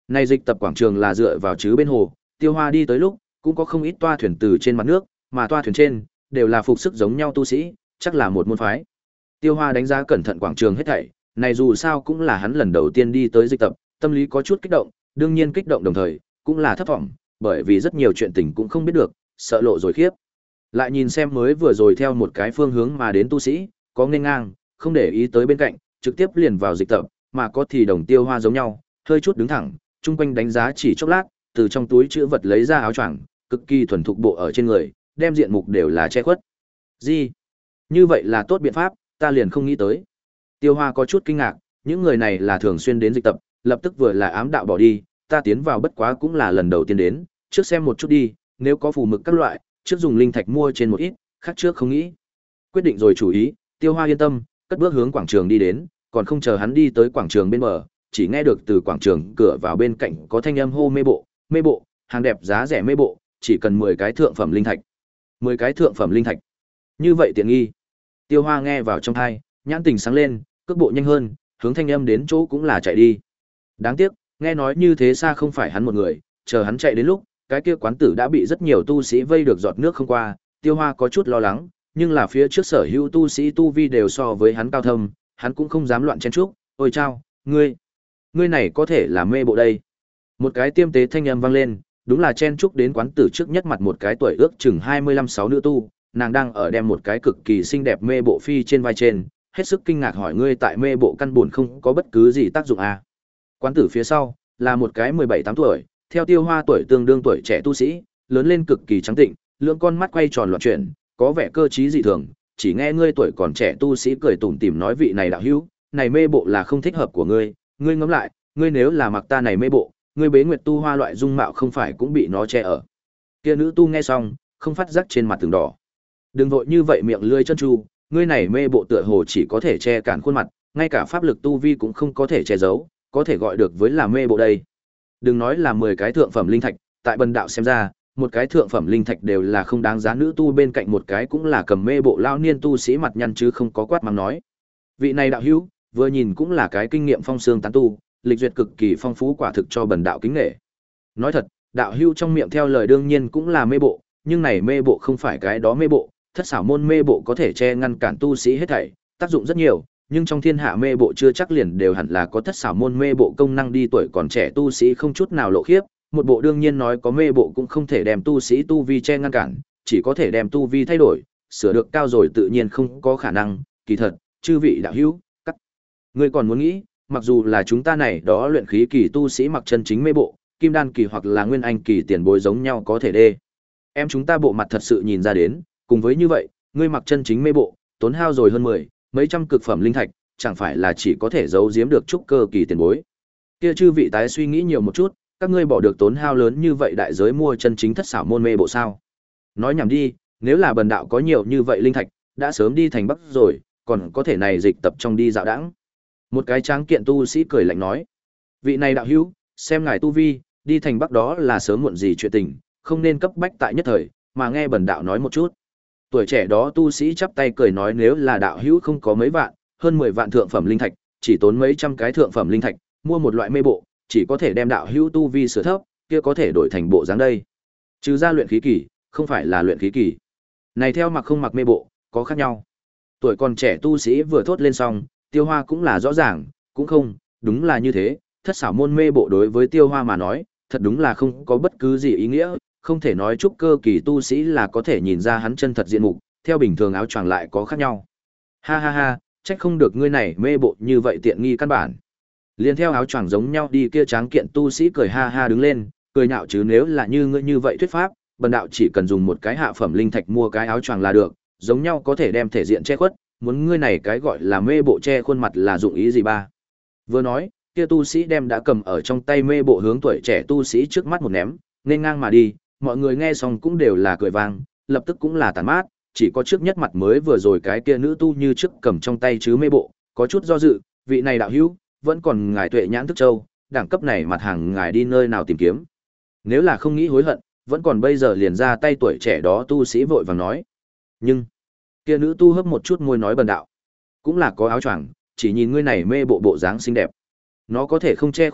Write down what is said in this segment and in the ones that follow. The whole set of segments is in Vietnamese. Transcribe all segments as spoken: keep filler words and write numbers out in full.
Này dịch tập quảng trường là dựa vào chứ bên hồ, Tiêu Hoa đi tới lúc, cũng có không ít toa thuyền từ trên mặt nước, mà toa thuyền trên đều là phục sức giống nhau tu sĩ, chắc là một môn phái. Tiêu Hoa đánh giá cẩn thận quảng trường hết thảy, này dù sao cũng là hắn lần đầu tiên đi tới dịch tập, tâm lý có chút kích động, đương nhiên kích động đồng thời cũng là thất vọng, bởi vì rất nhiều chuyện tình cũng không biết được, sợ lộ rồi khiếp. Lại nhìn xem mới vừa rồi theo một cái phương hướng mà đến tu sĩ, có nghênh ngang, không để ý tới bên cạnh, trực tiếp liền vào dịch tập, mà có thì đồng Tiêu Hoa giống nhau, hơi chút đứng thẳng, chung quanh đánh giá chỉ chốc lát, từ trong túi chữ vật lấy ra áo choàng, cực kỳ thuần thục bộ ở trên người, đem diện mục đều là che khuất. Gì? Như vậy là tốt biện pháp, ta liền không nghĩ tới. Tiêu Hoa có chút kinh ngạc, những người này là thường xuyên đến dịch tập, lập tức vừa là ám đạo bỏ đi, ta tiến vào bất quá cũng là lần đầu tiên đến, trước xem một chút đi, nếu có phù mực các loại, trước dùng linh thạch mua trên một ít, khác trước không nghĩ. Quyết định rồi chủ ý, Tiêu Hoa yên tâm, cất bước hướng quảng trường đi đến, còn không chờ hắn đi tới quảng trường bên bờ, chỉ nghe được từ quảng trường cửa vào bên cạnh có thanh âm hô mê bộ, mê bộ, hàng đẹp giá rẻ mê bộ, chỉ cần mười cái thượng phẩm linh thạch. mười cái thượng phẩm linh thạch. Như vậy tiện nghi. Tiêu Hoa nghe vào trong tai, nhãn tình sáng lên, cước bộ nhanh hơn, hướng thanh âm đến chỗ cũng là chạy đi. Đáng tiếc, nghe nói như thế xa không phải hắn một người, chờ hắn chạy đến lúc, cái kia quán tử đã bị rất nhiều tu sĩ vây được giọt nước không qua, Tiêu Hoa có chút lo lắng, nhưng là phía trước sở hữu tu sĩ tu vi đều so với hắn cao thâm, hắn cũng không dám loạn chen chúc. Ôi chao, ngươi, ngươi này có thể là mê bộ đây. Một cái tiêm tế thanh âm vang lên, đúng là chen chúc đến quán tử trước nhất mặt một cái tuổi ước chừng hai mươi lăm sáu nữ tu, nàng đang ở đem một cái cực kỳ xinh đẹp mê bộ phi trên vai trên, hết sức kinh ngạc hỏi ngươi tại mê bộ căn buồn không có bất cứ gì tác dụng à. Quán tử phía sau là một cái mười bảy tám tuổi, theo Tiêu Hoa tuổi tương đương tuổi trẻ tu sĩ, lớn lên cực kỳ trắng tịnh, lưỡng con mắt quay tròn loạn chuyển, có vẻ cơ trí dị thường, chỉ nghe ngươi tuổi còn trẻ tu sĩ cười tủm tỉm nói vị này đạo hữu, này mê bộ là không thích hợp của ngươi, ngươi ngẫm lại, ngươi nếu là mặc ta này mê bộ, ngươi bế nguyệt tu hoa loại dung mạo không phải cũng bị nó che ở. Kia nữ tu nghe xong, không phát giác trên mặt từng đỏ. Đừng vội như vậy miệng lưỡi chân tru, ngươi này mê bộ tựa hồ chỉ có thể che cản khuôn mặt, ngay cả pháp lực tu vi cũng không có thể che giấu, có thể gọi được với là mê bộ đây. Đừng nói là mười cái thượng phẩm linh thạch, tại bần đạo xem ra, một cái thượng phẩm linh thạch đều là không đáng giá. Nữ tu bên cạnh một cái cũng là cầm mê bộ lao niên tu sĩ mặt nhăn chứ không có quát mắng nói. Vị này đạo hữu, vừa nhìn cũng là cái kinh nghiệm phong xương tán tu, lịch duyệt cực kỳ phong phú quả thực cho bần đạo kính nể. Nói thật, đạo hữu trong miệng theo lời đương nhiên cũng là mê bộ, nhưng này mê bộ không phải cái đó mê bộ, thất xảo môn mê bộ có thể che ngăn cản tu sĩ hết thảy, tác dụng rất nhiều, nhưng trong thiên hạ mê bộ chưa chắc liền đều hẳn là có thất xảo môn mê bộ công năng đi. Tuổi còn trẻ tu sĩ không chút nào lộ khiếp, một bộ đương nhiên nói có mê bộ cũng không thể đem tu sĩ tu vi che ngăn cản, chỉ có thể đem tu vi thay đổi, sửa được cao rồi tự nhiên không có khả năng. Kỳ thật, chư vị đạo hữu, các ngươi còn muốn nghĩ, mặc dù là chúng ta này đó luyện khí kỳ tu sĩ mặc chân chính mê bộ, kim đan kỳ hoặc là nguyên anh kỳ tiền bối giống nhau có thể đê. Em chúng ta bộ mặt thật sự nhìn ra đến, cùng với như vậy, ngươi mặc chân chính mê bộ, tốn hao rồi hơn mười, mấy trăm cực phẩm linh thạch, chẳng phải là chỉ có thể giấu giếm được trúc cơ kỳ tiền bối. Kia chư vị tái suy nghĩ nhiều một chút, các ngươi bỏ được tốn hao lớn như vậy đại giới mua chân chính thất xảo môn mê bộ sao? Nói nhảm đi, nếu là bần đạo có nhiều như vậy linh thạch, đã sớm đi thành Bắc rồi, còn có thể này dịch tập trong đi dạo đãng. Một cái tráng kiện tu sĩ cười lạnh nói, vị này đạo hữu, xem ngài tu vi, đi thành Bắc đó là sớm muộn gì chuyện tình, không nên cấp bách tại nhất thời, mà nghe bần đạo nói một chút. Tuổi trẻ đó tu sĩ chắp tay cười nói nếu là đạo hữu không có mấy vạn, hơn mười vạn thượng phẩm linh thạch, chỉ tốn mấy trăm cái thượng phẩm linh thạch, mua một loại mê bộ, chỉ có thể đem đạo hữu tu vi sửa thấp, kia có thể đổi thành bộ dáng đây. Trừ ra luyện khí kỳ, không phải là luyện khí kỳ. Này theo mặc không mặc mê bộ, có khác nhau. Tuổi còn trẻ tu sĩ vừa thốt lên xong, Tiêu Hoa cũng là rõ ràng, cũng không, đúng là như thế, thất xảo môn mê bộ đối với Tiêu Hoa mà nói, thật đúng là không có bất cứ gì ý nghĩa, không thể nói trúc cơ kỳ tu sĩ là có thể nhìn ra hắn chân thật diện mục, theo bình thường áo choàng lại có khác nhau. Ha ha ha, trách không được ngươi này mê bộ như vậy tiện nghi căn bản. Liên theo áo choàng giống nhau đi kia tráng kiện tu sĩ cười ha ha đứng lên, cười nhạo chứ nếu là như ngươi như vậy thuyết pháp, bần đạo chỉ cần dùng một cái hạ phẩm linh thạch mua cái áo choàng là được, giống nhau có thể đem thể diện che khuất, muốn ngươi này cái gọi là mê bộ che khuôn mặt là dụng ý gì ba? Vừa nói, kia tu sĩ đem đã cầm ở trong tay mê bộ hướng tuổi trẻ tu sĩ trước mắt một ném, nên ngang mà đi, mọi người nghe xong cũng đều là cười vang, lập tức cũng là tàn mát, chỉ có trước nhất mặt mới vừa rồi cái kia nữ tu như trước cầm trong tay chứ mê bộ, có chút do dự, vị này đạo hữu, vẫn còn ngài tuệ nhãn thức châu, đẳng cấp này mặt hàng ngài đi nơi nào tìm kiếm. Nếu là không nghĩ hối hận, vẫn còn bây giờ liền ra tay. Tuổi trẻ đó tu sĩ vội vàng nói. Nhưng, kia nữ tu hấp một chút môi nói bần đạo, cũng là có áo choàng, chỉ nhìn ngươi này mê bộ bộ dáng xinh đẹp. Nó có thể không che khuôn mặt,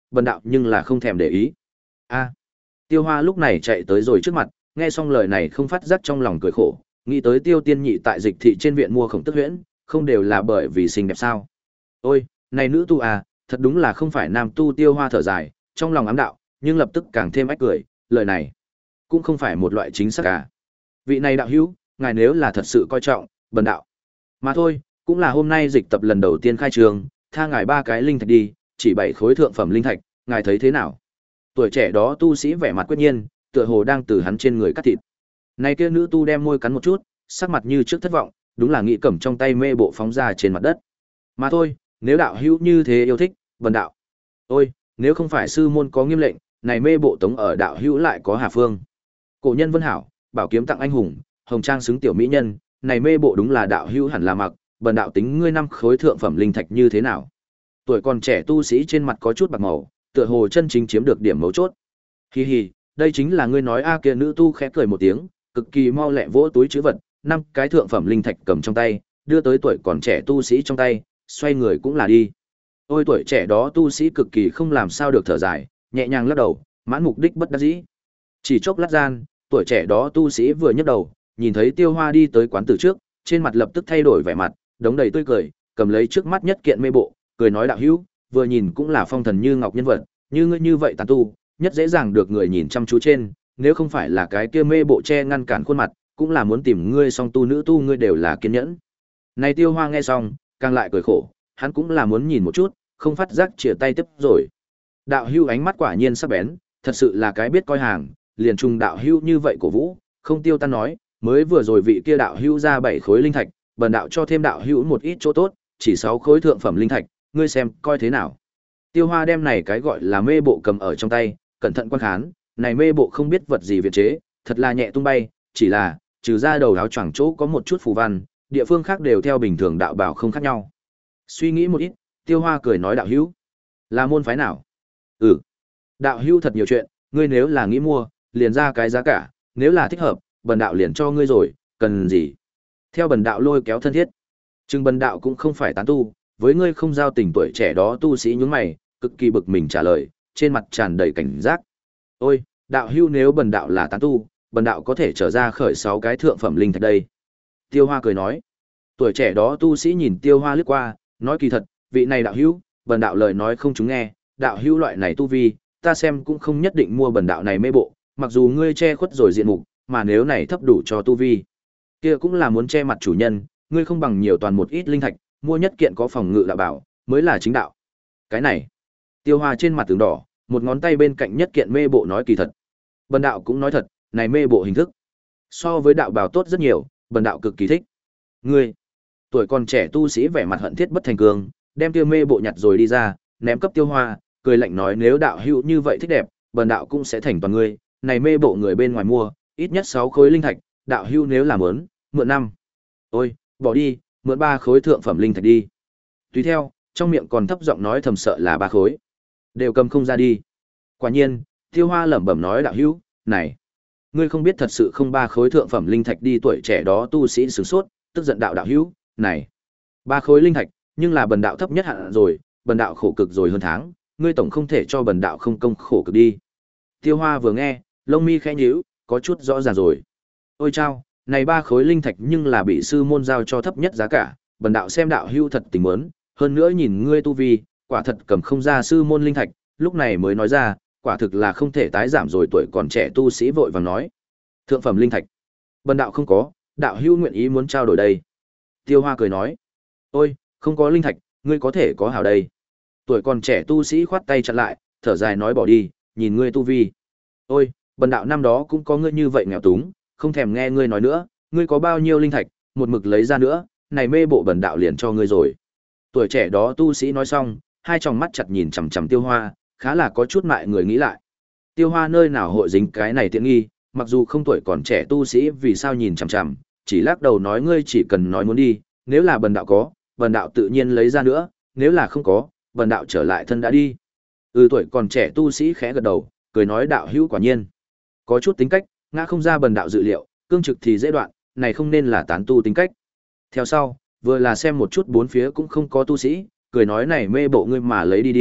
bần đạo nhưng là không thèm để ý. A. Tiêu Hoa lúc này chạy tới rồi trước mặt, nghe xong lời này không phát giác trong lòng cười khổ, nghĩ tới Tiêu Tiên Nhị tại dịch thị trên viện mua Khổng Tức Huyễn, không đều là bởi vì xinh đẹp sao? Ôi, này nữ tu à, thật đúng là không phải nam tu. Tiêu Hoa thở dài, trong lòng ám đạo, nhưng lập tức càng thêm ách cười, lời này cũng không phải một loại chính xác cả. Vị này đạo hữu, ngài nếu là thật sự coi trọng bần đạo mà thôi, cũng là hôm nay dịch tập lần đầu tiên khai trường, tha ngài ba cái linh thạch đi, chỉ bảy khối thượng phẩm linh thạch, ngài thấy thế nào? Tuổi trẻ đó tu sĩ vẻ mặt quyết nhiên, tựa hồ đang từ hắn trên người cắt thịt. Này kia nữ tu đem môi cắn một chút, sắc mặt như trước thất vọng, đúng là nghĩ cầm trong tay mê bộ phóng ra trên mặt đất. Mà thôi, nếu đạo hữu như thế yêu thích, bần đạo. Ôi, nếu không phải sư môn có nghiêm lệnh, này mê bộ tống ở đạo hữu lại có hà phương. Cổ nhân Vân Hảo, bảo kiếm tặng anh hùng, hồng trang xứng tiểu mỹ nhân, này mê bộ đúng là đạo hữu hẳn là mặc, bần đạo tính ngươi năm khối thượng phẩm linh thạch như thế nào? Tuổi còn trẻ tu sĩ trên mặt có chút bạc màu, tựa hồ chân chính chiếm được điểm mấu chốt. Hi hi, đây chính là ngươi nói a. Kia nữ tu khẽ cười một tiếng, cực kỳ mau lẹ vỗ túi trữ vật, năm cái thượng phẩm linh thạch cầm trong tay, đưa tới tuổi còn trẻ tu sĩ trong tay, xoay người cũng là đi. Ôi, tuổi trẻ đó tu sĩ cực kỳ không làm sao được thở dài, nhẹ nhàng lắc đầu, mãn mục đích bất đắc dĩ. Chỉ chốc lát gian, tuổi trẻ đó tu sĩ vừa nhấc đầu, nhìn thấy Tiêu Hoa đi tới quán tử trước, trên mặt lập tức thay đổi vẻ mặt, đống đầy tươi cười, cầm lấy trước mắt nhất kiện mê bộ, cười nói đạo hữu, vừa nhìn cũng là phong thần như ngọc nhân vật, như ngươi như vậy tán tu, nhất dễ dàng được người nhìn chăm chú trên, nếu không phải là cái kia mê bộ che ngăn cản khuôn mặt, cũng là muốn tìm ngươi song tu nữ tu ngươi đều là kiên nhẫn. Này Tiêu Hoa nghe xong, càng lại cười khổ, hắn cũng là muốn nhìn một chút, không phát giác chìa tay tiếp rồi. Đạo hữu ánh mắt quả nhiên sắc bén, thật sự là cái biết coi hàng, liền trùng đạo hữu như vậy cổ vũ, không tiêu tan nói, mới vừa rồi vị kia đạo hữu ra bảy khối linh thạch, bần đạo cho thêm đạo hữu một ít chỗ tốt, chỉ sáu khối thượng phẩm linh thạch, ngươi xem coi thế nào. Tiêu Hoa đem này cái gọi là mê bộ cầm ở trong tay, cẩn thận quan khán, này mê bộ không biết vật gì viện chế, thật là nhẹ tung bay, chỉ là trừ ra đầu áo choàng chỗ có một chút phù văn, địa phương khác đều theo bình thường đạo bảo không khác nhau. Suy nghĩ một ít, Tiêu Hoa cười nói đạo hữu, là môn phái nào? Ừ, đạo hữu thật nhiều chuyện, ngươi nếu là nghĩ mua, liền ra cái giá cả, nếu là thích hợp, bần đạo liền cho ngươi rồi, cần gì? Theo bần đạo lôi kéo thân thiết. Chừng bần đạo cũng không phải tán tu, với ngươi không giao tình. Tuổi trẻ đó tu sĩ nhướng mày, cực kỳ bực mình trả lời, trên mặt tràn đầy cảnh giác. Ôi, đạo hữu nếu bần đạo là tán tu, bần đạo có thể trở ra khởi sáu cái thượng phẩm linh thạch đây. Tiêu Hoa cười nói. Tuổi trẻ đó tu sĩ nhìn Tiêu Hoa lướt qua, nói kỳ thật, vị này đạo hữu, bần đạo lời nói không chúng nghe, đạo hữu loại này tu vi, ta xem cũng không nhất định mua bần đạo này mê bộ, mặc dù ngươi che khuất rồi diện mục, mà nếu này thấp đủ cho tu vi, kia cũng là muốn che mặt chủ nhân, ngươi không bằng nhiều toàn một ít linh thạch, mua nhất kiện có phòng ngự đạo bảo, mới là chính đạo. Cái này, Tiêu Hoa trên mặt tướng đỏ, một ngón tay bên cạnh nhất kiện mê bộ nói kỳ thật. Bần đạo cũng nói thật, này mê bộ hình thức, so với đạo bảo tốt rất nhiều, bần đạo cực kỳ thích. Ngươi, tuổi còn trẻ tu sĩ vẻ mặt hận thiết bất thành cường, đem tiêu mê bộ nhặt rồi đi ra, ném cấp Tiêu Hoa, cười lạnh nói nếu đạo hữu như vậy thích đẹp, bần đạo cũng sẽ thành toàn ngươi, này mê bộ người bên ngoài mua, ít nhất sáu khối linh thạch, đạo hữu nếu làm muốn, mượn năm. Ôi, bỏ đi, mượn ba khối thượng phẩm linh thạch đi. Tùy theo, trong miệng còn thấp giọng nói thầm sợ là ba khối, đều cầm không ra đi. Quả nhiên, Tiêu Hoa lẩm bẩm nói đạo hữu, này, ngươi không biết thật sự không ba khối thượng phẩm linh thạch đi. Tuổi trẻ đó tu sĩ sửng sốt, tức giận đạo đạo hữu, này, ba khối linh thạch, nhưng là bần đạo thấp nhất hạn rồi, bần đạo khổ cực rồi hơn tháng, ngươi tổng không thể cho bần đạo không công khổ cực đi. Tiêu Hoa vừa nghe, lông mi khẽ nhíu, có chút rõ ràng rồi. Ôi chao, này ba khối linh thạch nhưng là bị sư môn giao cho thấp nhất giá cả, bần đạo xem đạo hữu thật tình muốn, hơn nữa nhìn ngươi tu vi, quả thật cầm không ra sư môn linh thạch, lúc này mới nói ra, quả thực là không thể tái giảm rồi. Tuổi còn trẻ tu sĩ vội vàng nói, thượng phẩm linh thạch, bần đạo không có, đạo hữu nguyện ý muốn trao đổi đây. Tiêu Hoa cười nói, ôi, không có linh thạch, ngươi có thể có hảo đây. Tuổi còn trẻ tu sĩ khoát tay chặn lại, thở dài nói bỏ đi, nhìn ngươi tu vi. Ôi, bần đạo năm đó cũng có ngươi như vậy nghèo túng, không thèm nghe ngươi nói nữa, ngươi có bao nhiêu linh thạch, một mực lấy ra nữa, này mê bộ bần đạo liền cho ngươi rồi. Tuổi trẻ đó tu sĩ nói xong, hai tròng mắt chặt nhìn chằm chằm Tiêu Hoa, khá là có chút mại người nghĩ lại. Tiêu Hoa nơi nào hội dính cái này tiện nghi, mặc dù không tuổi còn trẻ tu sĩ vì sao nhìn chằm chằm, chỉ lắc đầu nói ngươi chỉ cần nói muốn đi, nếu là bần đạo có, bần đạo tự nhiên lấy ra nữa, nếu là không có, bần đạo trở lại thân đã đi. Ừ, tuổi còn trẻ tu sĩ khẽ gật đầu, cười nói đạo hữu quả nhiên có chút tính cách, ngã không ra bần đạo dự liệu, cương trực thì dễ đoạn, này không nên là tán tu tính cách. Theo sau, vừa là xem một chút bốn phía cũng không có tu sĩ, cười nói này mê bộ ngươi mà lấy đi đi,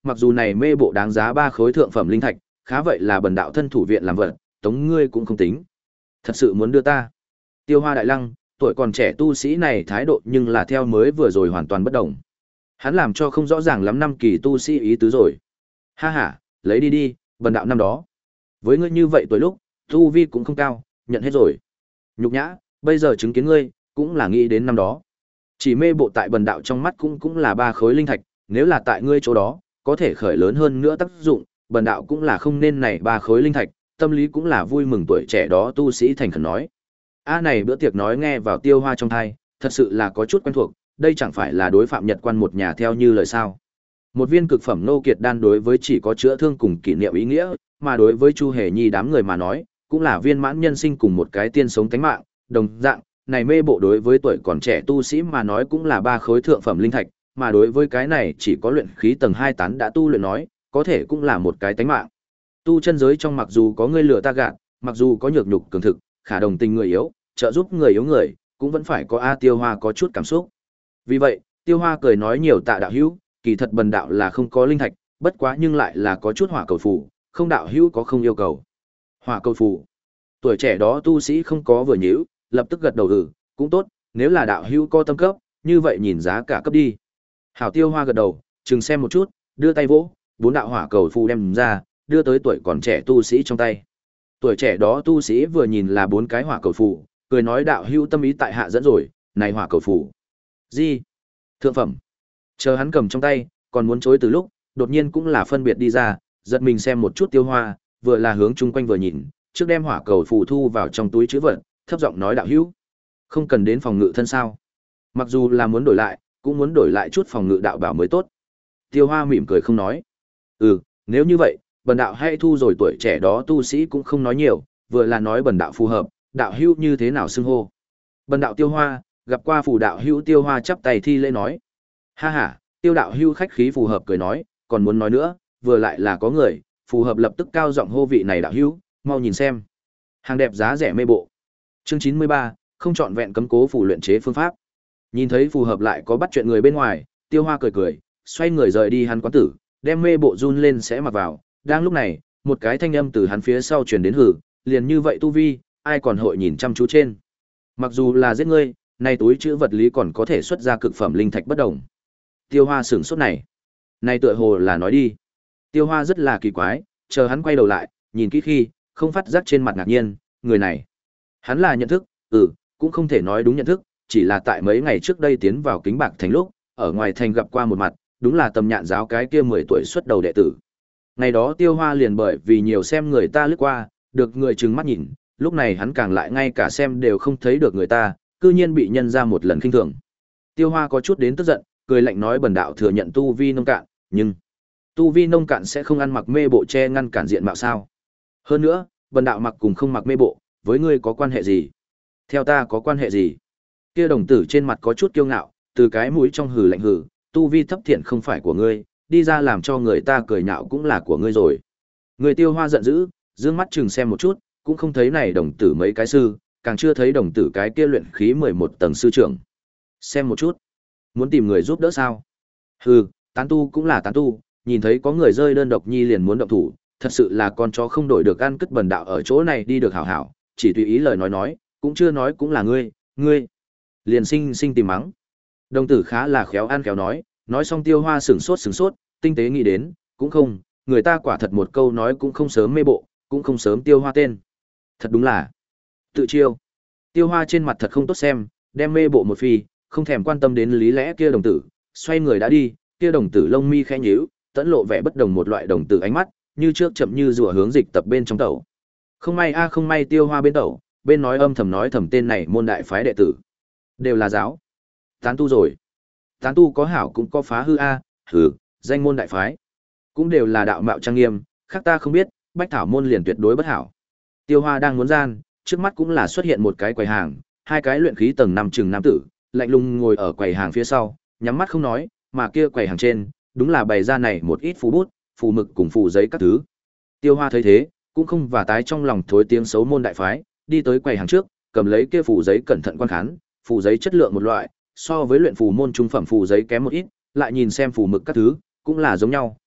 mặc dù này mê bộ đáng giá ba khối thượng phẩm linh thạch, khá vậy là bần đạo thân thủ viện làm vật, tống ngươi cũng không tính. Thật sự muốn đưa ta. Tiêu Hoa đại lăng, tuổi còn trẻ tu sĩ này thái độ nhưng là theo mới vừa rồi hoàn toàn bất đồng. Hắn làm cho không rõ ràng lắm năm kỳ tu sĩ ý tứ rồi. Ha ha, lấy đi đi, bần đạo năm đó. Với ngươi như vậy tuổi lúc, tu vi cũng không cao, nhận hết rồi. Nhục nhã, bây giờ chứng kiến ngươi, cũng là nghĩ đến năm đó. Chỉ mê bộ tại bần đạo trong mắt cũng cũng là ba khối linh thạch, nếu là tại ngươi chỗ đó, có thể khởi lớn hơn nữa tác dụng, bần đạo cũng là không nên này ba khối linh thạch, tâm lý cũng là vui mừng tuổi trẻ đó tu sĩ thành khẩn nói. A này bữa tiệc nói nghe vào Tiêu Hoa trong tai, thật sự là có chút quen thuộc, đây chẳng phải là đối phạm Nhật Quan một nhà theo như lời sao? Một viên cực phẩm nô kiệt đan đối với chỉ có chữa thương cùng kỷ niệm ý nghĩa, mà đối với Chu Hề Nhi đám người mà nói, cũng là viên mãn nhân sinh cùng một cái tiên sống tánh mạng, đồng dạng, này mê bộ đối với tuổi còn trẻ tu sĩ mà nói cũng là ba khối thượng phẩm linh thạch, mà đối với cái này chỉ có luyện khí tầng hai tán đã tu luyện nói, có thể cũng là một cái tánh mạng. Tu chân giới trong mặc dù có người lừa ta gạt, mặc dù có nhược nhục cường thực, khả đồng tình người yếu, trợ giúp người yếu người, cũng vẫn phải có A Tiêu Hoa có chút cảm xúc. Vì vậy, Tiêu Hoa cười nói nhiều tạ đạo hữu, kỳ thật bần đạo là không có linh thạch, bất quá nhưng lại là có chút hỏa cầu phù, không đạo hữu có không yêu cầu. Hỏa cầu phù. Tuổi trẻ đó tu sĩ không có vừa nhíu, lập tức gật đầu ừ, cũng tốt, nếu là đạo hữu có tâm cấp, như vậy nhìn giá cả cấp đi. Hảo Tiêu Hoa gật đầu, chừng xem một chút, đưa tay vỗ, bốn đạo hỏa cầu phù đem ra, đưa tới tuổi còn trẻ tu sĩ trong tay. Tuổi trẻ đó tu sĩ vừa nhìn là bốn cái hỏa cầu phù, cười nói đạo hữu tâm ý tại hạ dẫn rồi, này hỏa cầu phù. Gì? Thượng phẩm. Chờ hắn cầm trong tay, còn muốn chối từ lúc, đột nhiên cũng là phân biệt đi ra, giật mình xem một chút Tiêu Hoa, vừa là hướng chung quanh vừa nhìn, trước đem hỏa cầu phù thu vào trong túi trữ vật, thấp giọng nói đạo hữu, không cần đến phòng ngự thân sao? Mặc dù là muốn đổi lại, cũng muốn đổi lại chút phòng ngự đạo bảo mới tốt. Tiêu Hoa mỉm cười không nói. Ừ, nếu như vậy, bần đạo hay thu rồi tuổi trẻ đó tu sĩ cũng không nói nhiều, vừa là nói bần đạo phù hợp, đạo hữu như thế nào xưng hô. Bần đạo Tiêu Hoa, gặp qua phù đạo hữu. Tiêu Hoa chắp tay thi lễ nói. Ha ha, Tiêu đạo hữu khách khí phù hợp cười nói, còn muốn nói nữa, vừa lại là có người, phù hợp lập tức cao giọng hô vị này đạo hữu, mau nhìn xem. Hàng đẹp giá rẻ mê bộ. Chương chín mươi ba, không chọn vẹn cấm cố phù luyện chế phương pháp. Nhìn thấy phù hợp lại có bắt chuyện người bên ngoài, Tiêu Hoa cười cười, xoay người rời đi hắn quán tử, đem mê bộ run lên sẽ mặc vào. Đang lúc này, một cái thanh âm từ hắn phía sau truyền đến hử, liền như vậy tu vi, ai còn hội nhìn chăm chú trên. Mặc dù là giết ngươi, này túi chữ vật lý còn có thể xuất ra cực phẩm linh thạch bất đồng. Tiêu Hoa sửng sốt này. Này tựa hồ là nói đi. Tiêu Hoa rất là kỳ quái, chờ hắn quay đầu lại, nhìn kỹ khi, không phát giác trên mặt ngạc nhiên, người này. Hắn là nhận thức, ừ, cũng không thể nói đúng nhận thức, chỉ là tại mấy ngày trước đây tiến vào Kính Bạc Thành lúc, ở ngoài thành gặp qua một mặt, đúng là Tầm Nhạn giáo cái kia mười tuổi xuất đầu đệ tử. Ngày đó Tiêu Hoa liền bởi vì nhiều xem người ta lướt qua, được người trừng mắt nhìn, lúc này hắn càng lại ngay cả xem đều không thấy được người ta, cư nhiên bị nhân ra một lần khinh thường. Tiêu Hoa có chút đến tức giận, cười lạnh nói bần đạo thừa nhận tu vi nông cạn, nhưng tu vi nông cạn sẽ không ăn mặc mê bộ che ngăn cản diện mạo sao? Hơn nữa, bần đạo mặc cùng không mặc mê bộ, với ngươi có quan hệ gì? Theo ta có quan hệ gì? Kia đồng tử trên mặt có chút kiêu ngạo, từ cái mũi trong hừ lạnh hừ, tu vi thấp thiện không phải của ngươi, đi ra làm cho người ta cười nhạo cũng là của ngươi rồi. Người Tiêu Hoa giận dữ, dương mắt chừng xem một chút, cũng không thấy này đồng tử mấy cái sư, càng chưa thấy đồng tử cái kia luyện khí mười một tầng sư trưởng. Xem một chút, muốn tìm người giúp đỡ sao? Hừ, tán tu cũng là tán tu, nhìn thấy có người rơi đơn độc nhi liền muốn động thủ, thật sự là con chó không đổi được ăn cất bần đạo ở chỗ này đi được hảo hảo, chỉ tùy ý lời nói nói, cũng chưa nói cũng là ngươi, ngươi. Liền sinh sinh tìm mắng. Đồng tử khá là khéo ăn khéo nói, nói xong Tiêu Hoa sửng sốt sửng sốt, tinh tế nghĩ đến, cũng không, người ta quả thật một câu nói cũng không sớm mê bộ, cũng không sớm Tiêu Hoa tên. Thật đúng là tự chiêu. Tiêu Hoa trên mặt thật không tốt xem, đem mê bộ một phi, không thèm quan tâm đến lý lẽ kia đồng tử, xoay người đã đi, kia đồng tử lông mi khẽ nhíu, tẫn lộ vẻ bất đồng một loại đồng tử ánh mắt, như trước chậm như rùa hướng dịch tập bên trong tẩu. Không may a không may Tiêu Hoa bên tẩu, bên nói âm thầm nói thầm tên này môn đại phái đệ tử. Đều là giáo. Tán tu rồi. Tán tu có hảo cũng có phá hư a, hừ, danh môn đại phái. Cũng đều là đạo mạo trang nghiêm, khác ta không biết, bách thảo môn liền tuyệt đối bất hảo. Tiêu Hoa đang muốn gian, trước mắt cũng là xuất hiện một cái quầy hàng, hai cái luyện khí tầng năm chừng nam tử, lạnh lùng ngồi ở quầy hàng phía sau, nhắm mắt không nói, mà kia quầy hàng trên, đúng là bày ra này một ít phù bút, phù mực cùng phù giấy các thứ. Tiêu Hoa thấy thế, cũng không và tái trong lòng thối tiếng xấu môn đại phái, đi tới quầy hàng trước, cầm lấy kia phù giấy cẩn thận quan khán, phù giấy chất lượng một loại, so với luyện phù môn trung phẩm phù giấy kém một ít, lại nhìn xem phù mực các thứ, cũng là giống nhau,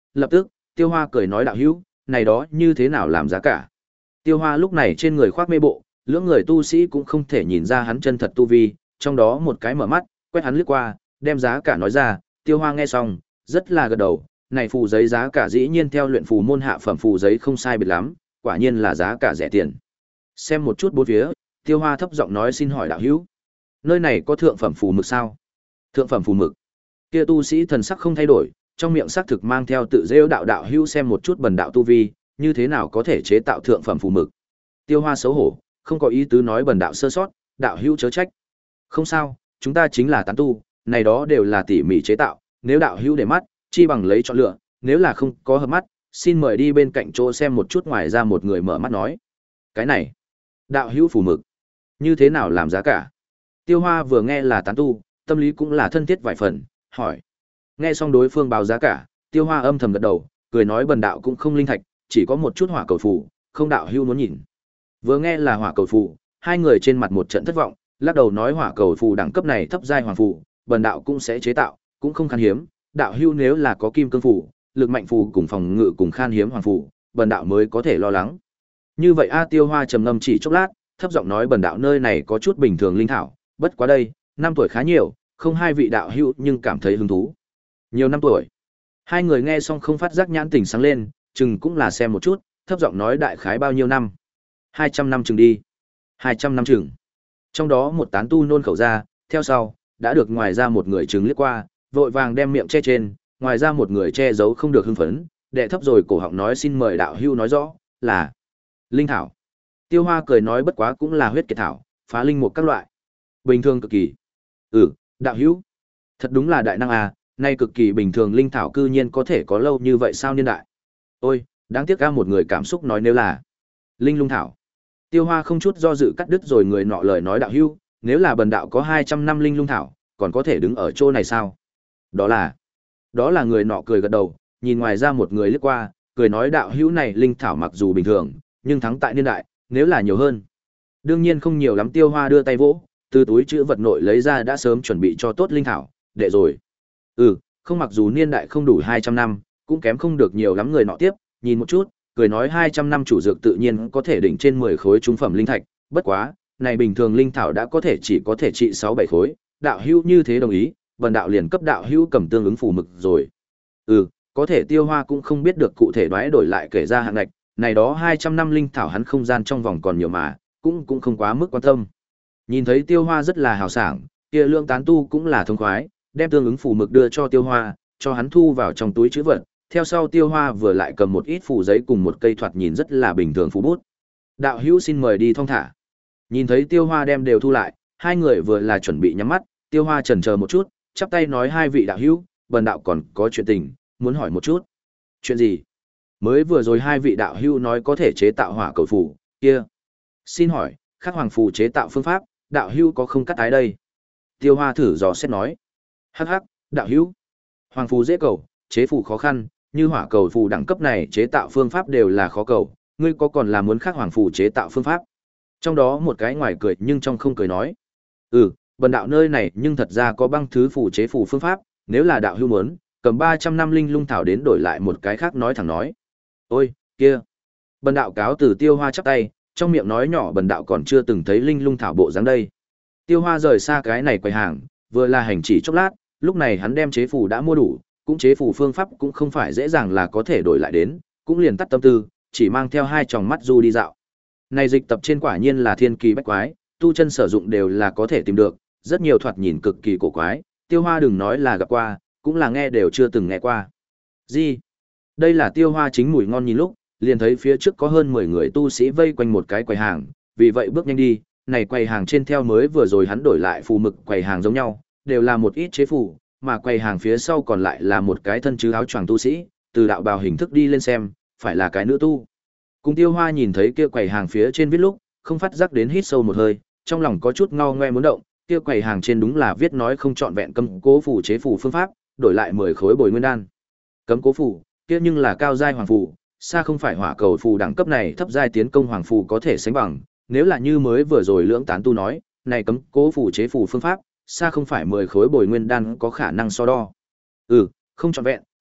lập tức, Tiêu Hoa cười nói đạo hữu, này đó như thế nào làm giá cả. Tiêu Hoa lúc này trên người khoác mê bộ, lưỡng người tu sĩ cũng không thể nhìn ra hắn chân thật tu vi, trong đó một cái mở mắt, quét hắn lướt qua, đem giá cả nói ra, Tiêu Hoa nghe xong, rất là gật đầu, này phù giấy giá cả dĩ nhiên theo luyện phù môn hạ phẩm phù giấy không sai biệt lắm, quả nhiên là giá cả rẻ tiền. Xem một chút bốn phía, Tiêu Hoa thấp giọng nói xin hỏi đạo hữu, nơi này có thượng phẩm phù mực sao? Thượng phẩm phù mực. Kia tu sĩ thần sắc không thay đổi, trong miệng xác thực mang theo tự rêu đạo đạo hữu xem một chút bần đạo tu vi, như thế nào có thể chế tạo thượng phẩm phù mực. Tiêu Hoa xấu hổ, không có ý tứ nói bần đạo sơ sót, đạo hữu chớ trách. Không sao, chúng ta chính là tán tu, này đó đều là tỉ mỉ chế tạo, nếu đạo hữu để mắt, chi bằng lấy chọn lựa, nếu là không có hợp mắt, xin mời đi bên cạnh chỗ xem một chút. Ngoài ra một người mở mắt nói. Cái này, đạo hữu phù mực, như thế nào làm giá cả? Tiêu Hoa vừa nghe là tán tu, tâm lý cũng là thân thiết vài phần, hỏi. Nghe xong đối phương báo giá cả, Tiêu Hoa âm thầm gật đầu, cười nói bần đạo cũng không linh thạch, chỉ có một chút hỏa cầu phù, không đạo hữu muốn nhìn. Vừa nghe là hỏa cầu phù, hai người trên mặt một trận thất vọng, lắc đầu nói hỏa cầu phù đẳng cấp này thấp giai hoàng phù, bần đạo cũng sẽ chế tạo, cũng không khan hiếm, đạo hữu nếu là có kim cương phù, lực mạnh phù cùng phòng ngự cùng khan hiếm hoàng phù, bần đạo mới có thể lo lắng. Như vậy a Tiêu Hoa trầm ngâm chỉ chốc lát, thấp giọng nói bần đạo nơi này có chút bình thường linh thảo, bất quá đây, năm tuổi khá nhiều, không hai vị đạo hữu nhưng cảm thấy hứng thú. Nhiều năm tuổi. Hai người nghe xong không phát giác nhãn tình sáng lên, chừng cũng là xem một chút, thấp giọng nói đại khái bao nhiêu năm. Hai trăm năm chừng đi. Hai trăm năm chừng. Trong đó một tán tu nôn khẩu ra, theo sau, đã được ngoài ra một người chừng liếc qua, vội vàng đem miệng che trên, ngoài ra một người che giấu không được hưng phấn, đệ thấp rồi cổ họng nói xin mời đạo hữu nói rõ, là linh thảo. Tiêu Hoa cười nói bất quá cũng là huyết kiệt thảo, phá linh một các loại. Bình thường cực kỳ. Ừ, đạo hữu. Thật đúng là đại năng à, nay cực kỳ bình thường linh thảo cư nhiên có thể có lâu như vậy sao niên đại. Ôi, đáng tiếc ca một người cảm xúc nói nếu là linh lung thảo. Tiêu Hoa không chút do dự cắt đứt rồi người nọ lời nói đạo hữu, nếu là bần đạo có hai trăm năm linh lung thảo, còn có thể đứng ở chỗ này sao? Đó là, đó là người nọ cười gật đầu, nhìn ngoài ra một người lướt qua, cười nói đạo hữu này linh thảo mặc dù bình thường, nhưng thắng tại niên đại, nếu là nhiều hơn. Đương nhiên không nhiều lắm. Tiêu Hoa đưa tay vỗ, từ túi chữ vật nội lấy ra đã sớm chuẩn bị cho tốt linh thảo, để rồi. Ừ, không mặc dù niên đại không đủ hai trăm năm, cũng kém không được nhiều lắm. Người nọ tiếp, nhìn một chút, cười nói hai trăm năm chủ dược tự nhiên có thể đỉnh trên mười khối trung phẩm linh thạch, bất quá, này bình thường linh thảo đã có thể chỉ có thể trị sáu bảy khối, đạo hữu như thế đồng ý, bần đạo liền cấp đạo hữu cầm tương ứng phù mực rồi. Ừ, có thể. Tiêu Hoa cũng không biết được cụ thể đoái đổi lại kể ra hạng ngạch, này đó hai trăm năm linh thảo hắn không gian trong vòng còn nhiều mà, cũng cũng không quá mức quan tâm. Nhìn thấy Tiêu Hoa rất là hào sảng, kia lượng tán tu cũng là thông khoái, đem tương ứng phù mực đưa cho Tiêu Hoa, cho hắn thu vào trong túi trữ vật. Theo sau Tiêu Hoa vừa lại cầm một ít phù giấy cùng một cây thoạt nhìn rất là bình thường phù bút. Đạo hữu xin mời đi thong thả. Nhìn thấy Tiêu Hoa đem đều thu lại, hai người vừa là chuẩn bị nhắm mắt, Tiêu Hoa chần chờ một chút, chắp tay nói hai vị đạo hữu, bần đạo còn có chuyện tình, muốn hỏi một chút. Chuyện gì? Mới vừa rồi hai vị đạo hữu nói có thể chế tạo hỏa cầu phù, kia. Xin hỏi, khắc hoàng phù chế tạo phương pháp, đạo hữu có không cắt tái đây? Tiêu Hoa thử dò xét nói. Hắc hắc, đạo hữu. Hoàng phù dễ cầu, chế phù khó khăn, như hỏa cầu phù đẳng cấp này chế tạo phương pháp đều là khó cầu, ngươi có còn là muốn khắc hoàng phù chế tạo phương pháp? Trong đó một cái ngoài cười nhưng trong không cười nói. Ừ, bần đạo nơi này nhưng thật ra có băng thứ phù chế phù phương pháp, nếu là đạo hữu muốn, cầm ba trăm năm linh lung thảo đến đổi lại một cái khác nói thẳng nói. Ôi, kia. Bần đạo cáo từ. Tiêu Hoa chắp tay, trong miệng nói nhỏ bần đạo còn chưa từng thấy linh lung thảo bộ dáng đây. Tiêu Hoa rời xa cái này quầy hàng, vừa là hành chỉ chốc lát, lúc này hắn đem chế phù đã mua đủ, cũng chế phù phương pháp cũng không phải dễ dàng là có thể đổi lại đến, cũng liền tắt tâm tư, chỉ mang theo hai tròng mắt du đi dạo. Này dịch tập trên quả nhiên là thiên kỳ bách quái, tu chân sử dụng đều là có thể tìm được, rất nhiều thoạt nhìn cực kỳ cổ quái, Tiêu Hoa đừng nói là gặp qua, cũng là nghe đều chưa từng nghe qua. Gì? Đây là Tiêu Hoa chính mùi ngon nhìn lúc, liền thấy phía trước có hơn mười người tu sĩ vây quanh một cái quầy hàng, vì vậy bước nhanh đi, này quầy hàng trên theo mới vừa rồi hắn đổi lại phù mực quầy hàng giống nhau, đều là một ít chế phù, mà quầy hàng phía sau còn lại là một cái thân chứ áo choàng tu sĩ, từ đạo bào hình thức đi lên xem, phải là cái nữ tu. Cùng Tiêu Hoa nhìn thấy kia quầy hàng phía trên viết lúc, không phát giác đến hít sâu một hơi, trong lòng có chút ngao ngoe muốn động, kia quầy hàng trên đúng là viết nói không chọn vẹn cấm cố phù chế phù phương pháp, đổi lại mười khối bồi nguyên đan. Cấm cố phù, kia nhưng là cao giai hoàng phù, xa không phải hỏa cầu phù đẳng cấp này thấp giai tiến công hoàng phù có thể sánh bằng, nếu là như mới vừa rồi lưỡng tán tu nói, này cấm cố phù chế phù phương pháp, xa không phải mười khối bồi nguyên đan có khả năng so đo. Ừ, không chọn vẹn,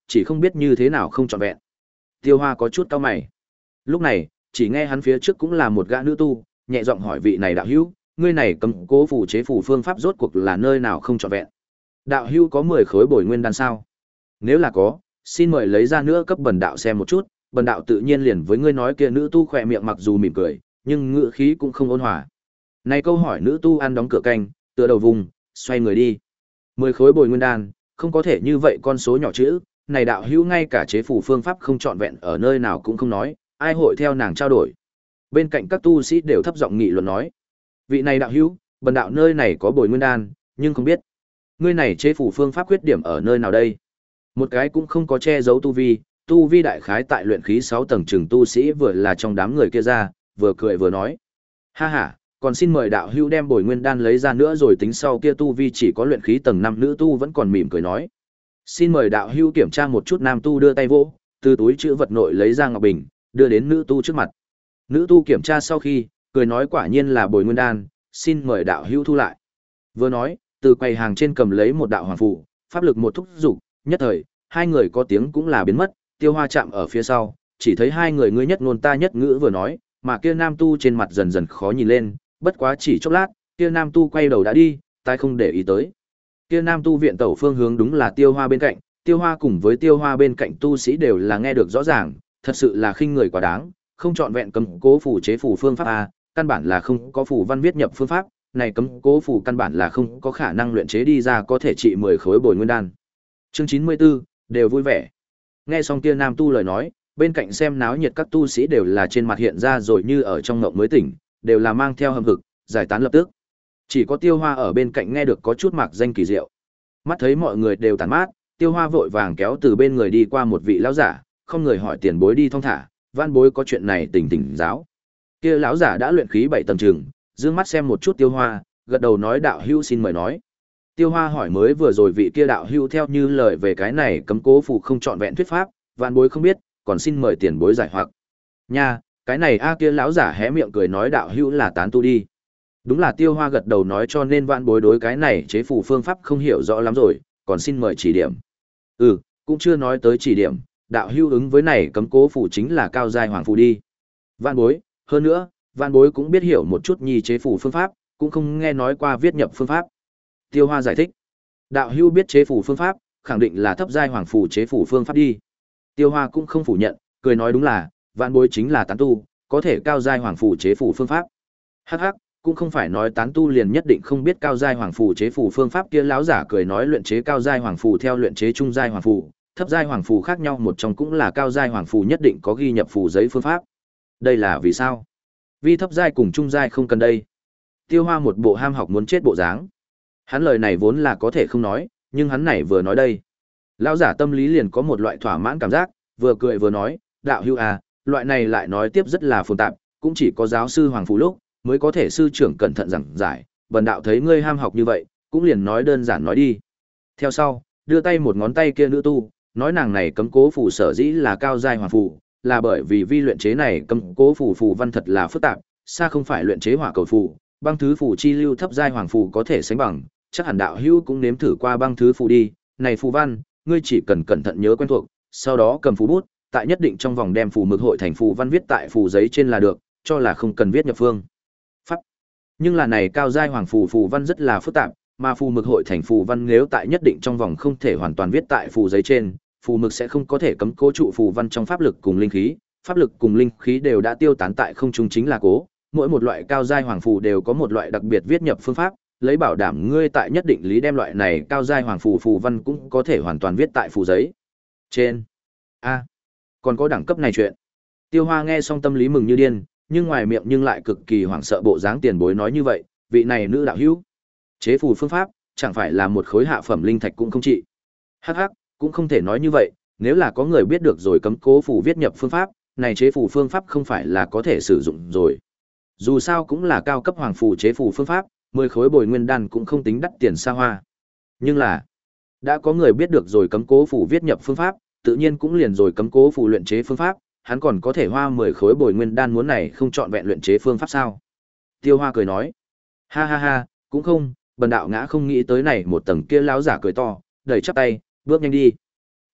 chỉ không biết như thế nào không trọn vẹn. Tiêu Hoa có chút cau mày. Lúc này, chỉ nghe hắn phía trước cũng là một gã nữ tu, nhẹ giọng hỏi vị này đạo hữu, ngươi này cầm cố phù chế phù phương pháp rốt cuộc là nơi nào không trọn vẹn? Đạo hữu có mười khối bồi nguyên đan sao? Nếu là có, xin mời lấy ra nữa cấp bần đạo xem một chút. Bần đạo tự nhiên liền với ngươi nói kia nữ tu khỏe miệng mặc dù mỉm cười, nhưng ngữ khí cũng không ôn hòa. Này câu hỏi nữ tu ăn đóng cửa canh, tựa đầu vùng, xoay người đi. Mười khối bồi nguyên đan, không có thể như vậy con số nhỏ chữ, này đạo hữu ngay cả chế phù phương pháp không trọn vẹn ở nơi nào cũng không nói, ai hội theo nàng trao đổi. Bên cạnh các tu sĩ đều thấp giọng nghị luận nói, vị này đạo hữu, bần đạo nơi này có bồi nguyên đan, nhưng không biết, ngươi này chế phù phương pháp khuyết điểm ở nơi nào đây? Một cái cũng không có che giấu tu vi, tu vi đại khái tại luyện khí sáu tầng trường tu sĩ vừa là trong đám người kia ra, vừa cười vừa nói, ha ha, còn xin mời đạo hữu đem bồi nguyên đan lấy ra nữa rồi tính sau. Kia tu vi chỉ có luyện khí tầng năm nữ tu vẫn còn mỉm cười nói, xin mời đạo hữu kiểm tra một chút. Nam tu đưa tay vỗ, từ túi chữ vật nội lấy ra ngọc bình, đưa đến nữ tu trước mặt. Nữ tu kiểm tra sau khi, cười nói quả nhiên là bồi nguyên đan, xin mời đạo hữu thu lại. Vừa nói, từ quầy hàng trên cầm lấy một đạo hoàng phù, pháp lực một thúc dục, nhất thời, hai người có tiếng cũng là biến mất. Tiêu Hoa chạm ở phía sau, chỉ thấy hai người ngươi nhất ngôn ta nhất ngữ vừa nói, mà kia nam tu trên mặt dần dần khó nhìn lên, bất quá chỉ chốc lát, kia nam tu quay đầu đã đi, tai không để ý tới. Kia nam tu viện tẩu phương hướng đúng là Tiêu Hoa bên cạnh, Tiêu Hoa cùng với Tiêu Hoa bên cạnh tu sĩ đều là nghe được rõ ràng, thật sự là khinh người quá đáng, không chọn vẹn cấm cố phù chế phù phương pháp a, căn bản là không có phù văn viết nhập phương pháp, này cấm cố phù căn bản là không có khả năng luyện chế đi ra có thể trị mười khối bồi nguyên đan. Chương chín mươi tư, đều vui vẻ. Nghe xong kia nam tu lời nói, bên cạnh xem náo nhiệt các tu sĩ đều là trên mặt hiện ra rồi như ở trong ngộng mới tỉnh, đều là mang theo hâm hực, giải tán lập tức. Chỉ có Tiêu Hoa ở bên cạnh nghe được có chút mạc danh kỳ diệu. Mắt thấy mọi người đều tản mát, Tiêu Hoa vội vàng kéo từ bên người đi qua một vị lão giả, không người hỏi tiền bối đi thong thả, van bối có chuyện này tỉnh tỉnh giáo. Kia lão giả đã luyện khí bảy tầng trường, dương mắt xem một chút Tiêu Hoa, gật đầu nói đạo hữu xin mời nói. Tiêu Hoa hỏi mới vừa rồi vị kia đạo hữu theo như lời về cái này cấm cố phù không trọn vẹn thuyết pháp, van bối không biết, còn xin mời tiền bối giải hoặc. Nha, cái này a kia lão giả hé miệng cười nói đạo hữu là tán tu đi. Đúng là Tiêu Hoa gật đầu nói cho nên vạn bối đối cái này chế phù phương pháp không hiểu rõ lắm rồi, còn xin mời chỉ điểm. Ừ, cũng chưa nói tới chỉ điểm, đạo hữu ứng với này cấm cố phù chính là cao giai hoàng phù đi. Vạn bối, hơn nữa, vạn bối cũng biết hiểu một chút nhi chế phù phương pháp, cũng không nghe nói qua viết nhập phương pháp. Tiêu Hoa giải thích, đạo hữu biết chế phù phương pháp, khẳng định là thấp giai hoàng phù chế phù phương pháp đi. Tiêu Hoa cũng không phủ nhận, cười nói đúng là, vạn bối chính là tán tu, có thể cao giai hoàng phù chế phù phương pháp. Hắc hắc, cũng không phải nói tán tu liền nhất định không biết cao giai hoàng phù chế phù phương pháp. Kia lão giả cười nói luyện chế cao giai hoàng phù theo luyện chế trung giai hoàng phù, thấp giai hoàng phù khác nhau một trong cũng là cao giai hoàng phù nhất định có ghi nhập phù giấy phương pháp. Đây là vì sao? Vì thấp giai cùng trung giai không cần đây. Tiêu Hoa một bộ ham học muốn chết bộ dáng. Hắn lời này vốn là có thể không nói, nhưng hắn này vừa nói đây, lão giả tâm lý liền có một loại thỏa mãn cảm giác, vừa cười vừa nói, đạo hữu à, loại này lại nói tiếp rất là phồn tạp, cũng chỉ có giáo sư Hoàng Phù lúc mới có thể sư trưởng cẩn thận giảng giải, bần đạo thấy ngươi ham học như vậy, cũng liền nói đơn giản nói đi. Theo sau, đưa tay một ngón tay kia nữ tu, nói nàng này cấm cố phù sở dĩ là cao giai hoàng phù, là bởi vì vi luyện chế này cấm cố phù phù văn thật là phức tạp, xa không phải luyện chế hỏa cầu phù, băng thứ phù chi lưu thấp giai hoàng phù có thể sánh bằng, chắc hẳn đạo hữu cũng nếm thử qua băng thứ phù đi, này phù văn, ngươi chỉ cần cẩn thận nhớ quen thuộc, sau đó cầm phù bút, tại nhất định trong vòng đem phù mực hội thành phù văn viết tại phù giấy trên là được, cho là không cần viết nhập phương pháp. Nhưng là này cao giai hoàng phù phù văn rất là phức tạp, mà phù mực hội thành phù văn nếu tại nhất định trong vòng không thể hoàn toàn viết tại phù giấy trên, phù mực sẽ không có thể cấm cố trụ phù văn trong pháp lực cùng linh khí, pháp lực cùng linh khí đều đã tiêu tán tại không trung chính là cố, mỗi một loại cao giai hoàng phù đều có một loại đặc biệt viết nhập phương pháp, lấy bảo đảm ngươi tại nhất định lý đem loại này cao giai hoàng phù phù văn cũng có thể hoàn toàn viết tại phù giấy trên. A, còn có đẳng cấp này chuyện. Tiêu Hoa nghe xong tâm lý mừng như điên, nhưng ngoài miệng nhưng lại cực kỳ hoảng sợ bộ dáng tiền bối nói như vậy, vị này nữ đạo hữu, chế phù phương pháp, chẳng phải là một khối hạ phẩm linh thạch cũng không trị. Hắc hắc, cũng không thể nói như vậy, nếu là có người biết được rồi cấm cố phù viết nhập phương pháp, này chế phù phương pháp không phải là có thể sử dụng rồi. Dù sao cũng là cao cấp hoàng phù chế phù phương pháp, mười khối bồi nguyên đan cũng không tính đắt tiền xa hoa. Nhưng là, đã có người biết được rồi cấm cố phù viết nhập phương pháp, tự nhiên cũng liền rồi cấm cố phù luyện chế phương pháp, hắn còn có thể hoa mười khối bồi nguyên đan muốn này không chọn vẹn luyện chế phương pháp sao? Tiêu Hoa cười nói, ha ha ha, cũng không, bần đạo ngã không nghĩ tới này một tầng. Kia lão giả cười to, đẩy chắp tay, bước nhanh đi.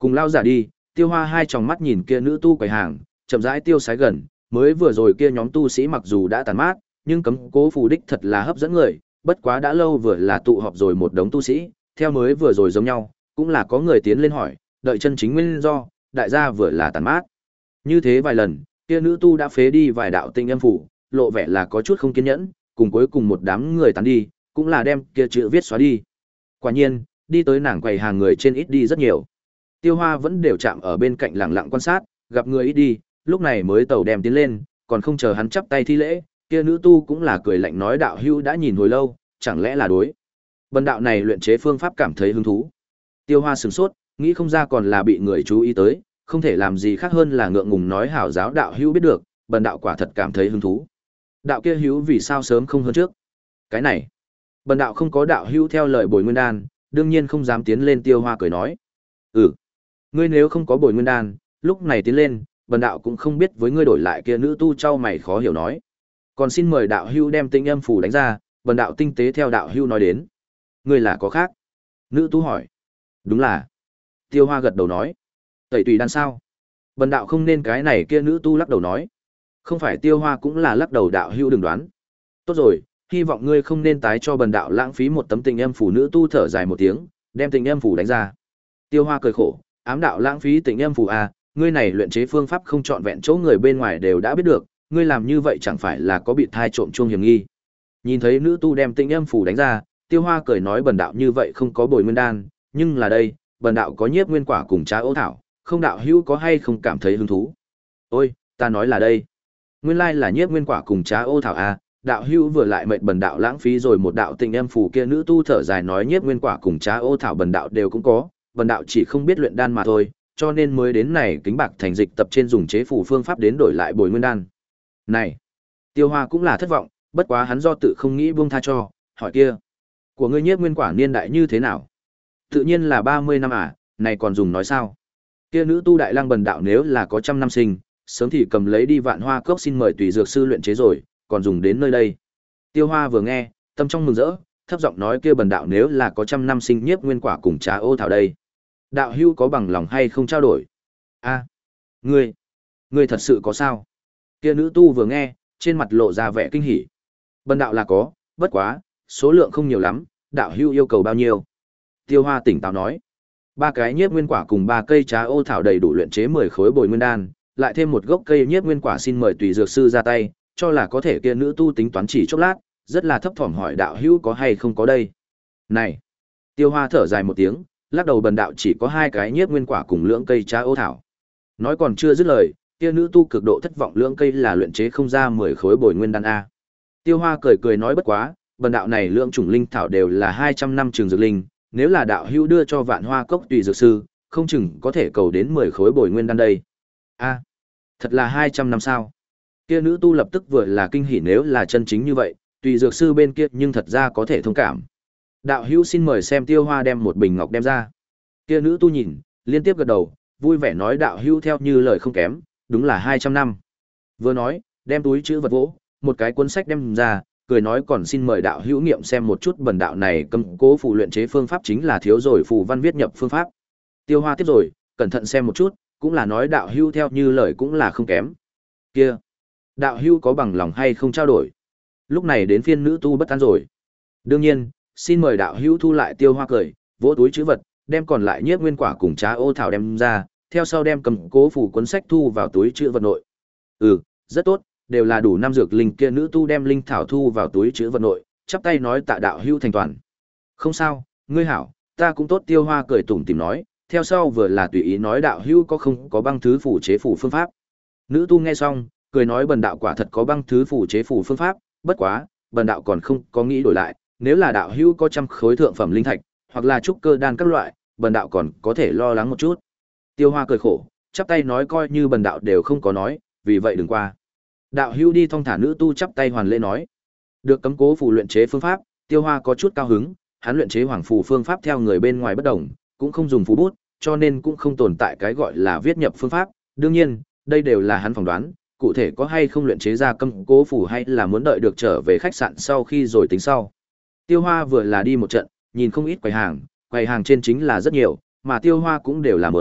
Cùng lao giả đi, Tiêu Hoa hai tròng mắt nhìn kia nữ tu quầy hàng, chậm rãi tiêu sái gần, mới vừa rồi kia nhóm tu sĩ mặc dù đã tàn mát, nhưng cấm cố phù đích thật là hấp dẫn người, bất quá đã lâu vừa là tụ họp rồi một đống tu sĩ, theo mới vừa rồi giống nhau, cũng là có người tiến lên hỏi, đợi chân chính nguyên do, đại gia vừa là tàn mát. Như thế vài lần, kia nữ tu đã phế đi vài đạo tinh âm phủ, lộ vẻ là có chút không kiên nhẫn, cùng cuối cùng một đám người tán đi, cũng là đem kia chữ viết xóa đi. Quả nhiên, đi tới nàng quầy hàng người trên ít đi rất nhiều. Tiêu Hoa vẫn đều chạm ở bên cạnh lặng lặng quan sát, gặp người ít đi, lúc này mới tàu đem tiến lên, còn không chờ hắn chắp tay thi lễ, kia nữ tu cũng là cười lạnh nói đạo hữu đã nhìn hồi lâu, chẳng lẽ là đối. Bần đạo này luyện chế phương pháp cảm thấy hứng thú. Tiêu Hoa sửng sốt, nghĩ không ra còn là bị người chú ý tới, không thể làm gì khác hơn là ngượng ngùng nói hảo giáo đạo hữu biết được, bần đạo quả thật cảm thấy hứng thú. Đạo kia hữu vì sao sớm không hơn trước? Cái này, bần đạo không có đạo hữu theo lời Bồi Nguyên Đan, đương nhiên không dám tiến lên. Tiêu Hoa cười nói, ừ, ngươi nếu không có Bồi Nguyên Đan, lúc này tiến lên, bần đạo cũng không biết với ngươi đổi lại. Kia nữ tu trao mày khó hiểu nói, còn xin mời đạo hữu đem tinh âm phủ đánh ra, bần đạo tinh tế theo đạo hữu nói đến. Ngươi là có khác? Nữ tu hỏi. Đúng là. Tiêu Hoa gật đầu nói, tẩy tùy đan sao? Bần đạo không nên cái này. Kia nữ tu lắc đầu nói, không phải. Tiêu Hoa cũng là lắc đầu, đạo hữu đừng đoán. Tốt rồi, hy vọng ngươi không nên tái cho bần đạo lãng phí một tấm tình âm phủ. Nữ tu thở dài một tiếng, đem tình âm phủ đánh ra. Tiêu Hoa cười khổ, ám đạo lãng phí tình âm phủ à, ngươi này luyện chế phương pháp không trọn vẹn, chỗ người bên ngoài đều đã biết được, ngươi làm như vậy chẳng phải là có bị thai trộm chuông hiểm nghi. Nhìn thấy nữ tu đem tình âm phủ đánh ra, Tiêu Hoa cười nói bần đạo như vậy không có Bồi Nguyên Đan, nhưng là đây, bần đạo có nhiếp nguyên quả cùng trá ô thảo, không đạo hữu có hay không cảm thấy hứng thú? Ôi, ta nói là đây. Nguyên lai là nhiếp nguyên quả cùng trá ô thảo à, đạo hữu vừa lại mệnh bần đạo lãng phí rồi một đạo tình âm phủ. Kia nữ tu thở dài nói nhiếp nguyên quả cùng trá ô thảo bần đạo đều cũng có, bần đạo chỉ không biết luyện đan mà thôi, cho nên mới đến này kính bạc thành dịch tập trên dùng chế phủ phương pháp đến đổi lại Bồi Nguyên Đan. Này, Tiêu Hoa cũng là thất vọng, bất quá hắn do tự không nghĩ buông tha cho, hỏi kia, của ngươi nhiếp nguyên quả niên đại như thế nào? Tự nhiên là ba mươi năm à, này còn dùng nói sao? Kia nữ tu đại lang bần đạo nếu là có trăm năm sinh, sớm thì cầm lấy đi Vạn Hoa cốc xin mời tùy dược sư luyện chế rồi, còn dùng đến nơi đây. Tiêu Hoa vừa nghe, tâm trong mừng rỡ, thấp giọng nói kia bần đạo nếu là có trăm năm sinh nhiếp nguyên quả cùng trá ô thảo đây, đạo hữu có bằng lòng hay không trao đổi? A, ngươi, ngươi thật sự có sao? Kia nữ tu vừa nghe, trên mặt lộ ra vẻ kinh hỉ. Bần đạo là có, bất quá, số lượng không nhiều lắm, đạo hữu yêu cầu bao nhiêu? Tiêu Hoa tỉnh táo nói, ba cái nhiếp nguyên quả cùng ba cây trá ô thảo đầy đủ luyện chế mười khối Bồi Nguyên Đan, lại thêm một gốc cây nhiếp nguyên quả xin mời tùy dược sư ra tay, cho là có thể. Kia nữ tu tính toán chỉ chốc lát, rất là thấp thỏm hỏi đạo hữu có hay không có đây. Này, Tiêu Hoa thở dài một tiếng, lắc đầu bần đạo chỉ có hai cái nhiếp nguyên quả cùng lưỡng cây trá ô thảo. Nói còn chưa dứt lời, kia nữ tu cực độ thất vọng, lưỡng cây là luyện chế không ra mười khối Bồi Nguyên Đan a. Tiêu Hoa cười cười nói bất quá, bần đạo này lưỡng chủng linh thảo đều là hai trăm năm trường dược linh, nếu là đạo hữu đưa cho Vạn Hoa cốc tùy dược sư, không chừng có thể cầu đến mười khối Bồi Nguyên Đan đây. A, thật là hai trăm năm sao? Kia nữ tu lập tức vừa là kinh hỉ, nếu là chân chính như vậy, tùy dược sư bên kia nhưng thật ra có thể thông cảm. Đạo hữu xin mời xem. Tiêu Hoa đem một bình ngọc đem ra. Kia nữ tu nhìn, liên tiếp gật đầu, vui vẻ nói đạo hữu theo như lời không kém, đúng là hai trăm năm. Vừa nói, đem túi chữ vật vỗ, một cái cuốn sách đem ra, cười nói còn xin mời đạo hữu nghiệm xem một chút, bần đạo này cầm cố phù luyện chế phương pháp chính là thiếu rồi phù văn viết nhập phương pháp. Tiêu Hoa tiếp rồi, cẩn thận xem một chút, cũng là nói đạo hữu theo như lời cũng là không kém. Kia, đạo hữu có bằng lòng hay không trao đổi? Lúc này đến phiên nữ tu bất an rồi. Đương nhiên, xin mời đạo hữu thu lại. Tiêu Hoa cười, vỗ túi chữ vật, đem còn lại nhiếp nguyên quả cùng trá ô thảo đem ra, theo sau đem cầm cố phủ cuốn sách thu vào túi chữ vật nội. Ừ, rất tốt, đều là đủ năm dược linh. Kia nữ tu đem linh thảo thu vào túi chữ vật nội, chắp tay nói tạ đạo hữu thành toàn. Không sao, ngươi hảo, ta cũng tốt. Tiêu Hoa cười tủm tỉm nói, theo sau vừa là tùy ý nói đạo hữu có không có băng thứ phủ chế phủ phương pháp. Nữ tu nghe xong, cười nói bần đạo quả thật có băng thứ phủ chế phủ phương pháp, bất quá, bần đạo còn không có nghĩ đổi lại, nếu là đạo hữu có trăm khối thượng phẩm linh thạch, hoặc là trúc cơ đan các loại, bần đạo còn có thể lo lắng một chút. Tiêu Hoa cười khổ, chắp tay nói coi như bần đạo đều không có nói, vì vậy đừng qua. Đạo hữu đi thong thả. Nữ tu chắp tay hoàn lễ nói. Được cấm cố phù luyện chế phương pháp, Tiêu Hoa có chút cao hứng, hắn luyện chế hoàng phù phương pháp theo người bên ngoài bất đồng, cũng không dùng phù bút, cho nên cũng không tồn tại cái gọi là viết nhập phương pháp. Đương nhiên, đây đều là hắn phỏng đoán, cụ thể có hay không luyện chế ra cấm cố phù hay là muốn đợi được trở về khách sạn sau khi rồi tính sau. Tiêu Hoa vừa là đi một trận, nhìn không ít quầy hàng, quầy hàng trên chính là rất nhiều, mà Tiêu Hoa cũng đều làm ớn,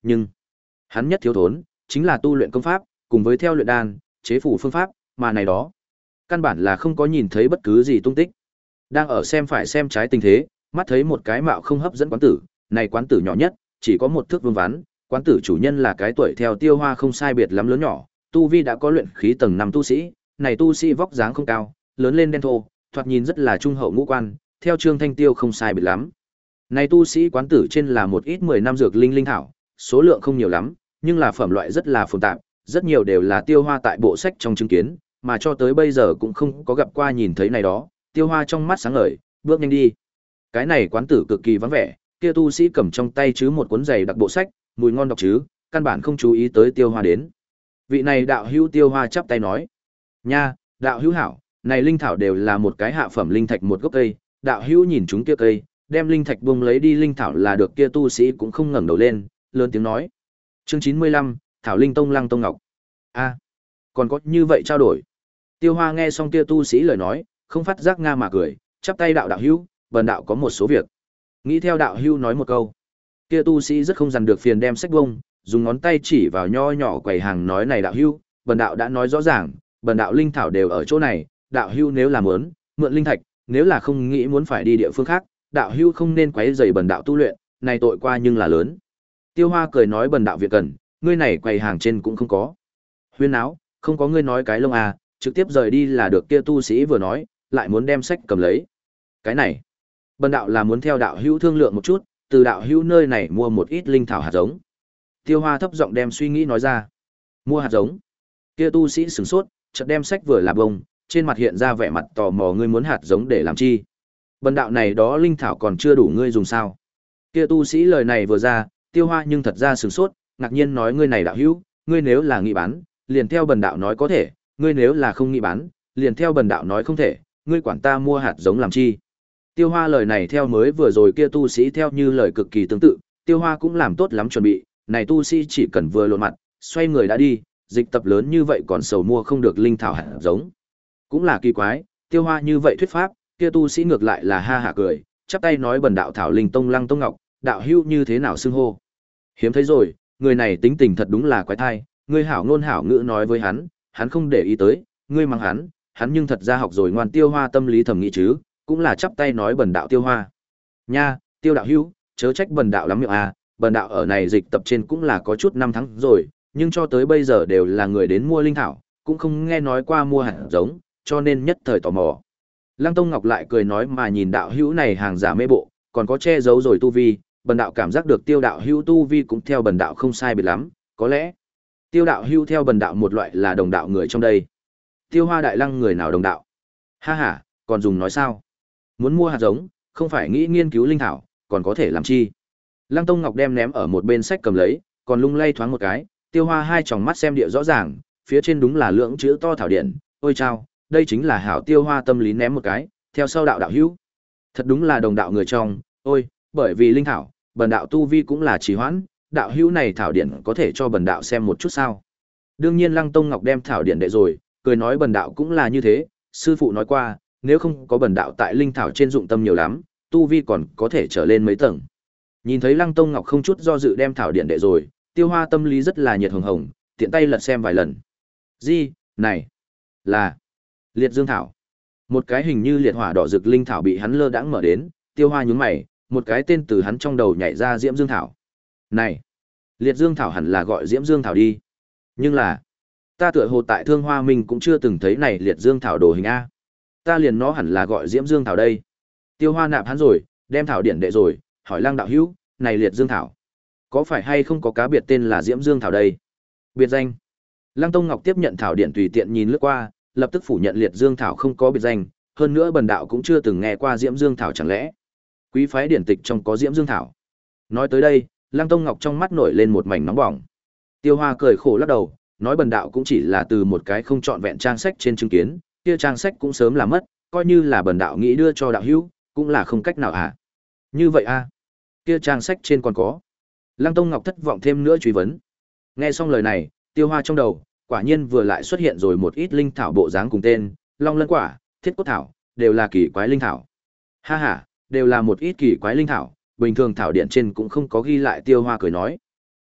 nhưng hắn nhất thiếu thốn chính là tu luyện công pháp, cùng với theo luyện đan, chế phủ phương pháp, mà này đó, căn bản là không có nhìn thấy bất cứ gì tung tích. Đang ở xem phải xem trái tình thế, mắt thấy một cái mạo không hấp dẫn quán tử, này quán tử nhỏ nhất, chỉ có một thước vuông vắn, quán tử chủ nhân là cái tuổi theo Tiêu Hoa không sai biệt lắm lớn nhỏ, tu vi đã có luyện khí tầng năm tu sĩ, này tu sĩ vóc dáng không cao, lớn lên đen thô, thoạt nhìn rất là trung hậu ngũ quan, theo Trương Thanh Tiêu không sai biệt lắm. Này tu sĩ quán tử trên là một ít mười năm dược linh linh thảo, số lượng không nhiều lắm, nhưng là phẩm loại rất là phồn tạp, rất nhiều đều là Tiêu Hoa tại bộ sách trong chứng kiến, mà cho tới bây giờ cũng không có gặp qua nhìn thấy này đó. Tiêu Hoa trong mắt sáng ngời, bước nhanh đi. Cái này quán tử cực kỳ vắng vẻ, kia tu sĩ cầm trong tay chứ một cuốn giày đặc bộ sách, mùi ngon đọc chứ, căn bản không chú ý tới Tiêu Hoa đến. Vị này đạo hữu, Tiêu Hoa chắp tay nói: "Nha, đạo hữu hảo, này linh thảo đều là một cái hạ phẩm linh thạch một gốc cây, đạo hữu nhìn chúng kia cây, đem linh thạch buông lấy đi linh thảo là được." Kia tu sĩ cũng không ngẩng đầu lên, lớn tiếng nói. Chương chín mươi lăm, Thảo Linh Tông Lăng Tông Ngọc. A, còn có như vậy trao đổi. Tiêu Hoa nghe xong kia tu sĩ lời nói, không phát giác nga mà cười, chắp tay đạo đạo hữu, bần đạo có một số việc. Nghĩ theo đạo hữu nói một câu. Kia tu sĩ rất không dằn được phiền đem sách bông, dùng ngón tay chỉ vào nho nhỏ quầy hàng nói: "Này đạo hữu, bần đạo đã nói rõ ràng, bần đạo linh thảo đều ở chỗ này, đạo hữu nếu là muốn mượn linh thạch, nếu là không nghĩ muốn phải đi địa phương khác, đạo hữu không nên quấy rầy bần đạo tu luyện, này tội qua nhưng là lớn." Tiêu Hoa cười nói: "Bần đạo việc cần, ngươi này quầy hàng trên cũng không có." Huyên áo, không có ngươi nói cái lông à, trực tiếp rời đi là được. Kia tu sĩ vừa nói, lại muốn đem sách cầm lấy. Cái này, bần đạo là muốn theo đạo hữu thương lượng một chút, từ đạo hữu nơi này mua một ít linh thảo hạt giống. Tiêu Hoa thấp giọng đem suy nghĩ nói ra. Mua hạt giống? Kia tu sĩ sửng sốt, chợt đem sách vừa là bông, trên mặt hiện ra vẻ mặt tò mò: "Ngươi muốn hạt giống để làm chi? Bần đạo này đó linh thảo còn chưa đủ ngươi dùng sao?" Kia tu sĩ lời này vừa ra, Tiêu Hoa nhưng thật ra sửng sốt, ngạc nhiên nói: "Ngươi này đạo hữu, ngươi nếu là nghị bán, liền theo bần đạo nói có thể, ngươi nếu là không nghị bán, liền theo bần đạo nói không thể, ngươi quản ta mua hạt giống làm chi?" Tiêu Hoa lời này theo mới vừa rồi kia tu sĩ theo như lời cực kỳ tương tự, Tiêu Hoa cũng làm tốt lắm chuẩn bị, này tu sĩ chỉ cần vừa lộ mặt, xoay người đã đi, dịch tập lớn như vậy còn sầu mua không được linh thảo hạt giống. Cũng là kỳ quái, Tiêu Hoa như vậy thuyết pháp, kia tu sĩ ngược lại là ha hả cười, chắp tay nói: "Bần đạo Thảo Linh Tông Lăng Tông Ngọc, đạo hữu như thế nào xưng hô?" Hiếm thấy rồi, người này tính tình thật đúng là quái thai, ngươi hảo ngôn hảo ngữ nói với hắn, hắn không để ý tới, ngươi mắng hắn, hắn nhưng thật ra học rồi ngoan. Tiêu Hoa tâm lý thầm nghĩ chứ, cũng là chắp tay nói: "Bần đạo Tiêu Hoa." "Nha, Tiêu đạo hữu, chớ trách bần đạo lắm miệng à, bần đạo ở này dịch tập trên cũng là có chút năm tháng rồi, nhưng cho tới bây giờ đều là người đến mua linh thảo, cũng không nghe nói qua mua hạt giống, cho nên nhất thời tò mò." Lăng Tông Ngọc lại cười nói: "Mà nhìn đạo hữu này hàng giả mê bộ, còn có che giấu rồi tu vi, bần đạo cảm giác được Tiêu đạo hữu tu vi cũng theo bần đạo không sai biệt lắm, có lẽ Tiêu đạo hữu theo bần đạo một loại là đồng đạo người trong đây." Tiêu Hoa đại lăng, người nào đồng đạo? Ha ha, còn dùng nói sao? Muốn mua hạt giống, không phải nghĩ nghiên cứu linh thảo, còn có thể làm chi? Lăng Tông Ngọc đem ném ở một bên sách cầm lấy, còn lung lay thoáng một cái, Tiêu Hoa hai tròng mắt xem địa rõ ràng, phía trên đúng là lưỡng chữ to thảo điện, ôi chao, đây chính là hảo. Tiêu Hoa tâm lý ném một cái, theo sau đạo đạo hữu. Thật đúng là đồng đạo người trong, ôi, bởi vì linh thảo, bần đạo tu vi cũng là trì hoãn, đạo hữu này thảo điện có thể cho bần đạo xem một chút sao? Đương nhiên Lăng Tông Ngọc đem thảo điện đệ rồi, cười nói: "Bần đạo cũng là như thế, sư phụ nói qua, nếu không có bần đạo tại linh thảo trên dụng tâm nhiều lắm, tu vi còn có thể trở lên mấy tầng." Nhìn thấy Lăng Tông Ngọc không chút do dự đem thảo điện đệ rồi, Tiêu Hoa tâm lý rất là nhiệt hồng hồng, tiện tay lật xem vài lần. Gì, này, là liệt dương thảo. Một cái hình như liệt hỏa đỏ rực linh thảo bị hắn lơ đãng mở đến, Tiêu Hoa nhún mày, một cái tên từ hắn trong đầu nhảy ra: Diễm Dương thảo. Này, liệt dương thảo hẳn là gọi Diễm Dương thảo đi. Nhưng là, ta tựa hồ tại Thương Hoa Minh cũng chưa từng thấy này liệt dương thảo đồ hình a. Ta liền nó hẳn là gọi Diễm Dương thảo đây. Tiêu Hoa nạp hắn rồi, đem thảo điện đệ rồi, hỏi Lăng đạo hữu, này liệt dương thảo, có phải hay không có cá biệt tên là Diễm Dương thảo đây? Biệt danh. Lăng Tông Ngọc tiếp nhận thảo điện tùy tiện nhìn lướt qua, lập tức phủ nhận liệt dương thảo không có biệt danh, hơn nữa bần đạo cũng chưa từng nghe qua Diễm Dương thảo, chẳng lẽ quý phái điển tịch trong có Diễm Dương thảo? Nói tới đây, Lăng Tông Ngọc trong mắt nổi lên một mảnh nóng bỏng. Tiêu Hoa cười khổ lắc đầu, nói: "Bần đạo cũng chỉ là từ một cái không trọn vẹn trang sách trên chứng kiến, kia trang sách cũng sớm là mất, coi như là bần đạo nghĩ đưa cho đạo hữu, cũng là không cách nào à?" Như vậy a? Kia trang sách trên còn có? Lăng Tông Ngọc thất vọng thêm nữa truy vấn. Nghe xong lời này, Tiêu Hoa trong đầu quả nhiên vừa lại xuất hiện rồi một ít linh thảo bộ dáng cùng tên, Long Lân quả, Thiết Cốt thảo, đều là kỳ quái linh thảo. Ha ha, đều là một ít kỳ quái linh thảo, bình thường thảo điện trên cũng không có ghi lại. Tiêu Hoa cười nói: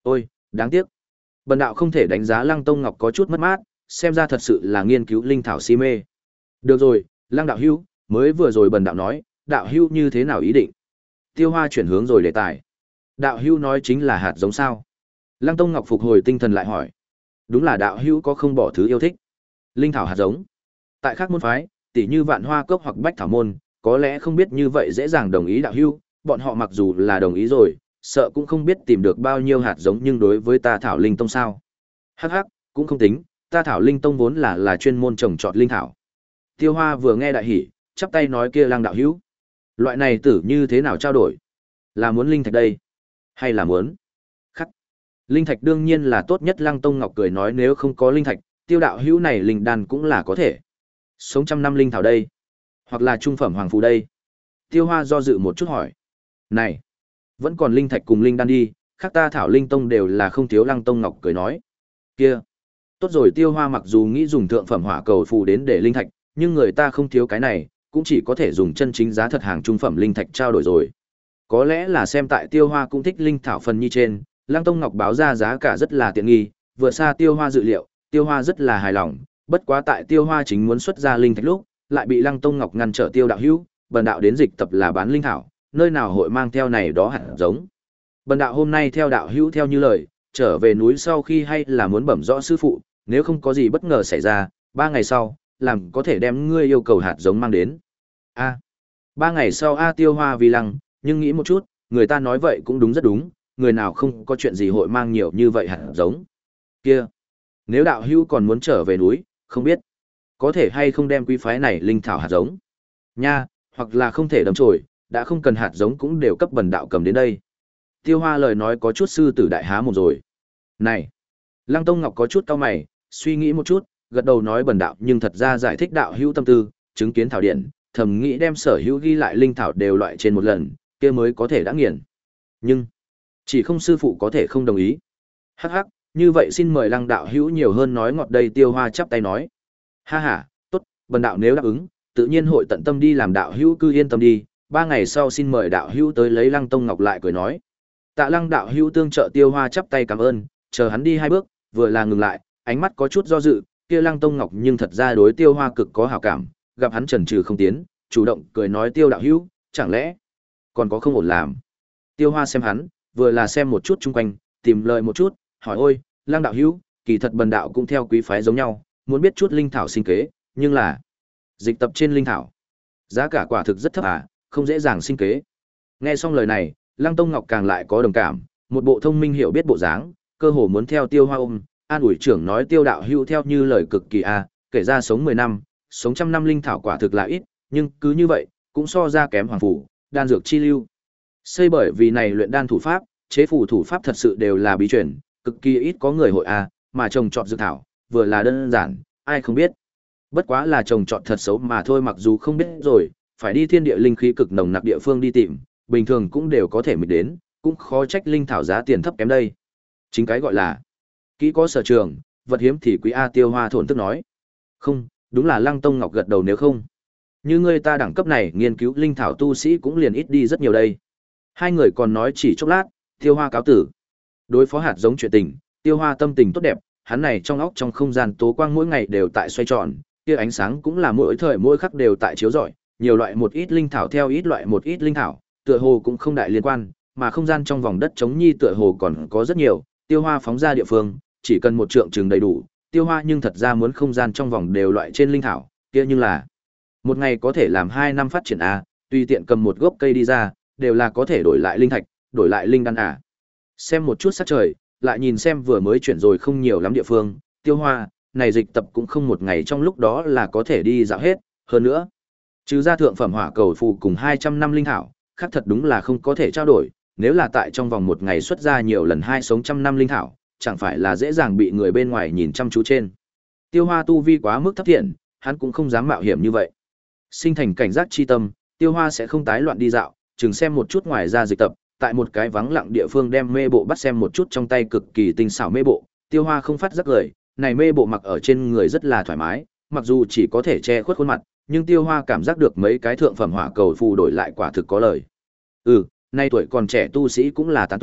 Ôi, đáng tiếc. Bần đạo không thể đánh giá Lăng Tông Ngọc có chút mất mát, xem ra thật sự là nghiên cứu linh thảo si mê. Được rồi, Lăng đạo hữu, mới vừa rồi bần đạo nói, đạo hữu như thế nào ý định? Tiêu Hoa chuyển hướng rồi đề tài. Đạo hữu nói chính là hạt giống sao? Lăng Tông Ngọc phục hồi tinh thần lại hỏi. Đúng là đạo hữu có không bỏ thứ yêu thích. Linh thảo hạt giống. Tại các môn phái, tỷ như Vạn Hoa Cốc hoặc Bách Thảo môn, có lẽ không biết như vậy dễ dàng đồng ý đạo hữu, bọn họ mặc dù là đồng ý rồi, sợ cũng không biết tìm được bao nhiêu hạt giống, nhưng đối với ta Thảo Linh Tông sao? Hắc hắc, cũng không tính, ta Thảo Linh Tông vốn là là chuyên môn trồng trọt linh thảo. Tiêu Hoa vừa nghe đại hỉ, chắp tay nói kia Lăng đạo hữu, loại này tử như thế nào trao đổi? Là muốn linh thạch đây, hay là muốn? Khắc. Linh thạch đương nhiên là tốt nhất, Lăng Tông Ngọc cười nói, nếu không có linh thạch, Tiêu đạo hữu này linh đan cũng là có thể. Sống trăm năm linh thảo đây, hoặc là trung phẩm hoàng phù đây. Tiêu Hoa do dự một chút hỏi. Này, vẫn còn linh thạch cùng linh đan đi, khác ta Thảo Linh Tông đều là không thiếu, Lăng Tông Ngọc cười nói. Kia, tốt rồi, Tiêu Hoa mặc dù nghĩ dùng thượng phẩm hỏa cầu phù đến để linh thạch, nhưng người ta không thiếu cái này, cũng chỉ có thể dùng chân chính giá thật hàng trung phẩm linh thạch trao đổi rồi. Có lẽ là xem tại Tiêu Hoa cũng thích linh thảo phần nhi trên, Lăng Tông Ngọc báo ra giá cả rất là tiện nghi, vừa xa Tiêu Hoa dự liệu, Tiêu Hoa rất là hài lòng, bất quá tại Tiêu Hoa chính muốn xuất ra linh thạch lúc, lại bị Lăng Tông Ngọc ngăn trở. Tiêu đạo hữu, bần đạo đến dịch tập là bán linh thảo, nơi nào hội mang theo này đó hạt giống. Bần đạo hôm nay theo đạo hữu theo như lời, trở về núi sau khi hay là muốn bẩm rõ sư phụ, nếu không có gì bất ngờ xảy ra, ba ngày sau, làm có thể đem ngươi yêu cầu hạt giống mang đến. A, ba ngày sau A. Tiêu Hoa vì lăng, nhưng nghĩ một chút, người ta nói vậy cũng đúng, rất đúng, người nào không có chuyện gì hội mang nhiều như vậy hạt giống. Kia, nếu đạo hữu còn muốn trở về núi, không biết có thể hay không đem quý phái này linh thảo hạt giống nha, hoặc là không thể đâm chồi, đã không cần hạt giống cũng đều cấp bần đạo cầm đến đây. Tiêu Hoa lời nói có chút sư tử đại há mồm rồi. Này, Lăng Tông Ngọc có chút cau mày, suy nghĩ một chút, gật đầu nói, bần đạo nhưng thật ra giải thích đạo hữu tâm tư, chứng kiến thảo điển, thầm nghĩ đem sở hữu ghi lại linh thảo đều loại trên một lần, kia mới có thể đã nghiền. Nhưng chỉ không sư phụ có thể không đồng ý. Hắc hắc, như vậy xin mời Lăng đạo hữu nhiều hơn nói ngọt đây. Tiêu Hoa chắp tay nói. Ha ha, tốt, bần đạo nếu đáp ứng, tự nhiên hội tận tâm đi làm, đạo hữu cứ yên tâm đi, ba ngày sau xin mời đạo hữu tới lấy. Lăng Tông Ngọc lại cười nói. Tạ Lăng đạo hữu tương trợ. Tiêu Hoa chắp tay cảm ơn, chờ hắn đi hai bước, vừa là ngừng lại, ánh mắt có chút do dự, kia Lăng Tông Ngọc nhưng thật ra đối Tiêu Hoa cực có hảo cảm, gặp hắn chần chừ không tiến, chủ động cười nói, Tiêu đạo hữu, chẳng lẽ còn có không ổn làm. Tiêu Hoa xem hắn, vừa là xem một chút chung quanh, tìm lời một chút, hỏi, ôi, Lăng đạo hữu, kỳ thật bần đạo cũng theo quý phái giống nhau, muốn biết chút linh thảo sinh kế, nhưng là dịch tập trên linh thảo, giá cả quả thực rất thấp à, không dễ dàng sinh kế. Nghe xong lời này, Lăng Tông Ngọc càng lại có đồng cảm, một bộ thông minh hiểu biết bộ dáng, cơ hồ muốn theo Tiêu Hoa ôm, an ủi trưởng nói, Tiêu đạo hữu theo như lời cực kỳ à, kể ra sống mười năm, sống trăm năm linh thảo quả thực là ít, nhưng cứ như vậy, cũng so ra kém hoàng phủ, đan dược chi lưu. Xây bởi vì này luyện đan thủ pháp, chế phù thủ pháp thật sự đều là bí truyền, cực kỳ ít có người hội à, mà trồng trọt dược thảo, vừa là đơn giản, ai không biết. Bất quá là trồng trọt thật xấu mà thôi, mặc dù không biết rồi, phải đi thiên địa linh khí cực nồng nặc địa phương đi tìm, bình thường cũng đều có thể mịch đến, cũng khó trách linh thảo giá tiền thấp kém đây. Chính cái gọi là kỹ có sở trường, vật hiếm thì quý a. Tiêu Hoa thổn thức nói. Không, đúng là Lăng Tông Ngọc gật đầu, nếu không như người ta đẳng cấp này nghiên cứu linh thảo tu sĩ cũng liền ít đi rất nhiều đây. Hai người còn nói chỉ chốc lát, Tiêu Hoa cáo tử. Đối phó hạt giống chuyện tình, Tiêu Hoa tâm tình tốt đẹp, hắn này trong óc trong không gian tố quang mỗi ngày đều tại xoay tròn, kia ánh sáng cũng là mỗi thời mỗi khắc đều tại chiếu rọi, nhiều loại một ít linh thảo theo ít loại một ít linh thảo, tựa hồ cũng không đại liên quan, mà không gian trong vòng đất trống nhi tựa hồ còn có rất nhiều. Tiêu Hoa phóng ra địa phương, chỉ cần một trượng chừng đầy đủ. Tiêu Hoa nhưng thật ra muốn không gian trong vòng đều loại trên linh thảo, kia nhưng là một ngày có thể làm hai năm phát triển a, tùy tiện cầm một gốc cây đi ra, đều là có thể đổi lại linh thạch, đổi lại linh đan à. Xem một chút sắc trời, lại nhìn xem vừa mới chuyển rồi không nhiều lắm địa phương, Tiêu Hoa, này dịch tập cũng không một ngày trong lúc đó là có thể đi dạo hết, hơn nữa, trừ ra thượng phẩm hỏa cầu phù cùng hai trăm năm linh thảo, khác thật đúng là không có thể trao đổi, nếu là tại trong vòng một ngày xuất ra nhiều lần hai sống trăm năm linh thảo, chẳng phải là dễ dàng bị người bên ngoài nhìn chăm chú trên. Tiêu Hoa tu vi quá mức thấp thiện, hắn cũng không dám mạo hiểm như vậy. Sinh thành cảnh giác chi tâm, Tiêu Hoa sẽ không tái loạn đi dạo, chừng xem một chút ngoài ra dịch tập, tại một cái vắng lặng địa phương đem mê bộ bắt xem một chút trong tay cực kỳ tinh xảo mê bộ. Tiêu Hoa không phát giác lời, này mê bộ mặc ở trên người rất là thoải mái, mặc dù chỉ có thể che khuất khuôn mặt, nhưng Tiêu Hoa cảm giác được mấy cái thượng phẩm hỏa cầu phù đổi lại quả thực có lời. Ừ, nay tuổi còn trẻ tu sĩ cũng là tán tu,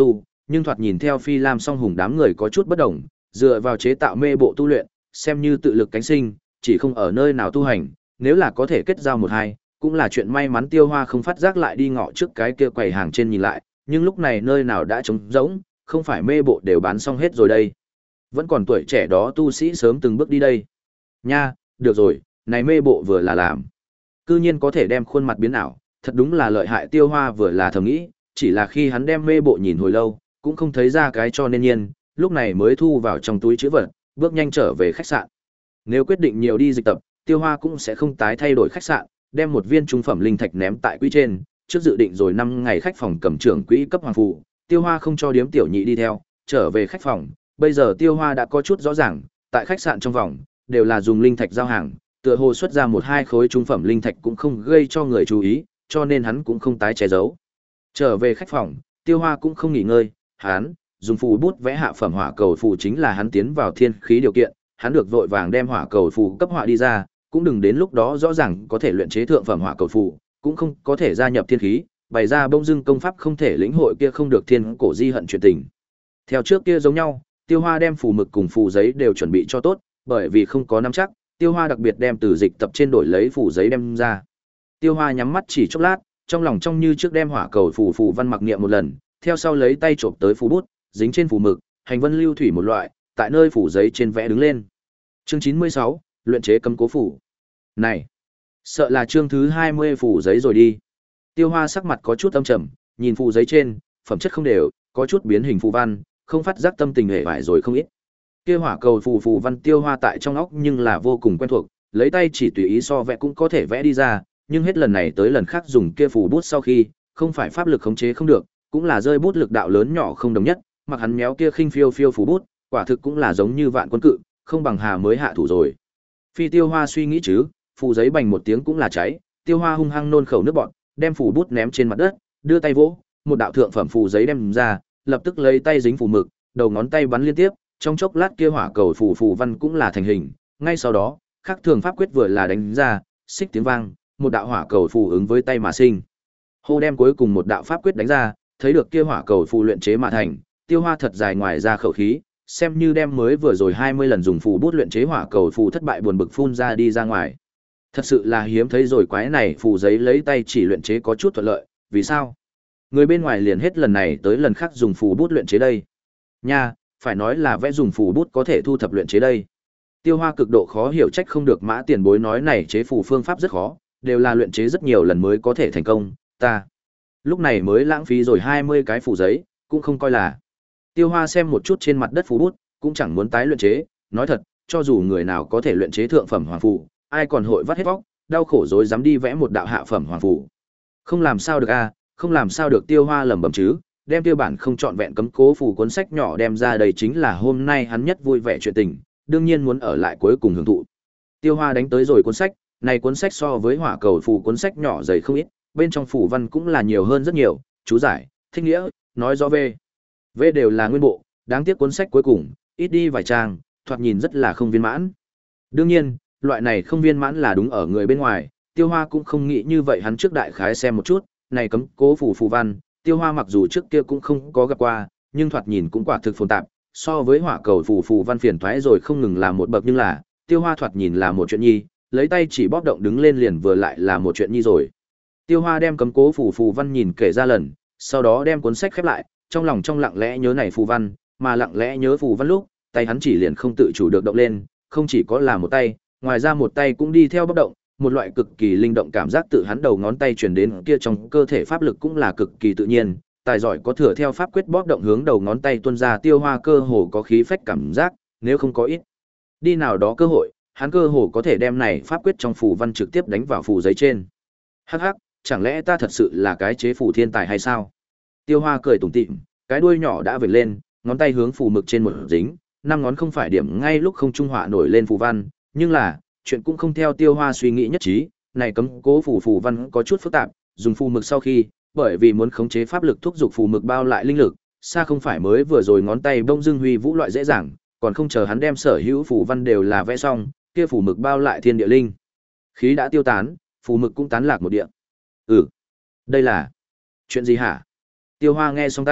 nhưng thoạt nhìn theo Phi Lam Song Hùng đám người có chút bất đồng, dựa vào chế tạo mê bộ tu luyện, xem như tự lực cánh sinh, chỉ không ở nơi nào tu hành, nếu là có thể kết giao một hai, cũng là chuyện may mắn. Tiêu Hoa không phát giác lại đi ngọ trước cái kia quầy hàng trên nhìn lại, nhưng lúc này nơi nào đã trống rỗng, không phải mê bộ đều bán xong hết rồi đây. Vẫn còn tuổi trẻ đó tu sĩ sớm từng bước đi đây. Nha, được rồi, này mê bộ vừa là làm. Cư nhiên có thể đem khuôn mặt biến ảo, thật đúng là lợi hại. Tiêu Hoa vừa là thầm nghĩ, chỉ là khi hắn đem mê bộ nhìn hồi lâu, cũng không thấy ra cái cho nên nhiên, lúc này mới thu vào trong túi trữ vật, bước nhanh trở về khách sạn. Nếu quyết định nhiều đi dịch tập, Tiêu Hoa cũng sẽ không tái thay đổi khách sạn, đem một viên trung phẩm linh thạch ném tại quỹ trên, trước dự định rồi năm ngày khách phòng cầm trưởng quỹ cấp hoàng phụ, Tiêu Hoa không cho điếm tiểu nhị đi theo, trở về khách phòng. Bây giờ Tiêu Hoa đã có chút rõ ràng, tại khách sạn trong vòng đều là dùng linh thạch giao hàng, tựa hồ xuất ra một hai khối trung phẩm linh thạch cũng không gây cho người chú ý, cho nên hắn cũng không tái che giấu. Trở về khách phòng, Tiêu Hoa cũng không nghỉ ngơi, hắn dùng phù bút vẽ hạ phẩm hỏa cầu phù chính là hắn tiến vào thiên khí điều kiện, hắn được vội vàng đem hỏa cầu phù cấp họa đi ra, cũng đừng đến lúc đó rõ ràng có thể luyện chế thượng phẩm hỏa cầu phù, cũng không có thể gia nhập thiên khí, bày ra bông dưng công pháp không thể lĩnh hội kia không được thiên cổ di hận chuyện tình. Theo trước kia giống nhau, Tiêu Hoa đem phù mực cùng phù giấy đều chuẩn bị cho tốt, bởi vì không có nắm chắc, Tiêu Hoa đặc biệt đem từ dịch tập trên đổi lấy phù giấy đem ra. Tiêu Hoa nhắm mắt chỉ chốc lát, trong lòng trong như trước đem hỏa cầu phù phù văn mặc niệm một lần, theo sau lấy tay chộp tới phù bút, dính trên phù mực, hành vân lưu thủy một loại, tại nơi phù giấy trên vẽ đứng lên. Chương chín mươi sáu, luyện chế cấm cố phù. Này, sợ là chương thứ hai mươi phù giấy rồi đi. Tiêu Hoa sắc mặt có chút âm trầm, nhìn phù giấy trên, phẩm chất không đều, có chút biến hình phù văn, không phát giác tâm tình hề bại rồi không ít. Kia hỏa cầu phù phù văn Tiêu Hoa tại trong óc nhưng là vô cùng quen thuộc, lấy tay chỉ tùy ý so vẽ cũng có thể vẽ đi ra, nhưng hết lần này tới lần khác dùng kia phù bút sau khi, không phải pháp lực khống chế không được, cũng là rơi bút lực đạo lớn nhỏ không đồng nhất, mặc hắn méo kia khinh phiêu phiêu phù bút, quả thực cũng là giống như vạn quân cự, không bằng hà mới hạ thủ rồi. Phi Tiêu Hoa suy nghĩ chứ, phù giấy bành một tiếng cũng là cháy, Tiêu Hoa hung hăng nôn khẩu nước bọt, đem phù bút ném trên mặt đất, đưa tay vỗ, một đạo thượng phẩm phù giấy đem ra, lập tức lấy tay dính phù mực, đầu ngón tay bắn liên tiếp, trong chốc lát kia hỏa cầu phù phù văn cũng là thành hình, ngay sau đó, khắc thường pháp quyết vừa là đánh ra, xích tiếng vang, một đạo hỏa cầu phù ứng với tay mà sinh. Hô đem cuối cùng một đạo pháp quyết đánh ra, thấy được kia hỏa cầu phù luyện chế mà thành, Tiêu Hoa thật dài ngoài ra khẩu khí, xem như đem mới vừa rồi hai mươi lần dùng phù bút luyện chế hỏa cầu phù thất bại buồn bực phun ra đi ra ngoài. Thật sự là hiếm thấy rồi, quái này phù giấy lấy tay chỉ luyện chế có chút thuận lợi, vì sao? Người bên ngoài liền hết lần này tới lần khác dùng phù bút luyện chế đây. Nha, phải nói là vẽ dùng phù bút có thể thu thập luyện chế đây. Tiêu Hoa cực độ khó hiểu, trách không được Mã tiền bối nói này chế phù phương pháp rất khó, đều là luyện chế rất nhiều lần mới có thể thành công, ta lúc này mới lãng phí rồi hai mươi cái phù giấy, cũng không coi là. Tiêu Hoa xem một chút trên mặt đất phù bút, cũng chẳng muốn tái luyện chế, nói thật, cho dù người nào có thể luyện chế thượng phẩm hoàng phù, ai còn hội vắt hết vóc, đau khổ rồi dám đi vẽ một đạo hạ phẩm hoàng phù. Không làm sao được a, không làm sao được. Tiêu Hoa lẩm bẩm chứ, đem tiêu bản không trọn vẹn cấm cố phù cuốn sách nhỏ đem ra, đây chính là hôm nay hắn nhất vui vẻ chuyện tình, đương nhiên muốn ở lại cuối cùng hưởng thụ. Tiêu Hoa đánh tới rồi cuốn sách, này cuốn sách so với hỏa cầu phù cuốn sách nhỏ dày không ít, bên trong phù văn cũng là nhiều hơn rất nhiều, chú giải, thích nghĩa, nói rõ về V đều là nguyên bộ, đáng tiếc cuốn sách cuối cùng, ít đi vài trang, thoạt nhìn rất là không viên mãn. Đương nhiên, loại này không viên mãn là đúng ở người bên ngoài, Tiêu Hoa cũng không nghĩ như vậy, hắn trước đại khái xem một chút, này cấm cố phù phù văn, Tiêu Hoa mặc dù trước kia cũng không có gặp qua, nhưng thoạt nhìn cũng quả thực phồn tạp, so với hỏa cầu phù phù văn phiền toái rồi không ngừng là một bậc, nhưng là, Tiêu Hoa thoạt nhìn là một chuyện nhi, lấy tay chỉ bóp động đứng lên liền vừa lại là một chuyện nhi rồi. Tiêu Hoa đem cấm cố phù phù văn nhìn kể ra lần, sau đó đem cuốn sách khép lại, trong lòng trong lặng lẽ nhớ này phù văn, mà lặng lẽ nhớ phù văn lúc, tay hắn chỉ liền không tự chủ được động lên, không chỉ có là một tay, ngoài ra một tay cũng đi theo bóp động, một loại cực kỳ linh động cảm giác tự hắn đầu ngón tay truyền đến kia trong cơ thể, pháp lực cũng là cực kỳ tự nhiên, tài giỏi có thừa theo pháp quyết bóp động hướng đầu ngón tay tuôn ra. Tiêu Hoa cơ hồ có khí phách cảm giác, nếu không có ít đi nào đó cơ hội, hắn cơ hồ có thể đem này pháp quyết trong phù văn trực tiếp đánh vào phù giấy trên. Hắc hắc, chẳng lẽ ta thật sự là cái chế phù thiên tài hay sao? Tiêu Hoa cười tủm tỉm, cái đuôi nhỏ đã vểnh lên, ngón tay hướng phù mực trên một dính, năm ngón không phải điểm ngay lúc không trung họa nổi lên phù văn, nhưng là, chuyện cũng không theo Tiêu Hoa suy nghĩ nhất trí, này cấm cố phù phù văn có chút phức tạp, dùng phù mực sau khi, bởi vì muốn khống chế pháp lực thúc giục phù mực bao lại linh lực, xa không phải mới vừa rồi ngón tay bông dưng huy vũ loại dễ dàng, còn không chờ hắn đem sở hữu phù văn đều là vẽ xong, kia phù mực bao lại thiên địa linh khí đã tiêu tán, phù mực cũng tán lạc một địa. Ừ, đây là chuyện gì hả? Tiêu Hoa nghe xong tay,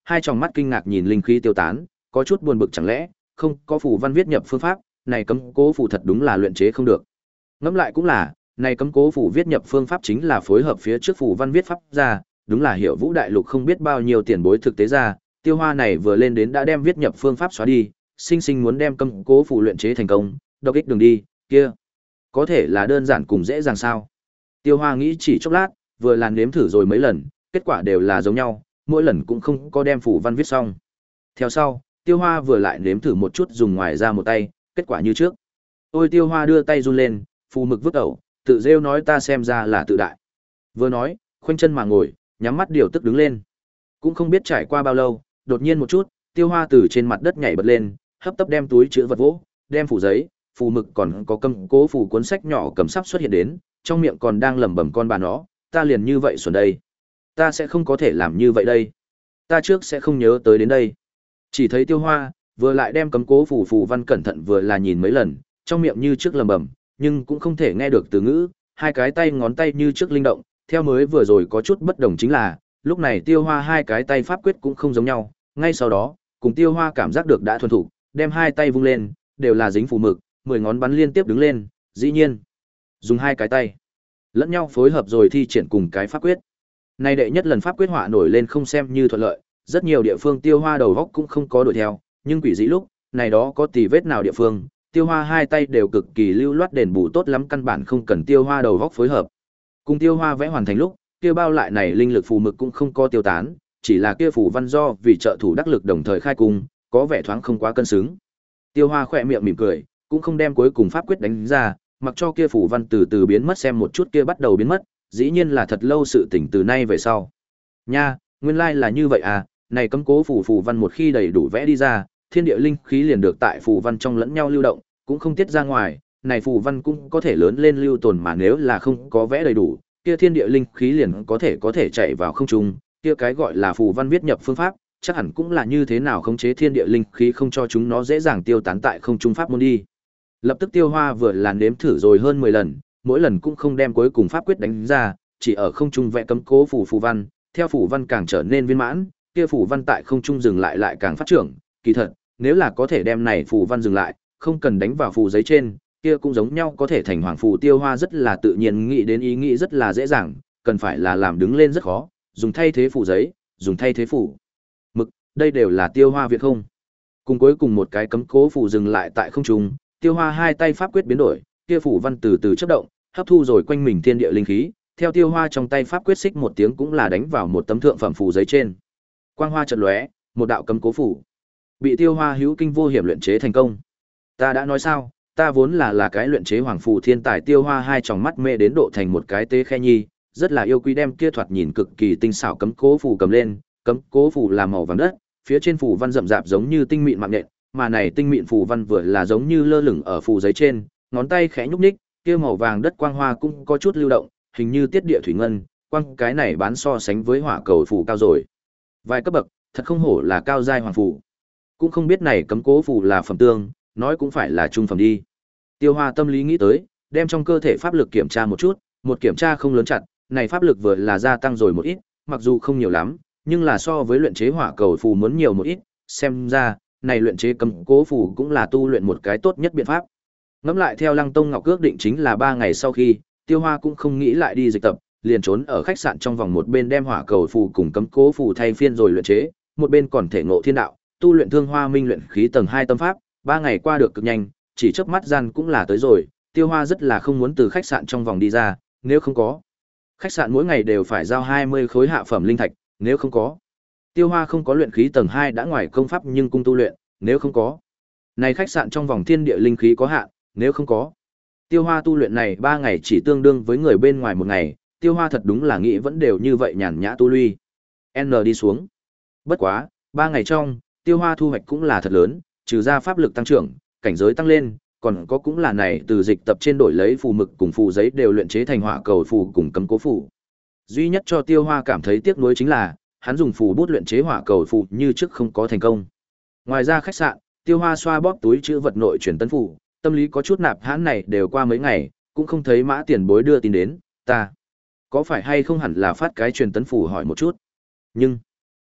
hai tròng mắt kinh ngạc nhìn linh khí tiêu tán, có chút buồn bực chẳng lẽ không có phù văn viết nhập phương pháp, này cấm cố phù thật đúng là luyện chế không được. Ngẫm lại cũng là, này cấm cố phù viết nhập phương pháp chính là phối hợp phía trước phù văn viết pháp ra, đúng là Hiểu Vũ đại lục không biết bao nhiêu tiền bối thực tế ra, Tiêu Hoa này vừa lên đến đã đem viết nhập phương pháp xóa đi, sinh sinh muốn đem cấm cố phù luyện chế thành công, độc ích đường đi, kia có thể là đơn giản cùng dễ dàng sao? Tiêu Hoa nghĩ chỉ chốc lát, vừa làm nếm thử rồi mấy lần, kết quả đều là giống nhau, mỗi lần cũng không có đem phù văn viết xong. Theo sau, Tiêu Hoa vừa lại nếm thử một chút dùng ngoài ra một tay, kết quả như trước. Ôi Tiêu Hoa đưa tay run lên, phù mực vứt ẩu, tự rêu nói ta xem ra là tự đại. Vừa nói, khoanh chân mà ngồi, nhắm mắt điều tức đứng lên. Cũng không biết trải qua bao lâu, đột nhiên một chút, Tiêu Hoa từ trên mặt đất nhảy bật lên, hấp tấp đem túi chứa vật vỗ, đem phù giấy, phù mực còn có cầm cố phù cuốn sách nhỏ cầm sắp xuất hiện đến, trong miệng còn đang lẩm bẩm con bà nó, ta liền như vậy xuẩn đây. Ta sẽ không có thể làm như vậy đây. Ta trước sẽ không nhớ tới đến đây. Chỉ thấy Tiêu Hoa, vừa lại đem cấm cố phù phù văn cẩn thận vừa là nhìn mấy lần, trong miệng như trước lẩm bẩm, nhưng cũng không thể nghe được từ ngữ, hai cái tay ngón tay như trước linh động, theo mới vừa rồi có chút bất đồng chính là, lúc này Tiêu Hoa hai cái tay pháp quyết cũng không giống nhau, ngay sau đó, cùng Tiêu Hoa cảm giác được đã thuần thục, đem hai tay vung lên, đều là dính phù mực, mười ngón bắn liên tiếp đứng lên, dĩ nhiên, dùng hai cái tay lẫn nhau phối hợp rồi thi triển cùng cái pháp quyết. Này đệ nhất lần pháp quyết họa nổi lên không xem như thuận lợi, rất nhiều địa phương Tiêu Hoa đầu góc cũng không có đuổi theo, nhưng quỷ dĩ lúc, này đó có tì vết nào địa phương, Tiêu Hoa hai tay đều cực kỳ lưu loát đền bù tốt lắm, căn bản không cần Tiêu Hoa đầu góc phối hợp. Cùng Tiêu Hoa vẽ hoàn thành lúc, kia bao lại này linh lực phù mực cũng không có tiêu tán, chỉ là kia phù văn do vì trợ thủ đắc lực đồng thời khai cung, có vẻ thoáng không quá cân xứng. Tiêu Hoa khẽ miệng mỉm cười, cũng không đem cuối cùng pháp quyết đánh ra, mặc cho kia phù văn từ từ biến mất, xem một chút kia bắt đầu biến mất, dĩ nhiên là thật lâu sự tỉnh từ nay về sau. Nha, nguyên lai là như vậy à, này cấm cố phù phù văn một khi đầy đủ vẽ đi ra, thiên địa linh khí liền được tại phù văn trong lẫn nhau lưu động, cũng không tiết ra ngoài, này phù văn cũng có thể lớn lên lưu tồn, mà nếu là không có vẽ đầy đủ, kia thiên địa linh khí liền có thể có thể chạy vào không trung, kia cái gọi là phù văn viết nhập phương pháp, chắc hẳn cũng là như thế nào khống chế thiên địa linh khí không cho chúng nó dễ dàng tiêu tán tại không trung pháp môn đi. Lập tức Tiêu Hoa vừa làn đếm thử rồi hơn mười lần, mỗi lần cũng không đem cuối cùng pháp quyết đánh ra, chỉ ở không trung vẽ cấm cố phù phù văn, theo phù văn càng trở nên viên mãn, kia phù văn tại không trung dừng lại lại càng phát triển, kỳ thật, nếu là có thể đem này phù văn dừng lại, không cần đánh vào phù giấy trên, kia cũng giống nhau có thể thành hoàng phù. Tiêu Hoa rất là tự nhiên nghĩ đến ý nghĩ rất là dễ dàng, cần phải là làm đứng lên rất khó, dùng thay thế phù giấy, dùng thay thế phù mực, đây đều là Tiêu Hoa việc không. Cùng cuối cùng một cái cấm cố phù dừng lại tại không trung, Tiêu Hoa hai tay pháp quyết biến đổi, kia phù văn từ từ chớp động, hấp thu rồi quanh mình thiên địa linh khí, theo Tiêu Hoa trong tay pháp quyết xích một tiếng cũng là đánh vào một tấm thượng phẩm phù giấy trên. Quang hoa chợt lóe, một đạo cấm cố phù bị Tiêu Hoa hữu kinh vô hiểm luyện chế thành công. Ta đã nói sao, ta vốn là là cái luyện chế hoàng phù thiên tài. Tiêu Hoa hai tròng mắt mê đến độ thành một cái tế khe nhi, rất là yêu quý đem kia thoạt nhìn cực kỳ tinh xảo cấm cố phù cầm lên, cấm cố phù là màu vàng đất, phía trên phù văn rậm rạp giống như tinh mịn mạng nhện, mà này tinh mịn phù văn vừa là giống như lơ lửng ở phù giấy trên, ngón tay khẽ nhúc nhích, kia màu vàng đất quang hoa cũng có chút lưu động, hình như tiết địa thủy ngân, quang cái này bán so sánh với hỏa cầu phù cao rồi vài cấp bậc, thật không hổ là cao giai hoàng phù. Cũng không biết này cấm cố phù là phẩm tương, nói cũng phải là trung phẩm đi. Tiêu Hoa tâm lý nghĩ tới, đem trong cơ thể pháp lực kiểm tra một chút, một kiểm tra không lớn chặt, này pháp lực vừa là gia tăng rồi một ít, mặc dù không nhiều lắm, nhưng là so với luyện chế hỏa cầu phù muốn nhiều một ít, xem ra, này luyện chế cấm cố phù cũng là tu luyện một cái tốt nhất biện pháp. Ngẫm lại theo Lăng Tông Ngọc ước định chính là ba ngày sau khi, Tiêu Hoa cũng không nghĩ lại đi dịch tập, liền trốn ở khách sạn trong vòng, một bên đem hỏa cầu phù cùng cấm cố phù thay phiên rồi luyện chế, một bên còn thể ngộ thiên đạo, tu luyện Thương Hoa Minh luyện khí tầng hai tâm pháp. Ba ngày qua được cực nhanh, chỉ chớp mắt gian cũng là tới rồi. Tiêu Hoa rất là không muốn từ khách sạn trong vòng đi ra, nếu không có, khách sạn mỗi ngày đều phải giao hai mươi khối hạ phẩm linh thạch, nếu không có, Tiêu Hoa không có luyện khí tầng hai đã ngoài công pháp nhưng cung tu luyện, nếu không có, này khách sạn trong vòng thiên địa linh khí có hạn, nếu không có, Tiêu Hoa tu luyện này ba ngày chỉ tương đương với người bên ngoài một ngày. Tiêu Hoa thật đúng là nghĩ vẫn đều như vậy nhàn nhã tu lui. N đi xuống. Bất quá, ba ngày trong, Tiêu Hoa thu hoạch cũng là thật lớn, trừ ra pháp lực tăng trưởng, cảnh giới tăng lên, còn có cũng là này từ dịch tập trên đổi lấy phù mực cùng phù giấy đều luyện chế thành hỏa cầu phù cùng cấm cố phù. Duy nhất cho Tiêu Hoa cảm thấy tiếc nuối chính là, hắn dùng phù bút luyện chế hỏa cầu phù như trước không có thành công. Ngoài ra khách sạn, Tiêu Hoa xoa bóp túi trữ vật nội truyền tấn phù, tâm lý có chút nạp hãn này đều qua mấy ngày, cũng không thấy Mã tiền bối đưa tin đến, ta có phải hay không hẳn là phát cái truyền tấn phù hỏi một chút. Nhưng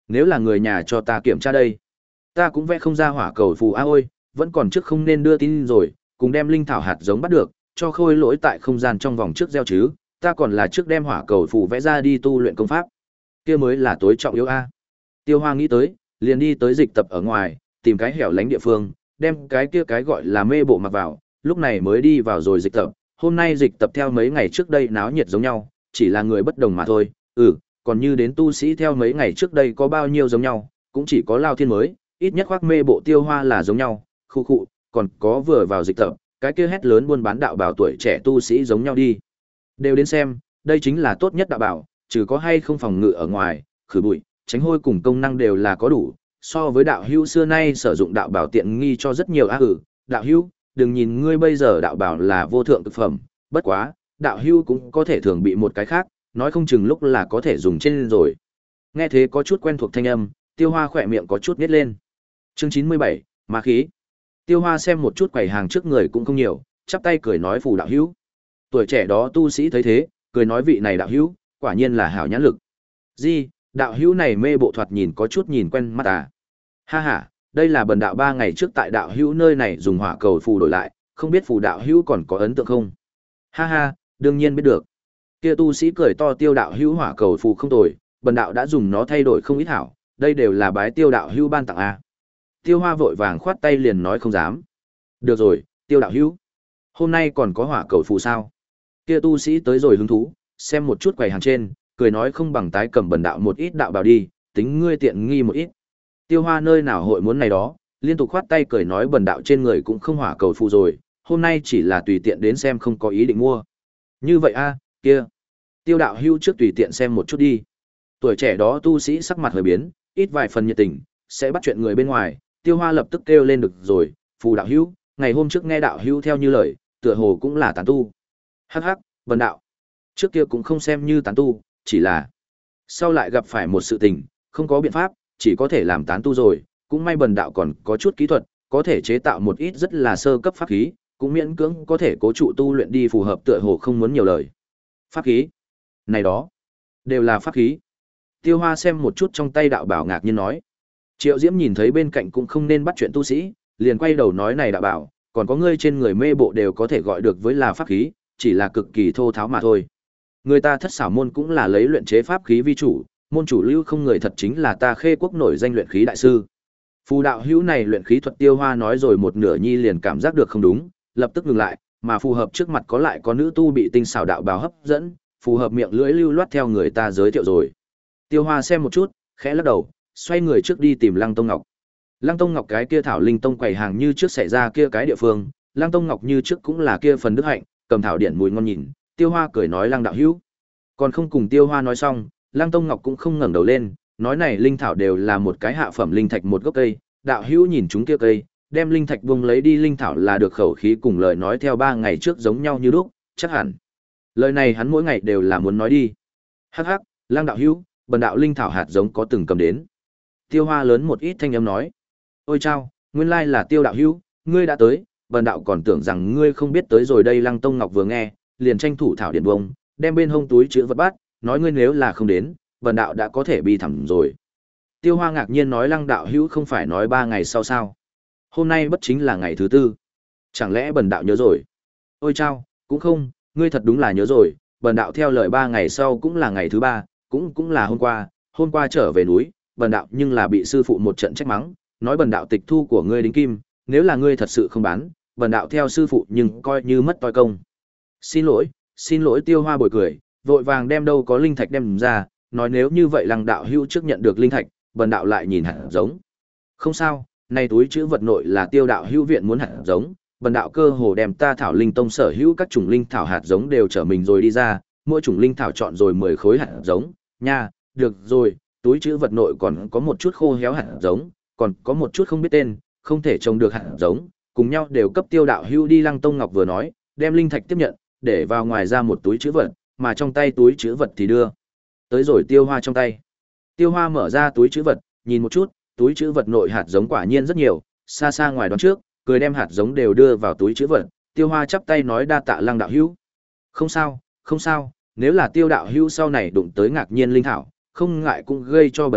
Nếu là người nhà cho ta kiểm tra đây, ta cũng vẽ không ra hỏa cầu phù a ôi, vẫn còn trước không nên đưa tin rồi, cùng đem linh thảo hạt giống bắt được, cho khôi lỗi tại không gian trong vòng trước gieo chứ, ta còn là trước đem hỏa cầu phù vẽ ra đi tu luyện công pháp. Kia mới là tối trọng yếu a. Tiêu Hoa nghĩ tới, liền đi tới dịch tập ở ngoài, tìm cái hẻo lánh địa phương, đem cái kia cái gọi là mê bộ mặc vào, lúc này mới đi vào rồi dịch tập. Hôm nay dịch tập theo mấy ngày trước đây náo nhiệt giống nhau, chỉ là người bất đồng mà thôi. Ừ, còn như đến tu sĩ theo mấy ngày trước đây có bao nhiêu giống nhau, cũng chỉ có Lao Thiên mới, ít nhất khoác mê bộ Tiêu Hoa là giống nhau, khu khụ, còn có vừa vào dịch tập, cái kia hét lớn buôn bán đạo bảo tuổi trẻ tu sĩ giống nhau đi. Đều đến xem, đây chính là tốt nhất đạo bảo, trừ có hay không phòng ngự ở ngoài, khử bụi, tránh hôi cùng công năng đều là có đủ, so với đạo hữu xưa nay sử dụng đạo bảo tiện nghi cho rất nhiều á ử, đạo hữu, đừng nhìn ngươi bây giờ đạo bảo là vô thượng thực phẩm, bất quá, đạo hữu cũng có thể thường bị một cái khác, nói không chừng lúc là có thể dùng trên rồi. Nghe thế có chút quen thuộc thanh âm, Tiêu Hoa khỏe miệng có chút nhếch lên. Chương chín mươi bảy, ma khí. Tiêu Hoa xem một chút quầy hàng trước người cũng không nhiều, chắp tay cười nói phù đạo hữu. Tuổi trẻ đó tu sĩ thấy thế, cười nói vị này đạo hữu, quả nhiên là hảo nhãn lực. Gì, đạo hữu này mê bộ thoạt nhìn có chút nhìn quen mắt à. Ha ha, đây là bần đạo ba ngày trước tại đạo hữu nơi này dùng hỏa cầu phù đổi lại, không biết phù đạo hữu còn có ấn tượng không? Ha ha, đương nhiên biết được. Kia tu sĩ cười to Tiêu đạo hữu hỏa cầu phù không tồi, bần đạo đã dùng nó thay đổi không ít hảo, đây đều là bái Tiêu đạo hữu ban tặng à. Tiêu Hoa vội vàng khoát tay liền nói không dám. Được rồi, Tiêu đạo hữu. Hôm nay còn có hỏa cầu phù sao? Kia tu sĩ tới rồi hứng thú, xem một chút quầy hàng trên, cười nói không bằng tái cầm bần đạo một ít đạo bảo đi, tính ngươi tiện nghi một ít. Tiêu Hoa nơi nào hội muốn này đó, liên tục khoát tay cười nói bần đạo trên người cũng không hỏa cầu phù rồi, hôm nay chỉ là tùy tiện đến xem không có ý định mua. Như vậy a, kia. Tiêu đạo hưu trước tùy tiện xem một chút đi. Tuổi trẻ đó tu sĩ sắc mặt hơi biến, ít vài phần nhiệt tình, sẽ bắt chuyện người bên ngoài, Tiêu Hoa lập tức kêu lên được rồi, phù đạo hưu, ngày hôm trước nghe đạo hưu theo như lời, tựa hồ cũng là tán tu. Hắc hắc, bần đạo. Trước kia cũng không xem như tán tu, chỉ là sau lại gặp phải một sự tình, không có biện pháp, chỉ có thể làm tán tu rồi, cũng may bần đạo còn có chút kỹ thuật, có thể chế tạo một ít rất là sơ cấp pháp khí, cũng miễn cưỡng có thể cố trụ tu luyện đi phù hợp tựa hồ không muốn nhiều lời. Pháp khí? Này đó, đều là pháp khí. Tiêu Hoa xem một chút trong tay đạo bảo ngạc nhiên nói. Triệu Diễm nhìn thấy bên cạnh cũng không nên bắt chuyện tu sĩ, liền quay đầu nói này đạo bảo, còn có ngươi trên người mê bộ đều có thể gọi được với là pháp khí, chỉ là cực kỳ thô tháo mà thôi. Người ta Thất Xảo môn cũng là lấy luyện chế pháp khí vi chủ, môn chủ lưu không người thật chính là ta Khê quốc nổi danh luyện khí đại sư. Phù đạo hữu này luyện khí thuật Tiêu Hoa nói rồi một nửa nhi liền cảm giác được không đúng, lập tức ngừng lại, mà phù hợp trước mặt có lại có nữ tu bị tinh xảo đạo bào hấp dẫn, phù hợp miệng lưỡi lưu loát theo người ta giới thiệu rồi. Tiêu Hoa xem một chút, khẽ lắc đầu, xoay người trước đi tìm Lăng Tông Ngọc. Lăng Tông Ngọc cái kia thảo linh tông quầy hàng như trước xảy ra kia cái địa phương, Lăng Tông Ngọc như trước cũng là kia phần đức hạnh, cầm thảo điển mùi ngon nhìn, Tiêu Hoa cười nói Lăng đạo hữu. Còn không cùng Tiêu Hoa nói xong, Lăng Tông Ngọc cũng không ngẩng đầu lên, nói này linh thảo đều là một cái hạ phẩm linh thạch một gốc cây, đạo hữu nhìn chúng kia cây, đem linh thạch bung lấy đi linh thảo là được khẩu khí cùng lời nói theo ba ngày trước giống nhau như lúc, chắc hẳn. Lời này hắn mỗi ngày đều là muốn nói đi. Hắc hắc, Lăng đạo hữu, bần đạo linh thảo hạt giống có từng cầm đến. Tiêu Hoa lớn một ít thanh âm nói. Ôi chao, nguyên lai là Tiêu đạo hữu, ngươi đã tới, bần đạo còn tưởng rằng ngươi không biết tới rồi đây. Lăng Tông Ngọc vừa nghe, liền tranh thủ thảo điển bông, đem bên hông túi chứa vật bát, nói ngươi nếu là không đến, bần đạo đã có thể bi thẳm rồi. Tiêu Hoa ngạc nhiên nói Lăng đạo hữu không phải nói ba ngày sau sao? Hôm nay bất chính là ngày thứ tư. Chẳng lẽ bần đạo nhớ rồi? Ôi chao, cũng không, ngươi thật đúng là nhớ rồi, bần đạo theo lời ba ngày sau cũng là ngày thứ ba, cũng cũng là hôm qua, hôm qua trở về núi, bần đạo nhưng là bị sư phụ một trận trách mắng, nói bần đạo tịch thu của ngươi đính kim, nếu là ngươi thật sự không bán, bần đạo theo sư phụ nhưng coi như mất toi công. Xin lỗi, xin lỗi. Tiêu Hoa bồi cười, vội vàng đem đâu có linh thạch đem ra, nói nếu như vậy Lăng đạo hữu trước nhận được linh thạch, bần đạo lại nhìn hạt giống. Không sao, này túi chữ vật nội là Tiêu đạo hữu viện muốn hạt giống, bần đạo cơ hồ đem ta thảo linh tông sở hữu các chủng linh thảo hạt giống đều trở mình rồi đi ra, mỗi chủng linh thảo chọn rồi mười khối hạt giống, nha, được rồi, túi chữ vật nội còn có một chút khô héo hạt giống, còn có một chút không biết tên, không thể trồng được hạt giống, cùng nhau đều cấp Tiêu đạo hữu đi. Lăng Tông Ngọc vừa nói, đem linh thạch tiếp nhận, để vào ngoài ra một túi chữ vật, mà trong tay túi chữ vật thì đưa tới rồi Tiêu Hoa trong tay. Tiêu Hoa mở ra túi chữ vật, nhìn một chút, túi chữ vật nội hạt giống quả nhiên rất nhiều, xa xa ngoài đoán trước, cười đem hạt giống đều đưa vào túi chữ vật. Tiêu Hoa chắp tay nói đa tạ Lăng đạo hữu. Không sao, không sao, nếu là Tiêu đạo hữu sau này đụng tới ngạc nhiên linh thảo, không ngại cũng gây cho bần đạo,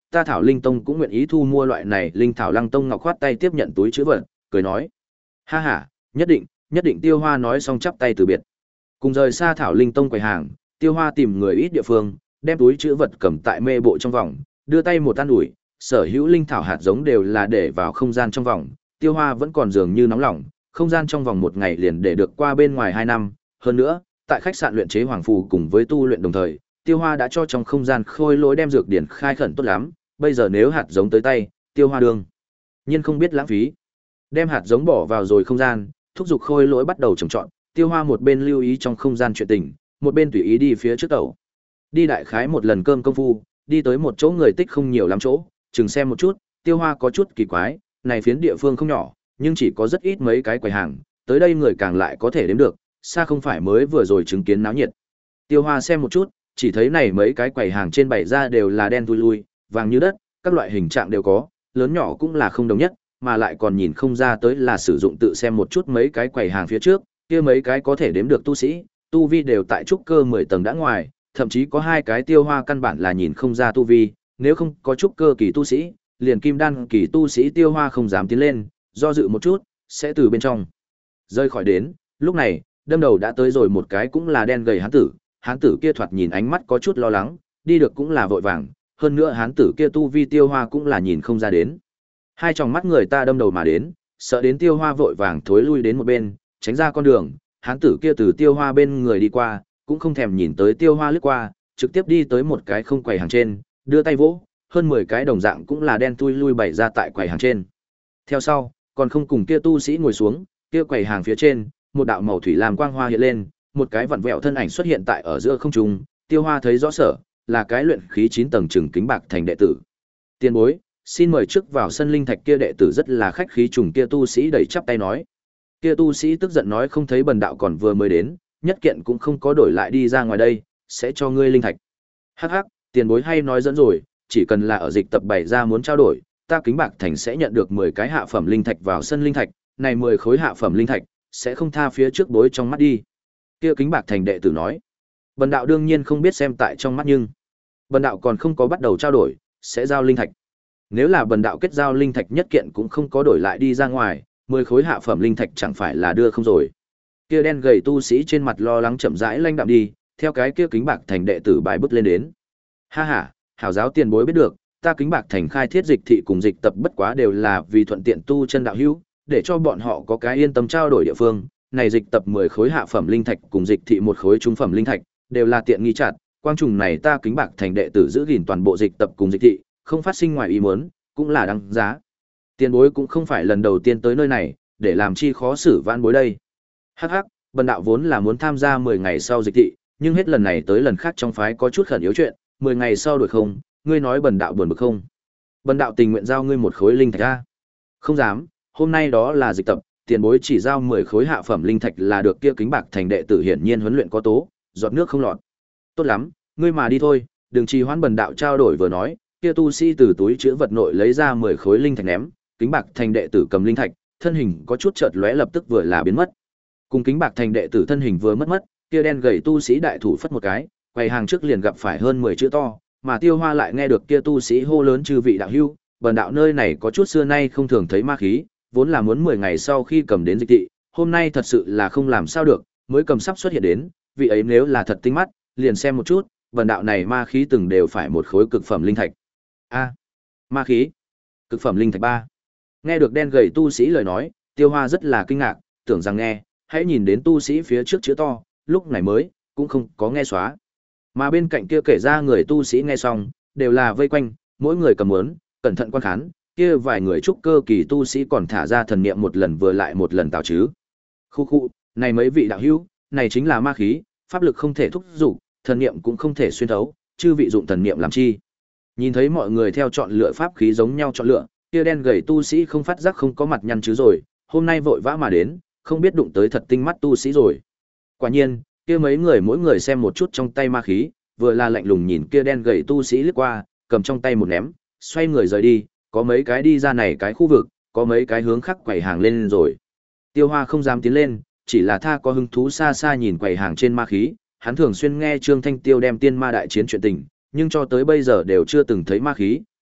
ta Thảo Linh Tông cũng nguyện ý thu mua loại này linh thảo. Lăng Tông Ngọc khoát tay tiếp nhận túi chữ vật, cười nói: "Ha ha, nhất định, nhất định." Tiêu Hoa nói xong chắp tay từ biệt. Cùng rời xa Thảo Linh Tông quầy hàng, Tiêu Hoa tìm người ít địa phương, đem túi chữ vật cầm tại mê bộ trong vòng, đưa tay một tan ủi, sở hữu linh thảo hạt giống đều là để vào không gian trong vòng. Tiêu Hoa vẫn còn dường như nóng lòng, không gian trong vòng một ngày liền để được qua bên ngoài hai năm, hơn nữa, tại khách sạn luyện chế hoàng phù cùng với tu luyện đồng thời, Tiêu Hoa đã cho trong không gian khôi lỗi đem dược điển khai khẩn tốt lắm, bây giờ nếu hạt giống tới tay, Tiêu Hoa đương nhiên không biết lãng phí. Đem hạt giống bỏ vào rồi không gian, thúc giục khôi lỗi bắt đầu trồng trọt, Tiêu Hoa một bên lưu ý trong không gian chuyện tình, một bên tùy ý đi phía trước tàu. Đi đại khái một lần cơm công phu, đi tới một chỗ người tích không nhiều lắm chỗ, chừng xem một chút, Tiêu Hoa có chút kỳ quái, này phiến địa phương không nhỏ, nhưng chỉ có rất ít mấy cái quầy hàng, tới đây người càng lại có thể đếm được, xa không phải mới vừa rồi chứng kiến náo nhiệt. Tiêu Hoa xem một chút, chỉ thấy này mấy cái quầy hàng trên bày ra đều là đen thui lui, vàng như đất, các loại hình trạng đều có, lớn nhỏ cũng là không đồng nhất, mà lại còn nhìn không ra tới là sử dụng. Tự xem một chút mấy cái quầy hàng phía trước, kia mấy cái có thể đếm được tu sĩ, tu vi đều tại trúc cơ mười tầng đã ngoài, thậm chí có hai cái Tiêu Hoa căn bản là nhìn không ra tu vi, nếu không có trúc cơ kỳ tu sĩ, liền kim đan kỳ tu sĩ Tiêu Hoa không dám tiến lên, do dự một chút, sẽ từ bên trong rơi khỏi đến. Lúc này, đâm đầu đã tới rồi một cái cũng là đen gầy hán tử, hán tử kia thoạt nhìn ánh mắt có chút lo lắng, đi được cũng là vội vàng, hơn nữa hán tử kia tu vi Tiêu Hoa cũng là nhìn không ra đến. Hai tròng mắt người ta đâm đầu mà đến, sợ đến Tiêu Hoa vội vàng thối lui đến một bên, tránh ra con đường. Hán tử kia từ Tiêu Hoa bên người đi qua, cũng không thèm nhìn tới Tiêu Hoa lướt qua, trực tiếp đi tới một cái không quầy hàng trên, đưa tay vỗ, hơn mười cái đồng dạng cũng là đen thui lui bày ra tại quầy hàng trên. Theo sau, còn không cùng kia tu sĩ ngồi xuống, kia quầy hàng phía trên, một đạo màu thủy lam quang hoa hiện lên, một cái vặn vẹo thân ảnh xuất hiện tại ở giữa không trung. Tiêu Hoa thấy rõ sở, là cái luyện khí chín tầng trừng kính bạc thành đệ tử. Tiên bối, xin mời trước vào sân linh thạch. Kia đệ tử rất là khách khí trùng kia tu sĩ đẩy chắp tay nói. Kia tu sĩ tức giận nói: "Không thấy bần đạo còn vừa mới đến, nhất kiện cũng không có đổi lại đi ra ngoài đây, sẽ cho ngươi linh thạch." Hắc hắc, tiền bối hay nói dẫn rồi, chỉ cần là ở dịch tập bày ra muốn trao đổi, ta kính bạc thành sẽ nhận được mười cái hạ phẩm linh thạch vào sân linh thạch, này mười khối hạ phẩm linh thạch sẽ không tha phía trước bối trong mắt đi. Kia kính bạc thành đệ tử nói. Bần đạo đương nhiên không biết xem tại trong mắt, nhưng bần đạo còn không có bắt đầu trao đổi, sẽ giao linh thạch. Nếu là bần đạo kết giao linh thạch nhất kiện cũng không có đổi lại đi ra ngoài, mười khối hạ phẩm linh thạch chẳng phải là đưa không rồi. Kia đen gầy tu sĩ trên mặt lo lắng chậm rãi lanh đạm đi, theo cái kia kính bạc thành đệ tử bài bước lên đến. Ha ha, hảo giáo tiền bối biết được, ta kính bạc thành khai thiết dịch thị cùng dịch tập bất quá đều là vì thuận tiện tu chân đạo hữu, để cho bọn họ có cái yên tâm trao đổi địa phương. Này dịch tập mười khối hạ phẩm linh thạch cùng dịch thị một khối trung phẩm linh thạch, đều là tiện nghi chặt, quang trùng này ta kính bạc thành đệ tử giữ gìn toàn bộ dịch tập cùng dịch thị, không phát sinh ngoài ý muốn, cũng là đáng giá. Tiền bối cũng không phải lần đầu tiên tới nơi này, để làm chi khó xử vãn bối đây. Hắc hắc, bần đạo vốn là muốn tham gia mười ngày sau dịch thị, nhưng hết lần này tới lần khác trong phái có chút khẩn yếu chuyện, mười ngày sau đổi không, ngươi nói bần đạo buồn bực không? Bần đạo tình nguyện giao ngươi một khối linh thạch a. Không dám, hôm nay đó là dịch tập, tiền bối chỉ giao mười khối hạ phẩm linh thạch là được. Kia kính bạc thành đệ tử hiển nhiên huấn luyện có tố, giọt nước không lọt. Tốt lắm, ngươi mà đi thôi, đừng trì hoãn. Bần đạo trao đổi vừa nói, kia tu sĩ từ túi chứa vật nội lấy ra mười khối linh thạch ném, kính bạc thành đệ tử cầm linh thạch, thân hình có chút chợt lóe lập tức vừa là biến mất. Cùng kính bạc thành đệ tử thân hình vừa mất mất, kia đen gầy tu sĩ đại thủ phất một cái, quầy hàng trước liền gặp phải hơn mười chữ to, mà Tiêu Hoa lại nghe được kia tu sĩ hô lớn: "Chư vị đạo hữu, bần đạo nơi này có chút xưa nay không thường thấy ma khí, vốn là muốn mười ngày sau khi cầm đến dịch thị, hôm nay thật sự là không làm sao được, mới cầm sắp xuất hiện đến, vị ấy nếu là thật tinh mắt, liền xem một chút, bần đạo này ma khí từng đều phải một khối cực phẩm linh thạch." A, ma khí, cực phẩm linh thạch ba. Nghe được đen gầy tu sĩ lời nói, Tiêu Hoa rất là kinh ngạc, tưởng rằng nghe, hãy nhìn đến tu sĩ phía trước chữ to, lúc này mới cũng không có nghe xóa. Mà bên cạnh kia kể ra người tu sĩ nghe xong, đều là vây quanh, mỗi người cầm muốn, cẩn thận quan khán, kia vài người trúc cơ kỳ tu sĩ còn thả ra thần niệm một lần vừa lại một lần tạo chứ. Khu khu, này mấy vị đạo hữu, này chính là ma khí, pháp lực không thể thúc dục, thần niệm cũng không thể xuyên thấu, chư vị dụng thần niệm làm chi? Nhìn thấy mọi người theo chọn lựa pháp khí giống nhau chọn lựa, kia đen gầy tu sĩ không phát giác không có mặt nhăn chứ rồi, hôm nay vội vã mà đến, không biết đụng tới thật tinh mắt tu sĩ rồi. Quả nhiên, kia mấy người mỗi người xem một chút trong tay ma khí, vừa là lạnh lùng nhìn kia đen gầy tu sĩ lướt qua, cầm trong tay một ném, xoay người rời đi, có mấy cái đi ra này cái khu vực, có mấy cái hướng khác quầy hàng lên rồi. Tiêu Hoa không dám tiến lên, chỉ là tha có hứng thú xa xa nhìn quầy hàng trên ma khí, hắn thường xuyên nghe Trương Thanh Tiêu đem tiên ma đại chiến chuyện tình, nhưng cho tới bây giờ đều chưa từng thấy ma khí,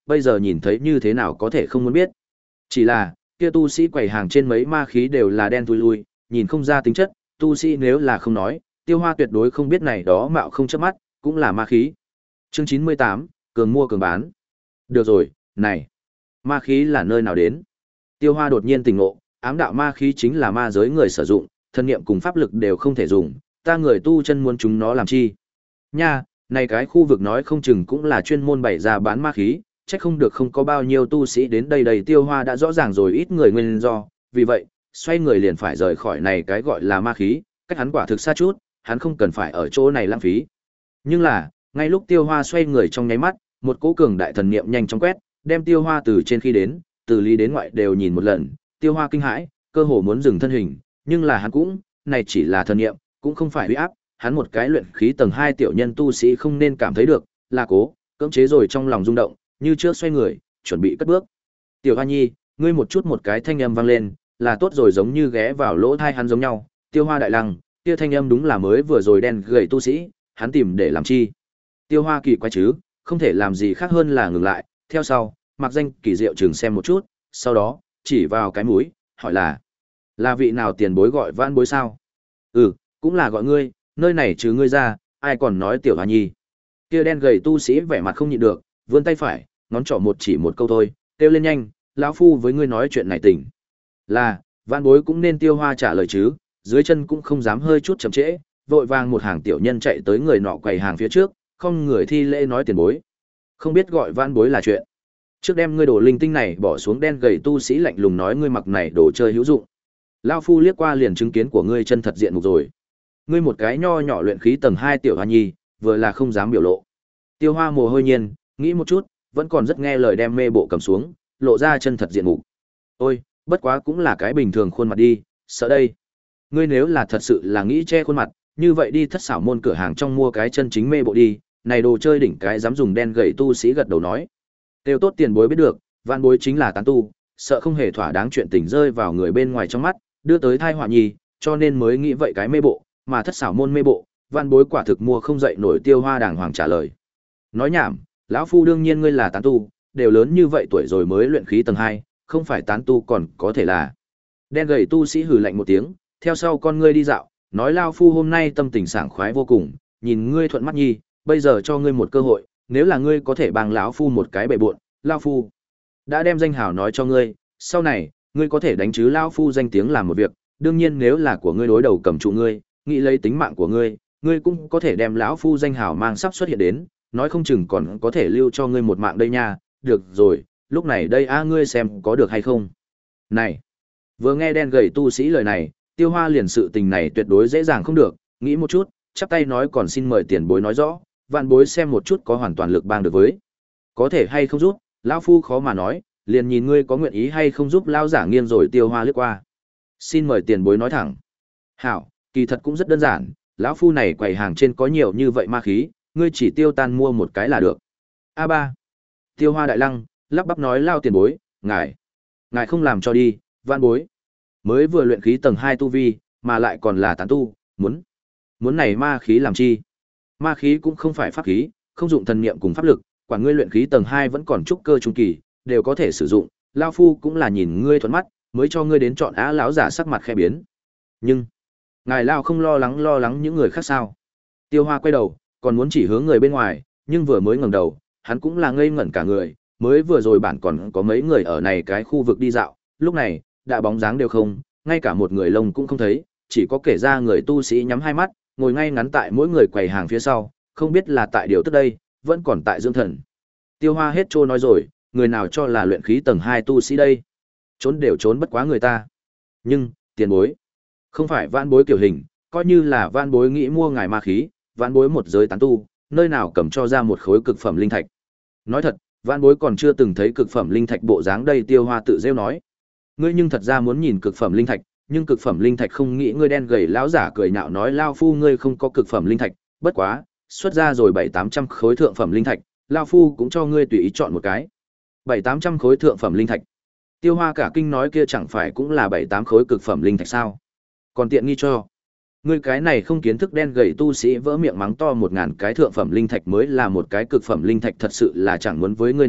bây giờ nhìn thấy như thế nào có thể không muốn biết. Chỉ là, kia tu sĩ quầy hàng trên mấy ma khí đều là đen thui lui, nhìn không ra tính chất, tu sĩ nếu là không nói, Tiêu Hoa tuyệt đối không biết này đó mạo không chớp mắt, cũng là ma khí. Chương chín mươi tám, cường mua cường bán. Được rồi, này, ma khí là nơi nào đến? Tiêu Hoa đột nhiên tỉnh ngộ, ám đạo ma khí chính là ma giới người sử dụng, thân niệm cùng pháp lực đều không thể dùng, ta người tu chân muốn chúng nó làm chi? Nha, này cái khu vực nói không chừng cũng là chuyên môn bày ra bán ma khí, chắc không được không có bao nhiêu tu sĩ đến đây đầy. Tiêu Hoa đã rõ ràng rồi ít người nguyên do, vì vậy, xoay người liền phải rời khỏi này cái gọi là ma khí, cách hắn quả thực xa chút, hắn không cần phải ở chỗ này lãng phí. Nhưng là, ngay lúc Tiêu Hoa xoay người trong nháy mắt, một cỗ cường đại thần niệm nhanh chóng quét, đem Tiêu Hoa từ trên khi đến, từ lý đến ngoại đều nhìn một lần, Tiêu Hoa kinh hãi, cơ hồ muốn dừng thân hình, nhưng là hắn cũng, này chỉ là thần niệm, cũng không phải uy áp, hắn một cái luyện khí tầng hai tiểu nhân tu sĩ không nên cảm thấy được, là cố, cưỡng chế rồi trong lòng rung động, như trước xoay người, chuẩn bị cất bước. Tiểu Hoa Nhi, ngươi một chút một cái thanh âm vang lên, là tốt rồi giống như ghé vào lỗ tai hắn giống nhau, Tiêu Hoa đại lăng, kia thanh âm đúng là mới vừa rồi đen gầy tu sĩ, hắn tìm để làm chi? Tiêu Hoa kỳ quái chứ, không thể làm gì khác hơn là ngừng lại, theo sau, mặc danh kỳ diệu chừng xem một chút, sau đó, chỉ vào cái mũi, hỏi là, là vị nào tiền bối gọi Vãn Bối sao? Ừ, cũng là gọi ngươi, nơi này trừ ngươi ra, ai còn nói Tiểu Hoa Nhi? Kia đen gầy tu sĩ vẻ mặt không nhịn được, vươn tay phải, ngón trỏ một chỉ một câu thôi, kêu lên nhanh, lão phu với ngươi nói chuyện này tỉnh. Là, Vãn Bối cũng nên Tiêu Hoa trả lời chứ, dưới chân cũng không dám hơi chút chậm trễ, vội vàng một hàng tiểu nhân chạy tới người nọ quầy hàng phía trước, không người thi lễ nói tiền bối. Không biết gọi Vãn Bối là chuyện. Trước đem ngươi đồ linh tinh này bỏ xuống. Đen gầy tu sĩ lạnh lùng nói, ngươi mặc này đồ chơi hữu dụng. Lão phu liếc qua liền chứng kiến của ngươi chân thật diện mục rồi. Ngươi một cái nho nhỏ luyện khí tầng hai tiểu hoa nhi, vừa là không dám biểu lộ. Tiêu Hoa mồ hôi nhiên, nghĩ một chút, vẫn còn rất nghe lời đem mê bộ cầm xuống, lộ ra chân thật diện mục. Ôi, bất quá cũng là cái bình thường khuôn mặt đi, sợ đây. Ngươi nếu là thật sự là nghĩ che khuôn mặt, như vậy đi thất xảo môn cửa hàng trong mua cái chân chính mê bộ đi, này đồ chơi đỉnh cái dám dùng. Đen gầy tu sĩ gật đầu nói. Tiêu tốt tiền bối biết được, Vãn Bối chính là tán tu, sợ không hề thỏa đáng chuyện tình rơi vào người bên ngoài trong mắt, đưa tới thai họa nhi, cho nên mới nghĩ vậy cái mê bộ, mà thất xảo môn mê bộ, Vãn Bối quả thực mua không dậy nổi. Tiêu Hoa đàng hoàng trả lời. Nói nhảm, lão phu đương nhiên ngươi là tán tu, đều lớn như vậy tuổi rồi mới luyện khí tầng hai, không phải tán tu còn có thể là. Đen gầy tu sĩ hừ lạnh một tiếng, theo sau con ngươi đi dạo, nói lao phu hôm nay tâm tình sảng khoái vô cùng, nhìn ngươi thuận mắt nhi, bây giờ cho ngươi một cơ hội, nếu là ngươi có thể bằng lão phu một cái bệ buộn, lao phu đã đem danh hào nói cho ngươi, sau này ngươi có thể đánh chứ lao phu danh tiếng làm một việc, đương nhiên nếu là của ngươi đối đầu cầm trụ ngươi, nghĩ lấy tính mạng của ngươi, ngươi cũng có thể đem lão phu danh hào mang sắp xuất hiện đến, nói không chừng còn có thể lưu cho ngươi một mạng đây nha. Được rồi, lúc này đây a ngươi xem có được hay không. Này, vừa nghe đen gầy tu sĩ lời này, Tiêu Hoa liền sự tình này tuyệt đối dễ dàng không được, nghĩ một chút, chắp tay nói còn xin mời tiền bối nói rõ, Vãn Bối xem một chút có hoàn toàn lực bang được với. Có thể hay không giúp, lão phu khó mà nói, liền nhìn ngươi có nguyện ý hay không giúp. Lão giả nghiêng rồi Tiêu Hoa liếc qua. Xin mời tiền bối nói thẳng. Hảo, kỳ thật cũng rất đơn giản, lão phu này quầy hàng trên có nhiều như vậy ma khí, ngươi chỉ tiêu tan mua một cái là được. A ba. Tiêu Hoa đại lăng, lắp bắp nói lao tiền bối, ngài, ngài không làm cho đi, Vãn Bối mới vừa luyện khí tầng hai tu vi, mà lại còn là tán tu, muốn muốn này ma khí làm chi? Ma khí cũng không phải pháp khí, không dụng thần niệm cùng pháp lực, quả ngươi luyện khí tầng hai vẫn còn trúc cơ trung kỳ, đều có thể sử dụng, lão phu cũng là nhìn ngươi thuận mắt, mới cho ngươi đến chọn. Á lão giả sắc mặt khẽ biến. Nhưng, ngài lão không lo lắng lo lắng những người khác sao? Tiêu Hoa quay đầu, còn muốn chỉ hướng người bên ngoài, nhưng vừa mới ngẩng đầu, hắn cũng là ngây ngẩn cả người, mới vừa rồi bản còn có mấy người ở này cái khu vực đi dạo, lúc này, đã bóng dáng đều không, ngay cả một người lông cũng không thấy, chỉ có kể ra người tu sĩ nhắm hai mắt, ngồi ngay ngắn tại mỗi người quầy hàng phía sau, không biết là tại điều tức đây, vẫn còn tại dưỡng thần. Tiêu Hoa hết trô nói rồi, người nào cho là luyện khí tầng hai tu sĩ đây? Trốn đều trốn bất quá người ta. Nhưng, tiền bối, không phải Vãn Bối kiểu hình, coi như là Vãn Bối nghĩ mua ngài ma khí, Vãn Bối một giới tán tu, nơi nào cầm cho ra một khối cực phẩm linh thạch. Nói thật, Vãn Bối còn chưa từng thấy cực phẩm linh thạch bộ dáng đây. Tiêu Hoa tự rêu nói. Ngươi nhưng thật ra muốn nhìn cực phẩm linh thạch, nhưng cực phẩm linh thạch không nghĩ ngươi. Đen gầy lão giả cười nhạo nói, lao phu ngươi không có cực phẩm linh thạch, bất quá, xuất ra rồi bảy tám trăm khối thượng phẩm linh thạch, lao phu cũng cho ngươi tùy ý chọn một cái. Bảy tám trăm khối thượng phẩm linh thạch. Tiêu Hoa cả kinh nói, kia chẳng phải cũng là bảy tám khối cực phẩm linh thạch sao? Còn tiện nghi cho. Ngươi cái này không kiến thức. Đen gầy tu sĩ vỡ miệng mắng to, một ngàn cái thượng phẩm linh thạch mới là một cái cực phẩm linh thạch, thật sự là chẳng muốn với ngươi nói,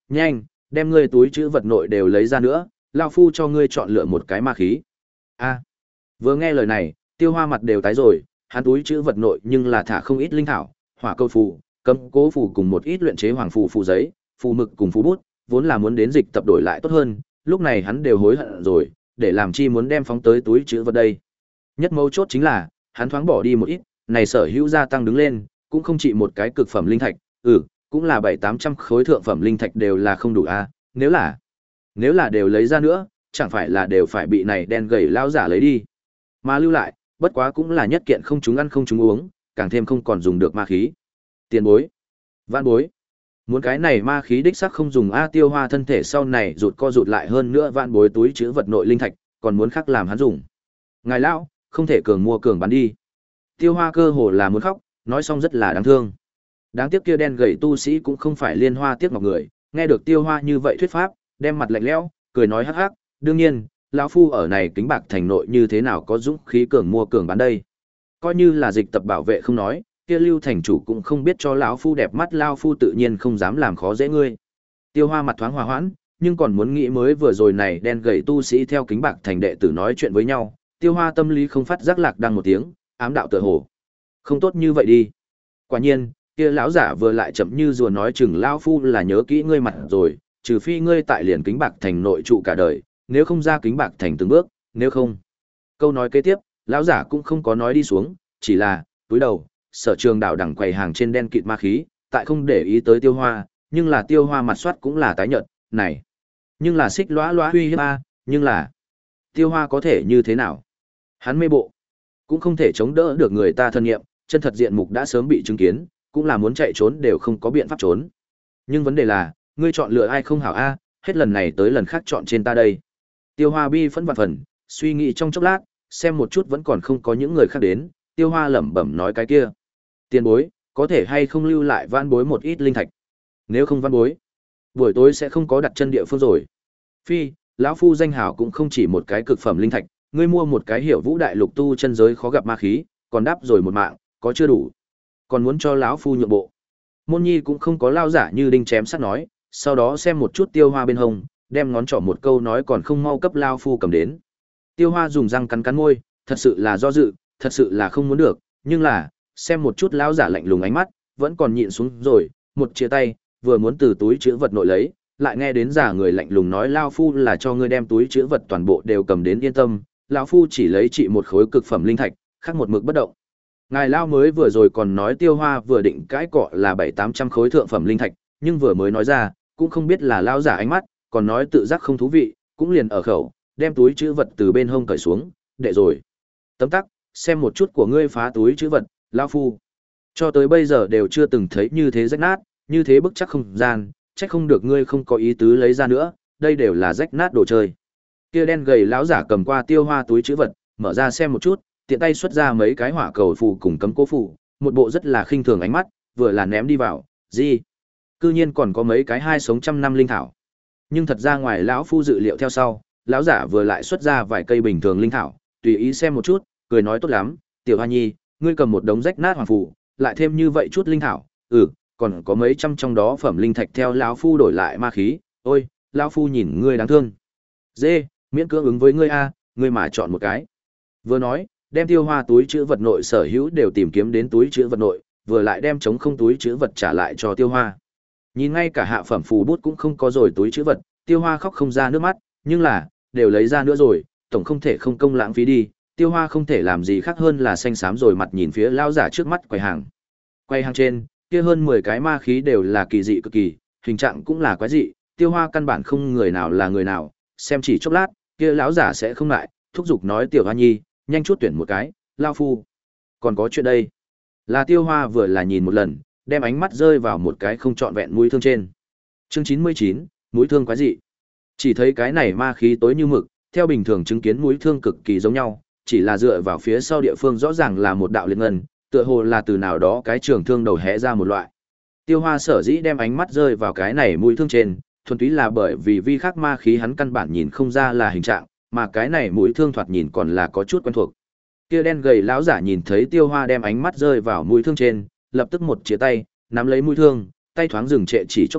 nhanh, đem ngươi túi trữ vật nội đều lấy ra nữa, lão phu cho ngươi chọn lựa một cái ma khí. A. Vừa nghe lời này, Tiêu Hoa mặt đều tái rồi, hắn túi trữ vật nội nhưng là thả không ít linh thảo, hỏa câu phù, cấm cố phù cùng một ít luyện chế hoàng phù phù giấy, phù mực cùng phù bút, vốn là muốn đến dịch tập đổi lại tốt hơn, lúc này hắn đều hối hận rồi, để làm chi muốn đem phóng tới túi trữ vật đây. Nhất mấu chốt chính là, hắn thoáng bỏ đi một ít, này sở hữu gia tăng đứng lên, cũng không chỉ một cái cực phẩm linh thạch, ừ, cũng là bảy tám trăm khối thượng phẩm linh thạch đều là không đủ a, nếu là nếu là đều lấy ra nữa, chẳng phải là đều phải bị này đen gầy lão giả lấy đi. Mà lưu lại, bất quá cũng là nhất kiện không chúng ăn không chúng uống, càng thêm không còn dùng được ma khí. Tiền bối, vãn bối, muốn cái này ma khí đích xác không dùng a. Tiêu Hoa thân thể sau này rụt co rụt lại hơn nữa, vãn bối túi chứa vật nội linh thạch, còn muốn khác làm hắn dùng. Ngài lão, không thể cường mua cường bán đi. Tiêu Hoa cơ hồ là muốn khóc, nói xong rất là đáng thương. Đáng tiếc kia đen gầy tu sĩ cũng không phải Liên Hoa tiếc ngọc người, nghe được Tiêu Hoa như vậy thuyết pháp, đem mặt lạnh lẽo, cười nói hắc hắc, đương nhiên, lão phu ở này Kính Bạc thành nội như thế nào có dũng khí cường mua cường bán đây. Coi như là dịch tập bảo vệ không nói, kia Lưu thành chủ cũng không biết cho lão phu đẹp mắt, lão phu tự nhiên không dám làm khó dễ ngươi. Tiêu Hoa mặt thoáng hòa hoãn, nhưng còn muốn nghĩ mới vừa rồi này đen gầy tu sĩ theo Kính Bạc thành đệ tử nói chuyện với nhau, Tiêu Hoa tâm lý không phát giác lạc đăng một tiếng, ám đạo tựa hồ. Không tốt như vậy đi. Quả nhiên, kia lão giả vừa lại chậm như rùa nói chừng lão phu là nhớ kỹ ngươi mặt rồi, trừ phi ngươi tại liền Kính Bạc thành nội trụ cả đời, nếu không ra Kính Bạc thành từng bước, nếu không. Câu nói kế tiếp, lão giả cũng không có nói đi xuống, chỉ là túi đầu, Sở Trường đảo đẳng quầy hàng trên đen kịt ma khí, tại không để ý tới Tiêu Hoa, nhưng là Tiêu Hoa mặt soát cũng là tái nhợt, này, nhưng là xích lóa lóa uy hiếp a, nhưng là Tiêu Hoa có thể như thế nào? Hắn mê bộ, cũng không thể chống đỡ được người ta thân nghiệm, chân thật diện mục đã sớm bị chứng kiến, cũng là muốn chạy trốn đều không có biện pháp trốn. Nhưng vấn đề là, ngươi chọn lựa ai không hảo a, hết lần này tới lần khác chọn trên ta đây. Tiêu Hoa bi phẫn vạn phần, suy nghĩ trong chốc lát, xem một chút vẫn còn không có những người khác đến, Tiêu Hoa lẩm bẩm nói cái kia. Tiền bối, có thể hay không lưu lại vãn bối một ít linh thạch? Nếu không vãn bối, buổi tối sẽ không có đặt chân địa phương rồi. Phi, lão phu danh hảo cũng không chỉ một cái cực phẩm linh thạch, ngươi mua một cái Hiểu Vũ đại lục tu chân giới khó gặp ma khí, còn đáp rồi một mạng, có chưa đủ? Còn muốn cho lão phu nhượng bộ. Môn Nhi cũng không có lao giả như đinh chém sắt nói, sau đó xem một chút Tiêu Hoa bên hông, đem ngón trỏ một câu nói còn không mau cấp lao phu cầm đến. Tiêu Hoa dùng răng cắn cắn môi, thật sự là do dự, thật sự là không muốn được, nhưng là, xem một chút lão giả lạnh lùng ánh mắt, vẫn còn nhịn xuống rồi, một chia tay, vừa muốn từ túi chứa vật nội lấy, lại nghe đến giả người lạnh lùng nói lao phu là cho ngươi đem túi chứa vật toàn bộ đều cầm đến, yên tâm, lão phu chỉ lấy trị một khối cực phẩm linh thạch, khác một mực bất động. Ngài lao mới vừa rồi còn nói Tiêu Hoa vừa định cãi cọ là bảy tám trăm khối thượng phẩm linh thạch, nhưng vừa mới nói ra, cũng không biết là lão giả ánh mắt, còn nói tự giác không thú vị, cũng liền ở khẩu, đem túi chứa vật từ bên hông cởi xuống, đệ rồi. Tấm tắc, xem một chút của ngươi phá túi chứa vật, lão phu cho tới bây giờ đều chưa từng thấy như thế rách nát, như thế bức chắc không gian, chắc không được ngươi không có ý tứ lấy ra nữa, đây đều là rách nát đồ chơi. Kia đen gầy lão giả cầm qua Tiêu Hoa túi chứa vật, mở ra xem một chút, tiện tay xuất ra mấy cái hỏa cầu phù cùng cấm cố phù, một bộ rất là khinh thường ánh mắt, vừa là ném đi vào, gì? Cư nhiên còn có mấy cái hai sống trăm năm linh thảo. Nhưng thật ra ngoài lão phu dự liệu theo sau, lão giả vừa lại xuất ra vài cây bình thường linh thảo, tùy ý xem một chút, cười nói tốt lắm, Tiểu Hoa Nhi, ngươi cầm một đống rách nát hoàng phù, lại thêm như vậy chút linh thảo, ừ, còn có mấy trăm trong đó phẩm linh thạch theo lão phu đổi lại ma khí, ôi, lão phu nhìn ngươi đáng thương. Dê, miễn cưỡng ứng với ngươi a, ngươi mà chọn một cái. Vừa nói, đem Tiêu Hoa túi chứa vật nội sở hữu đều tìm kiếm đến túi chứa vật nội, vừa lại đem trống không túi chứa vật trả lại cho Tiêu Hoa. Nhìn ngay cả hạ phẩm phù bút cũng không có rồi túi chứa vật, Tiêu Hoa khóc không ra nước mắt, nhưng là, đều lấy ra nữa rồi, tổng không thể không công lãng phí đi. Tiêu Hoa không thể làm gì khác hơn là xanh xám rồi mặt nhìn phía lão giả trước mắt quầy hàng. Quầy hàng trên, kia hơn mười cái ma khí đều là kỳ dị cực kỳ, hình trạng cũng là quái dị, Tiêu Hoa căn bản không người nào là người nào, xem chỉ chốc lát, kia lão giả sẽ không lại, thúc giục nói Tiểu Hoa Nhi, nhanh chút tuyển một cái, lão phu. Còn có chuyện đây. Là Tiêu Hoa vừa là nhìn một lần, đem ánh mắt rơi vào một cái không trọn vẹn mũi thương trên. Chương chín mươi chín, mũi thương quái dị. Chỉ thấy cái này ma khí tối như mực, theo bình thường chứng kiến mũi thương cực kỳ giống nhau, chỉ là dựa vào phía sau địa phương rõ ràng là một đạo liệt ngân, tựa hồ là từ nào đó cái trường thương đầu hé ra một loại. Tiêu Hoa sở dĩ đem ánh mắt rơi vào cái này mũi thương trên, thuần túy là bởi vì vi khắc ma khí hắn căn bản nhìn không ra là hình trạng, mà cái này mũi thương thoạt nhìn còn là có chút quen thuộc. Kia đen gầy lão giả nhìn thấy Tiêu Hoa đem ánh mắt rơi vào mũi thương trên, lập tức một chia tay, nắm lấy mũi thương, tay thoáng dừng trệ chỉ chốc lát,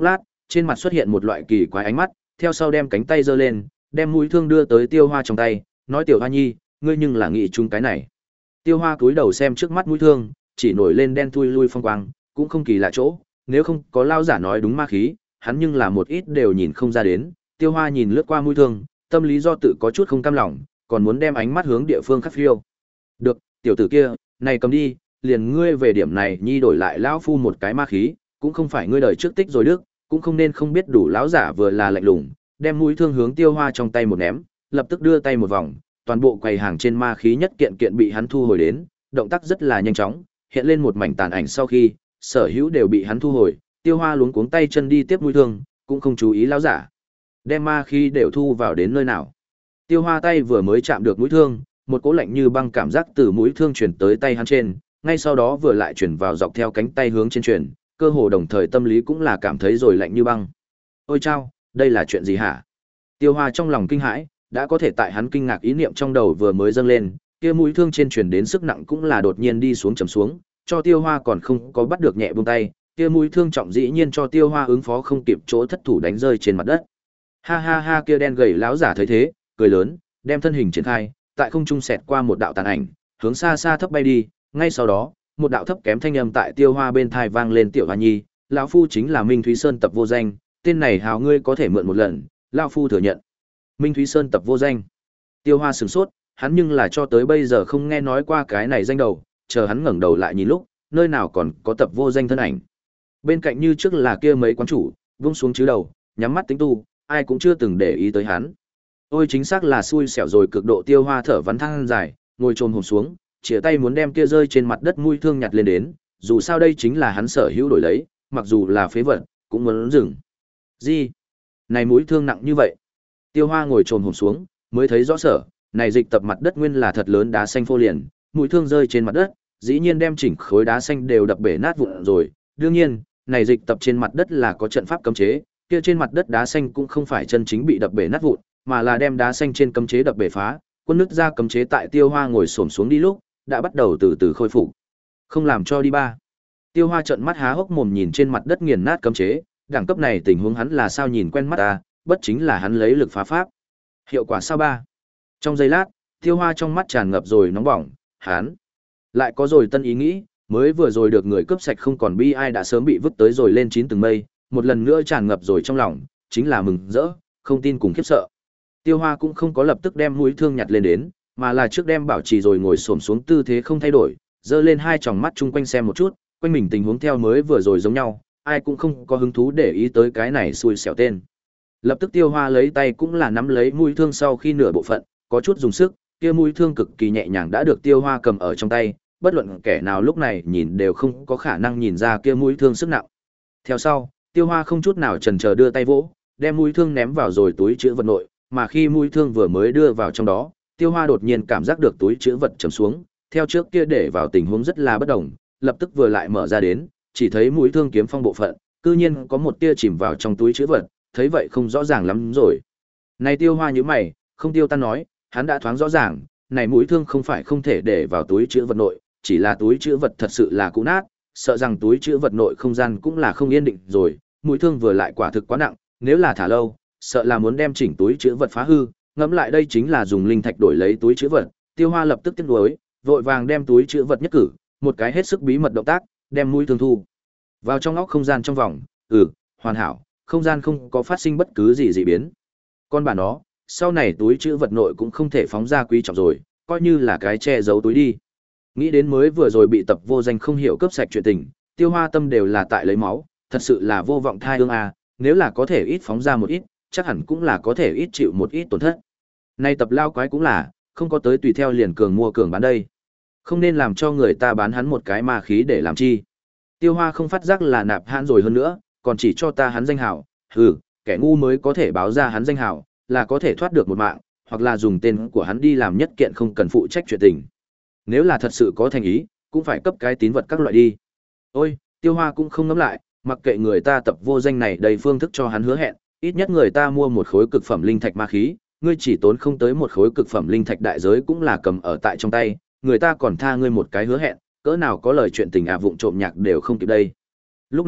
trên mặt xuất hiện một loại kỳ quái ánh mắt, theo sau đem cánh tay giơ lên, đem mũi thương đưa tới Tiêu Hoa trong tay, nói Tiểu Hoa Nhi, ngươi nhưng là nghĩ chúng cái này. Tiêu Hoa cúi đầu xem trước mắt mũi thương, chỉ nổi lên đen thui lui phong quang, cũng không kỳ lạ chỗ, nếu không có lao giả nói đúng ma khí, hắn nhưng là một ít đều nhìn không ra đến. Tiêu Hoa nhìn lướt qua mũi thương, tâm lý do tự có chút không cam lòng, còn muốn đem ánh mắt hướng địa phương khác phiêu. Được, tiểu tử kia, này cầm đi, liền ngươi về điểm này nhi đổi lại lão phu một cái ma khí, cũng không phải ngươi đời trước tích rồi đức, cũng không nên không biết đủ lão giả vừa là lạnh lùng, đem mũi thương hướng Tiêu Hoa trong tay một ném, lập tức đưa tay một vòng, toàn bộ quầy hàng trên ma khí nhất kiện kiện bị hắn thu hồi đến, động tác rất là nhanh chóng, hiện lên một mảnh tàn ảnh sau khi, sở hữu đều bị hắn thu hồi, Tiêu Hoa luống cuống tay chân đi tiếp mũi thương, cũng không chú ý lão giả. Đem ma khí đều thu vào đến nơi nào. Tiêu Hoa tay vừa mới chạm được mũi thương, một cỗ lạnh như băng cảm giác từ mũi thương truyền tới tay hắn trên, ngay sau đó vừa lại chuyển vào dọc theo cánh tay hướng trên truyền, cơ hồ đồng thời tâm lý cũng là cảm thấy rồi lạnh như băng. Ôi chao, đây là chuyện gì hả? Tiêu Hoa trong lòng kinh hãi, đã có thể tại hắn kinh ngạc ý niệm trong đầu vừa mới dâng lên, kia mũi thương trên truyền đến sức nặng cũng là đột nhiên đi xuống trầm xuống, cho Tiêu Hoa còn không có bắt được nhẹ buông tay, kia mũi thương trọng dĩ nhiên cho Tiêu Hoa ứng phó không kịp chỗ thất thủ đánh rơi trên mặt đất. Ha ha ha, kia đen gầy lão giả thấy thế, cười lớn, đem thân hình triển khai, tại không trung xẹt qua một đạo tàn ảnh, hướng xa xa thấp bay đi, ngay sau đó, một đạo thấp kém thanh âm tại Tiêu Hoa bên tai vang lên, Tiểu Hoa Nhi, lão phu chính là Minh Thúy Sơn tập vô danh, tên này hào ngươi có thể mượn một lần, lão phu thừa nhận. Minh Thúy Sơn tập vô danh. Tiêu Hoa sửng sốt, hắn nhưng là cho tới bây giờ không nghe nói qua cái này danh đầu, chờ hắn ngẩng đầu lại nhìn lúc, nơi nào còn có tập vô danh thân ảnh. Bên cạnh như trước là kia mấy quán chủ, vung xuống chứ đầu, nhắm mắt tính tu, ai cũng chưa từng để ý tới hắn. Ôi chính xác là xui xẻo rồi, cực độ. Tiêu Hoa thở vắn than dài, ngồi chồm hổm xuống, chĩa tay muốn đem kia rơi trên mặt đất mũi thương nhặt lên đến, dù sao đây chính là hắn sở hữu đổi lấy, mặc dù là phế vật, cũng muốn dừng. Gì? Này mũi thương nặng như vậy? Tiêu Hoa ngồi chồm hổm xuống, mới thấy rõ sở, này dịch tập mặt đất nguyên là thật lớn đá xanh phô liền, mũi thương rơi trên mặt đất, dĩ nhiên đem chỉnh khối đá xanh đều đập bể nát vụn rồi. Đương nhiên, này dịch tập trên mặt đất là có trận pháp cấm chế, kia trên mặt đất đá xanh cũng không phải chân chính bị đập bể nát vụn, mà là đem đá xanh trên cấm chế đập bể phá, quân nứt ra cấm chế tại Tiêu Hoa ngồi xổm xuống đi lúc, đã bắt đầu từ từ khôi phục. Không làm cho đi ba. Tiêu Hoa trợn mắt há hốc mồm nhìn trên mặt đất nghiền nát cấm chế, đẳng cấp này tình huống hắn là sao nhìn quen mắt ta, bất chính là hắn lấy lực phá pháp. Hiệu quả sao ba? Trong giây lát, Tiêu Hoa trong mắt tràn ngập rồi nóng bỏng, hắn lại có rồi tân ý nghĩ, mới vừa rồi được người cướp sạch không còn bi ai đã sớm bị vứt tới rồi lên chín tầng mây, một lần nữa tràn ngập rồi trong lòng, chính là mừng rỡ, không tin cùng khiếp sợ. Tiêu Hoa cũng không có lập tức đem mũi thương nhặt lên đến, mà là trước đem bảo trì rồi ngồi xổm xuống tư thế không thay đổi, giơ lên hai tròng mắt chung quanh xem một chút, quanh mình tình huống theo mới vừa rồi giống nhau, ai cũng không có hứng thú để ý tới cái này xui xẻo tên. Lập tức Tiêu Hoa lấy tay cũng là nắm lấy mũi thương sau khi nửa bộ phận, có chút dùng sức, kia mũi thương cực kỳ nhẹ nhàng đã được Tiêu Hoa cầm ở trong tay, bất luận kẻ nào lúc này nhìn đều không có khả năng nhìn ra kia mũi thương sức nặng. Theo sau, Tiêu Hoa không chút nào chần chờ đưa tay vỗ, đem mũi thương ném vào rồi túi trữ vật nội, mà khi mũi thương vừa mới đưa vào trong đó, Tiêu Hoa đột nhiên cảm giác được túi trữ vật trầm xuống, theo trước kia để vào tình huống rất là bất đồng, lập tức vừa lại mở ra đến, chỉ thấy mũi thương kiếm phong bộ phận, cư nhiên có một tia chìm vào trong túi trữ vật, thấy vậy không rõ ràng lắm rồi. Này Tiêu Hoa nhíu mày, không tiêu tan nói, hắn đã thoáng rõ ràng, này mũi thương không phải không thể để vào túi trữ vật nội, chỉ là túi trữ vật thật sự là cũ nát, sợ rằng túi trữ vật nội không gian cũng là không yên định rồi, mũi thương vừa lại quả thực quá nặng, nếu là thả lâu, sợ là muốn đem chỉnh túi trữ vật phá hư, ngẫm lại đây chính là dùng linh thạch đổi lấy túi trữ vật, Tiêu Hoa lập tức tiếc nuối, vội vàng đem túi trữ vật nhất cử, một cái hết sức bí mật động tác, đem mũi thương thu vào trong óc không gian trong vòng, ừ, hoàn hảo, không gian không có phát sinh bất cứ gì dị biến. Con bà nó, sau này túi trữ vật nội cũng không thể phóng ra quý trọng rồi, coi như là cái che giấu túi đi. Nghĩ đến mới vừa rồi bị tập vô danh không hiểu cướp sạch chuyện tình, Tiêu Hoa tâm đều là tại lấy máu, thật sự là vô vọng thai ương à, nếu là có thể ít phóng ra một ít, chắc hẳn cũng là có thể ít chịu một ít tổn thất. Nay tập lao quái cũng là, không có tới tùy theo liền cường mua cường bán đây. Không nên làm cho người ta bán hắn một cái ma khí để làm chi. Tiêu Hoa không phát giác là nạp hãn rồi hơn nữa, còn chỉ cho ta hắn danh hảo, hừ, kẻ ngu mới có thể báo ra hắn danh hảo, là có thể thoát được một mạng, hoặc là dùng tên của hắn đi làm nhất kiện không cần phụ trách chuyện tình. Nếu là thật sự có thành ý, cũng phải cấp cái tín vật các loại đi. Ôi, Tiêu Hoa cũng không ngẫm lại, mặc kệ người ta tập vô danh này đầy phương thức cho hắn hứa hẹn, ít nhất người ta mua một khối cực phẩm linh thạch ma khí, ngươi chỉ tốn không tới một khối cực phẩm linh thạch đại giới cũng là cầm ở tại trong tay, người ta còn tha ngươi một cái hứa hẹn, cỡ nào có lời chuyện tình à vụng trộm nhạc đều không kịp đây. Lúc này,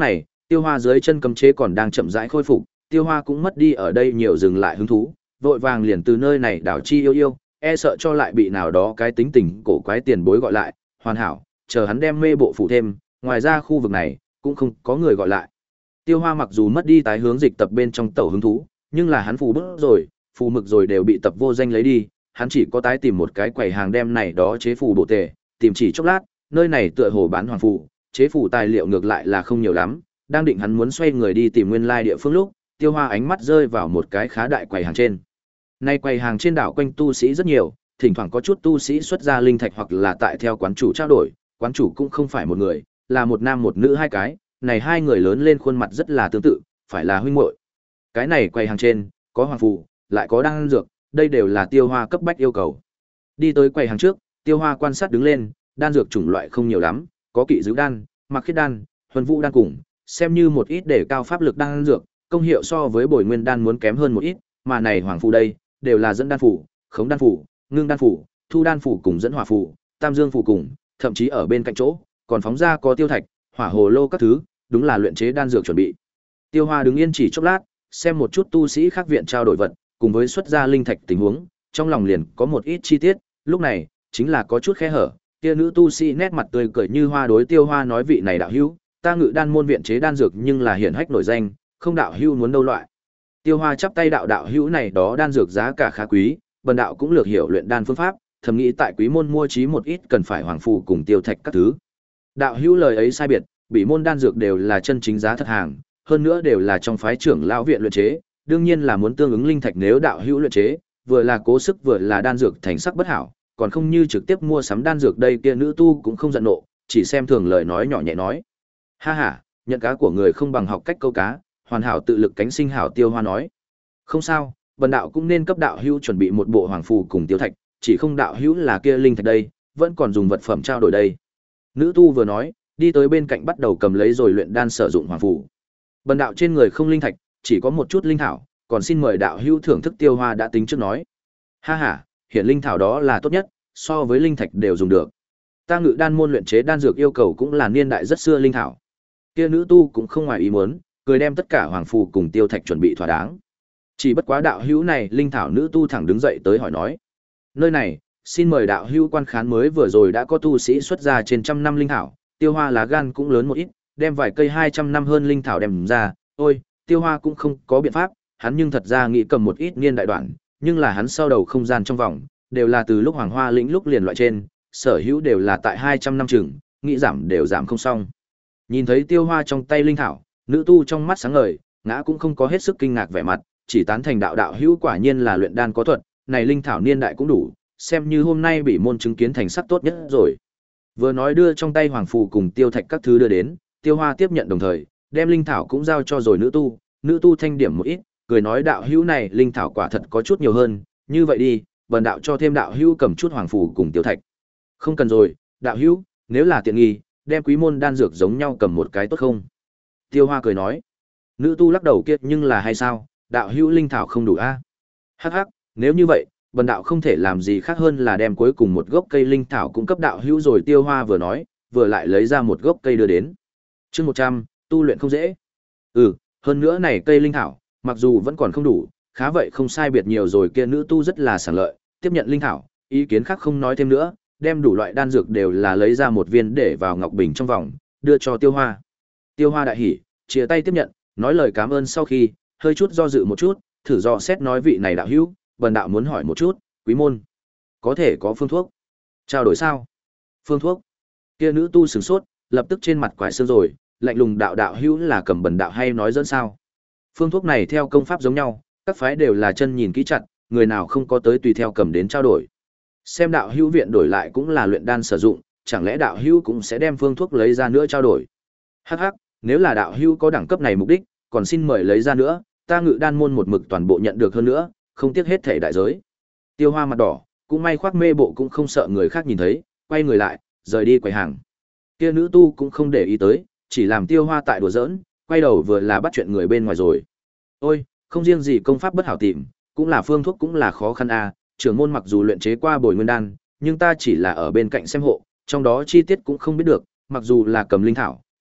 Tiêu Hoa dưới chân cấm chế còn đang chậm rãi khôi phục, Tiêu Hoa cũng mất đi ở đây nhiều dừng lại hứng thú, vội vàng liền từ nơi này đảo chi yêu yêu, e sợ cho lại bị nào đó cái tính tình cổ quái tiền bối gọi lại, hoàn hảo, chờ hắn đem mê bộ phủ thêm, ngoài ra khu vực này cũng không có người gọi lại. Tiêu Hoa mặc dù mất đi tái hướng dịch tập bên trong tẩu hứng thú, nhưng là hắn phù bút rồi, phù mực rồi đều bị tập vô danh lấy đi, hắn chỉ có tái tìm một cái quầy hàng đem này đó chế phù bộ tề, tìm chỉ chốc lát, nơi này tựa hồ bán hoàng phù, chế phù tài liệu ngược lại là không nhiều lắm, đang định hắn muốn xoay người đi tìm nguyên lai địa phương lúc, Tiêu Hoa ánh mắt rơi vào một cái khá đại quầy hàng trên. Nay quầy hàng trên đảo quanh tu sĩ rất nhiều, thỉnh thoảng có chút tu sĩ xuất ra linh thạch hoặc là tại theo quán chủ trao đổi, quán chủ cũng không phải một người, là một nam một nữ hai cái, này hai người lớn lên khuôn mặt rất là tương tự, phải là huynh muội. Cái này quầy hàng trên, có hoàng phù, lại có đan dược, đây đều là Tiêu Hoa cấp bách yêu cầu. Đi tới quầy hàng trước, Tiêu Hoa quan sát đứng lên, đan dược chủng loại không nhiều lắm, có kỵ dữ đan, mặc khiết đan, huân vũ đan cùng, xem như một ít để cao pháp lực đan dược, công hiệu so với bồi nguyên đan muốn kém hơn một ít, mà này hoàng phù đây, đều là dẫn đan phù, khống đan phù, ngưng đan phù, thu đan phù cùng dẫn hỏa phù, tam dương phù cùng, thậm chí ở bên cạnh chỗ, còn phóng ra có tiêu thạch, hỏa hồ lô các thứ, đúng là luyện chế đan dược chuẩn bị. Tiêu Hoa đứng yên chỉ chốc lát, xem một chút tu sĩ khác viện trao đổi vật, cùng với xuất ra linh thạch tình huống, trong lòng liền có một ít chi tiết, lúc này, chính là có chút khe hở, kia nữ tu sĩ nét mặt tươi cười như hoa đối Tiêu Hoa nói vị này đạo hữu, ta ngự đan môn viện chế đan dược nhưng là hiển hách nổi danh, không đạo hữu muốn đâu loại. Tiêu Hoa chắp tay đạo đạo hữu này đó đan dược giá cả khá quý, bần đạo cũng lược hiểu luyện đan phương pháp, thầm nghĩ tại quý môn mua trí một ít cần phải hoàng phù cùng tiêu thạch các thứ. Đạo hữu lời ấy sai biệt, bị môn đan dược đều là chân chính giá thật hàng, hơn nữa đều là trong phái trưởng lão viện luyện chế, đương nhiên là muốn tương ứng linh thạch nếu đạo hữu luyện chế, vừa là cố sức vừa là đan dược thành sắc bất hảo, còn không như trực tiếp mua sắm đan dược đây kia nữ tu cũng không giận nộ, chỉ xem thường lời nói nhỏ nhẹ nói. Ha ha, nhận cá của người không bằng học cách câu cá, hoàn hảo tự lực cánh sinh hảo. Tiêu Hoa nói. Không sao, bần đạo cũng nên cấp đạo hữu chuẩn bị một bộ hoàng phù cùng tiêu thạch, chỉ không đạo hữu là kia linh thạch đây, vẫn còn dùng vật phẩm trao đổi đây. Nữ tu vừa nói, đi tới bên cạnh bắt đầu cầm lấy rồi luyện đan sử dụng hoàng phù. Bần đạo trên người không linh thạch, chỉ có một chút linh thảo, còn xin mời đạo hữu thưởng thức. Tiêu Hoa đã tính trước nói. Ha ha, hiện linh thảo đó là tốt nhất, so với linh thạch đều dùng được. Ta ngự đan môn luyện chế đan dược yêu cầu cũng là niên đại rất xưa linh thảo. Kia nữ tu cũng không ngoài ý muốn, cười đem tất cả hoàng phù cùng tiêu thạch chuẩn bị thỏa đáng. Chỉ bất quá đạo hữu này, linh thảo nữ tu thẳng đứng dậy tới hỏi nói. Nơi này, xin mời đạo hữu quan khán mới vừa rồi đã có tu sĩ xuất ra trên trăm năm linh thảo, Tiêu Hoa lá gan cũng lớn một ít, đem vài cây hai trăm năm hơn linh thảo đem ra, ôi, Tiêu Hoa cũng không có biện pháp, hắn nhưng thật ra nghĩ cầm một ít niên đại đoạn, nhưng là hắn sau đầu không gian trong vòng, đều là từ lúc Hoàng Hoa lĩnh lúc liền loại trên, sở hữu đều là tại hai trăm năm chừng, nghĩ giảm đều giảm không xong. Nhìn thấy Tiêu Hoa trong tay linh thảo, nữ tu trong mắt sáng ngời, ngã cũng không có hết sức kinh ngạc vẻ mặt, chỉ tán thành đạo đạo hữu quả nhiên là luyện đan có thuật, này linh thảo niên đại cũng đủ, xem như hôm nay bị môn chứng kiến thành sắc tốt nhất rồi. Vừa nói đưa trong tay hoàng phù cùng tiêu thạch các thứ đưa đến, Tiêu Hoa tiếp nhận đồng thời, đem linh thảo cũng giao cho rồi nữ tu, nữ tu thanh điểm một ít, cười nói đạo hữu này linh thảo quả thật có chút nhiều hơn, như vậy đi, bần đạo cho thêm đạo hữu cầm chút hoàng phù cùng tiêu thạch. Không cần rồi, đạo hữu, nếu là tiện nghi, đem quý môn đan dược giống nhau cầm một cái tốt không? Tiêu Hoa cười nói. Nữ tu lắc đầu kia nhưng là hay sao, đạo hữu linh thảo không đủ a? Hắc hắc, nếu như vậy, bần đạo không thể làm gì khác hơn là đem cuối cùng một gốc cây linh thảo cung cấp đạo hữu rồi. Tiêu Hoa vừa nói, vừa lại lấy ra một gốc cây đưa đến. Chương một trăm, tu luyện không dễ. Ừ, hơn nữa này cây linh thảo, mặc dù vẫn còn không đủ, khá vậy không sai biệt nhiều rồi. Kia nữ tu rất là sảng lợi, tiếp nhận linh thảo, ý kiến khác không nói thêm nữa, đem đủ loại đan dược đều là lấy ra một viên để vào ngọc bình trong vòng, đưa cho Tiêu Hoa. Tiêu Hoa đại hỉ, chia tay tiếp nhận, nói lời cảm ơn sau khi, hơi chút do dự một chút, thử dò xét nói vị này đạo hữu, bần đạo muốn hỏi một chút, quý môn có thể có phương thuốc trao đổi sao? Phương thuốc? Kia nữ tu sửng sốt, lập tức trên mặt quải sương rồi, lạnh lùng đạo đạo hữu là cầm bần đạo hay nói dẫn sao? Phương thuốc này theo công pháp giống nhau, các phái đều là chân nhìn kỹ chặt, người nào không có tới tùy theo cầm đến trao đổi. Xem đạo hữu viện đổi lại cũng là luyện đan sử dụng, chẳng lẽ đạo hữu cũng sẽ đem phương thuốc lấy ra nữa trao đổi? Hắc hắc, nếu là đạo hữu có đẳng cấp này mục đích, còn xin mời lấy ra nữa, ta ngự đan môn một mực toàn bộ nhận được hơn nữa, không tiếc hết thể đại giới. Tiêu Hoa mặt đỏ, cũng may khoác mê bộ cũng không sợ người khác nhìn thấy, quay người lại, rời đi quầy hàng. Kia nữ tu cũng không để ý tới, chỉ làm Tiêu Hoa tại đùa giỡn, quay đầu vừa là bắt chuyện người bên ngoài rồi. Ôi, không riêng gì công pháp bất hảo tìm, cũng là phương thuốc cũng là khó khăn a. À. Trưởng môn mặc dù luyện chế qua bồi nguyên đan, nhưng ta chỉ là ở bên cạnh xem hộ, trong đó chi tiết cũng không biết được, mặc dù là cầm linh thảo,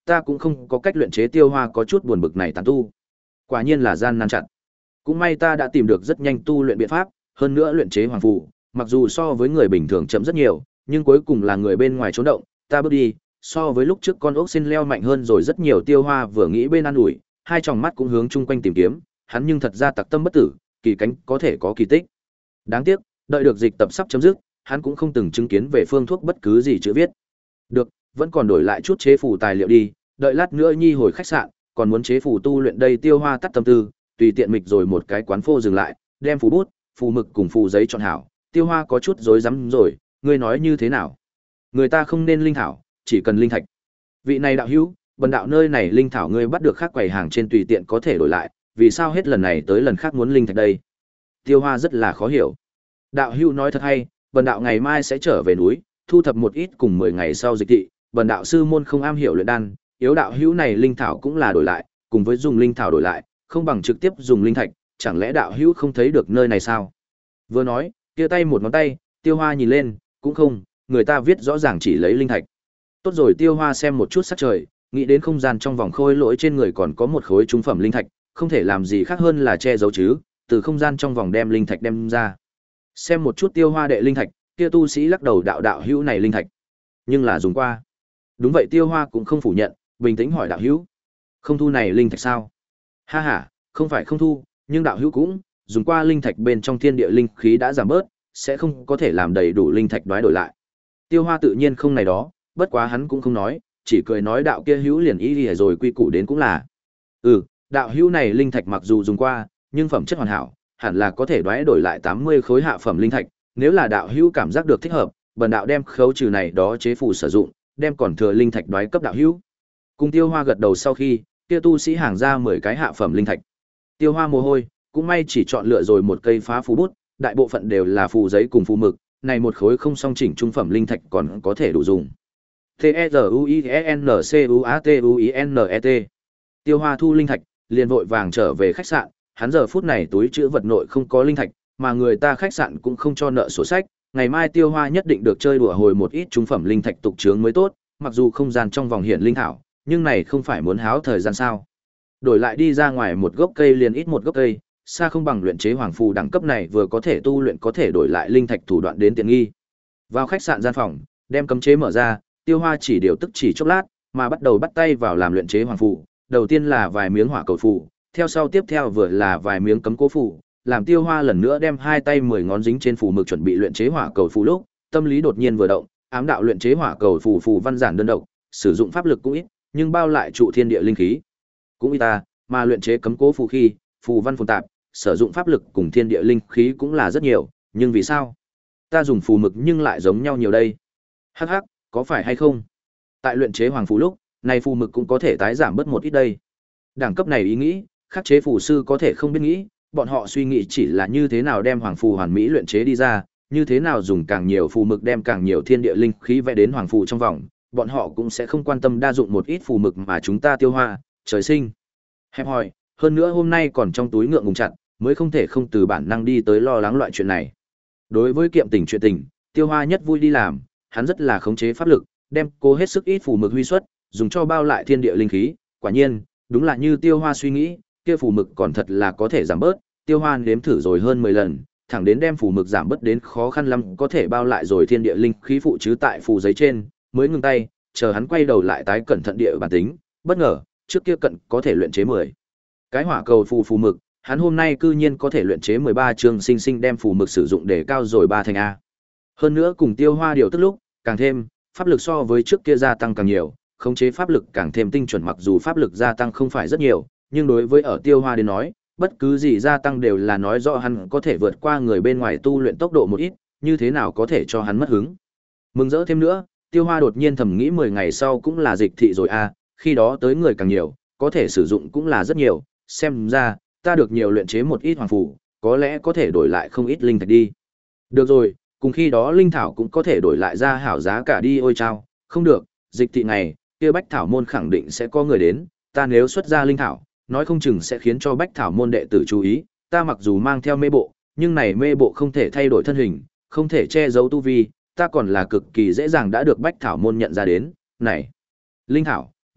ta cũng không có cách luyện chế tiêu hoa có chút buồn bực này tán tu. Quả nhiên là gian nan chặt. Cũng may ta đã tìm được rất nhanh tu luyện biện pháp, hơn nữa luyện chế hoàng phù, mặc dù so với người bình thường chậm rất nhiều, nhưng cuối cùng là người bên ngoài trốn động, ta bước đi, so với lúc trước con ốc xin leo mạnh hơn rồi rất nhiều. Tiêu Hoa vừa nghĩ bên an ủi, hai tròng mắt cũng hướng chung quanh tìm kiếm, hắn nhưng thật ra tặc tâm bất tử, kỳ cánh có thể có kỳ tích. Đáng tiếc, đợi được dịch tập sắp chấm dứt, hắn cũng không từng chứng kiến về phương thuốc bất cứ gì chữ viết. Được, vẫn còn đổi lại chút chế phù tài liệu đi, đợi lát nữa nhi hồi khách sạn, còn muốn chế phù tu luyện đây. Tiêu Hoa tắt tâm tư, tùy tiện mịch rồi một cái quán phô dừng lại, đem phù bút, phù mực cùng phù giấy chọn hảo. Tiêu Hoa có chút rối rắm rồi, ngươi nói như thế nào? Người ta không nên linh thảo, chỉ cần linh thạch. Vị này đạo hữu, bần đạo nơi này linh thảo ngươi bắt được khác quầy hàng trên tùy tiện có thể đổi lại, vì sao hết lần này tới lần khác muốn linh thạch đây? Tiêu Hoa rất là khó hiểu. Đạo hữu nói thật hay, bần đạo ngày mai sẽ trở về núi, thu thập một ít cùng mười ngày sau dịch thị, bần đạo sư môn không am hiểu luyện đan, yếu đạo hữu này linh thảo cũng là đổi lại, cùng với dùng linh thảo đổi lại, không bằng trực tiếp dùng linh thạch, chẳng lẽ đạo hữu không thấy được nơi này sao? Vừa nói, kia tay một ngón tay, Tiêu Hoa nhìn lên, cũng không, người ta viết rõ ràng chỉ lấy linh thạch. Tốt rồi. Tiêu Hoa xem một chút sắc trời, nghĩ đến không gian trong vòng khôi lỗi trên người còn có một khối trung phẩm linh thạch, không thể làm gì khác hơn là che giấu chứ, từ không gian trong vòng đem linh thạch đem ra. Xem một chút Tiêu Hoa đệ linh thạch, kia tu sĩ lắc đầu, đạo đạo hữu này linh thạch, nhưng là dùng qua. Đúng vậy. Tiêu Hoa cũng không phủ nhận, bình tĩnh hỏi đạo hữu, không thu này linh thạch sao? Ha ha, không phải không thu, nhưng đạo hữu cũng dùng qua linh thạch bên trong thiên địa linh khí đã giảm bớt, sẽ không có thể làm đầy đủ linh thạch đoái đổi lại. Tiêu Hoa tự nhiên không này đó, bất quá hắn cũng không nói, chỉ cười nói đạo kia hữu liền ý đi rồi quy củ đến cũng là. Ừ, đạo hữu này linh thạch mặc dù dùng qua, nhưng phẩm chất hoàn hảo, hẳn là có thể đoái đổi lại tám mươi khối hạ phẩm linh thạch, nếu là đạo hữu cảm giác được thích hợp, bần đạo đem khấu trừ này đó chế phù sử dụng, đem còn thừa linh thạch đoái cấp đạo hữu. Cùng Tiêu Hoa gật đầu sau khi, kia tu sĩ hàng ra mười cái hạ phẩm linh thạch. Tiêu Hoa mồ hôi, cũng may chỉ chọn lựa rồi một cây phá phù bút, đại bộ phận đều là phù giấy cùng phù mực, này một khối không song chỉnh trung phẩm linh thạch còn có thể đủ dùng. T E R U I E N C U A T U I N E T. Tiêu Hoa thu linh thạch, liền vội vàng trở về khách sạn, hắn giờ phút này túi trữ vật nội không có linh thạch, mà người ta khách sạn cũng không cho nợ sổ sách, ngày mai Tiêu Hoa nhất định được chơi đùa hồi một ít trung phẩm linh thạch tục chướng mới tốt, mặc dù không gian trong vòng hiện linh thảo, nhưng này không phải muốn háo thời gian sao? Đổi lại đi ra ngoài một gốc cây liền ít một gốc cây, xa không bằng luyện chế hoàng phù đẳng cấp này vừa có thể tu luyện có thể đổi lại linh thạch thủ đoạn đến tiện nghi. Vào khách sạn gian phòng, đem cấm chế mở ra, Tiêu Hoa chỉ điều tức chỉ chốc lát, mà bắt đầu bắt tay vào làm luyện chế hoàng phù. Đầu tiên là vài miếng hỏa cầu phù, theo sau tiếp theo vừa là vài miếng cấm cố phù, làm Tiêu Hoa lần nữa đem hai tay mười ngón dính trên phù mực chuẩn bị luyện chế hỏa cầu phù lúc, tâm lý đột nhiên vừa động, ám đạo luyện chế hỏa cầu phù phù văn giản đơn độc, sử dụng pháp lực cũng ít, nhưng bao lại trụ thiên địa linh khí cũng ít ta, mà luyện chế cấm cố phù khi, phù văn phồn tạp, sử dụng pháp lực cùng thiên địa linh khí cũng là rất nhiều, nhưng vì sao ta dùng phù mực nhưng lại giống nhau nhiều đây? Hắc hắc, có phải hay không? Tại luyện chế hoàng phù lúc, này phù mực cũng có thể tái giảm bớt một ít đây. Đẳng cấp này ý nghĩ, khắc chế phù sư có thể không biết nghĩ, bọn họ suy nghĩ chỉ là như thế nào đem hoàng phù hoàn mỹ luyện chế đi ra, như thế nào dùng càng nhiều phù mực đem càng nhiều thiên địa linh khí vẽ đến hoàng phù trong vòng, bọn họ cũng sẽ không quan tâm đa dụng một ít phù mực mà chúng ta Tiêu Hoa, trời sinh hẹp hòi, hơn nữa hôm nay còn trong túi ngượng ngùng chặt, mới không thể không từ bản năng đi tới lo lắng loại chuyện này. Đối với kiệm tình chuyện tình, Tiêu Hoa nhất vui đi làm, hắn rất là khống chế pháp lực, đem cố hết sức ít phù mực huy xuất, dùng cho bao lại thiên địa linh khí, quả nhiên, đúng là như Tiêu Hoa suy nghĩ, kia phù mực còn thật là có thể giảm bớt, Tiêu Hoa nếm thử rồi hơn mười lần, thẳng đến đem phù mực giảm bớt đến khó khăn lắm có thể bao lại rồi thiên địa linh khí phụ chứ tại phù giấy trên, mới ngừng tay, chờ hắn quay đầu lại tái cẩn thận địa bản tính, bất ngờ, trước kia cận có thể luyện chế mười cái hỏa cầu phù phù mực, hắn hôm nay cư nhiên có thể luyện chế mười ba chương sinh sinh đem phù mực sử dụng để cao rồi ba thành a. Hơn nữa cùng Tiêu Hoa điều tức lúc, càng thêm, pháp lực so với trước kia gia tăng càng nhiều, khống chế pháp lực càng thêm tinh chuẩn, mặc dù pháp lực gia tăng không phải rất nhiều, nhưng đối với ở Tiêu Hoa đến nói, bất cứ gì gia tăng đều là nói rõ hắn có thể vượt qua người bên ngoài tu luyện tốc độ một ít, như thế nào có thể cho hắn mất hứng. Mừng rỡ thêm nữa, Tiêu Hoa đột nhiên thầm nghĩ mười ngày sau cũng là dịch thị rồi a, khi đó tới người càng nhiều, có thể sử dụng cũng là rất nhiều, xem ra, ta được nhiều luyện chế một ít hoàng phù, có lẽ có thể đổi lại không ít linh thạch đi. Được rồi, cùng khi đó linh thảo cũng có thể đổi lại ra hảo giá cả đi. Ôi chao, không được, dịch thị này, kia Bách Thảo môn khẳng định sẽ có người đến, ta nếu xuất ra linh thảo, nói không chừng sẽ khiến cho Bách Thảo môn đệ tử chú ý, ta mặc dù mang theo mê bộ, nhưng này mê bộ không thể thay đổi thân hình, không thể che giấu tu vi, ta còn là cực kỳ dễ dàng đã được Bách Thảo môn nhận ra đến, này, linh thảo,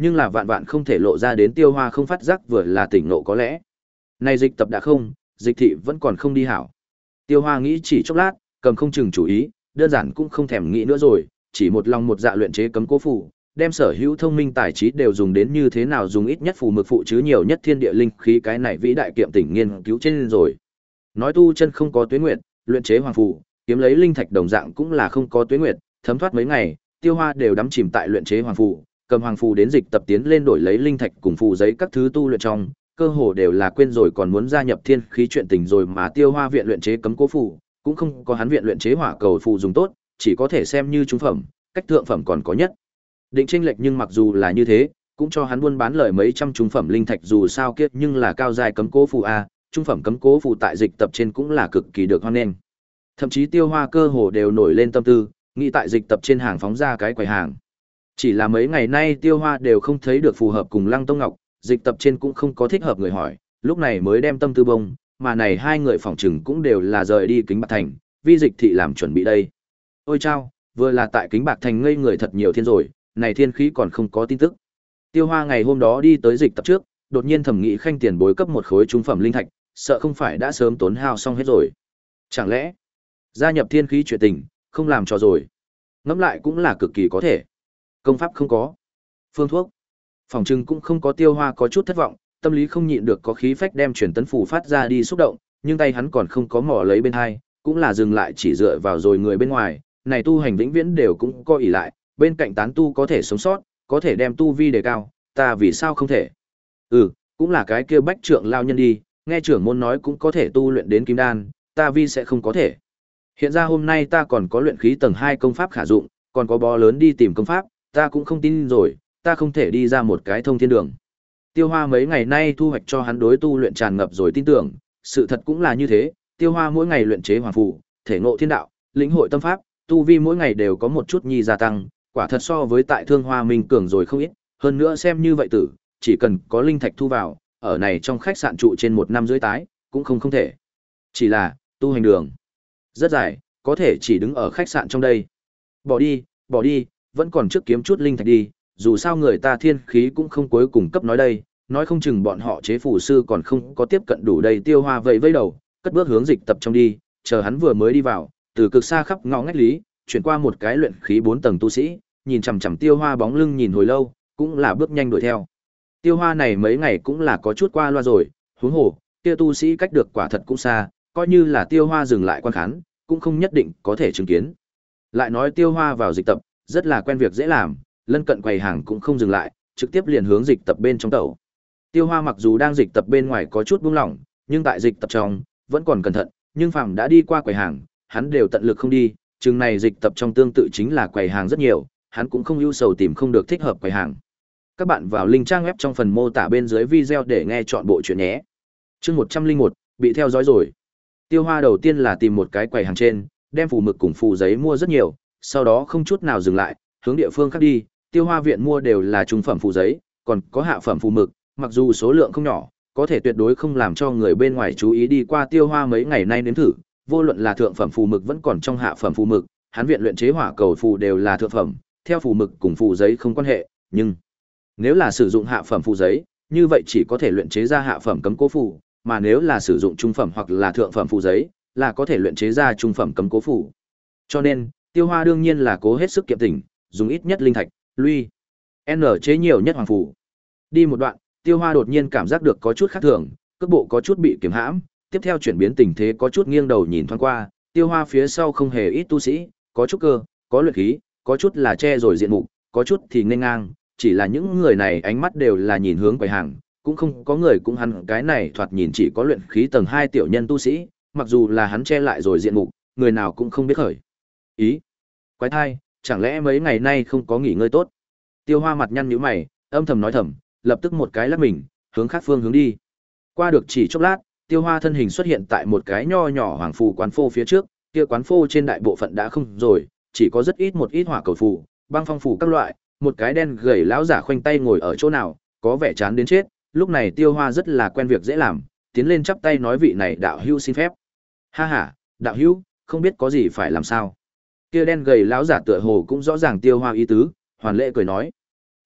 nhưng là vạn vạn không thể lộ ra đến Tiêu Hoa không phát giác vừa là tỉnh nộ có lẽ. Này dịch tập đã không, dịch thị vẫn còn không đi hảo. Tiêu Hoa nghĩ chỉ chốc lát, cầm không chừng chủ ý, đơn giản cũng không thèm nghĩ nữa rồi, chỉ một lòng một dạ luyện chế cấm cố phù, đem sở hữu thông minh tài trí đều dùng đến như thế nào dùng ít nhất phù mực phụ chứ nhiều nhất thiên địa linh khí cái này vĩ đại kiệm tỉnh nghiên cứu trên rồi. Nói tu chân không có tuế nguyệt, luyện chế hoàng phù, kiếm lấy linh thạch đồng dạng cũng là không có tuế nguyệt, thấm thoát mấy ngày, Tiêu Hoa đều đắm chìm tại luyện chế hoàng phù, cầm hoàng phù đến dịch tập tiến lên đổi lấy linh thạch cùng phù giấy các thứ tu luyện trong, cơ hồ đều là quên rồi còn muốn gia nhập thiên khí chuyện tình rồi mà Tiêu Hoa viện luyện chế cấm cố phù, cũng không có hắn viện luyện chế hỏa cầu phù dùng tốt, chỉ có thể xem như trung phẩm, cách thượng phẩm còn có nhất định chênh lệch, nhưng mặc dù là như thế, cũng cho hắn buôn bán lời mấy trăm trung phẩm linh thạch dù sao kiếp nhưng là cao giai cấm cố phù a, trung phẩm cấm cố phù tại dịch tập trên cũng là cực kỳ được hoan nghênh. Thậm chí Tiêu Hoa cơ hồ đều nổi lên tâm tư, nghĩ tại dịch tập trên hàng phóng ra cái quầy hàng. Chỉ là mấy ngày nay Tiêu Hoa đều không thấy được phù hợp cùng Lăng Tông Ngọc, dịch tập trên cũng không có thích hợp người hỏi, lúc này mới đem tâm tư bông, mà này hai người phỏng chừng cũng đều là rời đi Kính Bạc Thành, vi dịch thị làm chuẩn bị đây. Ôi chao, vừa là tại Kính Bạc Thành ngây người thật nhiều thiên rồi, này thiên khí còn không có tin tức. Tiêu Hoa ngày hôm đó đi tới dịch tập trước, đột nhiên thẩm nghĩ khanh tiền bối cấp một khối trung phẩm linh thạch, sợ không phải đã sớm tốn hao xong hết rồi. Chẳng lẽ gia nhập thiên khí chuyện tình, không làm cho rồi. Ngẫm lại cũng là cực kỳ có thể. Công pháp không có, phương thuốc, phòng trừng cũng không có. Tiêu Hoa có chút thất vọng, tâm lý không nhịn được có khí phách đem truyền tấn phù phát ra đi xúc động, nhưng tay hắn còn không có mò lấy bên hai, cũng là dừng lại chỉ dựa vào rồi người bên ngoài, này tu hành vĩnh viễn đều cũng có ỷ lại, bên cạnh tán tu có thể sống sót, có thể đem tu vi đề cao, ta vì sao không thể? Ừ, cũng là cái kia bách trượng lao nhân đi, nghe trưởng môn nói cũng có thể tu luyện đến kim đan, ta vi sẽ không có thể. Hiện ra hôm nay ta còn có luyện khí tầng hai công pháp khả dụng, còn có bó lớn đi tìm công pháp, ta cũng không tin rồi, ta không thể đi ra một cái thông thiên đường. Tiêu Hoa mấy ngày nay thu hoạch cho hắn đối tu luyện tràn ngập rồi tin tưởng, sự thật cũng là như thế, Tiêu Hoa mỗi ngày luyện chế hoàng phù, thể ngộ thiên đạo, lĩnh hội tâm pháp, tu vi mỗi ngày đều có một chút nhi gia tăng, quả thật so với tại Thương Hoa Minh cường rồi không ít, hơn nữa xem như vậy tử, chỉ cần có linh thạch thu vào, ở này trong khách sạn trụ trên một năm rưỡi tái, cũng không không thể. Chỉ là, tu hành đường rất dài, có thể chỉ đứng ở khách sạn trong đây. Bỏ đi, bỏ đi, vẫn còn trước kiếm chút linh thạch đi, dù sao người ta thiên khí cũng không cuối cùng cấp nói đây, nói không chừng bọn họ chế phù sư còn không có tiếp cận đủ đây. Tiêu Hoa vẫy vẫy đầu, cất bước hướng dịch tập trong đi, chờ hắn vừa mới đi vào, từ cực xa khắp ngõ ngách lý, chuyển qua một cái luyện khí bốn tầng tu sĩ, nhìn chằm chằm Tiêu Hoa bóng lưng nhìn hồi lâu, cũng là bước nhanh đuổi theo. Tiêu Hoa này mấy ngày cũng là có chút qua loa rồi, huống hồ, kia tu sĩ cách được quả thật cũng xa, coi như là Tiêu Hoa dừng lại quan khán, cũng không nhất định có thể chứng kiến. Lại nói Tiêu Hoa vào dịch tập, rất là quen việc dễ làm, lân cận quầy hàng cũng không dừng lại, trực tiếp liền hướng dịch tập bên trong tẩu. Tiêu Hoa mặc dù đang dịch tập bên ngoài có chút buông lỏng, nhưng tại dịch tập trong vẫn còn cẩn thận, nhưng phàm đã đi qua quầy hàng, hắn đều tận lực không đi, chừng này dịch tập trong tương tự chính là quầy hàng rất nhiều, hắn cũng không ưu sầu tìm không được thích hợp quầy hàng. Các bạn vào link trang web trong phần mô tả bên dưới video để nghe chọn bộ truyện nhé. Chương một trăm lẻ một, bị theo dõi rồi. Tiêu Hoa đầu tiên là tìm một cái quầy hàng trên, đem phù mực cùng phù giấy mua rất nhiều, sau đó không chút nào dừng lại, hướng địa phương khác đi. Tiêu Hoa viện mua đều là trung phẩm phù giấy, còn có hạ phẩm phù mực, mặc dù số lượng không nhỏ, có thể tuyệt đối không làm cho người bên ngoài chú ý. Đi qua Tiêu Hoa mấy ngày nay nếm thử, vô luận là thượng phẩm phù mực vẫn còn trong hạ phẩm phù mực, hắn viện luyện chế hỏa cầu phù đều là thượng phẩm, theo phù mực cùng phù giấy không quan hệ, nhưng nếu là sử dụng hạ phẩm phù giấy, như vậy chỉ có thể luyện chế ra hạ phẩm cấm cố phù, mà nếu là sử dụng trung phẩm hoặc là thượng phẩm phù giấy, là có thể luyện chế ra trung phẩm cấm cố phù. Cho nên, Tiêu Hoa đương nhiên là cố hết sức kiệm tỉnh, dùng ít nhất linh thạch, lui, n chế nhiều nhất hoàng phù. Đi một đoạn, Tiêu Hoa đột nhiên cảm giác được có chút khác thường, cước bộ có chút bị kiềm hãm, tiếp theo chuyển biến tình thế có chút nghiêng đầu nhìn thoáng qua, Tiêu Hoa phía sau không hề ít tu sĩ, có chút cơ, có luyện khí, có chút là che rồi diện mục, có chút thì nghênh ngang, chỉ là những người này ánh mắt đều là nhìn hướng quầy hàng, cũng không có người cũng hắn cái này thoạt nhìn chỉ có luyện khí tầng hai tiểu nhân tu sĩ, mặc dù là hắn che lại rồi diện mục, người nào cũng không biết khởi ý. Quái thai, chẳng lẽ mấy ngày nay không có nghỉ ngơi tốt? Tiêu Hoa mặt nhăn nhíu mày, âm thầm nói thầm, lập tức một cái lắc mình, hướng khác phương hướng đi. Qua được chỉ chốc lát, Tiêu Hoa thân hình xuất hiện tại một cái nho nhỏ hoàng phù quán phô phía trước, kia quán phô trên đại bộ phận đã không rồi, chỉ có rất ít một ít hỏa cầu phù, băng phong phù các loại, một cái đen gầy lão giả khoanh tay ngồi ở chỗ nào, có vẻ chán đến chết. Lúc này Tiêu Hoa rất là quen việc dễ làm, tiến lên chắp tay nói vị này đạo hữu xin phép. Ha ha, đạo hữu, không biết có gì phải làm sao? Kia đen gầy lão giả tựa hồ cũng rõ ràng Tiêu Hoa ý tứ, hoàn lễ cười nói,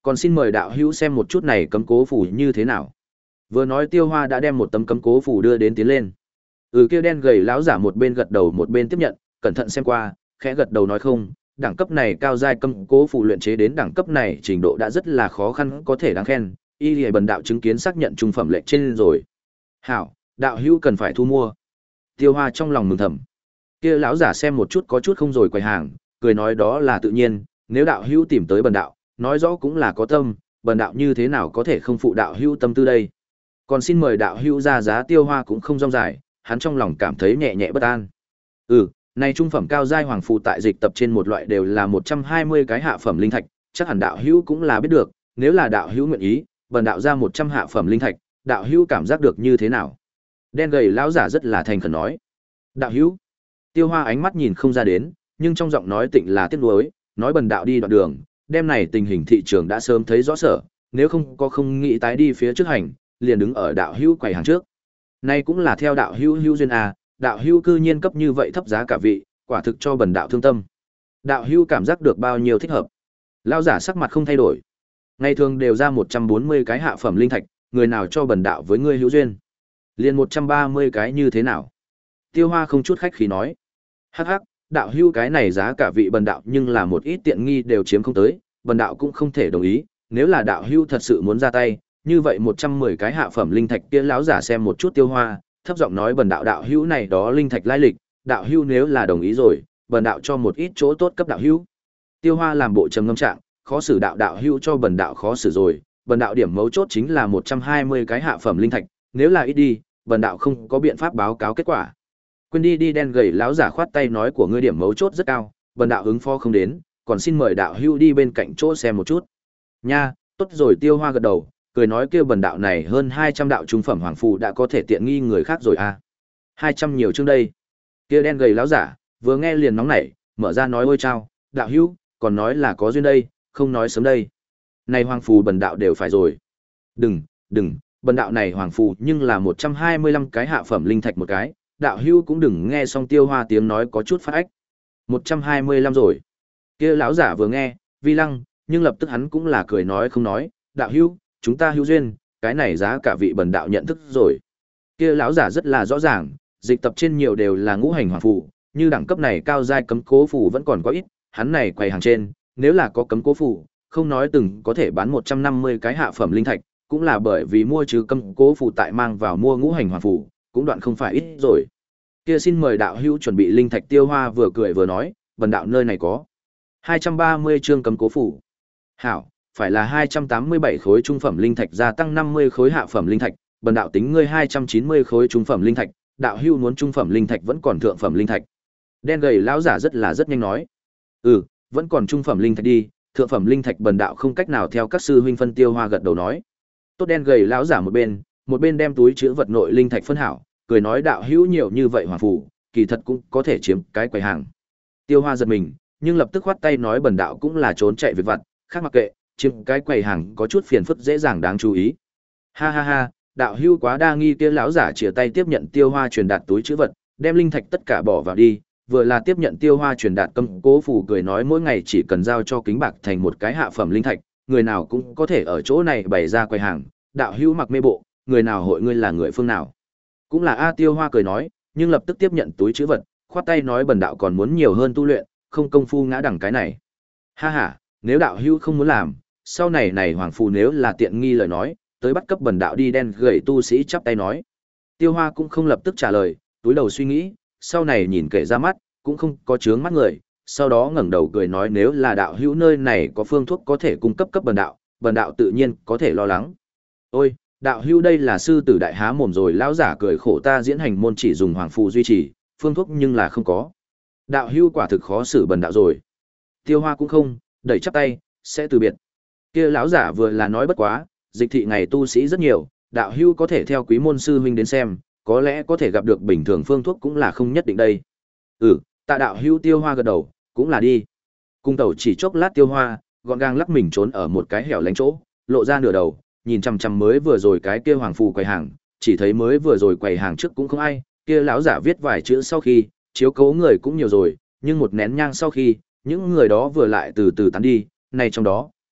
Còn xin mời đạo hữu xem một chút này cấm cố phủ như thế nào. Vừa nói Tiêu Hoa đã đem một tấm cấm cố phủ đưa đến tiến lên. Ừ, kia đen gầy lão giả một bên gật đầu một bên tiếp nhận, cẩn thận xem qua, khẽ gật đầu nói không, đẳng cấp này cao giai cấm cố phủ luyện chế đến đẳng cấp này trình độ đã rất là khó khăn có thể đáng khen, y lìa bần đạo chứng kiến xác nhận trung phẩm lệnh trên rồi. Hảo, đạo hữu cần phải thu mua. Tiêu Hoa trong lòng mừng thầm. Kia lão giả xem một chút có chút không rồi quầy hàng, cười nói đó là tự nhiên, nếu đạo hữu tìm tới bần đạo, nói rõ cũng là có tâm, bần đạo như thế nào có thể không phụ đạo hữu tâm tư đây. Còn xin mời đạo hữu ra giá. Tiêu Hoa cũng không rong dài, hắn trong lòng cảm thấy nhẹ nhẹ bất an. Ừ, này trung phẩm cao giai hoàng phù tại dịch tập trên một loại đều là một trăm hai mươi cái hạ phẩm linh thạch, chắc hẳn đạo hữu cũng là biết được, nếu là đạo hữu nguyện ý, bần đạo ra một trăm hạ phẩm linh thạch, đạo hữu cảm giác được như thế nào? Đen gầy lão giả rất là thành khẩn nói. Đạo hữu. Tiêu Hoa ánh mắt nhìn không ra đến, nhưng trong giọng nói tịnh là tiếc nuối, nói bần đạo đi đoạn đường, đêm này tình hình thị trường đã sớm thấy rõ sở, nếu không có không nghĩ tái đi phía trước hành, liền đứng ở đạo hữu quầy hàng trước. Nay cũng là theo đạo hữu hữu duyên à, đạo hữu cư nhiên cấp như vậy thấp giá cả vị, quả thực cho bần đạo thương tâm. Đạo hữu cảm giác được bao nhiêu thích hợp? Lão giả sắc mặt không thay đổi. Ngày thường đều ra một trăm bốn mươi cái hạ phẩm linh thạch, người nào cho bần đạo với ngươi hữu duyên? Liền một trăm ba mươi cái như thế nào? Tiêu Hoa không chút khách khí nói. Hắc hắc, đạo hữu cái này giá cả vị bần đạo nhưng là một ít tiện nghi đều chiếm không tới, bần đạo cũng không thể đồng ý, nếu là đạo hữu thật sự muốn ra tay, như vậy một trăm mười cái hạ phẩm linh thạch kia lão giả xem một chút Tiêu Hoa, thấp giọng nói bần đạo đạo hữu này đó linh thạch lai lịch, đạo hữu nếu là đồng ý rồi, bần đạo cho một ít chỗ tốt cấp đạo hữu. Tiêu Hoa làm bộ trầm ngâm trạng, khó xử đạo đạo hữu cho bần đạo khó xử rồi, bần đạo điểm mấu chốt chính là một trăm hai mươi cái hạ phẩm linh thạch, nếu là ít đi, bần đạo không có biện pháp báo cáo kết quả. Quên đi đi. Đen gầy lão giả khoát tay nói của ngươi điểm mấu chốt rất cao, bần đạo ứng phó không đến, còn xin mời đạo hữu đi bên cạnh chỗ xem một chút. Nha, tốt rồi. Tiêu Hoa gật đầu, cười nói kêu bần đạo này hơn hai trăm đạo trung phẩm hoàng phù đã có thể tiện nghi người khác rồi à. hai trăm nhiều chương đây. Kia đen gầy lão giả, vừa nghe liền nóng nảy, mở ra nói ôi chao, đạo hữu, còn nói là có duyên đây, không nói sớm đây. Này hoàng phù bần đạo đều phải rồi. Đừng, đừng, bần đạo này hoàng phù nhưng là một trăm hai mươi lăm cái hạ phẩm linh thạch một cái, đạo hữu cũng đừng nghe xong Tiêu Hoa tiếng nói có chút phát ách. một trăm hai mươi lăm rồi. Kia lão giả vừa nghe, vi lăng, nhưng lập tức hắn cũng là cười nói không nói, đạo hữu, chúng ta hữu duyên, cái này giá cả vị bần đạo nhận thức rồi. Kia lão giả rất là rõ ràng, dịch tập trên nhiều đều là ngũ hành hoàng phù, như đẳng cấp này cao giai cấm cố phù vẫn còn có ít, hắn này quầy hàng trên, nếu là có cấm cố phù, không nói từng có thể bán một trăm năm mươi cái hạ phẩm linh thạch, cũng là bởi vì mua trừ cấm cố phù tại mang vào mua ngũ hành hoàng phù, cũng đoạn không phải ít rồi. Kia xin mời đạo hữu chuẩn bị linh thạch. Tiêu Hoa vừa cười vừa nói, bần đạo nơi này có hai trăm ba mươi chương cấm cố phù. Hảo, phải là hai trăm tám mươi bảy khối trung phẩm linh thạch gia tăng năm mươi khối hạ phẩm linh thạch, bần đạo tính ngươi hai trăm chín mươi khối trung phẩm linh thạch, đạo hữu muốn trung phẩm linh thạch vẫn còn thượng phẩm linh thạch. Đen gầy lão giả rất là rất nhanh nói. Ừ, vẫn còn trung phẩm linh thạch đi, thượng phẩm linh thạch bần đạo không cách nào theo các sư huynh phân. Tiêu Hoa gật đầu nói. Tốt. Đen gầy lão giả một bên, một bên đem túi chứa vật nội linh thạch phân hảo, cười nói đạo hữu nhiều như vậy hoàng phủ, kỳ thật cũng có thể chiếm cái quầy hàng. Tiêu Hoa giật mình, nhưng lập tức khoát tay nói bần đạo cũng là trốn chạy việc vặt, khác mặc kệ, chiếm cái quầy hàng có chút phiền phức dễ dàng đáng chú ý. Ha ha ha, đạo hữu quá đa nghi. Kia lão giả chìa tay tiếp nhận Tiêu Hoa truyền đạt túi chứa vật, đem linh thạch tất cả bỏ vào đi, vừa là tiếp nhận Tiêu Hoa truyền đạt cấm cố phù, cười nói mỗi ngày chỉ cần giao cho kính bạc thành một cái hạ phẩm linh thạch, người nào cũng có thể ở chỗ này bày ra quầy hàng. Đạo hữu mặc mê bộ, người nào hội ngươi là người phương nào? Cũng là A. Tiêu Hoa cười nói, nhưng lập tức tiếp nhận túi chữ vật, khoát tay nói bần đạo còn muốn nhiều hơn tu luyện, không công phu ngã đẳng cái này. Ha ha, nếu đạo hữu không muốn làm, sau này này hoàng phù nếu là tiện nghi lời nói, tới bắt cấp bần đạo đi. Đen gầy tu sĩ chắp tay nói. Tiêu Hoa cũng không lập tức trả lời, túi đầu suy nghĩ, sau này nhìn kể ra mắt, cũng không có chướng mắt người, sau đó ngẩng đầu cười nói nếu là đạo hữu nơi này có phương thuốc có thể cung cấp cấp bần đạo, bần đạo tự nhiên có thể lo lắng. Ôi, đạo hữu đây là sư tử đại há mồm rồi. Lão giả cười khổ, ta diễn hành môn chỉ dùng hoàng phù duy trì, phương thuốc nhưng là không có. Đạo hữu quả thực khó xử bần đạo rồi. Tiêu Hoa cũng không, đẩy chắp tay, sẽ từ biệt. Kia lão giả vừa là nói bất quá, dịch thị ngày tu sĩ rất nhiều, đạo hữu có thể theo quý môn sư huynh đến xem, có lẽ có thể gặp được bình thường phương thuốc cũng là không nhất định đây. Ừ, tạ đạo hữu. Tiêu Hoa gật đầu, cũng là đi. Cung tẩu chỉ chốc lát, Tiêu Hoa gọn gàng lắc mình trốn ở một cái hẻo lánh chỗ, lộ ra nửa đầu, nhìn chằm chằm mới vừa rồi cái kia hoàng phù quầy hàng, chỉ thấy mới vừa rồi quầy hàng trước cũng không ai, kia lão giả viết vài chữ sau khi, chiếu cố người cũng nhiều rồi, nhưng một nén nhang sau khi, những người đó vừa lại từ từ tán đi, này trong đó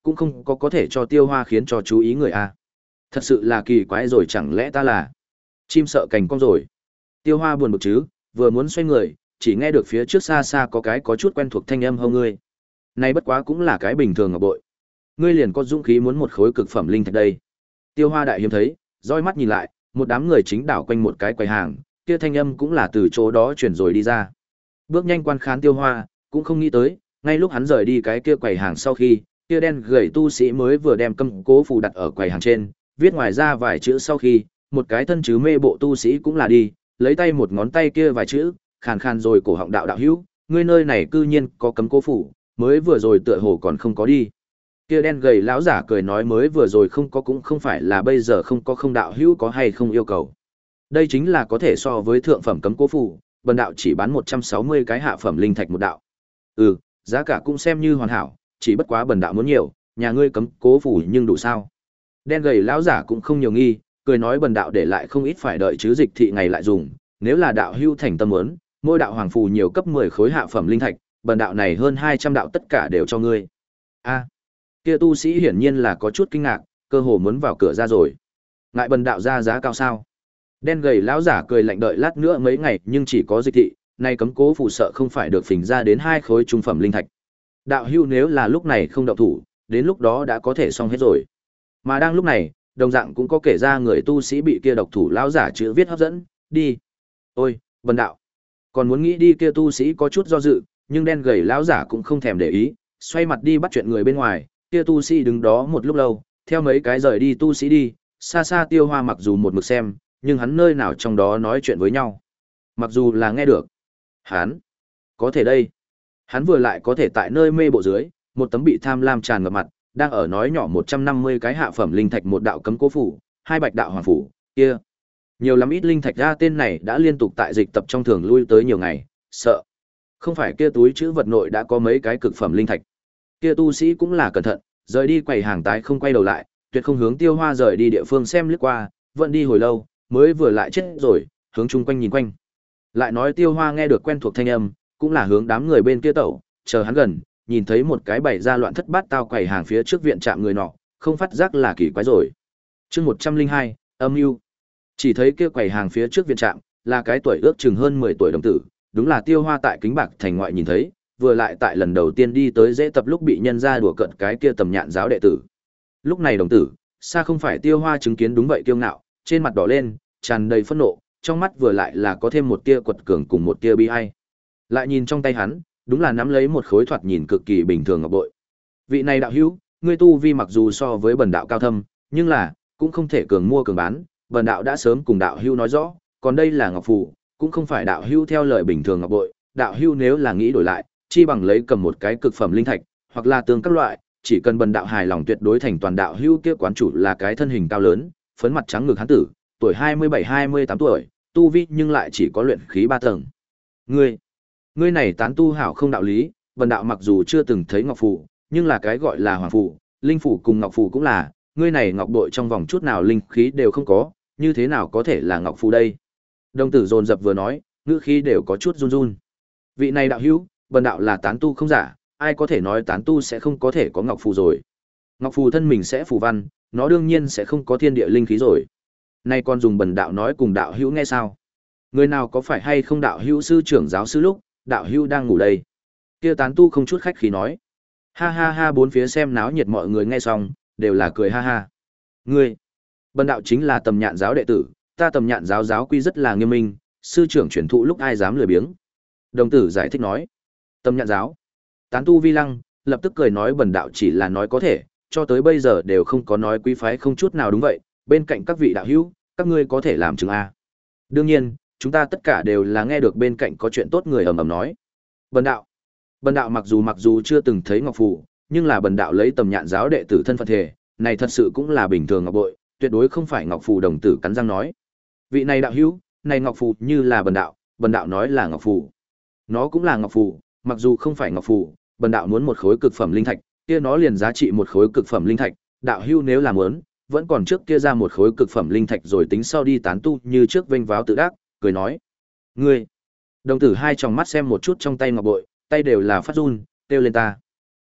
cũng không có có thể cho Tiêu Hoa khiến cho chú ý người a. Thật sự là kỳ quái rồi, chẳng lẽ ta là chim sợ cành cong rồi. Tiêu Hoa buồn bực chứ, vừa muốn xoay người, chỉ nghe được phía trước xa xa có cái có chút quen thuộc thanh âm hông ngươi. Này bất quá cũng là cái bình thường ngọc bội. Ngươi liền có dũng khí muốn một khối cực phẩm linh thạch đây. Tiêu Hoa đại hiếm thấy, roi mắt nhìn lại, một đám người chính đảo quanh một cái quầy hàng, kia thanh âm cũng là từ chỗ đó chuyển rồi đi ra. Bước nhanh quan khán Tiêu Hoa, cũng không nghĩ tới, ngay lúc hắn rời đi cái kia quầy hàng sau khi, kia đen gầy tu sĩ mới vừa đem cầm cố phù đặt ở quầy hàng trên, viết ngoài ra vài chữ sau khi, một cái thân chứ mê bộ tu sĩ cũng là đi, lấy tay một ngón tay kia vài chữ, khàn khàn rồi cổ họng đạo đạo hữu, ngươi nơi này cư nhiên có cấm cố phủ, mới vừa rồi tựa hồ còn không có đi. Kia đen gầy lão giả cười nói mới vừa rồi không có cũng không phải là bây giờ không có, không đạo hữu có hay không yêu cầu. Đây chính là có thể so với thượng phẩm cấm cố phủ, bần đạo chỉ bán một trăm sáu mươi cái hạ phẩm linh thạch một đạo. Ừ, giá cả cũng xem như hoàn hảo, chỉ bất quá bần đạo muốn nhiều, nhà ngươi cấm cố phủ nhưng đủ sao? Đen gầy lão giả cũng không nhiều nghi, cười nói bần đạo để lại không ít phải đợi chứ dịch thị ngày lại dùng, nếu là đạo hữu thành tâm muốn, mỗi đạo hoàng phù nhiều cấp mười khối hạ phẩm linh thạch, bần đạo này hơn hai trăm đạo tất cả đều cho ngươi. A, kia tu sĩ hiển nhiên là có chút kinh ngạc, cơ hồ muốn vào cửa ra rồi. Ngại bần đạo ra giá cao sao? Đen gầy lão giả cười lạnh đợi lát nữa mấy ngày, nhưng chỉ có dịch thị, nay cấm cố phù sợ không phải được phình ra đến hai khối trung phẩm linh thạch. Đạo hữu nếu là lúc này không động thủ, đến lúc đó đã có thể xong hết rồi. Mà đang lúc này, đồng dạng cũng có kể ra người tu sĩ bị kia độc thủ lão giả chữ viết hấp dẫn, đi. Ôi, bần đạo. Còn muốn nghĩ đi kia tu sĩ có chút do dự, nhưng đen gầy lão giả cũng không thèm để ý, xoay mặt đi bắt chuyện người bên ngoài, kia tu sĩ đứng đó một lúc lâu, theo mấy cái rời đi tu sĩ đi, xa xa Tiêu Hoa mặc dù một mực xem, nhưng hắn nơi nào trong đó nói chuyện với nhau. Mặc dù là nghe được, hắn có thể đây. Hắn vừa lại có thể tại nơi mê bộ dưới, một tấm bị tham lam tràn ngập mặt, đang ở nói nhỏ một trăm năm mươi cái hạ phẩm linh thạch một đạo cấm cố phủ, hai bạch đạo hoàng phủ, kia. Nhiều lắm ít linh thạch ra tên này đã liên tục tại dịch tập trong thường lui tới nhiều ngày, sợ. Không phải kia túi chữ vật nội đã có mấy cái cực phẩm linh thạch. Kia tu sĩ cũng là cẩn thận, rời đi quầy hàng tái không quay đầu lại, tuyệt không hướng Tiêu Hoa rời đi địa phương xem lướt qua, vẫn đi hồi lâu, mới vừa lại chết rồi, hướng chung quanh nhìn quanh. Lại nói Tiêu Hoa nghe được quen thuộc thanh âm, cũng là hướng đám người bên kia tẩu, chờ hắn gần, nhìn thấy một cái bày ra loạn thất bát tao quầy hàng phía trước viện trạm người nọ, không phát giác là kỳ quái rồi. Chương một trăm linh hai, âm mưu. Chỉ thấy kia quầy hàng phía trước viện trạm, là cái tuổi ước chừng hơn mười tuổi đồng tử, đúng là Tiêu Hoa tại Kính Bạc thành ngoại nhìn thấy, vừa lại tại lần đầu tiên đi tới dễ tập lúc bị nhân ra đùa cợt cái kia tầm nhạn giáo đệ tử. Lúc này đồng tử, xa không phải Tiêu Hoa chứng kiến đúng vậy kiêu ngạo, trên mặt đỏ lên, tràn đầy phẫn nộ, trong mắt vừa lại là có thêm một tia quật cường cùng một tia bi ai. Lại nhìn trong tay hắn, đúng là nắm lấy một khối thoạt nhìn cực kỳ bình thường ngọc bội. Vị này đạo hữu, ngươi tu vi mặc dù so với bần đạo cao thâm, nhưng là cũng không thể cường mua cường bán, bần đạo đã sớm cùng đạo hữu nói rõ, còn đây là ngọc phù, cũng không phải đạo hữu theo lời bình thường ngọc bội, đạo hữu nếu là nghĩ đổi lại, chi bằng lấy cầm một cái cực phẩm linh thạch, hoặc là tương các loại, chỉ cần bần đạo hài lòng tuyệt đối thành toàn đạo hữu kia quán chủ là cái thân hình cao lớn, phấn mặt trắng ngực hán tử, tuổi hai mươi bảy hai mươi tám tuổi, tu vi nhưng lại chỉ có luyện khí ba tầng. Ngươi, ngươi này tán tu hảo không đạo lý, bần đạo mặc dù chưa từng thấy ngọc phù, nhưng là cái gọi là hoàng phù, linh phù cùng ngọc phù cũng là, ngươi này ngọc bội trong vòng chút nào linh khí đều không có, như thế nào có thể là ngọc phù đây? Đồng tử dồn dập vừa nói, ngữ khí đều có chút run run. Vị này đạo hữu, bần đạo là tán tu không giả, ai có thể nói tán tu sẽ không có thể có ngọc phù rồi? Ngọc phù thân mình sẽ phù văn, nó đương nhiên sẽ không có thiên địa linh khí rồi. Nay còn dùng bần đạo nói cùng đạo hữu nghe sao? Người nào có phải hay không đạo hữu sư trưởng giáo sư lúc, đạo hữu đang ngủ đây? Kia tán tu không chút khách khí nói. Ha ha ha, bốn phía xem náo nhiệt mọi người nghe xong, đều là cười ha ha. Ngươi, bần đạo chính là Tầm Nhạn giáo đệ tử, ta Tầm Nhạn giáo giáo quy rất là nghiêm minh, sư trưởng truyền thụ lúc ai dám lười biếng. Đồng tử giải thích nói. Tầm Nhạn giáo. Tán tu vi lăng, lập tức cười nói bần đạo chỉ là nói có thể, cho tới bây giờ đều không có nói quý phái không chút nào đúng vậy, bên cạnh các vị đạo hữu, các ngươi có thể làm chứng A. Đương nhiên, chúng ta tất cả đều là nghe được bên cạnh có chuyện tốt người ầm ầm nói. Bần đạo. Bần đạo mặc dù mặc dù chưa từng thấy ngọc phù, nhưng là bần đạo lấy Tầm Nhạn giáo đệ tử thân phận thể, này thật sự cũng là bình thường ngọc bội, tuyệt đối không phải ngọc phù. Đồng tử cắn răng nói. Vị này đạo hữu, này ngọc phù như là bần đạo, bần đạo nói là ngọc phù. Nó cũng là ngọc phù, mặc dù không phải ngọc phù, bần đạo muốn một khối cực phẩm linh thạch, kia nó liền giá trị một khối cực phẩm linh thạch, đạo hữu nếu là muốn, vẫn còn trước kia ra một khối cực phẩm linh thạch rồi tính sau đi tán tu như trước vênh váo tự đắc, cười nói. Ngươi. Đồng tử hai tròng mắt xem một chút trong tay ngọc bội, tay đều là phát run, kêu lên ta.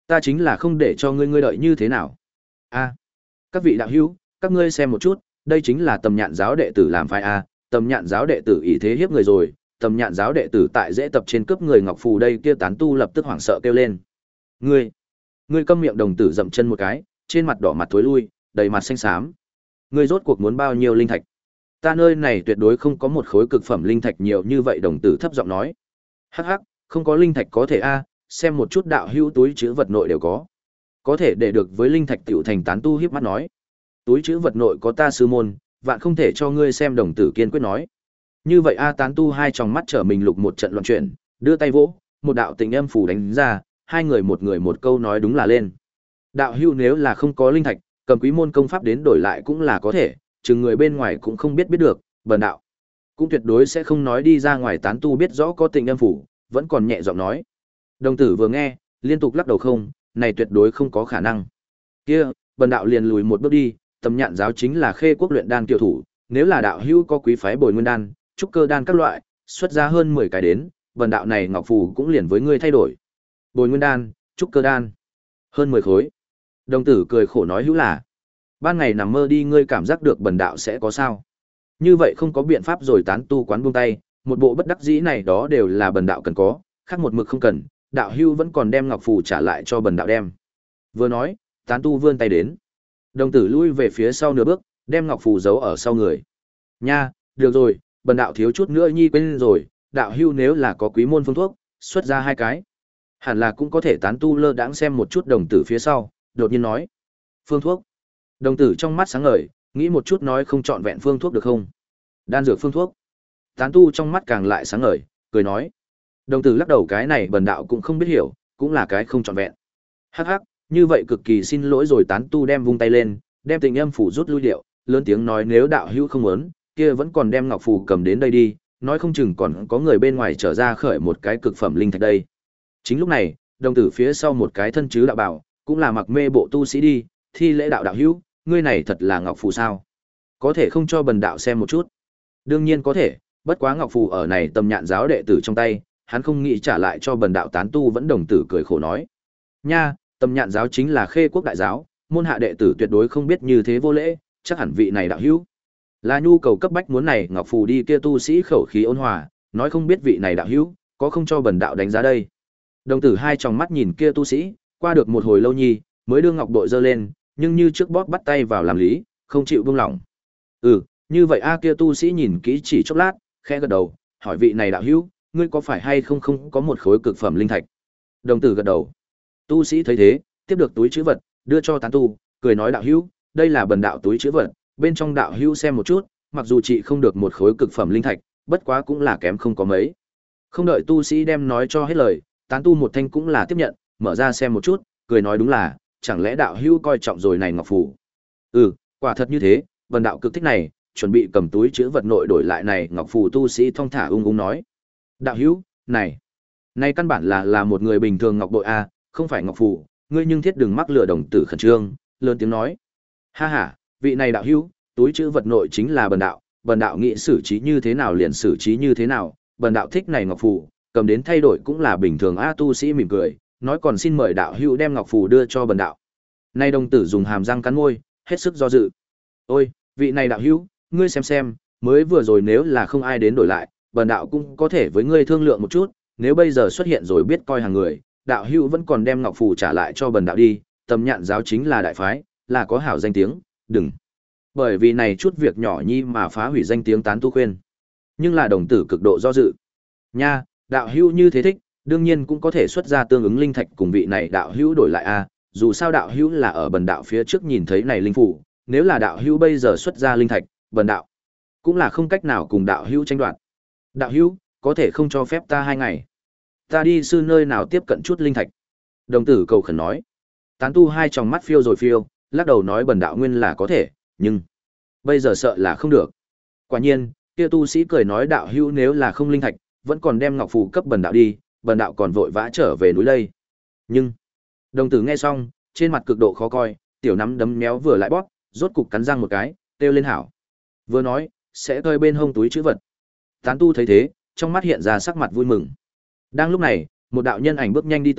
Ta chính là không để cho ngươi ngươi đợi như thế nào. A, các vị đạo hữu, các ngươi xem một chút, đây chính là Tầm Nhạn giáo đệ tử làm phái a, Tầm Nhạn giáo đệ tử ý thế hiếp người rồi, Tầm Nhạn giáo đệ tử tại dễ tập trên cướp người ngọc phù đây kia tán tu lập tức hoảng sợ kêu lên. Ngươi, ngươi câm miệng, đồng tử dậm chân một cái, trên mặt đỏ mặt thối lui, đầy mặt xanh xám. Ngươi rốt cuộc muốn bao nhiêu linh thạch? Ta nơi này tuyệt đối không có một khối cực phẩm linh thạch nhiều như vậy, đồng tử thấp giọng nói. Hắc hắc, không có linh thạch có thể a, xem một chút đạo hữu túi trữ vật nội đều có. Có thể để được với linh thạch tiểu thành, tán tu hiếp mắt nói. Túi trữ vật nội có ta sư môn, vạn không thể cho ngươi xem, đồng tử kiên quyết nói. Như vậy a, tán tu hai tròng mắt trở mình lục một trận loạn chuyển, đưa tay vỗ, một đạo tình âm phủ đánh ra, hai người một người một câu nói đúng là lên. Đạo hữu nếu là không có linh thạch, cầm quý môn công pháp đến đổi lại cũng là có thể, chừng người bên ngoài cũng không biết biết được, bần đạo cũng tuyệt đối sẽ không nói đi ra ngoài. Tán tu biết rõ có tình âm phủ, vẫn còn nhẹ giọng nói. Đồng tử vừa nghe, liên tục lắc đầu không, này tuyệt đối không có khả năng. Kia, bần đạo liền lùi một bước đi, Tầm Nhạn giáo chính là Khê Quốc luyện đan kiêu thủ, nếu là đạo hữu có quý phái Bồi Nguyên đan, trúc cơ đan các loại, xuất ra hơn mười cái đến, bần đạo này ngọc phù cũng liền với ngươi thay đổi. Bồi Nguyên đan, trúc cơ đan, hơn mười khối. Đồng tử cười khổ nói hữu là, ban ngày nằm mơ đi, ngươi cảm giác được bần đạo sẽ có sao? Như vậy không có biện pháp rồi. Tán tu quán buông tay, một bộ bất đắc dĩ này đó đều là bần đạo cần có, khác một mực không cần, đạo hữu vẫn còn đem ngọc phù trả lại cho bần đạo đem. Vừa nói, tán tu vươn tay đến. Đồng tử lui về phía sau nửa bước, đem ngọc phù giấu ở sau người. Nha, được rồi, bần đạo thiếu chút nữa nhi quên rồi, đạo hữu nếu là có quý môn phương thuốc, xuất ra hai cái. Hẳn là cũng có thể. Tán tu lơ đãng xem một chút đồng tử phía sau, đột nhiên nói. Phương thuốc. Đồng tử trong mắt sáng ngời, nghĩ một chút nói, không chọn vẹn phương thuốc được không? Đan dược phương thuốc. Tán tu trong mắt càng lại sáng ngời, cười nói. Đồng tử lắc đầu, cái này bần đạo cũng không biết hiểu, cũng là cái không chọn vẹn. Hắc hắc, như vậy cực kỳ xin lỗi rồi. Tán tu đem vung tay lên, đem tình âm phủ rút lui điệu, lớn tiếng nói, nếu đạo hữu không muốn, kia vẫn còn đem ngọc phù cầm đến đây đi, nói không chừng còn có người bên ngoài trở ra khởi một cái cực phẩm linh thạch đây. Chính lúc này, đồng tử phía sau một cái thân chứ đạo bảo, cũng là mặc mê bộ tu sĩ đi, thi lễ đạo đạo hữu, ngươi này thật là ngọc phù sao? Có thể không cho bần đạo xem một chút? Đương nhiên có thể, bất quá ngọc phù ở này Tầm Nhạn giáo đệ tử trong tay, hắn không nghĩ trả lại cho bần đạo. Tán tu vẫn đồng tử cười khổ nói. Nha, Tầm Nhạn giáo chính là Khê Quốc đại giáo, môn hạ đệ tử tuyệt đối không biết như thế vô lễ, chắc hẳn vị này đạo hữu là nhu cầu cấp bách muốn này ngọc phù đi. Kia tu sĩ khẩu khí ôn hòa, nói không biết vị này đạo hữu có không cho bần đạo đánh giá đây. Đồng tử hai tròng mắt nhìn kia tu sĩ, qua được một hồi lâu nhi, mới đưa ngọc bội giơ lên, nhưng như trước bóp bắt tay vào làm lý, không chịu buông lỏng. Ừ, như vậy a. Kia tu sĩ nhìn kỹ chỉ chốc lát, khẽ gật đầu, hỏi vị này đạo hữu, ngươi có phải hay không không có một khối cực phẩm linh thạch? Đồng tử gật đầu. Tu sĩ thấy thế, tiếp được túi trữ vật, đưa cho tán tu, cười nói, đạo hữu, đây là bần đạo túi trữ vật, bên trong đạo hữu xem một chút, mặc dù chị không được một khối cực phẩm linh thạch, bất quá cũng là kém không có mấy. Không đợi tu sĩ đem nói cho hết lời, tán tu một thanh cũng là tiếp nhận, mở ra xem một chút, cười nói, đúng là, chẳng lẽ đạo hữu coi trọng rồi này ngọc phù? Ừ, quả thật như thế, bần đạo cực thích này, chuẩn bị cầm túi trữ vật nội đổi lại này ngọc phù. Tu sĩ thong thả ung ung nói. Đạo hữu, này, này căn bản là là một người bình thường ngọc bội a, không phải ngọc phù, ngươi nhưng thiết đừng mắc lừa. Đồng tử khẩn trương, lớn tiếng nói. Ha ha, vị này đạo hữu, túi trữ vật nội chính là bần đạo, bần đạo nghĩ xử trí như thế nào liền xử trí như thế nào, bần đạo thích này ngọc phù, cầm đến thay đổi cũng là bình thường a. Tu sĩ mỉm cười, nói, còn xin mời đạo hữu đem ngọc phù đưa cho bần đạo. Nay đồng tử dùng hàm răng cắn môi, hết sức do dự. Ôi, vị này đạo hữu, ngươi xem xem, mới vừa rồi nếu là không ai đến đổi lại, bần đạo cũng có thể với ngươi thương lượng một chút, nếu bây giờ xuất hiện rồi biết coi hàng người, đạo hữu vẫn còn đem ngọc phù trả lại cho bần đạo đi. Tầm Nhạn giáo chính là đại phái, là có hảo danh tiếng, đừng bởi vì này chút việc nhỏ nhi mà phá hủy danh tiếng. Tán tu khuyên, nhưng là đồng tử cực độ do dự. Nha, đạo hữu như thế thích, đương nhiên cũng có thể xuất ra tương ứng linh thạch cùng vị này đạo hữu đổi lại a. Dù sao đạo hữu là ở bần đạo phía trước nhìn thấy này linh phủ, nếu là đạo hữu bây giờ xuất ra linh thạch, bần đạo cũng là không cách nào cùng đạo hữu tranh đoạt. Đạo hữu, có thể không cho phép ta hai ngày, ta đi sư nơi nào tiếp cận chút linh thạch? Đồng tử cầu khẩn nói. Tán tu hai tròng mắt phiêu rồi phiêu, lắc đầu nói, bần đạo nguyên là có thể, nhưng bây giờ sợ là không được. Quả nhiên, kia tu sĩ cười nói, đạo hữu nếu là không linh thạch, vẫn còn đem ngọc phù cấp bần đạo đi, bần đạo còn vội vã trở về núi đây. Nhưng đồng tử nghe xong, trên mặt cực độ khó coi, tiểu nắm đấm méo vừa lại bóp, rốt cục cắn răng một cái, kêu lên hảo. Vừa nói, sẽ cơi bên hông túi trữ vật. Tán tu thấy thế, trong mắt hiện ra sắc mặt vui mừng. Đang lúc này, một đạo nhân ảnh bước nhanh đi tới,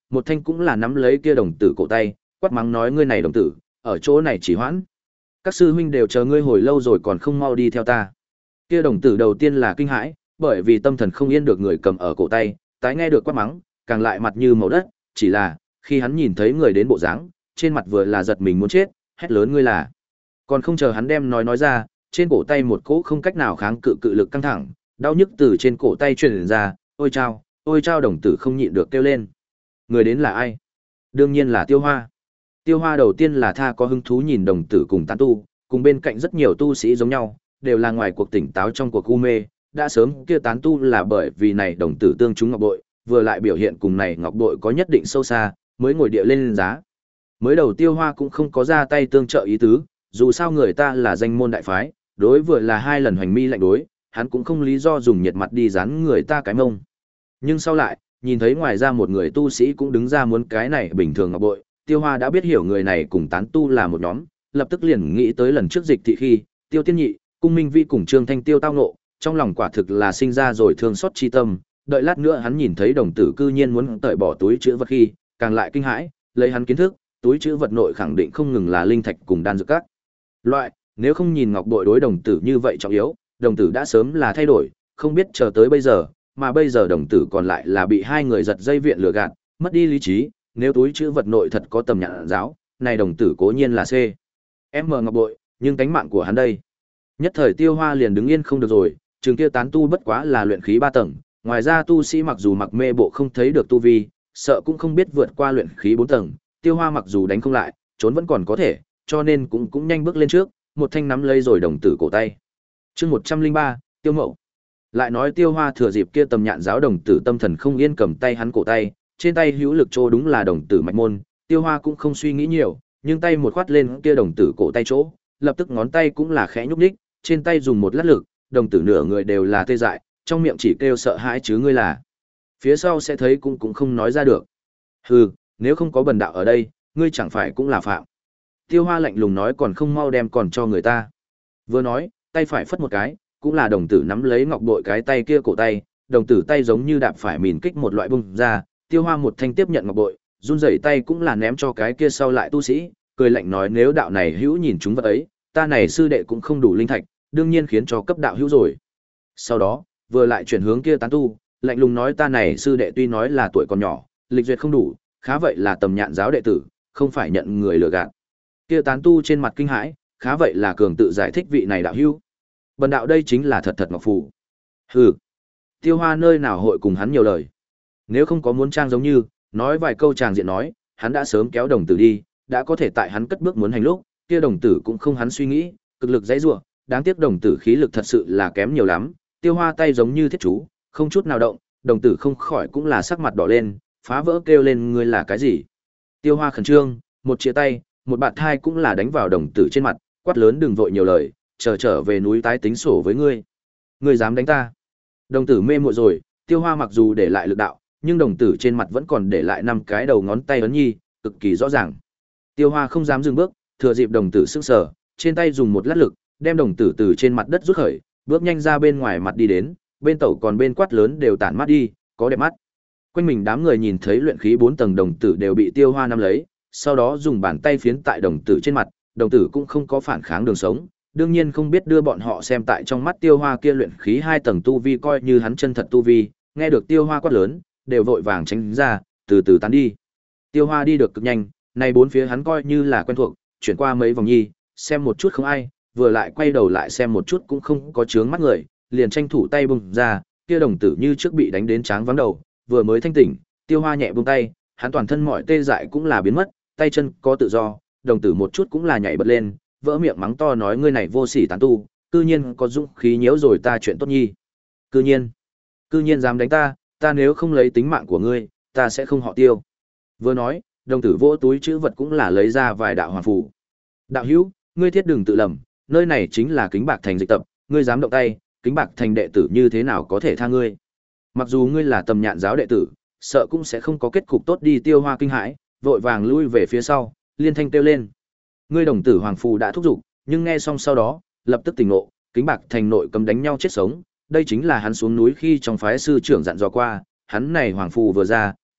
một thanh cũng là nắm lấy kia đồng tử cổ tay, quát mắng nói ngươi này đồng tử, ở chỗ này chỉ hoãn. Các sư huynh đều chờ ngươi hồi lâu rồi còn không mau đi theo ta. Kia đồng tử đầu tiên là kinh hãi, bởi vì tâm thần không yên được người cầm ở cổ tay, tái nghe được quát mắng, càng lại mặt như màu đất, chỉ là, khi hắn nhìn thấy người đến bộ dáng, trên mặt vừa là giật mình muốn chết, hét lớn ngươi là. Còn không chờ hắn đem nói nói ra, trên cổ tay một cỗ không cách nào kháng cự cự lực căng thẳng, đau nhức từ trên cổ tay truyền ra, ôi chao, ôi chao đồng tử không nhịn được kêu lên. Người đến là ai? Đương nhiên là Tiêu Hoa. Tiêu Hoa đầu tiên là tha có hứng thú nhìn đồng tử cùng tán tu, cùng bên cạnh rất nhiều tu sĩ giống nhau, đều là ngoài cuộc tỉnh táo trong cuộc u mê, đã sớm kia tán tu là bởi vì này đồng tử tương chúng ngọc bội, vừa lại biểu hiện cùng này ngọc bội có nhất định sâu xa, mới ngồi địa lên giá. Mới đầu Tiêu Hoa cũng không có ra tay tương trợ ý tứ, dù sao người ta là danh môn đại phái, đối vừa là hai lần hoành mi lạnh đối, hắn cũng không lý do dùng nhiệt mặt đi dán người ta cái mông. Nhưng sau lại, nhìn thấy ngoài ra một người tu sĩ cũng đứng ra muốn cái này bình thường ngọc bội, Tiêu Hoa đã biết hiểu người này cùng tán tu là một nhóm, lập tức liền nghĩ tới lần trước dịch thị khi, Tiêu Tiên Nhị, Cung Minh Vi cùng Trương Thanh Tiêu tao ngộ, trong lòng quả thực là sinh ra rồi thương xót chi tâm, đợi lát nữa hắn nhìn thấy đồng tử cư nhiên muốn tởi bỏ túi chữ vật khi, càng lại kinh hãi, lấy hắn kiến thức, túi chữ vật nội khẳng định không ngừng là linh thạch cùng đan dược các loại, nếu không nhìn ngọc bội đối đồng tử như vậy trọng yếu, đồng tử đã sớm là thay đổi, không biết chờ tới bây giờ, mà bây giờ đồng tử còn lại là bị hai người giật dây viện lừa gạt, mất đi lý trí, nếu túi chữ vật nội thật có tầm nhãn giáo, này đồng tử cố nhiên là C. M ngọc bội, nhưng tánh mạng của hắn đây. Nhất thời Tiêu Hoa liền đứng yên không được rồi, trường kia tán tu bất quá là luyện khí ba tầng, ngoài ra tu sĩ mặc dù mặc mê bộ không thấy được tu vi, sợ cũng không biết vượt qua luyện khí bốn tầng, Tiêu Hoa mặc dù đánh không lại, trốn vẫn còn có thể, cho nên cũng cũng nhanh bước lên trước, một thanh nắm lấy rồi đồng tử cổ tay. Chương một trăm linh ba, Tiêu Mậu. Lại nói Tiêu Hoa thừa dịp kia tầm nhạn giáo đồng tử tâm thần không yên cầm tay hắn cổ tay, trên tay hữu lực trô đúng là đồng tử mạch môn, Tiêu Hoa cũng không suy nghĩ nhiều, nhưng tay một khoát lên kia đồng tử cổ tay chỗ, lập tức ngón tay cũng là khẽ nhúc nhích, trên tay dùng một lát lực, đồng tử nửa người đều là tê dại, trong miệng chỉ kêu sợ hãi chứ ngươi là. Phía sau sẽ thấy cũng cũng không nói ra được. Hừ, nếu không có bần đạo ở đây, ngươi chẳng phải cũng là phạm. Tiêu Hoa lạnh lùng nói còn không mau đem còn cho người ta. Vừa nói, tay phải phất một cái, cũng là đồng tử nắm lấy ngọc bội cái tay kia cổ tay, đồng tử tay giống như đạp phải mìn kích một loại bung ra, Tiêu Hoa một thanh tiếp nhận ngọc bội, run rẩy tay cũng là ném cho cái kia sau lại tu sĩ, cười lạnh nói nếu đạo này hữu nhìn chúng vật ấy, ta này sư đệ cũng không đủ linh thạch, đương nhiên khiến cho cấp đạo hữu rồi. Sau đó, vừa lại chuyển hướng kia tán tu, lạnh lùng nói ta này sư đệ tuy nói là tuổi còn nhỏ, lịch duyệt không đủ, khá vậy là tầm nhạn giáo đệ tử, không phải nhận người lừa gạt. Kia tán tu trên mặt kinh hãi, khá vậy là cường tự giải thích vị này đạo hữu. Bần đạo đây chính là thật thật ngọc phù. Hừ. Tiêu Hoa nơi nào hội cùng hắn nhiều lời. Nếu không có muốn trang giống như, nói vài câu tràng diện nói, hắn đã sớm kéo đồng tử đi, đã có thể tại hắn cất bước muốn hành lúc, kia đồng tử cũng không hắn suy nghĩ, cực lực dãy rủa, đáng tiếc đồng tử khí lực thật sự là kém nhiều lắm. Tiêu Hoa tay giống như thiết chú, không chút nào động, đồng tử không khỏi cũng là sắc mặt đỏ lên, phá vỡ kêu lên ngươi là cái gì? Tiêu Hoa khẩn trương, một chia tay, một bạt thai cũng là đánh vào đồng tử trên mặt, quát lớn đừng vội nhiều lời, chờ trở về núi tái tính sổ với ngươi. Ngươi dám đánh ta? Đồng tử mê muội rồi, Tiêu Hoa mặc dù để lại lực đạo, nhưng đồng tử trên mặt vẫn còn để lại năm cái đầu ngón tay ấn nhi, cực kỳ rõ ràng. Tiêu Hoa không dám dừng bước, thừa dịp đồng tử sững sờ, trên tay dùng một lát lực, đem đồng tử từ trên mặt đất rút khởi, bước nhanh ra bên ngoài mặt đi đến, bên tẩu còn bên quát lớn đều tản mắt đi, có đẹp mắt. Quanh mình đám người nhìn thấy luyện khí bốn tầng đồng tử đều bị Tiêu Hoa nắm lấy, sau đó dùng bàn tay phiến tại đồng tử trên mặt, đồng tử cũng không có phản kháng đường sống, đương nhiên không biết đưa bọn họ xem tại trong mắt Tiêu Hoa kia luyện khí hai tầng tu vi coi như hắn chân thật tu vi, nghe được Tiêu Hoa quát lớn, đều vội vàng tránh ra, từ từ tán đi. Tiêu Hoa đi được cực nhanh, này bốn phía hắn coi như là quen thuộc, chuyển qua mấy vòng nhi, xem một chút không ai, vừa lại quay đầu lại xem một chút cũng không có chướng mắt người, liền tranh thủ tay bung ra, kia đồng tử như trước bị đánh đến tráng vắng đầu, vừa mới thanh tỉnh, Tiêu Hoa nhẹ buông tay, hắn toàn thân mọi tê dại cũng là biến mất, tay chân có tự do, đồng tử một chút cũng là nhảy bật lên, vỡ miệng mắng to nói ngươi này vô sỉ tán tu, cư nhiên có dũng khí nhiễu rồi ta chuyện tốt nhi. Cư nhiên, cư nhiên dám đánh ta, ta nếu không lấy tính mạng của ngươi, ta sẽ không họ Tiêu. Vừa nói, đồng tử vỗ túi chữ vật cũng là lấy ra vài đạo hoàng phù. Đạo hữu, ngươi thiết đừng tự lầm, nơi này chính là Kính Bạc Thành dịch tập, ngươi dám động tay, Kính Bạc Thành đệ tử như thế nào có thể tha ngươi? Mặc dù ngươi là tầm nhạn giáo đệ tử, sợ cũng sẽ không có kết cục tốt đi. Tiêu Hoa kinh hãi, vội vàng lui về phía sau, liên thanh kêu lên. Ngươi đồng tử hoàng phù đã thúc giục, nhưng nghe xong sau đó, lập tức tỉnh ngộ, Kính Bạc Thành nội cấm đánh nhau chết sống, đây chính là hắn xuống núi khi trong phái sư trưởng dặn dò qua, hắn này hoàng phù vừa ra,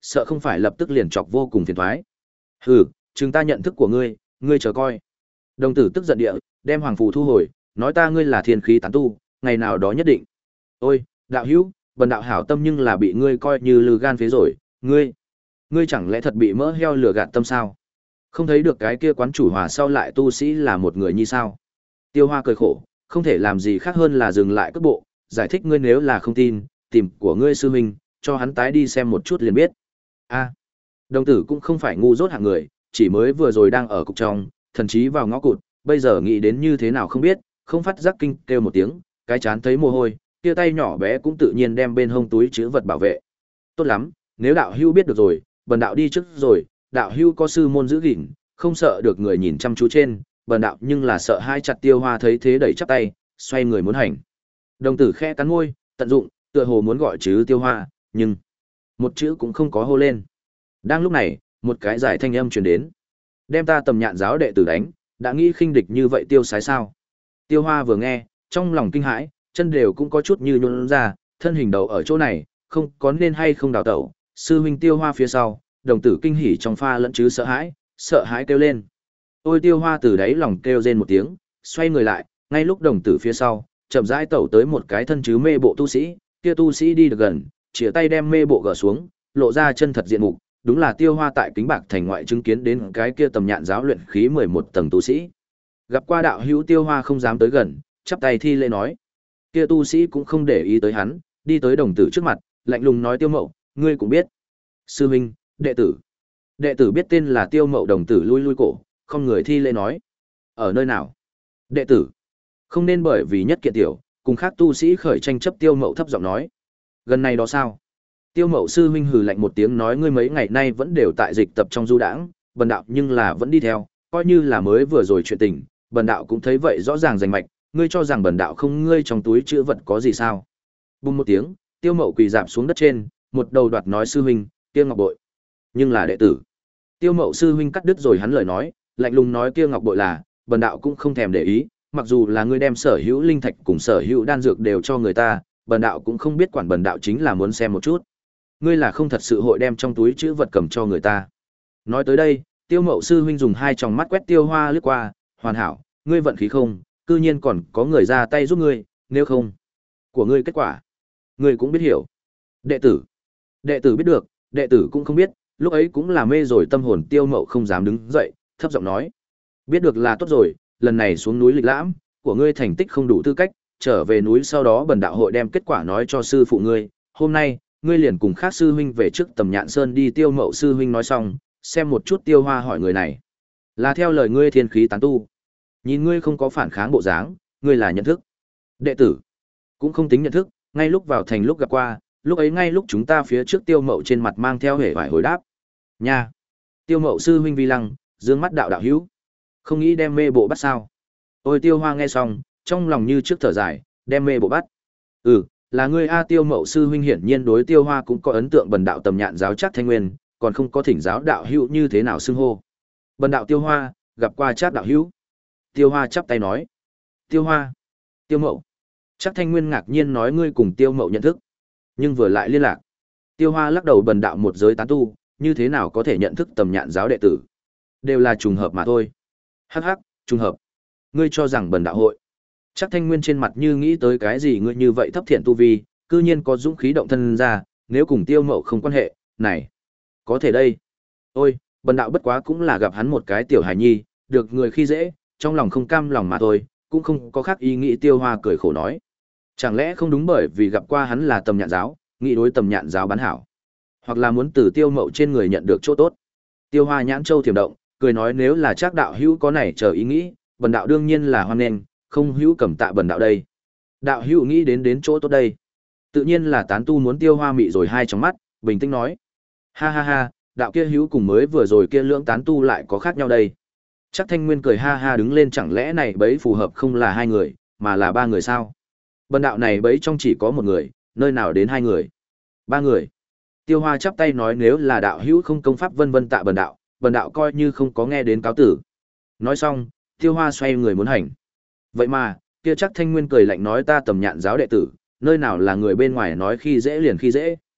sợ không phải lập tức liền chọc vô cùng phiền toái. Hừ, chừng ta nhận thức của ngươi, ngươi chờ coi. Đồng tử tức giận địa, đem hoàng phù thu hồi, nói ta ngươi là thiên khí tán tu, ngày nào đó nhất định. Ôi, đạo hữu, bần đạo hảo tâm nhưng là bị ngươi coi như lừa gan phế rồi, ngươi, ngươi chẳng lẽ thật bị mỡ heo lừa gạt tâm sao? Không thấy được cái kia quán chủ hòa sau lại tu sĩ là một người như sao? Tiêu Hoa cười khổ, không thể làm gì khác hơn là dừng lại cước bộ, giải thích ngươi nếu là không tin, tìm của ngươi sư huynh, cho hắn tái đi xem một chút liền biết. A, đồng tử cũng không phải ngu dốt hạng người, chỉ mới vừa rồi đang ở cục trong, thần chí vào ngõ cụt, bây giờ nghĩ đến như thế nào không biết, không phát giác kinh kêu một tiếng, cái chán thấy mồ hôi, kia tay nhỏ bé cũng tự nhiên đem bên hông túi chứa vật bảo vệ. Tốt lắm, nếu đạo hưu biết được rồi, bần đạo đi trước rồi, đạo hưu có sư môn giữ gìn, không sợ được người nhìn chăm chú trên, bần đạo nhưng là sợ hai chặt Tiêu Hoa thấy thế đẩy chắp tay, xoay người muốn hành. Đồng tử khẽ cắn môi, tận dụng, tựa hồ muốn gọi chứ Tiêu Hoa, nhưng một chữ cũng không có hô lên. Đang lúc này, một cái giải thanh âm truyền đến. Đem ta Tầm Nhạn giáo đệ tử đánh, đã nghĩ khinh địch như vậy tiêu sái sao? Tiêu Hoa vừa nghe, trong lòng kinh hãi, chân đều cũng có chút như nhũn ra, thân hình đầu ở chỗ này, không có nên hay không đào tẩu. Sư huynh Tiêu Hoa phía sau, đồng tử kinh hỉ trong pha lẫn chứ sợ hãi, sợ hãi kêu lên. Ôi Tiêu Hoa từ đáy lòng kêu rên một tiếng, xoay người lại, ngay lúc đồng tử phía sau, chậm rãi tẩu tới một cái thân chứ mê bộ tu sĩ, kia tu sĩ đi được gần, chĩa tay đem mê bộ gỡ xuống, lộ ra chân thật diện mục, đúng là Tiêu Hoa tại Kính Bạc thành ngoại chứng kiến đến cái kia Tầm Nhạn giáo luyện khí mười một tầng tu sĩ. Gặp qua đạo hữu, Tiêu Hoa không dám tới gần, chắp tay thi lễ nói. Kia tu sĩ cũng không để ý tới hắn, đi tới đồng tử trước mặt, lạnh lùng nói Tiêu Mậu, ngươi cũng biết. Sư huynh, đệ tử. Đệ tử biết tên là Tiêu Mậu, đồng tử lui lui cổ, không người thi lễ nói. Ở nơi nào? Đệ tử. Không nên bởi vì nhất kiện tiểu, cùng khác tu sĩ khởi tranh chấp. Tiêu Mậu thấp giọng nói. Gần này đó sao? Tiêu Mậu sư huynh hừ lạnh một tiếng nói ngươi mấy ngày nay vẫn đều tại dịch tập trong du đãng, bần đạo nhưng là vẫn đi theo, coi như là mới vừa rồi chuyện tình, bần đạo cũng thấy vậy rõ ràng rành mạch, ngươi cho rằng bần đạo không ngươi trong túi chữ vật có gì sao? Bùng một tiếng, Tiêu Mậu quỳ rạp xuống đất trên, một đầu đoạt nói sư huynh, kia ngọc bội, nhưng là đệ tử. Tiêu Mậu sư huynh cắt đứt rồi hắn lời nói, lạnh lùng nói kia ngọc bội là, bần đạo cũng không thèm để ý, mặc dù là ngươi đem sở hữu linh thạch cùng sở hữu đan dược đều cho người ta, bần đạo cũng không biết quản, bần đạo chính là muốn xem một chút. Ngươi là không thật sự hội đem trong túi chữ vật cầm cho người ta. Nói tới đây, Tiêu Mậu sư huynh dùng hai tròng mắt quét Tiêu Hoa lướt qua, hoàn hảo, ngươi vận khí không, cư nhiên còn có người ra tay giúp ngươi, nếu không, của ngươi kết quả, ngươi cũng biết hiểu. Đệ tử, đệ tử biết được, đệ tử cũng không biết, lúc ấy cũng là mê rồi tâm hồn. Tiêu Mậu không dám đứng dậy, thấp giọng nói, biết được là tốt rồi, lần này xuống núi lịch lãm, của ngươi thành tích không đủ tư cách, trở về núi sau đó bần đạo hội đem kết quả nói cho sư phụ ngươi, hôm nay ngươi liền cùng khác sư huynh về trước Tầm Nhạn Sơn đi. Tiêu Mậu sư huynh nói xong, xem một chút Tiêu Hoa hỏi người này, là theo lời ngươi thiên khí tán tu, nhìn ngươi không có phản kháng bộ dáng, ngươi là nhận thức. Đệ tử cũng không tính nhận thức, ngay lúc vào thành lúc gặp qua, lúc ấy ngay lúc chúng ta phía trước. Tiêu Mậu trên mặt mang theo hề vải hồi đáp, nha. Tiêu Mậu sư huynh vi lăng, dương mắt đạo đạo hữu, không nghĩ đem mê bộ bắt sao? Ôi Tiêu Hoa nghe xong, trong lòng như trước thở dài, đem mê bộ bắt. Ừ, là ngươi a. Tiêu Mậu sư huynh hiển nhiên đối Tiêu Hoa cũng có ấn tượng, bần đạo Tầm Nhạn giáo Trác Thanh Nguyên, còn không có thỉnh giáo đạo hữu như thế nào xưng hô. Bần đạo Tiêu Hoa, gặp qua Trác đạo hữu. Tiêu Hoa chắp tay nói. Tiêu Hoa, Tiêu Mậu. Trác Thanh Nguyên ngạc nhiên nói ngươi cùng Tiêu Mậu nhận thức, nhưng vừa lại liên lạc. Tiêu Hoa lắc đầu, bần đạo một giới tán tu, như thế nào có thể nhận thức Tầm Nhạn giáo đệ tử, đều là trùng hợp mà thôi. Hắc hắc, trùng hợp. Ngươi cho rằng bần đạo hội? Trác Thanh Nguyên trên mặt như nghĩ tới cái gì, ngươi như vậy thấp thiện tu vi, cư nhiên có dũng khí động thân ra, nếu cùng Tiêu Mậu không quan hệ, này, có thể đây. Ôi, bần đạo bất quá cũng là gặp hắn một cái tiểu hài nhi, được người khi dễ, trong lòng không cam lòng mà thôi, cũng không có khác ý nghĩ. Tiêu Hoa cười khổ nói, chẳng lẽ không đúng bởi vì gặp qua hắn là Tầm Nhạn giáo, nghĩ đối Tầm Nhạn giáo bán hảo, hoặc là muốn từ Tiêu Mậu trên người nhận được chỗ tốt. Tiêu Hoa nhãn châu thiểm động, cười nói nếu là Trác đạo hữu có này chờ ý nghĩ, bần đạo đương nhiên là hoan nghênh, không hữu cầm tạ bần đạo đây. Đạo hữu nghĩ đến đến chỗ tốt đây, tự nhiên là tán tu muốn. Tiêu Hoa mị rồi hai trong mắt, bình tĩnh nói, ha ha ha, đạo kia hữu cùng mới vừa rồi kia lưỡng tán tu lại có khác nhau đây. Trác Thanh Nguyên cười ha ha đứng lên, chẳng lẽ này bấy phù hợp không là hai người, mà là ba người sao? Bần đạo này bấy trong chỉ có một người, nơi nào đến hai người? Ba người. Tiêu Hoa chắp tay nói nếu là đạo hữu không công pháp vân vân tạ bần đạo, bần đạo coi như không có nghe đến cáo tử. Nói xong, Tiêu Hoa xoay người muốn hành. Vậy mà, kia Trác Thanh Nguyên cười lạnh nói ta Tầm Nhạn giáo đệ tử, nơi nào là người bên ngoài nói khi dễ liền khi dễ.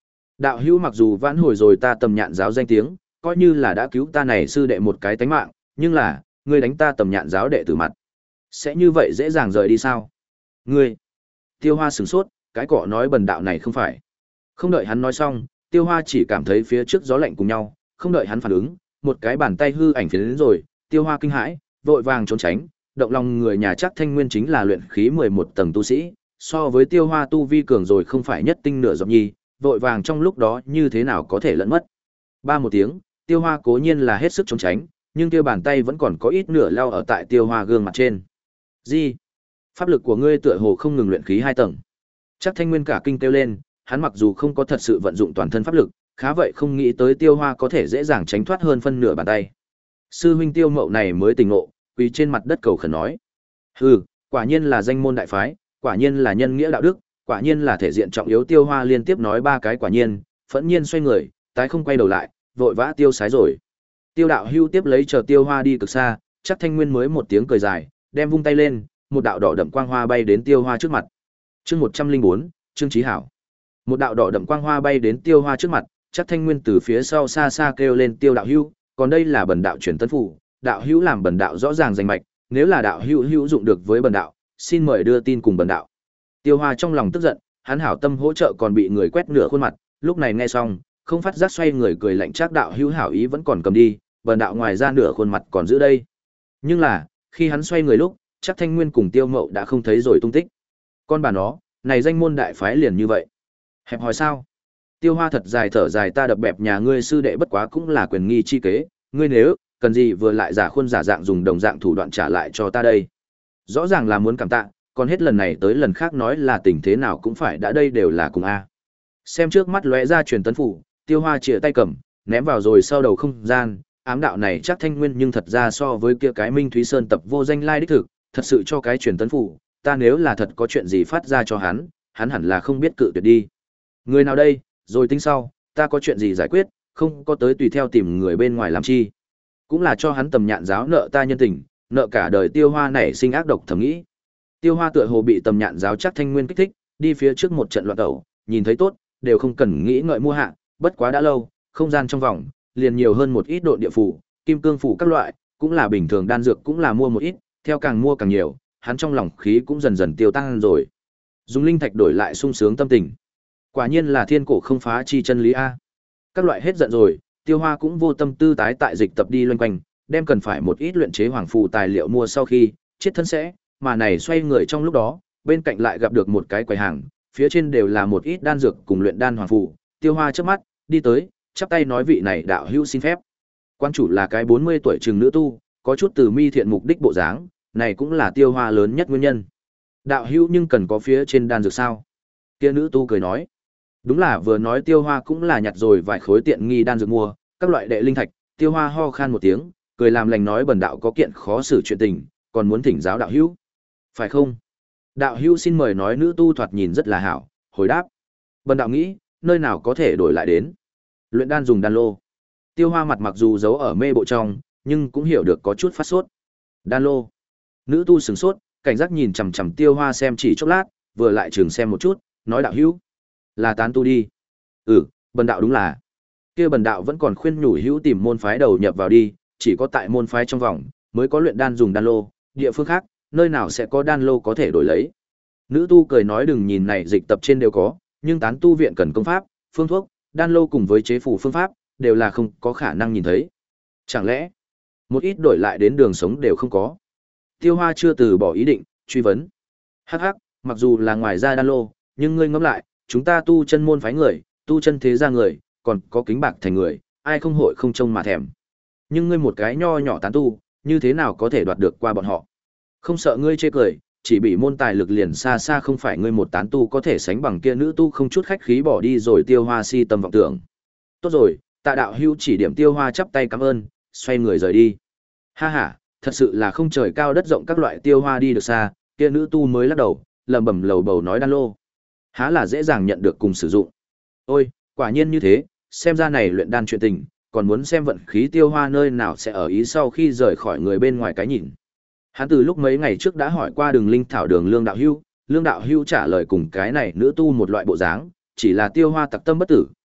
Đạo hữu mặc dù vãn hồi rồi ta tầm nhạn giáo danh tiếng, coi như là đã cứu ta này sư đệ một cái tánh mạng, nhưng là, ngươi đánh ta tầm nhạn giáo đệ tử mặt. Sẽ như vậy dễ dàng rời đi sao? Ngươi! Tiêu Hoa sửng sốt, cái cọ nói bần đạo này không phải. Không đợi hắn nói xong, Tiêu Hoa chỉ cảm thấy phía trước gió lạnh cùng nhau, không đợi hắn phản ứng, một cái bàn tay hư ảnh phiến đến rồi, Tiêu Hoa kinh hãi, vội vàng trốn tránh, động lòng người nhà chắc Thanh Nguyên chính là luyện khí mười một tầng tu sĩ, so với Tiêu Hoa tu vi cường rồi không phải nhất tinh nửa giọt nhi, vội vàng trong lúc đó như thế nào có thể lẫn mất. Ba một tiếng, Tiêu Hoa cố nhiên là hết sức trốn tránh, nhưng kia bàn tay vẫn còn có ít nửa lao ở tại Tiêu Hoa gương mặt trên. Gì? Pháp lực của ngươi tựa hồ không ngừng luyện khí hai tầng. Chắc Thanh Nguyên cả kinh kêu lên, hắn mặc dù không có thật sự vận dụng toàn thân pháp lực, khá vậy không nghĩ tới Tiêu Hoa có thể dễ dàng tránh thoát hơn phân nửa bàn tay. Sư huynh Tiêu Mậu này mới tỉnh ngộ, quỳ trên mặt đất cầu khẩn nói: "Hừ, quả nhiên là danh môn đại phái, quả nhiên là nhân nghĩa đạo đức, quả nhiên là thể diện trọng yếu." Tiêu Hoa liên tiếp nói ba cái quả nhiên, phẫn nhiên xoay người, tái không quay đầu lại, vội vã tiêu sái rồi. Tiêu đạo hưu tiếp lấy chờ Tiêu Hoa đi cực xa, chắc Thanh Nguyên mới một tiếng cười dài, đem vung tay lên, một đạo đỏ đậm quang hoa bay đến Tiêu Hoa trước mặt. Chương một trăm linh bốn, Trương Chí Hảo. Một đạo đỏ đậm quang hoa bay đến Tiêu Hoa trước mặt, chắc Thanh Nguyên từ phía sau xa xa kêu lên: "Tiêu đạo hưu, còn đây là bần đạo truyền tấn phủ, đạo hữu làm bần đạo rõ ràng danh mạch, nếu là đạo hữu hữu dụng được với bần đạo, xin mời đưa tin cùng bần đạo." Tiêu Hoa trong lòng tức giận, hắn hảo tâm hỗ trợ còn bị người quét nửa khuôn mặt, lúc này nghe xong, không phát giác xoay người cười lạnh: "Chắc đạo hữu hảo ý vẫn còn cầm đi, bần đạo ngoài ra nửa khuôn mặt còn giữ đây." Nhưng là, khi hắn xoay người lúc, chắc Thanh Nguyên cùng Tiêu Mậu đã không thấy rồi tung tích. Con bà nó, này danh môn đại phái liền như vậy. Hẹp hòi sao? Tiêu Hoa thật dài thở dài: "Ta đập bẹp nhà ngươi sư đệ bất quá cũng là quyền nghi chi kế, ngươi nếu cần gì vừa lại giả khuôn giả dạng dùng đồng dạng thủ đoạn trả lại cho ta đây. Rõ ràng là muốn cảm tạ, còn hết lần này tới lần khác nói là tình thế nào cũng phải đã, đây đều là cùng a." Xem trước mắt lóe ra truyền tấn phủ, Tiêu Hoa chìa tay cầm, ném vào rồi sau đầu không gian, ám đạo này chắc Thanh Nguyên nhưng thật ra so với kia cái Minh Thúy Sơn tập vô danh lai đích thực, thật sự cho cái truyền tấn phủ, ta nếu là thật có chuyện gì phát ra cho hắn, hắn hẳn là không biết cự tuyệt đi. Người nào đây, rồi tính sau, ta có chuyện gì giải quyết, không có tới tùy theo tìm người bên ngoài làm chi. Cũng là cho hắn tầm nhạn giáo nợ ta nhân tình, nợ cả đời. Tiêu Hoa nảy sinh ác độc thầm nghĩ. Tiêu Hoa tựa hồ bị tầm nhạn giáo chắc Thanh Nguyên kích thích, đi phía trước một trận loạn tẩu, nhìn thấy tốt, đều không cần nghĩ ngợi mua hạ, bất quá đã lâu, không gian trong vòng, liền nhiều hơn một ít độn địa phủ, kim cương phủ các loại, cũng là bình thường đan dược cũng là mua một ít, theo càng mua càng nhiều, hắn trong lòng khí cũng dần dần tiêu tan rồi. Dùng linh thạch đổi lại sung sướng tâm tình. Quả nhiên là thiên cổ không phá chi chân lý a. Các loại hết giận rồi, Tiêu Hoa cũng vô tâm tư tái tại dịch tập đi loanh quanh, đem cần phải một ít luyện chế hoàng phù tài liệu mua sau khi chết thân sẽ, mà này xoay người trong lúc đó, bên cạnh lại gặp được một cái quầy hàng, phía trên đều là một ít đan dược cùng luyện đan hoàng phù. Tiêu Hoa chớp mắt đi tới, chắp tay nói: "Vị này đạo hữu xin phép." Quan chủ là cái bốn mươi tuổi chừng nữ tu, có chút từ mi thiện mục đích bộ dáng, này cũng là Tiêu Hoa lớn nhất nguyên nhân. "Đạo hữu nhưng cần có phía trên đan dược sao?" Kia nữ tu cười nói. Đúng là vừa nói Tiêu Hoa cũng là nhặt rồi vài khối tiện nghi đan dược mua, các loại đệ linh thạch. Tiêu Hoa ho khan một tiếng, cười làm lành nói: "Bần đạo có kiện khó xử chuyện tình, còn muốn thỉnh giáo đạo hữu." "Phải không? Đạo hữu xin mời nói." Nữ tu thoạt nhìn rất là hảo, hồi đáp: "Bần đạo nghĩ, nơi nào có thể đổi lại đến luyện đan dùng đan lô." Tiêu Hoa mặt mặc dù giấu ở mê bộ trong, nhưng cũng hiểu được có chút phát sốt. "Đan lô?" Nữ tu sửng sốt, cảnh giác nhìn chằm chằm Tiêu Hoa xem chỉ chốc lát, vừa lại trường xem một chút, nói: "Đạo hữu là tán tu đi." "Ừ, bần đạo đúng là." Kia bần đạo vẫn còn khuyên nhủ hữu tìm môn phái đầu nhập vào đi, chỉ có tại môn phái trong vòng mới có luyện đan dùng đan lô, địa phương khác nơi nào sẽ có đan lô có thể đổi lấy. Nữ tu cười nói: "Đừng nhìn này dịch tập trên đều có, nhưng tán tu viện cần công pháp, phương thuốc, đan lô cùng với chế phù phương pháp đều là không có khả năng nhìn thấy. Chẳng lẽ một ít đổi lại đến đường sống đều không có?" Tiêu Hoa chưa từ bỏ ý định, truy vấn. "Hắc hắc, mặc dù là ngoài ra đan lô, nhưng ngươi ngẫm lại, chúng ta tu chân môn phái người, tu chân thế gia người, còn có kính bạc thành người, ai không hội không trông mà thèm. Nhưng ngươi một cái nho nhỏ tán tu, như thế nào có thể đoạt được qua bọn họ? Không sợ ngươi chê cười, chỉ bị môn tài lực liền xa xa không phải ngươi một tán tu có thể sánh bằng." Kia nữ tu không chút khách khí bỏ đi rồi. Tiêu Hoa si tâm vọng tưởng. "Tốt rồi, tạ đạo hữu chỉ điểm." Tiêu Hoa chắp tay cảm ơn, xoay người rời đi. Ha ha, thật sự là không trời cao đất rộng các loại. Tiêu Hoa đi được xa, kia nữ tu mới lắc đầu, lẩm bẩm lầu bầu nói: "Đan lô há là dễ dàng nhận được cùng sử dụng. Ôi, quả nhiên như thế, xem ra này luyện đan chuyện tình, còn muốn xem vận khí." Tiêu Hoa nơi nào sẽ ở ý sau khi rời khỏi người bên ngoài cái nhìn. Hắn từ lúc mấy ngày trước đã hỏi qua Đường Linh Thảo Đường Lương đạo hữu, Lương đạo hữu trả lời cùng cái này nữ tu một loại bộ dáng, chỉ là Tiêu Hoa tặc tâm bất tử,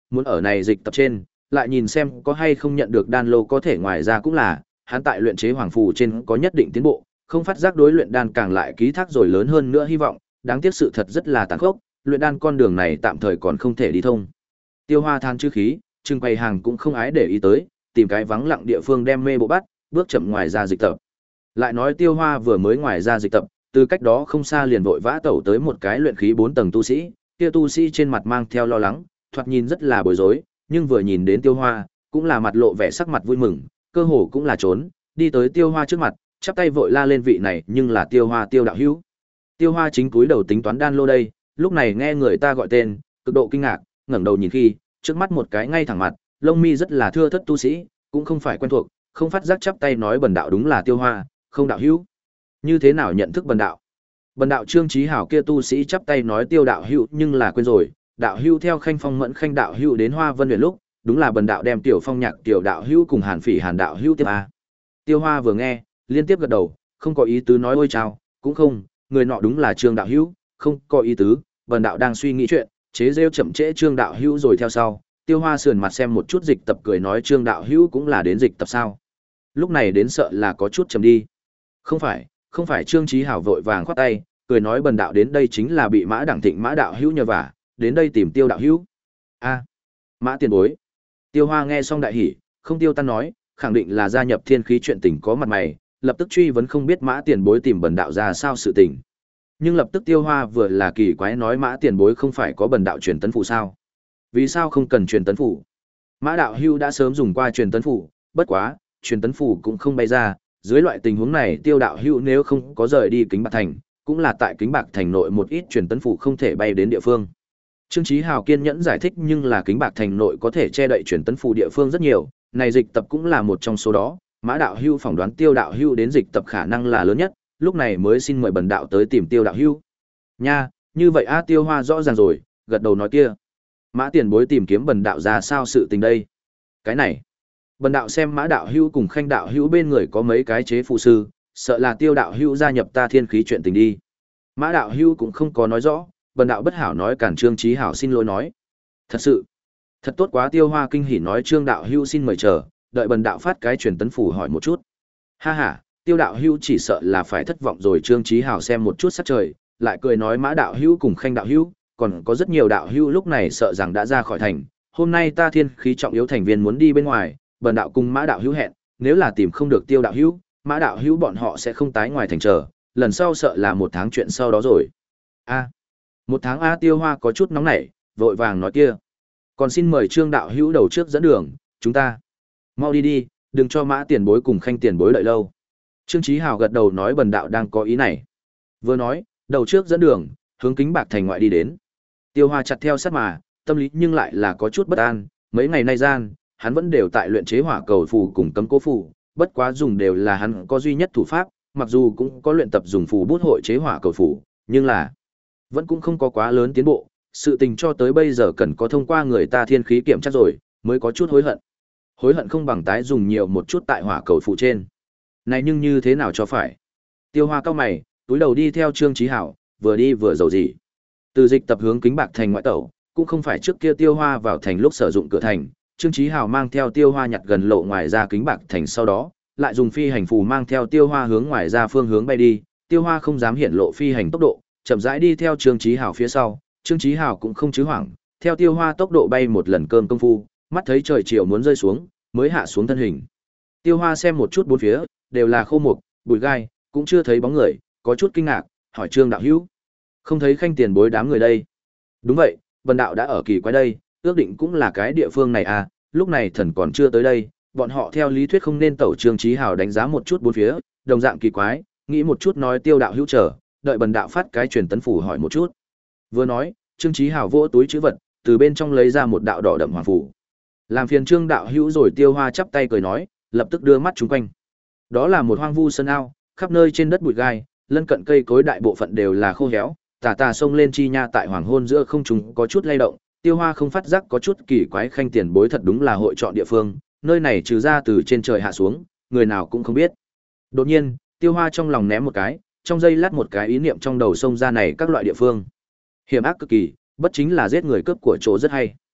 muốn ở này dịch tập trên, lại nhìn xem có hay không nhận được đan lô có thể ngoài ra cũng là, hắn tại luyện chế hoàng phù trên có nhất định tiến bộ, không phát giác đối luyện đan càng lại ký thác rồi lớn hơn nữa hy vọng, đáng tiếc sự thật rất là tàn khốc, luyện đan con đường này tạm thời còn không thể đi thông. Tiêu Hoa than chữ khí, trưng quầy hàng cũng không ái để ý tới, tìm cái vắng lặng địa phương đem mê bộ bắt, bước chậm ngoài ra dịch tập. Lại nói Tiêu Hoa vừa mới ngoài ra dịch tập, từ cách đó không xa liền vội vã tẩu tới một cái luyện khí bốn tầng tu sĩ, kia tu sĩ trên mặt mang theo lo lắng, thoạt nhìn rất là bối rối, nhưng vừa nhìn đến Tiêu Hoa, cũng là mặt lộ vẻ sắc mặt vui mừng, cơ hồ cũng là trốn, đi tới Tiêu Hoa trước mặt, chắp tay vội la lên vị này, nhưng là Tiêu Hoa Tiêu đạo hữu. Tiêu Hoa chính cúi đầu tính toán đan lô đây, lúc này nghe người ta gọi tên, cực độ kinh ngạc, ngẩng đầu nhìn khi, trước mắt một cái ngay thẳng mặt, lông mi rất là thưa thớt tu sĩ, cũng không phải quen thuộc, không phát giác chắp tay nói bần đạo đúng là Tiêu Hoa, không đạo hữu. Như thế nào nhận thức bần đạo? Bần đạo Trương Chí Hảo kia tu sĩ chắp tay nói Tiêu đạo hữu, nhưng là quên rồi, đạo hữu theo Khanh Phong Mẫn Khanh đạo hữu đến Hoa Vân Huyền lúc, đúng là bần đạo đem Tiểu Phong Nhạc Tiểu đạo hữu cùng Hàn Phỉ Hàn đạo hữu tiếp a. Tiêu Hoa vừa nghe, liên tiếp gật đầu, không có ý tứ nói ôi chào, cũng không, người nọ đúng là Trương đạo hữu, không có ý tứ, bần đạo đang suy nghĩ chuyện, chế rêu chậm trễ Trương đạo hữu rồi theo sau. Tiêu Hoa sườn mặt xem một chút dịch tập cười nói Trương đạo hữu cũng là đến dịch tập sao? Lúc này đến sợ là có chút chậm đi. Không phải, không phải. Trương Chí Hảo vội vàng khoát tay, cười nói bần đạo đến đây chính là bị Mã Đẳng Thịnh Mã đạo hữu nhờ vả, đến đây tìm Tiêu đạo hữu. A, Mã tiền bối. Tiêu Hoa nghe xong đại hỉ, không tiêu tan nói, khẳng định là gia nhập Thiên Khí chuyện tình có mặt mày, lập tức truy vấn không biết Mã tiền bối tìm bần đạo ra sao sự tình. Nhưng lập tức Tiêu Hoa vừa là kỳ quái nói Mã tiền bối không phải có bần đạo truyền tấn phù sao? Vì sao không cần truyền tấn phù? Mã đạo hữu đã sớm dùng qua truyền tấn phù, bất quá, truyền tấn phù cũng không bay ra, dưới loại tình huống này Tiêu đạo hữu nếu không có rời đi Kính Bạc thành, cũng là tại Kính Bạc thành nội một ít truyền tấn phù không thể bay đến địa phương. Trương Chí Hào kiên nhẫn giải thích nhưng là Kính Bạc thành nội có thể che đậy truyền tấn phù địa phương rất nhiều, này dịch tập cũng là một trong số đó, Mã đạo hữu phỏng đoán Tiêu đạo hữu đến dịch tập khả năng là lớn nhất, lúc này mới xin mời bần đạo tới tìm Tiêu đạo hữu. Nha, như vậy a Tiêu Hoa rõ ràng rồi, gật đầu nói kia. Mã tiền bối tìm kiếm bần đạo ra sao sự tình đây? Cái này, bần đạo xem Mã đạo hữu cùng Khanh đạo hữu bên người có mấy cái chế phù sư, sợ là Tiêu đạo hữu gia nhập ta Thiên Khí chuyện tình đi. Mã đạo hữu cũng không có nói rõ, bần đạo bất hảo nói cản Trương Chí Hảo xin lỗi nói. Thật sự, thật tốt quá. Tiêu Hoa kinh hỉ nói Trương đạo hữu xin mời chờ, đợi bần đạo phát cái truyền tấn phủ hỏi một chút. Ha ha, Tiêu đạo hữu chỉ sợ là phải thất vọng rồi. Trương Chí Hảo xem một chút sắc trời, lại cười nói Mã đạo hữu cùng Khanh đạo hữu, còn có rất nhiều đạo hữu lúc này sợ rằng đã ra khỏi thành. Hôm nay ta Thiên Khí trọng yếu thành viên muốn đi bên ngoài, bần đạo cùng Mã đạo hữu hẹn, nếu là tìm không được Tiêu đạo hữu, Mã đạo hữu bọn họ sẽ không tái ngoài thành chờ, lần sau sợ là một tháng chuyện sau đó rồi. A, một tháng a. Tiêu Hoa có chút nóng nảy, vội vàng nói kia. Còn xin mời Trương đạo hữu đầu trước dẫn đường, chúng ta mau đi đi, đừng cho Mã tiền bối cùng Khanh tiền bối đợi lâu. Trương Chí Hào gật đầu nói bần đạo đang có ý này. Vừa nói, đầu trước dẫn đường, hướng Kính Bạc thành ngoại đi đến. Tiêu Hoa chặt theo sát mà, tâm lý nhưng lại là có chút bất an, mấy ngày nay gian, hắn vẫn đều tại luyện chế hỏa cầu phù cùng cấm cố phù, bất quá dùng đều là hắn có duy nhất thủ pháp, mặc dù cũng có luyện tập dùng phù bút hội chế hỏa cầu phù, nhưng là vẫn cũng không có quá lớn tiến bộ, sự tình cho tới bây giờ cần có thông qua người ta Thiên Khí kiểm tra rồi, mới có chút hối hận. Hối hận không bằng tái dùng nhiều một chút tại hỏa cầu phù trên. Này nhưng như thế nào cho phải? Tiêu Hoa cao mày, túi đầu đi theo Trương Chí Hảo, vừa đi vừa dầu dĩ. Từ dịch tập hướng Kính Bạc thành ngoại tẩu, cũng không phải trước kia Tiêu Hoa vào thành lúc sử dụng cửa thành, Trương Chí Hảo mang theo Tiêu Hoa nhặt gần lộ ngoài ra Kính Bạc thành sau đó, lại dùng phi hành phù mang theo Tiêu Hoa hướng ngoài ra phương hướng bay đi, Tiêu Hoa không dám hiện lộ phi hành tốc độ, chậm rãi đi theo Trương Chí Hảo phía sau, Trương Chí Hảo cũng không chứ hoảng, theo Tiêu Hoa tốc độ bay một lần cơm công phu, mắt thấy trời chiều muốn rơi xuống, mới hạ xuống thân hình. Tiêu Hoa xem một chút bốn phía, đều là khô mục, bụi gai, cũng chưa thấy bóng người, có chút kinh ngạc, hỏi Trương đạo hữu, không thấy Khanh tiền bối đám người đây? Đúng vậy, bần đạo đã ở kỳ quái đây, ước định cũng là cái địa phương này à, lúc này thần còn chưa tới đây, bọn họ theo lý thuyết không nên tẩu. Trương Chí Hào đánh giá một chút bốn phía, đồng dạng kỳ quái, nghĩ một chút nói Tiêu đạo hữu chờ, đợi bần đạo phát cái truyền tấn phủ hỏi một chút. Vừa nói, Trương Chí Hào vỗ túi trữ vật, từ bên trong lấy ra một đạo đỏ đậm hoàng phủ. Làm phiền Trương đạo hữu rồi. Tiêu Hoa chắp tay cười nói, lập tức đưa mắt chúng quanh. Đó là một hoang vu sơn ao, khắp nơi trên đất bụi gai, lân cận cây cối đại bộ phận đều là khô héo, tà tà sông lên chi nha tại hoàng hôn giữa không trung có chút lay động. Tiêu Hoa không phát giác có chút kỳ quái, Khanh tiền bối thật đúng là hội chọn địa phương, nơi này trừ ra từ trên trời hạ xuống, người nào cũng không biết. Đột nhiên, Tiêu Hoa trong lòng ném một cái, trong giây lát một cái ý niệm trong đầu xông ra này các loại địa phương. Hiểm ác cực kỳ, bất chính là giết người cướp của chỗ rất hay.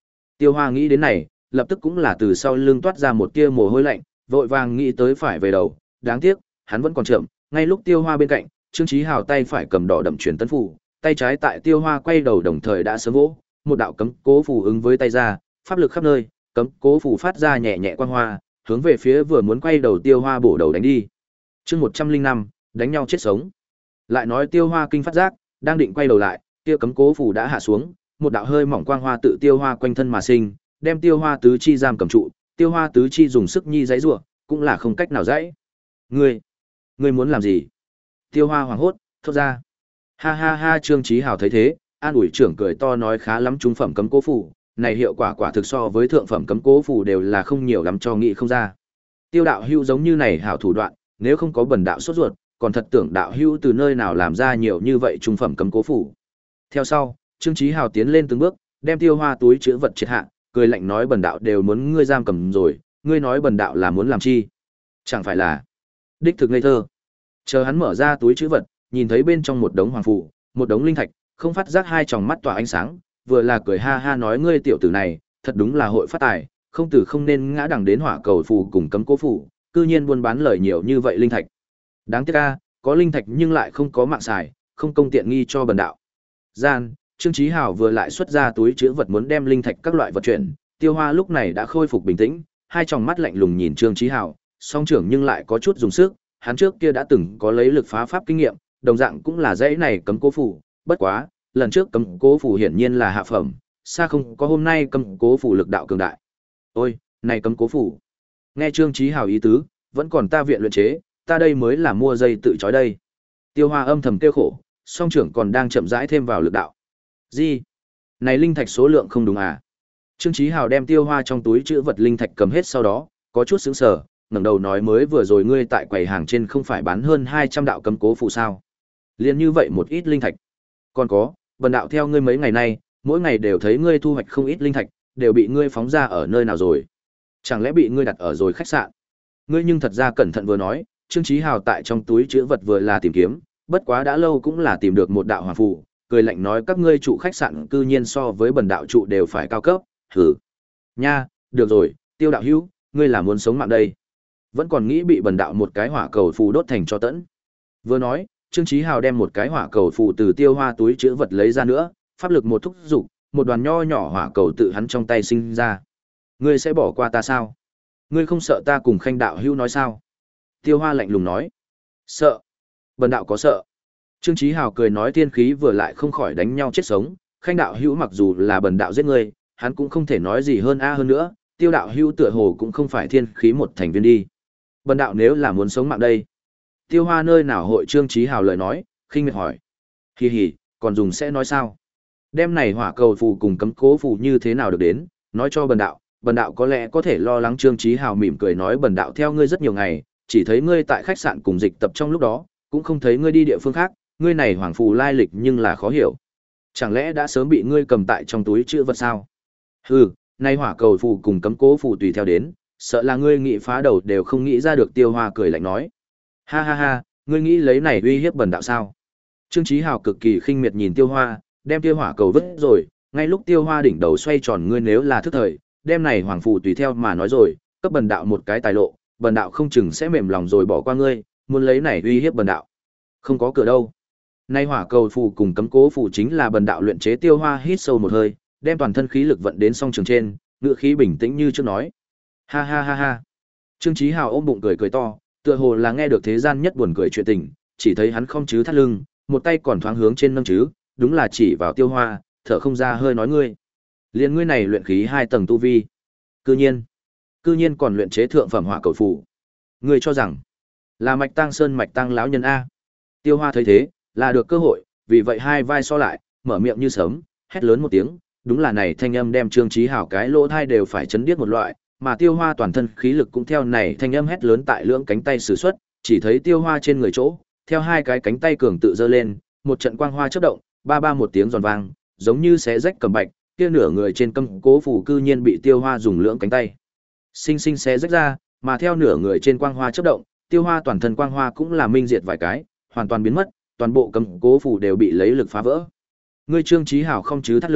Tiêu Hoa nghĩ đến này, lập tức cũng là từ sau lưng toát ra một tia mồ hôi lạnh, vội vàng nghĩ tới phải về đầu, đáng tiếc, hắn vẫn còn chậm, ngay lúc Tiêu Hoa bên cạnh, Trương Chí Hào tay phải cầm đỏ đậm truyền tấn phù, tay trái tại Tiêu Hoa quay đầu đồng thời đã sớm vỗ, một đạo cấm cố phù ứng với tay ra, pháp lực khắp nơi, cấm cố phù phát ra nhẹ nhẹ quang hoa, hướng về phía vừa muốn quay đầu Tiêu Hoa bổ đầu đánh đi. Chương một trăm linh năm, đánh nhau chết sống. Lại nói Tiêu Hoa kinh phát giác, đang định quay đầu lại, kia cấm cố phù đã hạ xuống, một đạo hơi mỏng quang hoa tự Tiêu Hoa quanh thân mà sinh, đem Tiêu Hoa tứ chi giam cầm trụ, Tiêu Hoa tứ chi dùng sức nhi giãy giụa, cũng là không cách nào giãy. "Ngươi, ngươi muốn làm gì?" Tiêu Hoa hoảng hốt, thốt ra. Ha ha ha, Trương Chí Hào thấy thế, an ủi trưởng cười to nói khá lắm, trung phẩm cấm cố phù, này hiệu quả quả thực so với thượng phẩm cấm cố phù đều là không nhiều lắm cho nghĩ không ra. Tiêu đạo hữu giống như này hảo thủ đoạn, nếu không có bần đạo sốt ruột, còn thật tưởng đạo hữu từ nơi nào làm ra nhiều như vậy trung phẩm cấm cố phù. Theo sau, Trương Chí Hào tiến lên từng bước, đem Tiêu Hoa túi trữ vật triệt hạ, cười lạnh nói bần đạo đều muốn ngươi giam cầm rồi, ngươi nói bần đạo là muốn làm chi? Chẳng phải là đích thực ngây thơ. Chờ hắn mở ra túi trữ vật, nhìn thấy bên trong một đống hoàng phù, một đống linh thạch, không phát giác hai tròng mắt tỏa ánh sáng, vừa là cười ha ha nói ngươi tiểu tử này, thật đúng là hội phát tài, không tử không nên ngã đẳng đến hỏa cầu phù cùng cấm cố phù, cư nhiên buôn bán lời nhiều như vậy linh thạch. Đáng tiếc a, có linh thạch nhưng lại không có mạng xài, không công tiện nghi cho bần đạo. Gian, Trương Chí Hào vừa lại xuất ra túi trữ vật muốn đem linh thạch các loại vật chuyển, Tiêu Hoa lúc này đã khôi phục bình tĩnh, hai tròng mắt lạnh lùng nhìn Trương Chí Hào, song trưởng nhưng lại có chút dùng sức, hắn trước kia đã từng có lấy lực phá pháp kinh nghiệm, đồng dạng cũng là dãy này cấm cố phù, bất quá, lần trước cấm cố phù hiển nhiên là hạ phẩm, xa không có hôm nay cấm cố phù lực đạo cường đại. Ôi, này cấm cố phù. Nghe Trương Chí Hào ý tứ, vẫn còn ta viện luyện chế, ta đây mới là mua dây tự chói đây. Tiêu Hoa âm thầm tiêu khổ, song trưởng còn đang chậm rãi thêm vào lực đạo. Gì? Này linh thạch số lượng không đúng à? Trương Chí Hào đem Tiêu Hoa trong túi trữ vật linh thạch cầm hết sau đó, có chút sững sờ, ngẩng đầu nói mới vừa rồi ngươi tại quầy hàng trên không phải bán hơn hai trăm đạo cấm cố phù sao? Liên như vậy một ít linh thạch. Còn có, bần đạo theo ngươi mấy ngày nay, mỗi ngày đều thấy ngươi thu hoạch không ít linh thạch, đều bị ngươi phóng ra ở nơi nào rồi? Chẳng lẽ bị ngươi đặt ở rồi khách sạn? Ngươi nhưng thật ra cẩn thận vừa nói, Trương Chí Hào tại trong túi trữ vật vừa là tìm kiếm, bất quá đã lâu cũng là tìm được một đạo hoàng phù, cười lạnh nói các ngươi trụ khách sạn cư nhiên so với bần đạo trụ đều phải cao cấp, hử. Nha, được rồi, Tiêu đạo hữu, ngươi là muốn sống mạng đây. Vẫn còn nghĩ bị bần đạo một cái hỏa cầu phù đốt thành cho tẫn. Vừa nói, Trương Chí Hào đem một cái hỏa cầu phù từ Tiêu Hoa túi trữ vật lấy ra nữa, pháp lực một thúc dục, một đoàn nho nhỏ hỏa cầu tự hắn trong tay sinh ra. Ngươi sẽ bỏ qua ta sao? Ngươi không sợ ta cùng Khanh đạo hữu nói sao? Tiêu Hoa lạnh lùng nói. Sợ? Bần đạo có sợ? Trương Chí Hào cười nói thiên khí vừa lại không khỏi đánh nhau chết sống, Khanh đạo hữu mặc dù là bần đạo giết ngươi, hắn cũng không thể nói gì hơn a hơn nữa, Tiêu đạo hữu tựa hồ cũng không phải thiên khí một thành viên đi. Bần đạo nếu là muốn sống mạng đây. Tiêu Hoa nơi nào hội Trương Chí Hào lời nói, khinh miệt hỏi. Hì hì, còn dùng sẽ nói sao? Đem này hỏa cầu phù cùng cấm cố phù như thế nào được đến, nói cho bần đạo, bần đạo có lẽ có thể lo lắng. Trương Chí Hào mỉm cười nói bần đạo theo ngươi rất nhiều ngày, chỉ thấy ngươi tại khách sạn cùng dịch tập trong lúc đó, cũng không thấy ngươi đi địa phương khác, ngươi này hoàng phù lai lịch nhưng là khó hiểu. Chẳng lẽ đã sớm bị ngươi cầm tại trong túi trữ vật sao? Hừ, này hỏa cầu phù cùng cấm cố phù tùy theo đến, sợ là ngươi nghĩ phá đầu đều không nghĩ ra được. Tiêu Hoa cười lạnh nói. Ha ha ha, ngươi nghĩ lấy này uy hiếp bần đạo sao? Trương Chí Hào cực kỳ khinh miệt nhìn Tiêu Hoa, đem Tiêu Hỏa cầu vứt rồi, ngay lúc Tiêu Hoa đỉnh đầu xoay tròn, ngươi nếu là thức thời, đem này hoàng phù tùy theo mà nói rồi, cấp bần đạo một cái tài lộ, bần đạo không chừng sẽ mềm lòng rồi bỏ qua ngươi, muốn lấy này uy hiếp bần đạo. Không có cửa đâu. Nay hỏa cầu phù cùng cấm cố phù chính là bần đạo luyện chế. Tiêu Hoa hít sâu một hơi, đem toàn thân khí lực vận đến song trường trên, ngữ khí bình tĩnh như trước nói. Ha ha ha ha. Trương Chí Hào ôm bụng cười cười to, tựa hồ là nghe được thế gian nhất buồn cười chuyện tình, chỉ thấy hắn không chứ thắt lưng, một tay còn thoáng hướng trên nâng chứ, đúng là chỉ vào Tiêu Hoa, thở không ra hơi nói ngươi. Liên ngươi này luyện khí hai tầng tu vi, cư nhiên, cư nhiên còn luyện chế thượng phẩm hỏa cầu phù. Ngươi cho rằng là Mạch Tăng Sơn Mạch Tăng lão nhân a? Tiêu Hoa thấy thế, là được cơ hội, vì vậy hai vai so lại, mở miệng như sớm, hét lớn một tiếng, đúng là này thanh âm đem Trương Chí Hào cái lỗ tai đều phải chấn điếc một loại, mà Tiêu Hoa toàn thân khí lực cũng theo này thanh âm hét lớn tại lưỡng cánh tay sử xuất, chỉ thấy Tiêu Hoa trên người chỗ, theo hai cái cánh tay cường tự giơ lên, một trận quang hoa chớp động, ba ba một tiếng giòn vang, giống như xé rách cầm bạch, kia nửa người trên cấm cố phù cư nhiên bị Tiêu Hoa dùng lưỡng cánh tay sinh sinh xé rách ra, mà theo nửa người trên quang hoa chớp động, Tiêu Hoa toàn thân quang hoa cũng là minh diệt vài cái, hoàn toàn biến mất, toàn bộ cấm cố phù đều bị lấy lực phá vỡ. Ngươi Trương Chí Hào không chứ thắt lưng,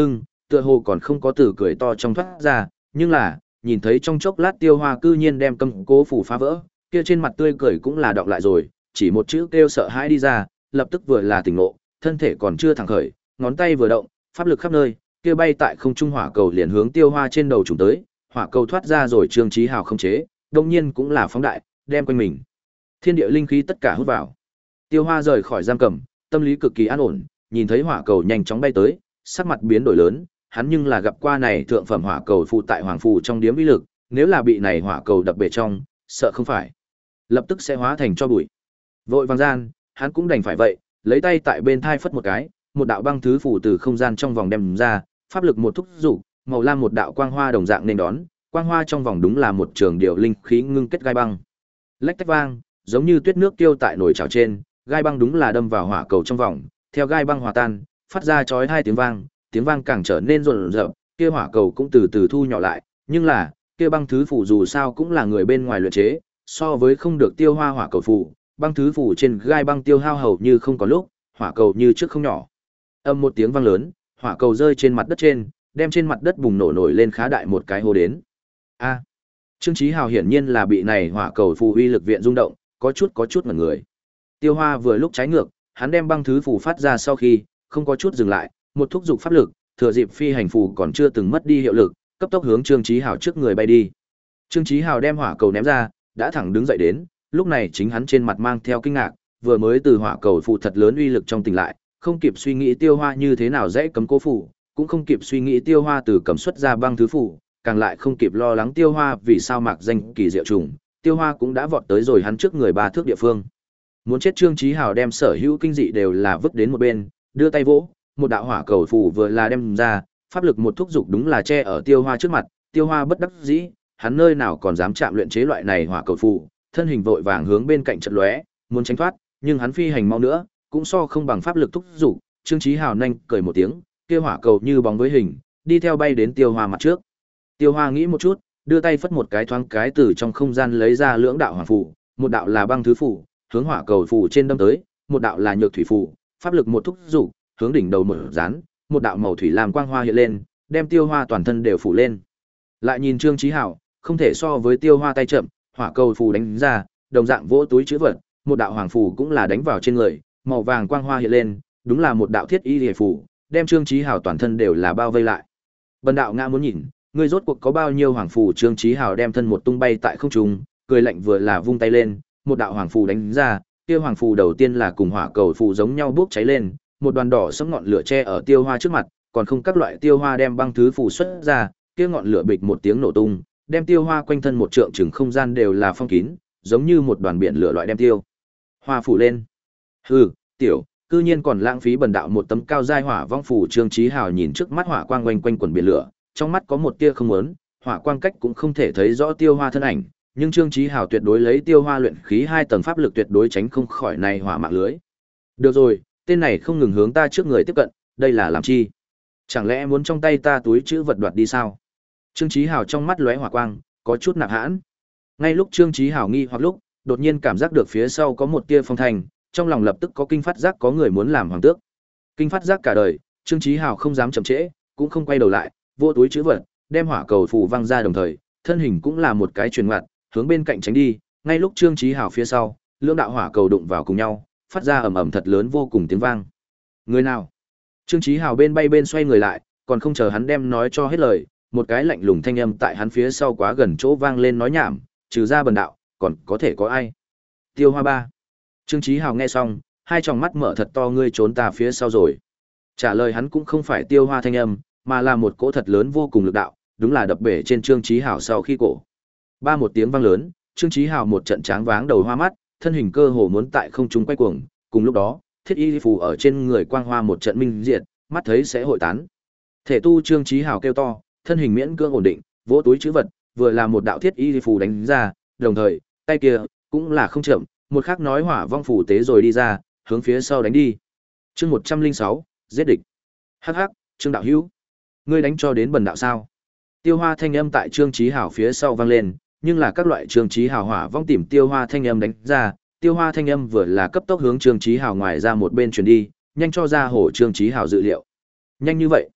tựa hồ còn không có từ cười to trong thoát ra, nhưng là, nhìn thấy trong chốc lát Tiêu Hoa cư nhiên đem cầm cố phủ phá vỡ, kia trên mặt tươi cười cũng là đọng lại rồi, chỉ một chữ kêu sợ hãi đi ra, lập tức vừa là tỉnh ngộ, thân thể còn chưa thẳng khởi, ngón tay vừa động, pháp lực khắp nơi, kia bay tại không trung hỏa cầu liền hướng Tiêu Hoa trên đầu trùng tới, hỏa cầu thoát ra rồi Trương Chí Hào không chế, đương nhiên cũng là phóng đại, đem quanh mình thiên địa linh khí tất cả hút vào. Tiêu Hoa rời khỏi giam cầm, tâm lý cực kỳ an ổn, nhìn thấy hỏa cầu nhanh chóng bay tới, sắc mặt biến đổi lớn, hắn nhưng là gặp qua này thượng phẩm hỏa cầu phụ tại hoàng phù trong điếm uy lực, nếu là bị này hỏa cầu đập bể trong, sợ không phải lập tức sẽ hóa thành cho bụi. Vội vàng gian, hắn cũng đành phải vậy, lấy tay tại bên thai phất một cái, một đạo băng thứ phù từ không gian trong vòng đem ra, pháp lực một thúc dục, màu lam một đạo quang hoa đồng dạng nên đón, quang hoa trong vòng đúng là một trường điệu linh khí ngưng kết gai băng. Lách tách vang, giống như tuyết nước tiêu tại nồi chảo trên, gai băng đúng là đâm vào hỏa cầu trong vòng, theo gai băng hòa tan, phát ra chói hai tiếng vang, tiếng vang càng trở nên rộn rợn, kia hỏa cầu cũng từ từ thu nhỏ lại, nhưng là, kia băng thứ phù dù sao cũng là người bên ngoài luyện chế, so với không được tiêu hoa hỏa cầu phù, băng thứ phù trên gai băng tiêu hao hầu như không có lúc, hỏa cầu như trước không nhỏ. Âm một tiếng vang lớn, hỏa cầu rơi trên mặt đất trên, đem trên mặt đất bùng nổ nổi lên khá đại một cái hố đến. A. Trương Chí Hào hiển nhiên là bị này hỏa cầu phù uy lực viện rung động, có chút có chút ngẩn người. Tiêu Hoa vừa lúc trái ngược, hắn đem băng thứ phù phát ra sau khi, không có chút dừng lại, một thúc dục pháp lực, thừa dịp phi hành phù còn chưa từng mất đi hiệu lực, cấp tốc hướng Trương Chí Hào trước người bay đi. Trương Chí Hào đem hỏa cầu ném ra, đã thẳng đứng dậy đến, lúc này chính hắn trên mặt mang theo kinh ngạc, vừa mới từ hỏa cầu phù thật lớn uy lực trong tỉnh lại, không kịp suy nghĩ Tiêu Hoa như thế nào dễ cấm cố phù, cũng không kịp suy nghĩ Tiêu Hoa từ cầm xuất ra băng thứ phù, càng lại không kịp lo lắng Tiêu Hoa vì sao mạc danh kỳ diệu trùng, Tiêu Hoa cũng đã vọt tới rồi hắn trước người ba thước địa phương. Muốn chết Trương Chí Hào đem sở hữu kinh dị đều là vứt đến một bên, đưa tay vỗ, một đạo hỏa cầu phù vừa là đem ra, pháp lực một thúc dục đúng là che ở Tiêu Hoa trước mặt, Tiêu Hoa bất đắc dĩ, hắn nơi nào còn dám chạm luyện chế loại này hỏa cầu phù, thân hình vội vàng hướng bên cạnh chợt lóe, muốn tránh thoát, nhưng hắn phi hành mau nữa, cũng so không bằng pháp lực thúc dục, Trương Chí Hào nhanh cười một tiếng, kia hỏa cầu như bóng với hình, đi theo bay đến Tiêu Hoa mặt trước. Tiêu Hoa nghĩ một chút, đưa tay phất một cái thoáng cái từ trong không gian lấy ra lưỡng đạo hỏa phù, một đạo là băng thứ phù, hướng hỏa cầu phù trên đâm tới, một đạo là nhược thủy phù, pháp lực một thúc dục, hướng đỉnh đầu mở dán, một đạo màu thủy làm quang hoa hiện lên, đem Tiêu Hoa toàn thân đều phủ lên. Lại nhìn Trương Chí Hào, không thể so với Tiêu Hoa tay chậm, hỏa cầu phù đánh ra, đồng dạng vỗ túi trữ vật, một đạo hoàng phù cũng là đánh vào trên người, màu vàng quang hoa hiện lên, đúng là một đạo thiết y liệt phù, đem Trương Chí Hào toàn thân đều là bao vây lại. Bần đạo ngã muốn nhìn, ngươi rốt cuộc có bao nhiêu hoàng phù? Trương Chí Hào đem thân một tung bay tại không trung, cười lạnh vừa là vung tay lên, một đạo hoàng phù đánh ra, kia hoàng phù đầu tiên là cùng hỏa cầu phù giống nhau bốc cháy lên, một đoàn đỏ sẫm ngọn lửa che ở Tiêu Hoa trước mặt, còn không các loại Tiêu Hoa đem băng thứ phù xuất ra, kia ngọn lửa bịch một tiếng nổ tung, đem Tiêu Hoa quanh thân một trượng chừng không gian đều là phong kín, giống như một đoàn biển lửa loại đem Tiêu Hoa phủ lên. Hừ, tiểu, cư nhiên còn lãng phí bần đạo một tấm cao giai hỏa vong phù. Trương Chí Hào nhìn trước mắt hỏa quang quanh quanh quần biển lửa, trong mắt có một tia không muốn, hỏa quang cách cũng không thể thấy rõ Tiêu Hoa thân ảnh, nhưng Trương Chí Hào tuyệt đối lấy Tiêu Hoa luyện khí hai tầng pháp lực tuyệt đối tránh không khỏi này hỏa mạng lưới. Được rồi, tên này không ngừng hướng ta trước người tiếp cận, đây là làm chi? Chẳng lẽ muốn trong tay ta túi trữ vật đoạt đi sao? Trương Chí Hào trong mắt lóe hỏa quang, có chút nặng hãn. Ngay lúc Trương Chí Hào nghi hoặc lúc, đột nhiên cảm giác được phía sau có một tia phong thành, trong lòng lập tức có kinh phát giác có người muốn làm hoàng tước. Kinh phát giác cả đời, Trương Chí Hào không dám chậm trễ, cũng không quay đầu lại, vô túi trữ vật, đem hỏa cầu phù văng ra đồng thời, thân hình cũng là một cái chuyển ngoặt, hướng bên cạnh tránh đi. Ngay lúc Trương Chí Hào phía sau, lưỡng đạo hỏa cầu đụng vào cùng nhau, phát ra ầm ầm thật lớn vô cùng tiếng vang. Người nào? Trương Chí Hào bên bay bên xoay người lại, còn không chờ hắn đem nói cho hết lời, một cái lạnh lùng thanh âm tại hắn phía sau quá gần chỗ vang lên nói nhảm, trừ ra bần đạo, còn có thể có ai? Tiêu Hoa ba. Trương Chí Hào nghe xong, hai tròng mắt mở thật to, ngươi trốn ta phía sau rồi. Trả lời hắn cũng không phải Tiêu Hoa thanh âm, mà là một cỗ thật lớn vô cùng lực đạo, đúng là đập bể trên Trương Chí Hào sau khi cổ. Ba một tiếng vang lớn, Trương Chí Hào một trận tráng váng đầu hoa mắt, thân hình cơ hồ muốn tại không trung quay cuồng, cùng lúc đó, thiết y phù ở trên người quang hoa một trận minh diệt, mắt thấy sẽ hội tán. Thể tu Trương Chí Hào kêu to, thân hình miễn cưỡng ổn định, vỗ túi trữ vật, vừa là một đạo thiết y phù đánh ra, đồng thời, tay kia cũng là không chậm, một khắc nói hỏa vong phù tế rồi đi ra, hướng phía sau đánh đi. Chương một trăm linh sáu, giết địch. Hắc hắc, Trương đạo hữu, ngươi đánh cho đến bần đạo sao? Tiêu Hoa thanh âm tại Trương Chí Hào phía sau vang lên, nhưng là các loại Trương Chí Hào hỏa vong tìm Tiêu Hoa thanh âm đánh ra, Tiêu Hoa thanh âm vừa là cấp tốc hướng Trương Chí Hào ngoài ra một bên truyền đi, nhanh cho ra hổ Trương Chí Hào dự liệu. Nhanh như vậy?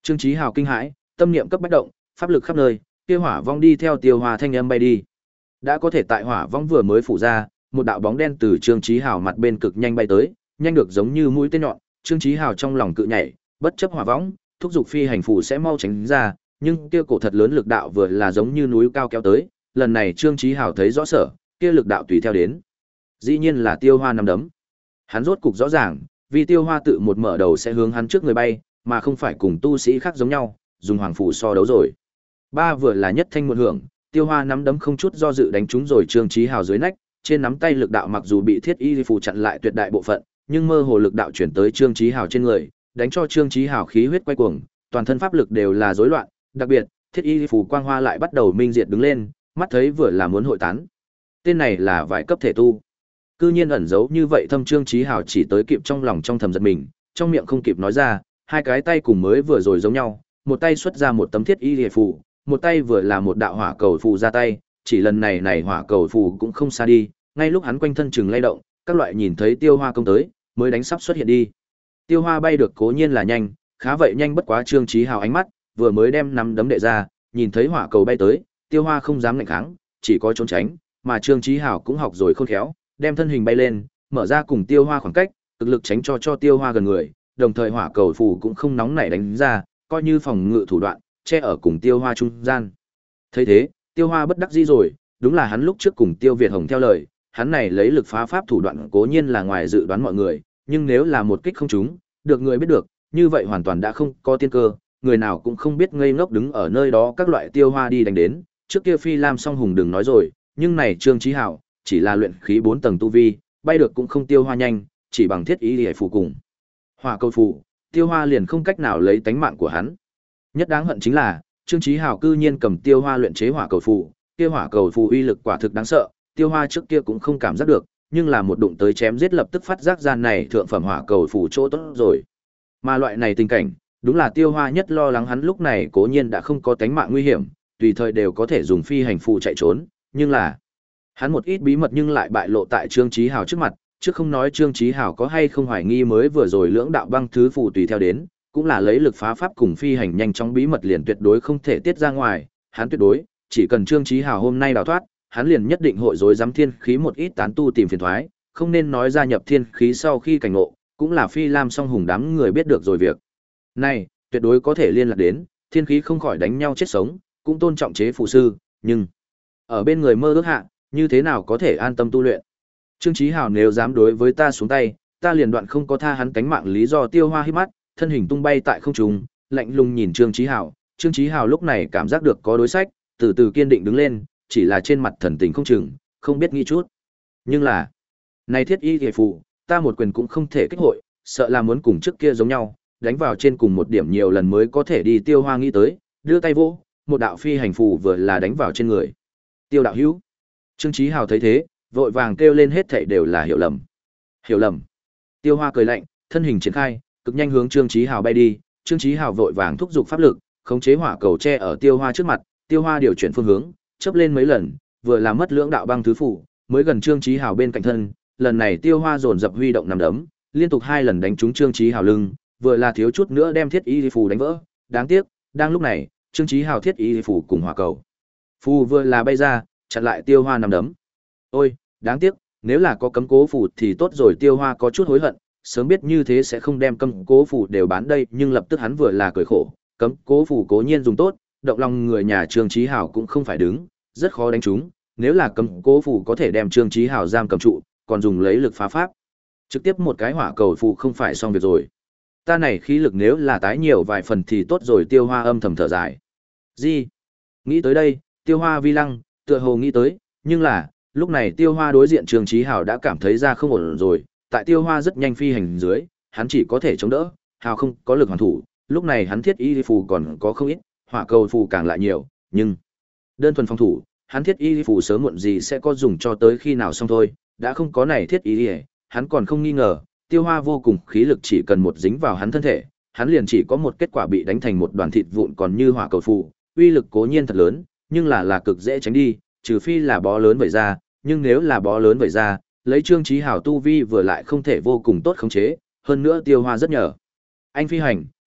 Trương Chí Hào kinh hãi, tâm niệm cấp bách động, pháp lực khắp nơi, kia hỏa vong đi theo Tiêu Hoa thanh âm bay đi. Đã có thể tại hỏa vong vừa mới phủ ra, một đạo bóng đen từ Trương Chí Hào mặt bên cực nhanh bay tới, nhanh được giống như mũi tên nhọn, Trương Chí Hào trong lòng cự nhảy, bất chấp hỏa vong, thúc giục phi hành phù sẽ mau tránh ra, nhưng kia cổ thật lớn lực đạo vừa là giống như núi cao kéo tới, lần này Trương Chí Hào thấy rõ sở, kia lực đạo tùy theo đến. Dĩ nhiên là Tiêu Hoa nắm đấm. Hắn rốt cục rõ ràng, vì Tiêu Hoa tự một mở đầu sẽ hướng hắn trước người bay, mà không phải cùng tu sĩ khác giống nhau, dùng hoàng phủ so đấu rồi. Ba vừa là nhất thanh một hưởng, Tiêu Hoa nắm đấm không chút do dự đánh trúng rồi Trương Chí Hào dưới nách, trên nắm tay lực đạo mặc dù bị thiết y phù chặn lại tuyệt đại bộ phận, nhưng mơ hồ lực đạo chuyển tới Trương Chí Hào trên người, đánh cho Trương Chí Hào khí huyết quay cuồng, toàn thân pháp lực đều là rối loạn, đặc biệt, thiết y phù quang hoa lại bắt đầu minh diệt đứng lên, mắt thấy vừa là muốn hội tán. Tên này là vài cấp thể tu. Cư nhiên ẩn giấu như vậy thâm Trương Chí Hào chỉ tới kịp trong lòng trong thầm giật mình, trong miệng không kịp nói ra, hai cái tay cùng mới vừa rồi giống nhau, một tay xuất ra một tấm thiết y liệt phù, một tay vừa là một đạo hỏa cầu phù ra tay, chỉ lần này này hỏa cầu phù cũng không xa đi, ngay lúc hắn quanh thân chừng lay động, các loại nhìn thấy Tiêu Hoa công tới, mới đánh sắp xuất hiện đi. Tiêu Hoa bay được cố nhiên là nhanh, khá vậy nhanh bất quá Trương Chí Hào ánh mắt, vừa mới đem nắm đấm đệ ra, nhìn thấy hỏa cầu bay tới, Tiêu Hoa không dám nghịch kháng, chỉ có trốn tránh, mà Trương Chí Hào cũng học rồi khôn khéo, đem thân hình bay lên, mở ra cùng Tiêu Hoa khoảng cách, cực lực tránh cho cho Tiêu Hoa gần người, đồng thời hỏa cầu phù cũng không nóng nảy đánh ra, coi như phòng ngự thủ đoạn, che ở cùng Tiêu Hoa trung gian. Thấy thế, Tiêu Hoa bất đắc dĩ rồi, đúng là hắn lúc trước cùng Tiêu Việt Hồng theo lời, hắn này lấy lực phá pháp thủ đoạn cố nhiên là ngoài dự đoán mọi người, nhưng nếu là một kích không trúng, được người biết được, như vậy hoàn toàn đã không có tiên cơ, người nào cũng không biết ngây ngốc đứng ở nơi đó các loại Tiêu Hoa đi đánh đến, trước kia Phi Lam Song Hùng đừng nói rồi, nhưng này Trương Chí Hào, chỉ là luyện khí bốn tầng tu vi, bay được cũng không Tiêu Hoa nhanh, chỉ bằng thiết ý liễu phù cùng hỏa cầu phù, Tiêu Hoa liền không cách nào lấy tánh mạng của hắn. Nhất đáng hận chính là, Trương Chí Hào cư nhiên cầm Tiêu Hoa luyện chế hỏa cầu phù, kia hỏa cầu phù uy lực quả thực đáng sợ, Tiêu Hoa trước kia cũng không cảm giác được, nhưng là một đụng tới chém giết lập tức phát giác ra này thượng phẩm hỏa cầu phù chỗ tốt rồi. Mà loại này tình cảnh, đúng là Tiêu Hoa nhất lo lắng, hắn lúc này cố nhiên đã không có tánh mạng nguy hiểm, tùy thời đều có thể dùng phi hành phù chạy trốn, nhưng là hắn một ít bí mật nhưng lại bại lộ tại Trương Chí Hào trước mặt, chứ không nói Trương Chí Hào có hay không hoài nghi mới vừa rồi lưỡng đạo băng thứ phù tùy theo đến, cũng là lấy lực phá pháp cùng phi hành nhanh chóng bí mật liền tuyệt đối không thể tiết ra ngoài, hắn tuyệt đối, chỉ cần Trương Chí Hào hôm nay đào thoát, hắn liền nhất định hội rối giám thiên khí một ít tán tu tìm phiền toái, không nên nói gia nhập thiên khí sau khi cảnh ngộ, cũng là Phi Lam Song Hùng đám người biết được rồi việc. Này, tuyệt đối có thể liên lạc đến, thiên khí không khỏi đánh nhau chết sống, cũng tôn trọng chế phù sư, nhưng ở bên người mơ ước hạ, như thế nào có thể an tâm tu luyện. Trương Chí Hào nếu dám đối với ta xuống tay, ta liền đoạn không có tha hắn cánh mạng lý do. Tiêu Hoa hít mắt, thân hình tung bay tại không trung, lạnh lùng nhìn Trương Chí Hào. Trương Chí Hào lúc này cảm giác được có đối sách, từ từ kiên định đứng lên, chỉ là trên mặt thần tình không chừng, không biết nghĩ chút. Nhưng là, này thiết y thể phụ, ta một quyền cũng không thể kích hội, sợ là muốn cùng trước kia giống nhau, đánh vào trên cùng một điểm nhiều lần mới có thể đi. Tiêu Hoa nghĩ tới, đưa tay vỗ, một đạo phi hành phù vừa là đánh vào trên người. Tiêu đạo hữu. Trương Chí Hào thấy thế, vội vàng kêu lên hết thảy đều là hiểu lầm. Hiểu lầm. Tiêu Hoa cười lạnh, thân hình triển khai, cực nhanh hướng Trương Chí Hào bay đi. Trương Chí Hào vội vàng thúc giục pháp lực, khống chế hỏa cầu che ở Tiêu Hoa trước mặt. Tiêu Hoa điều chuyển phương hướng, chớp lên mấy lần, vừa làm mất lưỡng đạo băng thứ phủ, mới gần Trương Chí Hào bên cạnh thân. Lần này Tiêu Hoa dồn dập huy động nằm đấm, liên tục hai lần đánh trúng Trương Chí Hào lưng, vừa là thiếu chút nữa đem thiết y phù đánh vỡ. Đáng tiếc, đang lúc này, Trương Chí Hào thiết y phù cùng hỏa cầu phù vừa là bay ra, chặn lại Tiêu Hoa nằm đấm. Ôi, đáng tiếc, nếu là có cấm cố phù thì tốt rồi. Tiêu Hoa có chút hối hận, sớm biết như thế sẽ không đem cấm cố phù đều bán đây, nhưng lập tức hắn vừa là cười khổ, cấm cố phù cố nhiên dùng tốt, động lòng người nhà Trương Chí Hào cũng không phải đứng, rất khó đánh trúng, nếu là cấm cố phù có thể đem Trương Chí Hào giam cầm trụ, còn dùng lấy lực phá pháp, trực tiếp một cái hỏa cầu phù không phải xong việc rồi. Ta này khí lực nếu là tái nhiều vài phần thì tốt rồi. Tiêu Hoa âm thầm thở dài. Gì? Nghĩ tới đây, Tiêu Hoa vi lăng, tựa hồ nghĩ tới, nhưng là, lúc này Tiêu Hoa đối diện Trương Chí Hào đã cảm thấy ra không ổn rồi, tại Tiêu Hoa rất nhanh phi hành dưới, hắn chỉ có thể chống đỡ, Hào không có lực hoàn thủ, lúc này hắn thiết y phù còn có không ít, hỏa cầu phù càng lại nhiều, nhưng đơn thuần phòng thủ, hắn thiết y phù sớm muộn gì sẽ có dùng cho tới khi nào xong thôi, đã không có này thiết y, hắn còn không nghi ngờ, Tiêu Hoa vô cùng khí lực chỉ cần một dính vào hắn thân thể, hắn liền chỉ có một kết quả bị đánh thành một đoàn thịt vụn. Còn như hỏa cầu phù, uy lực cố nhiên thật lớn, nhưng là là cực dễ tránh đi, trừ phi là bó lớn vẩy ra, nhưng nếu là bó lớn vẩy ra, lấy Trương Chí Hào tu vi vừa lại không thể vô cùng tốt khống chế, hơn nữa Tiêu Hoa rất nhờ anh phi hành,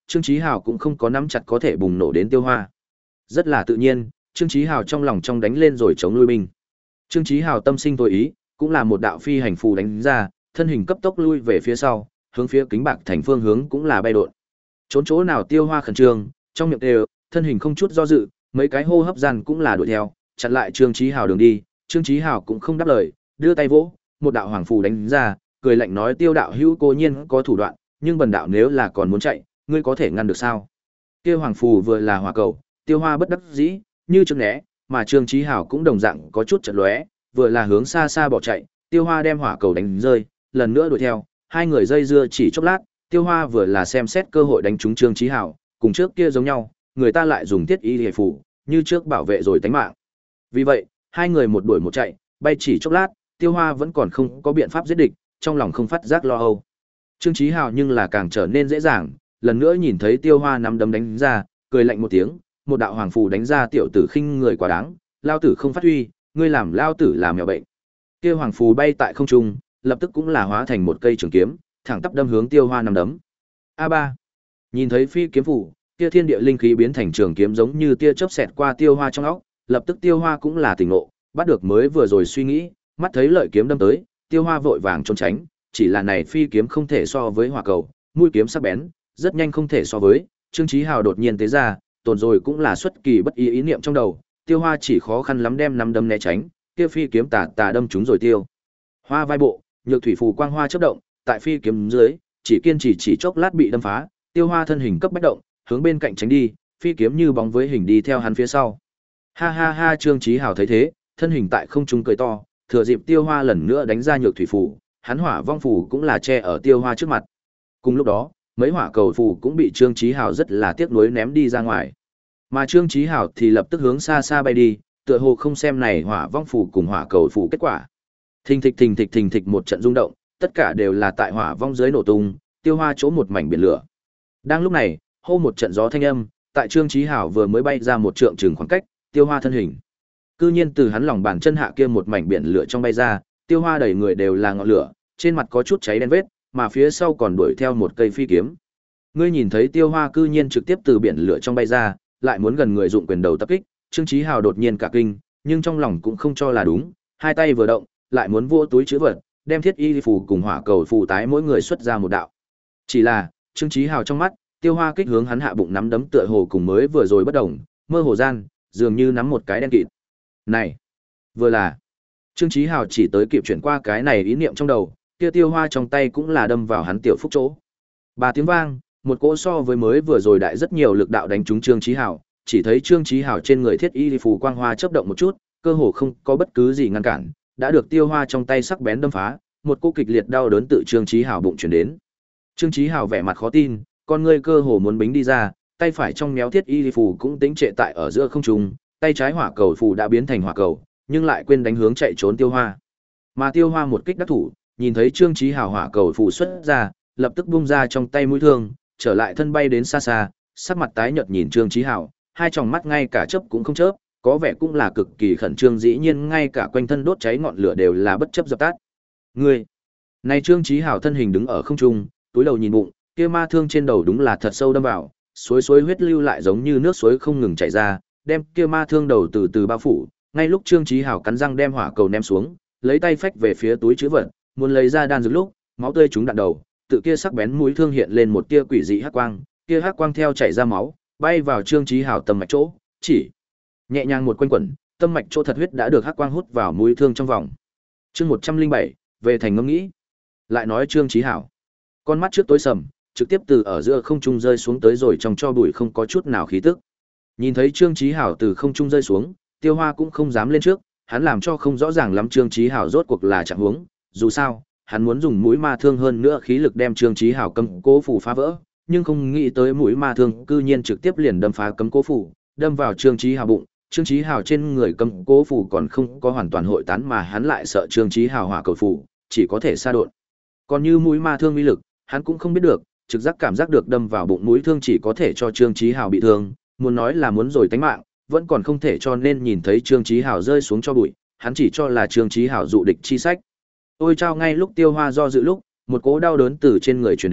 Trương Chí Hào cũng không có nắm chặt có thể bùng nổ đến Tiêu Hoa. Rất là tự nhiên, Trương Chí Hào trong lòng trong đánh lên rồi chống lui binh. Trương Chí Hào tâm sinh tối ý, cũng là một đạo phi hành phù đánh ra, thân hình cấp tốc lui về phía sau, hướng phía Kính Bạc Thành phương hướng cũng là bay độn. Trốn chỗ nào Tiêu Hoa khẩn trương, trong miệng đều, thân hình không chút do dự, mấy cái hô hấp gian cũng là đuổi theo, chặn lại Trương Chí Hào đường đi. Trương Chí Hào cũng không đáp lời, đưa tay vỗ, một đạo hoàng phù đánh ra, cười lạnh nói Tiêu đạo hữu cố nhiên có thủ đoạn, nhưng bần đạo nếu là còn muốn chạy, ngươi có thể ngăn được sao? Kia hoàng phù vừa là hỏa cầu, Tiêu Hoa bất đắc dĩ, như trước né, mà Trương Chí Hào cũng đồng dạng có chút chật lóe, vừa là hướng xa xa bỏ chạy, Tiêu Hoa đem hỏa cầu đánh rơi, lần nữa đuổi theo, hai người dây dưa chỉ chốc lát, Tiêu Hoa vừa là xem xét cơ hội đánh trúng Trương Chí Hào, cùng trước kia giống nhau, người ta lại dùng thiết y liệt phủ, như trước bảo vệ rồi tánh mạng. Vì vậy, hai người một đuổi một chạy, bay chỉ chốc lát, Tiêu Hoa vẫn còn không có biện pháp giết địch, trong lòng không phát giác lo âu. Trương Chí Hào nhưng là càng trở nên dễ dàng, lần nữa nhìn thấy Tiêu Hoa nắm đấm đánh ra, cười lạnh một tiếng, một đạo hoàng phù đánh ra tiểu tử khinh người quá đáng, lao tử không phát huy, ngươi làm lao tử làm mèo bệnh. Kia hoàng phù bay tại không trung, lập tức cũng là hóa thành một cây trường kiếm, thẳng tắp đâm hướng Tiêu Hoa nắm đấm. A ba. Nhìn thấy phi kiếm phù, kia thiên địa linh khí biến thành trường kiếm giống như tia chớp xẹt qua Tiêu Hoa trong óc, lập tức Tiêu Hoa cũng là tỉnh ngộ, bắt được mới vừa rồi suy nghĩ, mắt thấy lợi kiếm đâm tới, Tiêu Hoa vội vàng trốn tránh, chỉ là này phi kiếm không thể so với hỏa cầu, mũi kiếm sắc bén, rất nhanh không thể so với. Trương Chí Hào đột nhiên tế ra, tồn rồi cũng là xuất kỳ bất ý ý niệm trong đầu, Tiêu Hoa chỉ khó khăn lắm đem nắm đấm né tránh, kia phi kiếm tà tà đâm trúng rồi Tiêu Hoa vai bộ, nhược thủy phù quang hoa chớp động, tại phi kiếm dưới, chỉ kiên trì chỉ chốc lát bị đâm phá, Tiêu Hoa thân hình cấp bách động, hướng bên cạnh tránh đi, phi kiếm như bóng với hình đi theo hắn phía sau. Ha ha ha, Trương Chí Hào thấy thế, thân hình tại không trung cười to, thừa dịp Tiêu Hoa lần nữa đánh ra nhược thủy phù, hắn hỏa vong phù cũng là che ở Tiêu Hoa trước mặt. Cùng lúc đó, mấy hỏa cầu phù cũng bị Trương Chí Hào rất là tiếc nuối ném đi ra ngoài. Mà Trương Chí Hào thì lập tức hướng xa xa bay đi, tựa hồ không xem này hỏa vong phù cùng hỏa cầu phù kết quả. Thình thịch thình thịch thình thịch một trận rung động, tất cả đều là tại hỏa vong dưới nổ tung, Tiêu Hoa chỗ một mảnh biển lửa. Đang lúc này, hô một trận gió thanh âm, tại Trương Chí Hào vừa mới bay ra một trượng chừng khoảng cách, Tiêu Hoa thân hình cư nhiên từ hắn lòng bàn chân hạ kia một mảnh biển lửa trong bay ra, Tiêu Hoa đầy người đều là ngọn lửa, trên mặt có chút cháy đen vết, mà phía sau còn đuổi theo một cây phi kiếm. Ngươi nhìn thấy Tiêu Hoa cư nhiên trực tiếp từ biển lửa trong bay ra, lại muốn gần người dụng quyền đầu tập kích, Trương Chí Hào đột nhiên cả kinh, nhưng trong lòng cũng không cho là đúng, hai tay vừa động, lại muốn vô túi trữ vật, đem thiết y phù cùng hỏa cầu phù tái mỗi người xuất ra một đạo. Chỉ là, Trương Chí Hào trong mắt, Tiêu Hoa kích hướng hắn hạ bụng nắm đấm tựa hồ cùng mới vừa rồi bất động, mơ hồ gian, dường như nắm một cái đen kịt. Này, vừa là Trương Chí Hào chỉ tới kịp chuyển qua cái này ý niệm trong đầu, kia Tiêu Hoa trong tay cũng là đâm vào hắn tiểu phúc chỗ. Ba tiếng vang, một cỗ so với mới vừa rồi đại rất nhiều lực đạo đánh trúng Trương Chí Hào, chỉ thấy Trương Chí Hào trên người thiết y phù quang hoa chớp động một chút, cơ hồ không có bất cứ gì ngăn cản, đã được Tiêu Hoa trong tay sắc bén đâm phá, một cỗ kịch liệt đau đớn tự Trương Chí Hào bụng truyền đến. Trương Chí Hào vẻ mặt khó tin, con ngươi cơ hồ muốn bính đi ra, tay phải trong méo thiết y phù cũng tĩnh trệ tại ở giữa không trung, tay trái hỏa cầu phù đã biến thành hỏa cầu, nhưng lại quên đánh hướng chạy trốn Tiêu Hoa. Mà Tiêu Hoa một kích đắc thủ, nhìn thấy Trương Chí Hào hỏa cầu phù xuất ra, lập tức bung ra trong tay mũi thương, trở lại thân bay đến xa xa, sắc mặt tái nhợt nhìn Trương Chí Hào, hai tròng mắt ngay cả chớp cũng không chớp, có vẻ cũng là cực kỳ khẩn trương, dĩ nhiên ngay cả quanh thân đốt cháy ngọn lửa đều là bất chấp dập tắt. Ngươi, này Trương Chí Hào thân hình đứng ở không trung, túi đầu nhìn bụng, kia ma thương trên đầu đúng là thật sâu đâm vào, suối suối huyết lưu lại giống như nước suối không ngừng chảy ra, đem kia ma thương đầu từ từ bao phủ. Ngay lúc Trương Chí Hào cắn răng đem hỏa cầu ném xuống, lấy tay phách về phía túi trữ vật, muốn lấy ra đan dược lúc, máu tươi trúng đạn đầu, tự kia sắc bén mũi thương hiện lên một tia quỷ dị hắc quang, kia hắc quang theo chảy ra máu, bay vào Trương Chí Hào tâm mạch chỗ, chỉ nhẹ nhàng một quanh quẩn, tâm mạch chỗ thật huyết đã được hắc quang hút vào mũi thương trong vòng. Chương một trăm linh bảy, về thành ngẫm nghĩ. Lại nói Trương Chí Hào, con mắt trước tối sầm, trực tiếp từ ở giữa không trung rơi xuống tới rồi trong cho bụi không có chút nào khí tức. Nhìn thấy Trương Chí Hào từ không trung rơi xuống, Tiêu Hoa cũng không dám lên trước, hắn làm cho không rõ ràng lắm Trương Chí Hào rốt cuộc là trạng huống, dù sao, hắn muốn dùng mũi ma thương hơn nữa khí lực đem Trương Chí Hào cấm cố phủ phá vỡ, nhưng không nghĩ tới mũi ma thương cư nhiên trực tiếp liền đâm phá cấm cố phủ, đâm vào Trương Chí Hào bụng. Trương Chí Hào trên người cấm cố phủ còn không có hoàn toàn hội tán mà hắn lại sợ Trương Chí Hào hỏa cầu phủ, chỉ có thể xa độn. Còn như mũi ma thương uy lực, hắn cũng không biết được, trực giác cảm giác được đâm vào bụng mũi thương chỉ có thể cho Trương Chí Hào bị thương, muốn nói là muốn rồi tánh mạng, vẫn còn không thể, cho nên nhìn thấy Trương Chí Hào rơi xuống cho bụi, hắn chỉ cho là Trương Chí Hào dụ địch chi sách. Ôi chao, ngay lúc Tiêu Hoa do dự lúc, một cỗ đau đớn từ trên người truyền đến,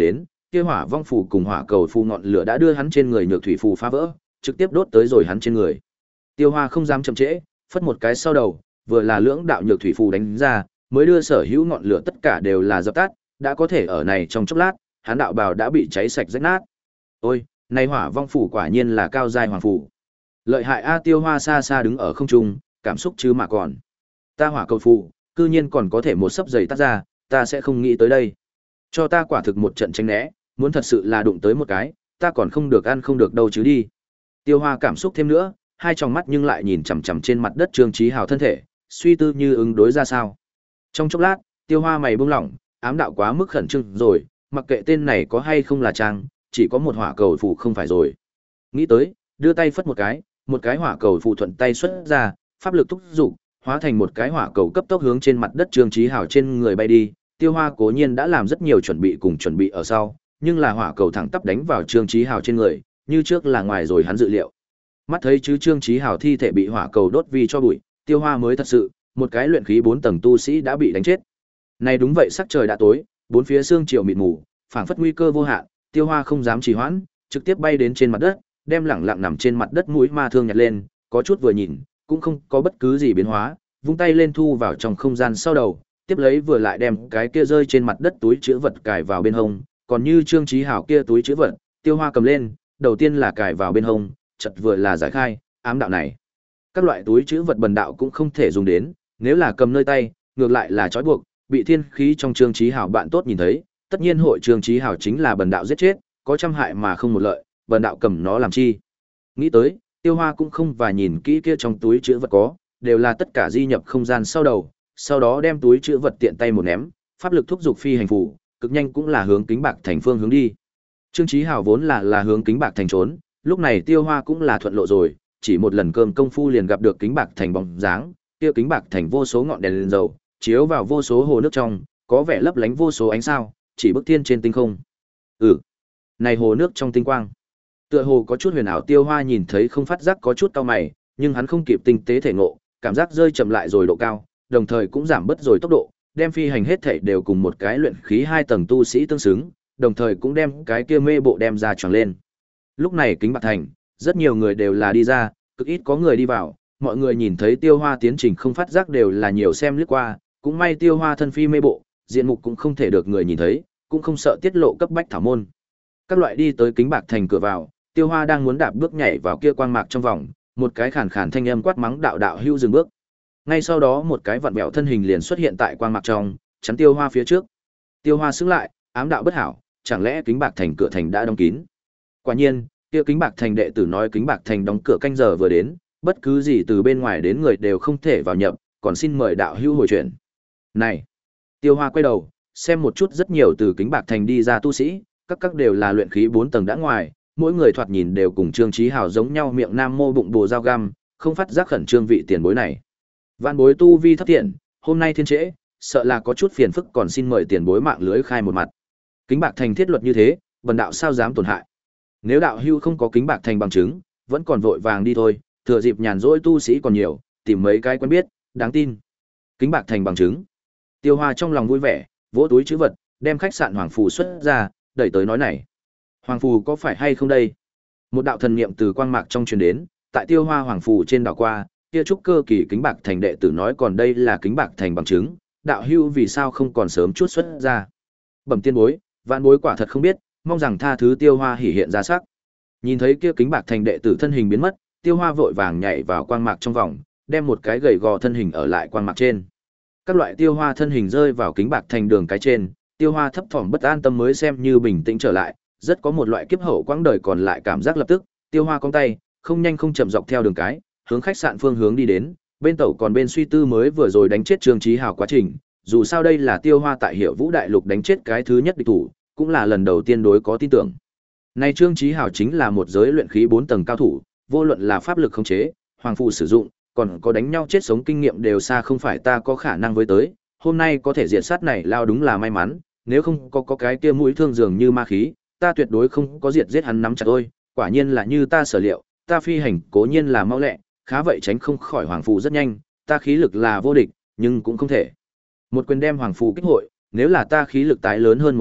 kia hỏa vong phù cùng hỏa cầu phù ngọn lửa đã đưa hắn trên người nhược thủy phù phá vỡ, trực tiếp đốt tới rồi hắn trên người. Tiêu Hoa không dám chậm trễ, phất một cái sau đầu, vừa là lưỡng đạo nhược thủy phù đánh ra, mới đưa sở hữu ngọn lửa tất cả đều là dập tắt, đã có thể ở này trong chốc lát, hắn đạo bào đã bị cháy sạch rách nát. Ôi, này hỏa vong phù quả nhiên là cao giai hoàng phù. Lợi hại a, Tiêu Hoa xa xa đứng ở không trung, cảm xúc chứ mà còn. Ta hỏa cầu phù, cư nhiên còn có thể một sấp giày tắt ra, ta sẽ không nghĩ tới đây. Cho ta quả thực một trận tránh né, muốn thật sự là đụng tới một cái, ta còn không được ăn không được đâu chứ đi. Tiêu Hoa cảm xúc thêm nữa, hai tròng mắt nhưng lại nhìn chằm chằm trên mặt đất Trương Chí Hào thân thể, suy tư như ứng đối ra sao. Trong chốc lát, Tiêu Hoa mày buông lỏng, ám đạo quá mức khẩn trương rồi, mặc kệ tên này có hay không là trang, chỉ có một hỏa cầu phù không phải rồi. Nghĩ tới, đưa tay phất một cái, một cái hỏa cầu phù thuận tay xuất ra, pháp lực thúc dục, hóa thành một cái hỏa cầu cấp tốc hướng trên mặt đất Trương Chí Hào trên người bay đi. Tiêu Hoa cố nhiên đã làm rất nhiều chuẩn bị cùng chuẩn bị ở sau, nhưng là hỏa cầu thẳng tắp đánh vào Trương Chí Hào trên người, như trước là ngoài rồi hắn dự liệu. Mắt thấy chứ Trương Chí Hào thi thể bị hỏa cầu đốt vì cho bụi, Tiêu Hoa mới thật sự, một cái luyện khí bốn tầng tu sĩ đã bị đánh chết. Này đúng vậy, sắc trời đã tối, bốn phía sương chiều mịt mù, phảng phất nguy cơ vô hạn, Tiêu Hoa không dám trì hoãn, trực tiếp bay đến trên mặt đất, đem lẳng lặng nằm trên mặt đất mũi ma thương nhặt lên, có chút vừa nhìn, cũng không có bất cứ gì biến hóa, vung tay lên thu vào trong không gian sau đầu, tiếp lấy vừa lại đem cái kia rơi trên mặt đất túi trữ vật cài vào bên hông, còn như Trương Chí Hào kia túi trữ vật, Tiêu Hoa cầm lên, đầu tiên là cài vào bên hông, chợt vừa là giải khai, ám đạo này. Các loại túi trữ vật bần đạo cũng không thể dùng đến, nếu là cầm nơi tay, ngược lại là trói buộc, bị thiên khí trong Trương Chí Hào bạn tốt nhìn thấy, tất nhiên hội Trương Chí Hào chính là bần đạo giết chết, có trăm hại mà không một lợi, bần đạo cầm nó làm chi? Nghĩ tới, Tiêu Hoa cũng không và nhìn kỹ kia trong túi trữ vật có, đều là tất cả di nhập không gian sau đầu, sau đó đem túi trữ vật tiện tay một ném, pháp lực thúc dục phi hành phù, cực nhanh cũng là hướng Kính Bạc Thành phương hướng đi. Trương Chí Hào vốn là là hướng Kính Bạc Thành trốn, lúc này Tiêu Hoa cũng là thuận lộ rồi, chỉ một lần cơm công phu liền gặp được Kính Bạc Thành bóng dáng, kia Kính Bạc Thành vô số ngọn đèn lên dầu, chiếu vào vô số hồ nước trong, có vẻ lấp lánh vô số ánh sao, chỉ bức thiên trên tinh không. Ừ, này hồ nước trong tinh quang, tựa hồ có chút huyền ảo. Tiêu Hoa nhìn thấy không phát giác có chút cau mày, nhưng hắn không kịp tinh tế thể ngộ, cảm giác rơi chậm lại rồi độ cao, đồng thời cũng giảm bớt rồi tốc độ, đem phi hành hết thảy đều cùng một cái luyện khí hai tầng tu sĩ tương xứng, đồng thời cũng đem cái kia mê bộ đem ra tròn lên. Lúc này Kính Bạc Thành, rất nhiều người đều là đi ra, cực ít có người đi vào, mọi người nhìn thấy Tiêu Hoa tiến trình không phát giác đều là nhiều xem lướt qua, cũng may Tiêu Hoa thân phi mê bộ, diện mục cũng không thể được người nhìn thấy, cũng không sợ tiết lộ cấp bách thảo môn. Các loại đi tới Kính Bạc Thành cửa vào, Tiêu Hoa đang muốn đạp bước nhảy vào kia quang mạc trong vòng, một cái khàn khàn thanh âm quát mắng đạo đạo hưu dừng bước. Ngay sau đó một cái vặn vẹo thân hình liền xuất hiện tại quang mạc trong, chắn Tiêu Hoa phía trước. Tiêu Hoa sững lại, ám đạo bất hảo, chẳng lẽ Kính Bạc Thành cửa thành đã đóng kín? Quả nhiên, kia Kính Bạc Thành đệ tử nói Kính Bạc Thành đóng cửa canh giờ vừa đến, bất cứ gì từ bên ngoài đến người đều không thể vào nhập, còn xin mời đạo hưu hồi chuyển. Này, Tiêu Hoa quay đầu, xem một chút rất nhiều từ Kính Bạc Thành đi ra tu sĩ, các các đều là luyện khí bốn tầng đã ngoài, mỗi người thoạt nhìn đều cùng Trương Chí Hào giống nhau, miệng nam mô bụng bồ dao găm, không phát giác khẩn trương vị tiền bối này. Vạn bối tu vi thấp thiện, hôm nay thiên trễ, sợ là có chút phiền phức, còn xin mời tiền bối mạng lưới khai một mặt. Kính Bạc Thành thiết luật như thế, bần đạo sao dám tổn hại. Nếu đạo hưu không có Kính Bạc Thành bằng chứng, vẫn còn vội vàng đi thôi, thừa dịp nhàn rỗi tu sĩ còn nhiều, tìm mấy cái quen biết, đáng tin. Kính Bạc Thành bằng chứng. Tiêu Hoa trong lòng vui vẻ, vỗ túi trữ vật, đem khách sạn Hoàng Phù xuất ra, đẩy tới nói này. Hoàng Phù có phải hay không đây? Một đạo thần niệm từ quang mạc trong truyền đến, tại Tiêu Hoa Hoàng Phù trên đảo qua, kia trúc cơ kỳ Kính Bạc Thành đệ tử nói còn đây là Kính Bạc Thành bằng chứng, đạo hưu vì sao không còn sớm chút xuất ra? Bẩm tiên bối, vạn bối quả thật không biết, mong rằng tha thứ. Tiêu Hoa hỉ hiện ra sắc. Nhìn thấy kia Kính Bạc Thành đệ tử thân hình biến mất, Tiêu Hoa vội vàng nhảy vào quang mạc trong vòng, đem một cái gầy gò thân hình ở lại quang mạc trên. Các loại Tiêu Hoa thân hình rơi vào Kính Bạc Thành đường cái trên, Tiêu Hoa thấp thỏm bất an tâm mới xem như bình tĩnh trở lại, rất có một loại kiếp hậu quãng đời còn lại cảm giác. Lập tức, Tiêu Hoa cong tay, không nhanh không chậm dọc theo đường cái, hướng khách sạn phương hướng đi đến, bên tẩu còn bên suy tư mới vừa rồi đánh chết Trương Chí Hào quá trình, dù sao đây là Tiêu Hoa tại Hiểu Vũ Đại Lục đánh chết cái thứ nhất địch thủ, cũng là lần đầu tiên đối có tin tưởng. Này Trương Chí Hào chính là một giới luyện khí bốn tầng cao thủ, vô luận là pháp lực khống chế, hoàng phù sử dụng, còn có đánh nhau chết sống kinh nghiệm đều xa không phải ta có khả năng với tới, hôm nay có thể diệt sát này lao đúng là may mắn, nếu không có có cái kia mũi thương dường như ma khí, ta tuyệt đối không có diệt giết hắn nắm chặt ôi, quả nhiên là như ta sở liệu, ta phi hành cố nhiên là mau lẹ, khá vậy tránh không khỏi hoàng phù rất nhanh, ta khí lực là vô địch, nhưng cũng không thể một quyền đem hoàng phù kích hội, nếu là ta khí lực tái lớn hơn một chút,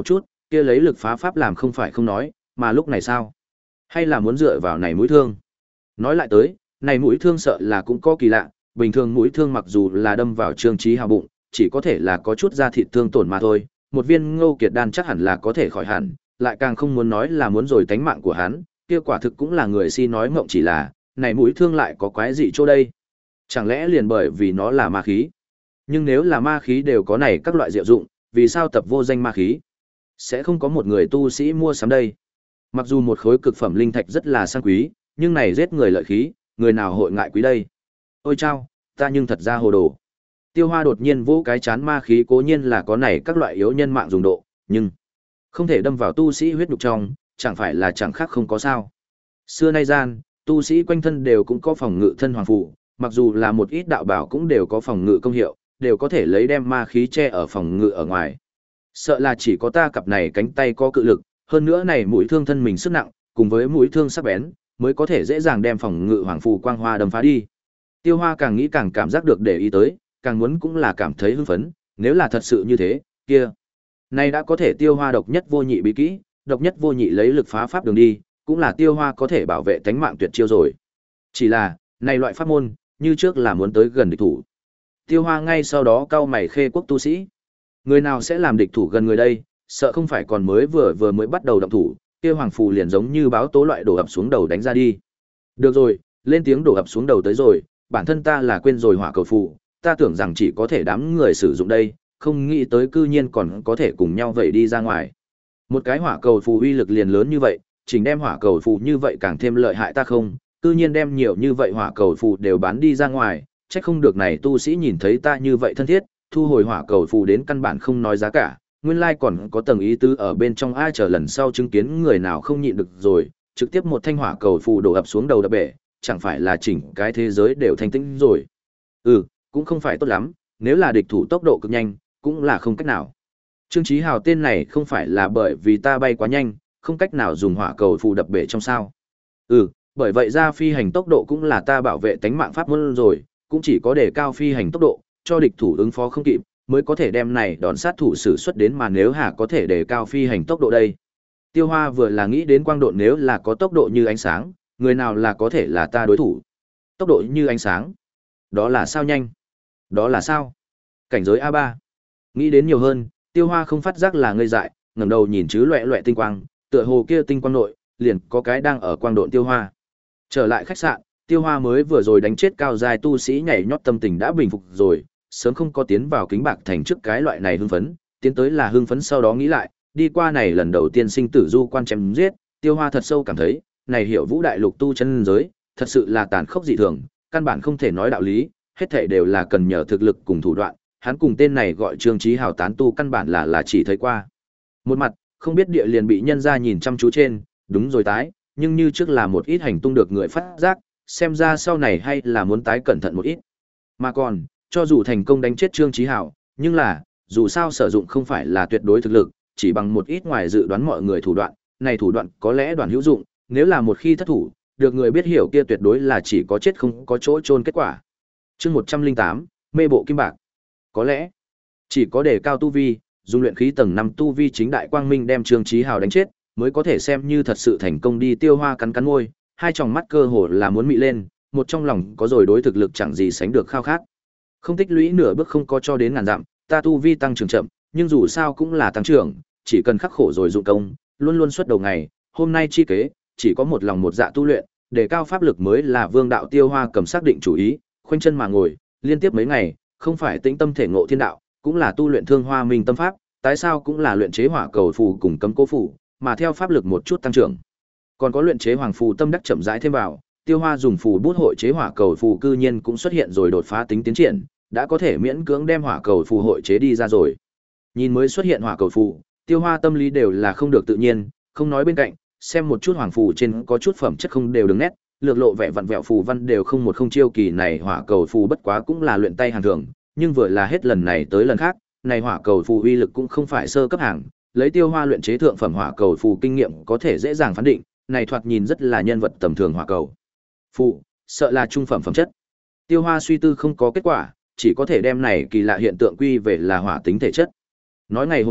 kia lấy lực phá pháp làm không phải không nói, mà lúc này sao? Hay là muốn dựa vào này mũi thương? Nói lại tới, này mũi thương sợ là cũng có kỳ lạ, bình thường mũi thương mặc dù là đâm vào Trương Chí Hào bụng, chỉ có thể là có chút da thịt thương tổn mà thôi, một viên Ngô Kiệt đan chắc hẳn là có thể khỏi hẳn, lại càng không muốn nói là muốn rồi tánh mạng của hắn, kia quả thực cũng là người si nói mộng chỉ là, này mũi thương lại có quái gì chỗ đây? Chẳng lẽ liền bởi vì nó là ma khí? Nhưng nếu là ma khí đều có này các loại diệu dụng, vì sao tập vô danh ma khí? Sẽ không có một người tu sĩ mua sắm đây. Mặc dù một khối cực phẩm linh thạch rất là sang quý, nhưng này giết người lợi khí, người nào hội ngại quý đây? Ôi chao, ta nhưng thật ra hồ đồ. Tiêu Hoa đột nhiên vỗ cái chán ma khí cố nhiên là có này các loại yếu nhân mạng dùng độ, nhưng không thể đâm vào tu sĩ huyết nhục trong, chẳng phải là chẳng khác không có sao. Xưa nay gian, tu sĩ quanh thân đều cũng có phòng ngự thân hoàng phù, mặc dù là một ít đạo bảo cũng đều có phòng ngự công hiệu, đều có thể lấy đem ma khí che ở phòng ngự ở ngoài. Sợ là chỉ có ta cặp này cánh tay có cự lực, hơn nữa này mũi thương thân mình sức nặng, cùng với mũi thương sắc bén, mới có thể dễ dàng đem phòng ngự hoàng phù quang hoa đâm phá đi. Tiêu Hoa càng nghĩ càng cảm giác được để ý tới, càng muốn cũng là cảm thấy hưng phấn, nếu là thật sự như thế, kia. Này đã có thể Tiêu Hoa độc nhất vô nhị bí kỹ, độc nhất vô nhị lấy lực phá pháp đường đi, cũng là Tiêu Hoa có thể bảo vệ tánh mạng tuyệt chiêu rồi. Chỉ là, này loại pháp môn, như trước là muốn tới gần địch thủ. Tiêu Hoa ngay sau đó cau mày khê quốc tu sĩ. Người nào sẽ làm địch thủ gần người đây, sợ không phải còn mới vừa vừa mới bắt đầu động thủ, kia hoàng phù liền giống như báo tố loại đổ ập xuống đầu đánh ra đi. Được rồi, lên tiếng đổ ập xuống đầu tới rồi, bản thân ta là quên rồi hỏa cầu phù, ta tưởng rằng chỉ có thể đám người sử dụng đây, không nghĩ tới cư nhiên còn có thể cùng nhau vậy đi ra ngoài. Một cái hỏa cầu phù uy lực liền lớn như vậy, chỉnh đem hỏa cầu phù như vậy càng thêm lợi hại ta không, cư nhiên đem nhiều như vậy hỏa cầu phù đều bán đi ra ngoài, chắc không được này tu sĩ nhìn thấy ta như vậy thân thiết, thu hồi hỏa cầu phù đến căn bản không nói giá cả, nguyên lai like còn có tầng ý tứ ở bên trong ai chờ lần sau chứng kiến người nào không nhịn được rồi, trực tiếp một thanh hỏa cầu phù đổ ập xuống đầu đập bể, chẳng phải là chỉnh cái thế giới đều thanh tĩnh rồi. Ừ, cũng không phải tốt lắm, nếu là địch thủ tốc độ cực nhanh, cũng là không cách nào. Trương Chí Hào tên này không phải là bởi vì ta bay quá nhanh, không cách nào dùng hỏa cầu phù đập bể trong sao. Ừ, bởi vậy ra phi hành tốc độ cũng là ta bảo vệ tánh mạng pháp môn rồi, cũng chỉ có để cao phi hành tốc độ, cho địch thủ ứng phó không kịp, mới có thể đem này đòn sát thủ sử xuất đến mà nếu hà có thể để cao phi hành tốc độ đây. Tiêu Hoa vừa là nghĩ đến quang độ nếu là có tốc độ như ánh sáng, người nào là có thể là ta đối thủ. Tốc độ như ánh sáng. Đó là sao nhanh? Đó là sao? Cảnh giới a ba. Nghĩ đến nhiều hơn, Tiêu Hoa không phát giác là ngây dại, ngẩng đầu nhìn chứ loẹt loẹt tinh quang, tựa hồ kia tinh quang nội, liền có cái đang ở quang độn Tiêu Hoa. Trở lại khách sạn, Tiêu Hoa mới vừa rồi đánh chết cao giai tu sĩ nhảy nhót tâm tình đã bình phục rồi, sớm không có tiến vào kính bạc thành trước cái loại này hưng phấn, tiến tới là hưng phấn sau đó nghĩ lại, đi qua này lần đầu tiên sinh tử du quan chém giết, Tiêu Hoa thật sâu cảm thấy, này hiểu vũ đại lục tu chân giới, thật sự là tàn khốc dị thường, căn bản không thể nói đạo lý, hết thảy đều là cần nhờ thực lực cùng thủ đoạn, hắn cùng tên này gọi Trương Chí Hào tán tu căn bản là là chỉ thấy qua. Một mặt, không biết địa liền bị nhân ra nhìn chăm chú trên, đúng rồi tái, nhưng như trước là một ít hành tung được người phát giác, xem ra sau này hay là muốn tái cẩn thận một ít. Mà còn, cho dù thành công đánh chết Trương Chí Hào, nhưng là, dù sao sử dụng không phải là tuyệt đối thực lực, chỉ bằng một ít ngoài dự đoán mọi người thủ đoạn, này thủ đoạn có lẽ đoàn hữu dụng, nếu là một khi thất thủ, được người biết hiểu kia tuyệt đối là chỉ có chết không có chỗ chôn kết quả. Chương một trăm linh tám, mê bộ kim bạc. Có lẽ, chỉ có đề cao tu vi, dùng luyện khí tầng năm tu vi chính đại quang minh đem Trương Chí Hào đánh chết, mới có thể xem như thật sự thành công đi. Tiêu Hoa cắn cắn môi, hai tròng mắt cơ hồ là muốn mị lên, một trong lòng có rồi đối thực lực chẳng gì sánh được khao khát. Không tích lũy nửa bước không có cho đến ngàn dặm, ta tu vi tăng trưởng chậm, nhưng dù sao cũng là tăng trưởng, chỉ cần khắc khổ rồi dụng công, luôn luôn xuất đầu ngày, hôm nay chi kế, chỉ có một lòng một dạ tu luyện, để cao pháp lực mới là vương đạo. Tiêu Hoa cầm xác định chủ ý, khoanh chân mà ngồi, liên tiếp mấy ngày, không phải tĩnh tâm thể ngộ thiên đạo, cũng là tu luyện Thương Hoa Minh tâm pháp, tại sao cũng là luyện chế hỏa cầu phù cùng cấm cố phù, mà theo pháp lực một chút tăng trưởng. Còn có luyện chế hoàng phù tâm đắc chậm rãi thêm vào, Tiêu Hoa dùng phù bút hội chế hỏa cầu phù cư nhiên cũng xuất hiện rồi đột phá tính tiến triển, đã có thể miễn cưỡng đem hỏa cầu phù hội chế đi ra rồi. Nhìn mới xuất hiện hỏa cầu phù, Tiêu Hoa tâm lý đều là không được tự nhiên, không nói bên cạnh, xem một chút hoàng phù trên có chút phẩm chất không đều đường nét, lược lộ vẻ vặn vẹo phù văn đều không một không chiêu kỳ này hỏa cầu phù bất quá cũng là luyện tay hàng thường, nhưng vừa là hết lần này tới lần khác, này hỏa cầu phù uy lực cũng không phải sơ cấp hàng, lấy Tiêu Hoa luyện chế thượng phẩm hỏa cầu phù kinh nghiệm có thể dễ dàng phán định, này thoạt nhìn rất là nhân vật tầm thường hỏa cầu phù, sợ là trung phẩm phẩm chất. Tiêu Hoa suy tư không có kết quả, chỉ có thể đem này kỳ lạ hiện tượng quy về là hỏa tính thể chất. Nói ngày hôm đó,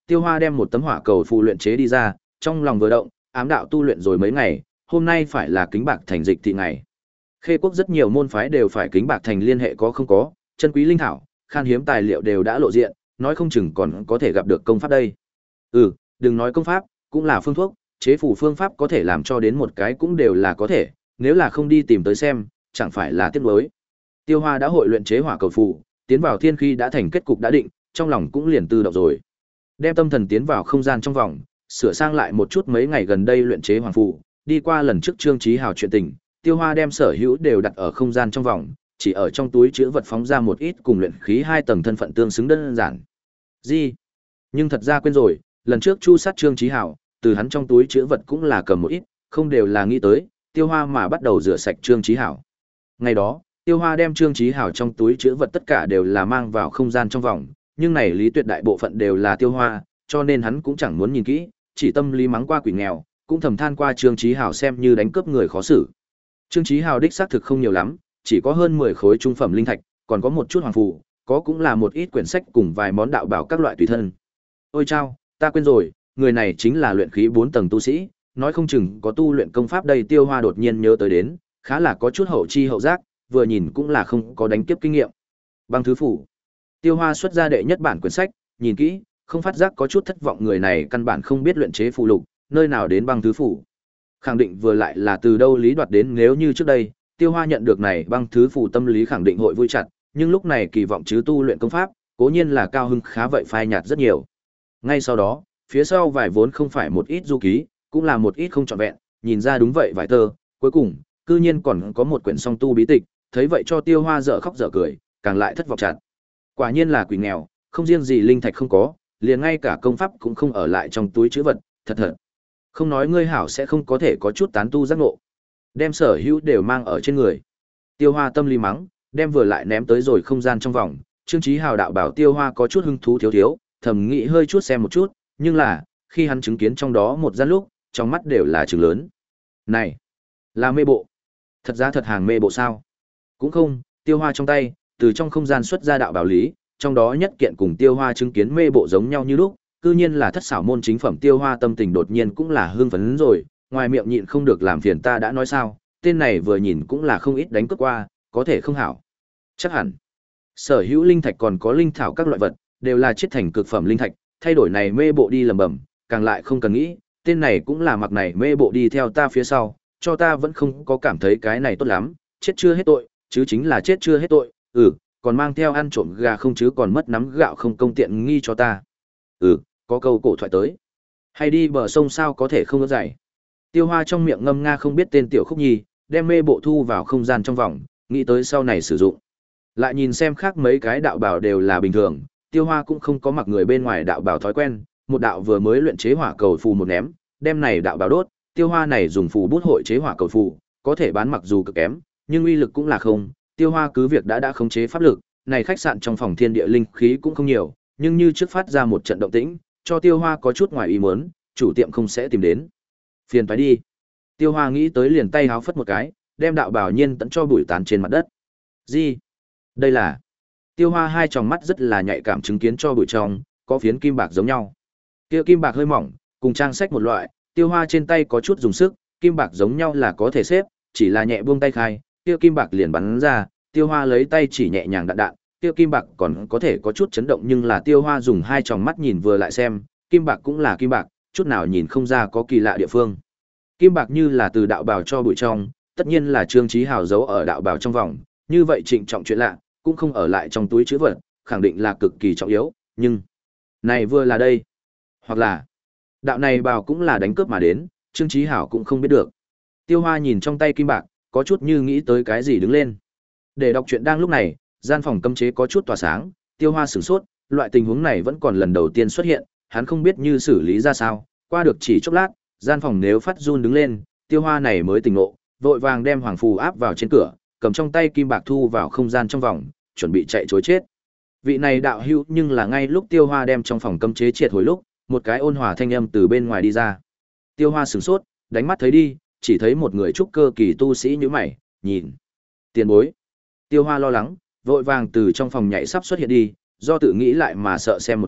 Tiêu Hoa đem một tấm hỏa cầu phù luyện chế đi ra, trong lòng vừa động, ám đạo tu luyện rồi mấy ngày, hôm nay phải là kính bạc thành dịch thị ngày. Khê quốc rất nhiều môn phái đều phải kính bạc thành liên hệ có không có, chân quý linh thảo, khan hiếm tài liệu đều đã lộ diện, nói không chừng còn có thể gặp được công pháp đây. Ừ, đừng nói công pháp, cũng là phương thuốc, chế phù phương pháp có thể làm cho đến một cái cũng đều là có thể, nếu là không đi tìm tới xem, chẳng phải là tiếc nuối. Tiêu Hoa đã hội luyện chế hỏa cầu phù, tiến vào thiên khí đã thành kết cục đã định, trong lòng cũng liền tự động rồi. Đem tâm thần tiến vào không gian trong vòng, sửa sang lại một chút mấy ngày gần đây luyện chế hoàng phù, đi qua lần trước Trương Chí Hào chuyện tình, Tiêu Hoa đem sở hữu đều đặt ở không gian trong vòng, chỉ ở trong túi chứa vật phóng ra một ít cùng luyện khí hai tầng thân phận tương xứng đơn giản. Gì? Nhưng thật ra quên rồi, lần trước chu sát Trương Chí Hào, từ hắn trong túi chứa vật cũng là cầm một ít, không đều là nghĩ tới, Tiêu Hoa mà bắt đầu rửa sạch Trương Chí Hào. Ngày đó, Tiêu Hoa đem Trương Chí Hào trong túi chứa vật tất cả đều là mang vào không gian trong vòng, nhưng này lý tuyệt đại bộ phận đều là Tiêu Hoa, cho nên hắn cũng chẳng muốn nhìn kỹ, chỉ tâm lý mắng qua quỷ nghèo, cũng thầm than qua Trương Chí Hào xem như đánh cướp người khó xử. Trương Chí Hào đích xác thực không nhiều lắm, chỉ có hơn mười khối trung phẩm linh thạch, còn có một chút hoàng phù, có cũng là một ít quyển sách cùng vài món đạo bảo các loại tùy thân. Ôi chao, ta quên rồi, người này chính là luyện khí bốn tầng tu sĩ, nói không chừng có tu luyện công pháp đây. Tiêu Hoa đột nhiên nhớ tới đến, khá là có chút hậu chi hậu giác, vừa nhìn cũng là không có đánh kiếp kinh nghiệm. Băng thứ phủ. Tiêu Hoa xuất ra đệ nhất bản quyển sách, nhìn kỹ, không phát giác có chút thất vọng, người này căn bản không biết luyện chế phù lục, nơi nào đến băng thứ phủ. Khẳng định vừa lại là từ đâu lý đoạt đến, nếu như trước đây, Tiêu Hoa nhận được này băng thứ phủ tâm lý khẳng định hội vui chặt, nhưng lúc này kỳ vọng chứ tu luyện công pháp, cố nhiên là cao hưng khá vậy phai nhạt rất nhiều. Ngay sau đó, phía sau vài vốn không phải một ít du ký, cũng là một ít không trọn vẹn, nhìn ra đúng vậy vài tờ, cuối cùng, cư nhiên còn có một quyển song tu bí tịch, thấy vậy cho Tiêu Hoa dở khóc dở cười, càng lại thất vọng chặt. Quả nhiên là quỷ nghèo, không riêng gì linh thạch không có, liền ngay cả công pháp cũng không ở lại trong túi trữ vật, thật thật. Không nói ngươi hảo sẽ không có thể có chút tán tu giác ngộ. Đem sở hữu đều mang ở trên người. Tiêu Hoa tâm lý mắng, đem vừa lại ném tới rồi không gian trong vòng. Trương Chí Hào đạo bảo Tiêu Hoa có chút hứng thú thiếu thiếu, thầm nghĩ hơi chút xem một chút, nhưng là, khi hắn chứng kiến trong đó một gian lúc, trong mắt đều là trừng lớn. Này, là mê bộ. Thật ra thật hàng mê bộ sao? Cũng không, Tiêu Hoa trong tay, từ trong không gian xuất ra đạo bảo lý, trong đó nhất kiện cùng Tiêu Hoa chứng kiến mê bộ giống nhau như lúc, cư nhiên là thất xảo môn chính phẩm. Tiêu Hoa tâm tình đột nhiên cũng là hưng phấn rồi, ngoài miệng nhịn không được làm phiền ta đã nói sao, tên này vừa nhìn cũng là không ít đánh cướp qua, có thể không hảo. Chắc hẳn, sở hữu linh thạch còn có linh thảo các loại vật, đều là chiết thành cực phẩm linh thạch, thay đổi này mê bộ đi lầm bầm, càng lại không cần nghĩ, tên này cũng là mặc này mê bộ đi theo ta phía sau, cho ta vẫn không có cảm thấy cái này tốt lắm, chết chưa hết tội, chứ chính là chết chưa hết tội, ừ, còn mang theo ăn trộm gà không chứ còn mất nắm gạo không công tiện nghi cho ta. Ừ, có câu cổ thoại tới. Hay đi bờ sông sao có thể không có dạy. Tiêu Hoa trong miệng ngâm nga không biết tên tiểu khúc nhi, đem mê bộ thu vào không gian trong vòng, nghĩ tới sau này sử dụng. Lại nhìn xem khác mấy cái đạo bảo đều là bình thường, Tiêu Hoa cũng không có mặc người bên ngoài đạo bảo thói quen, một đạo vừa mới luyện chế hỏa cầu phù một ném, đem này đạo bảo đốt, Tiêu Hoa này dùng phù bút hội chế hỏa cầu phù, có thể bán mặc dù cực kém, nhưng uy lực cũng là không. Tiêu Hoa cứ việc đã đã khống chế pháp lực, này khách sạn trong phòng thiên địa linh khí cũng không nhiều, nhưng như trước phát ra một trận động tĩnh, cho Tiêu Hoa có chút ngoài ý muốn, chủ tiệm không sẽ tìm đến. Phiền phải đi. Tiêu Hoa nghĩ tới liền tay háo phất một cái, đem đạo bảo nhiên tận cho bụi tán trên mặt đất. Gì? Đây là... Tiêu Hoa hai tròng mắt rất là nhạy cảm chứng kiến cho bụi trong, có phiến kim bạc giống nhau. Kia kim bạc hơi mỏng, cùng trang sách một loại, Tiêu Hoa trên tay có chút dùng sức, kim bạc giống nhau là có thể xếp, chỉ là nhẹ buông tay khai, kia kim bạc liền bắn ra, Tiêu Hoa lấy tay chỉ nhẹ nhàng đạn đạn, kia kim bạc còn có thể có chút chấn động, nhưng là Tiêu Hoa dùng hai tròng mắt nhìn vừa lại xem, kim bạc cũng là kim bạc, chút nào nhìn không ra có kỳ lạ địa phương. Kim bạc như là từ đạo bào cho bụi trong, tất nhiên là Trương Chí Hào giấu ở đạo bào trong vòng, như vậy trịnh trọng chuyện lạ, cũng không ở lại trong túi trữ vật, khẳng định là cực kỳ trọng yếu, nhưng này vừa là đây, hoặc là đạo này bào cũng là đánh cướp mà đến, Trương Chí Hào cũng không biết được. Tiêu Hoa nhìn trong tay kim bạc, có chút như nghĩ tới cái gì đứng lên. Để đọc truyện đang lúc này, gian phòng cấm chế có chút tỏa sáng, Tiêu Hoa sửng sốt, loại tình huống này vẫn còn lần đầu tiên xuất hiện, hắn không biết như xử lý ra sao, qua được chỉ chốc lát, gian phòng nếu phát run đứng lên, Tiêu Hoa này mới tỉnh ngộ, vội vàng đem hoàng phù áp vào trên cửa, cầm trong tay kim bạc thu vào không gian trong vòng, chuẩn bị chạy trối chết. Vị này đạo hữu, nhưng là ngay lúc Tiêu Hoa đem trong phòng cấm chế triệt hồi lúc, một cái ôn hòa thanh âm từ bên ngoài đi ra. Tiêu Hoa sửng sốt, đánh mắt thấy đi, chỉ thấy một người trúc cơ kỳ tu sĩ nhíu mày, nhìn. Tiền bối. Tiêu Hoa lo lắng, vội vàng từ trong phòng nhảy sắp xuất hiện đi, do tự nghĩ lại mà sợ xem một chút,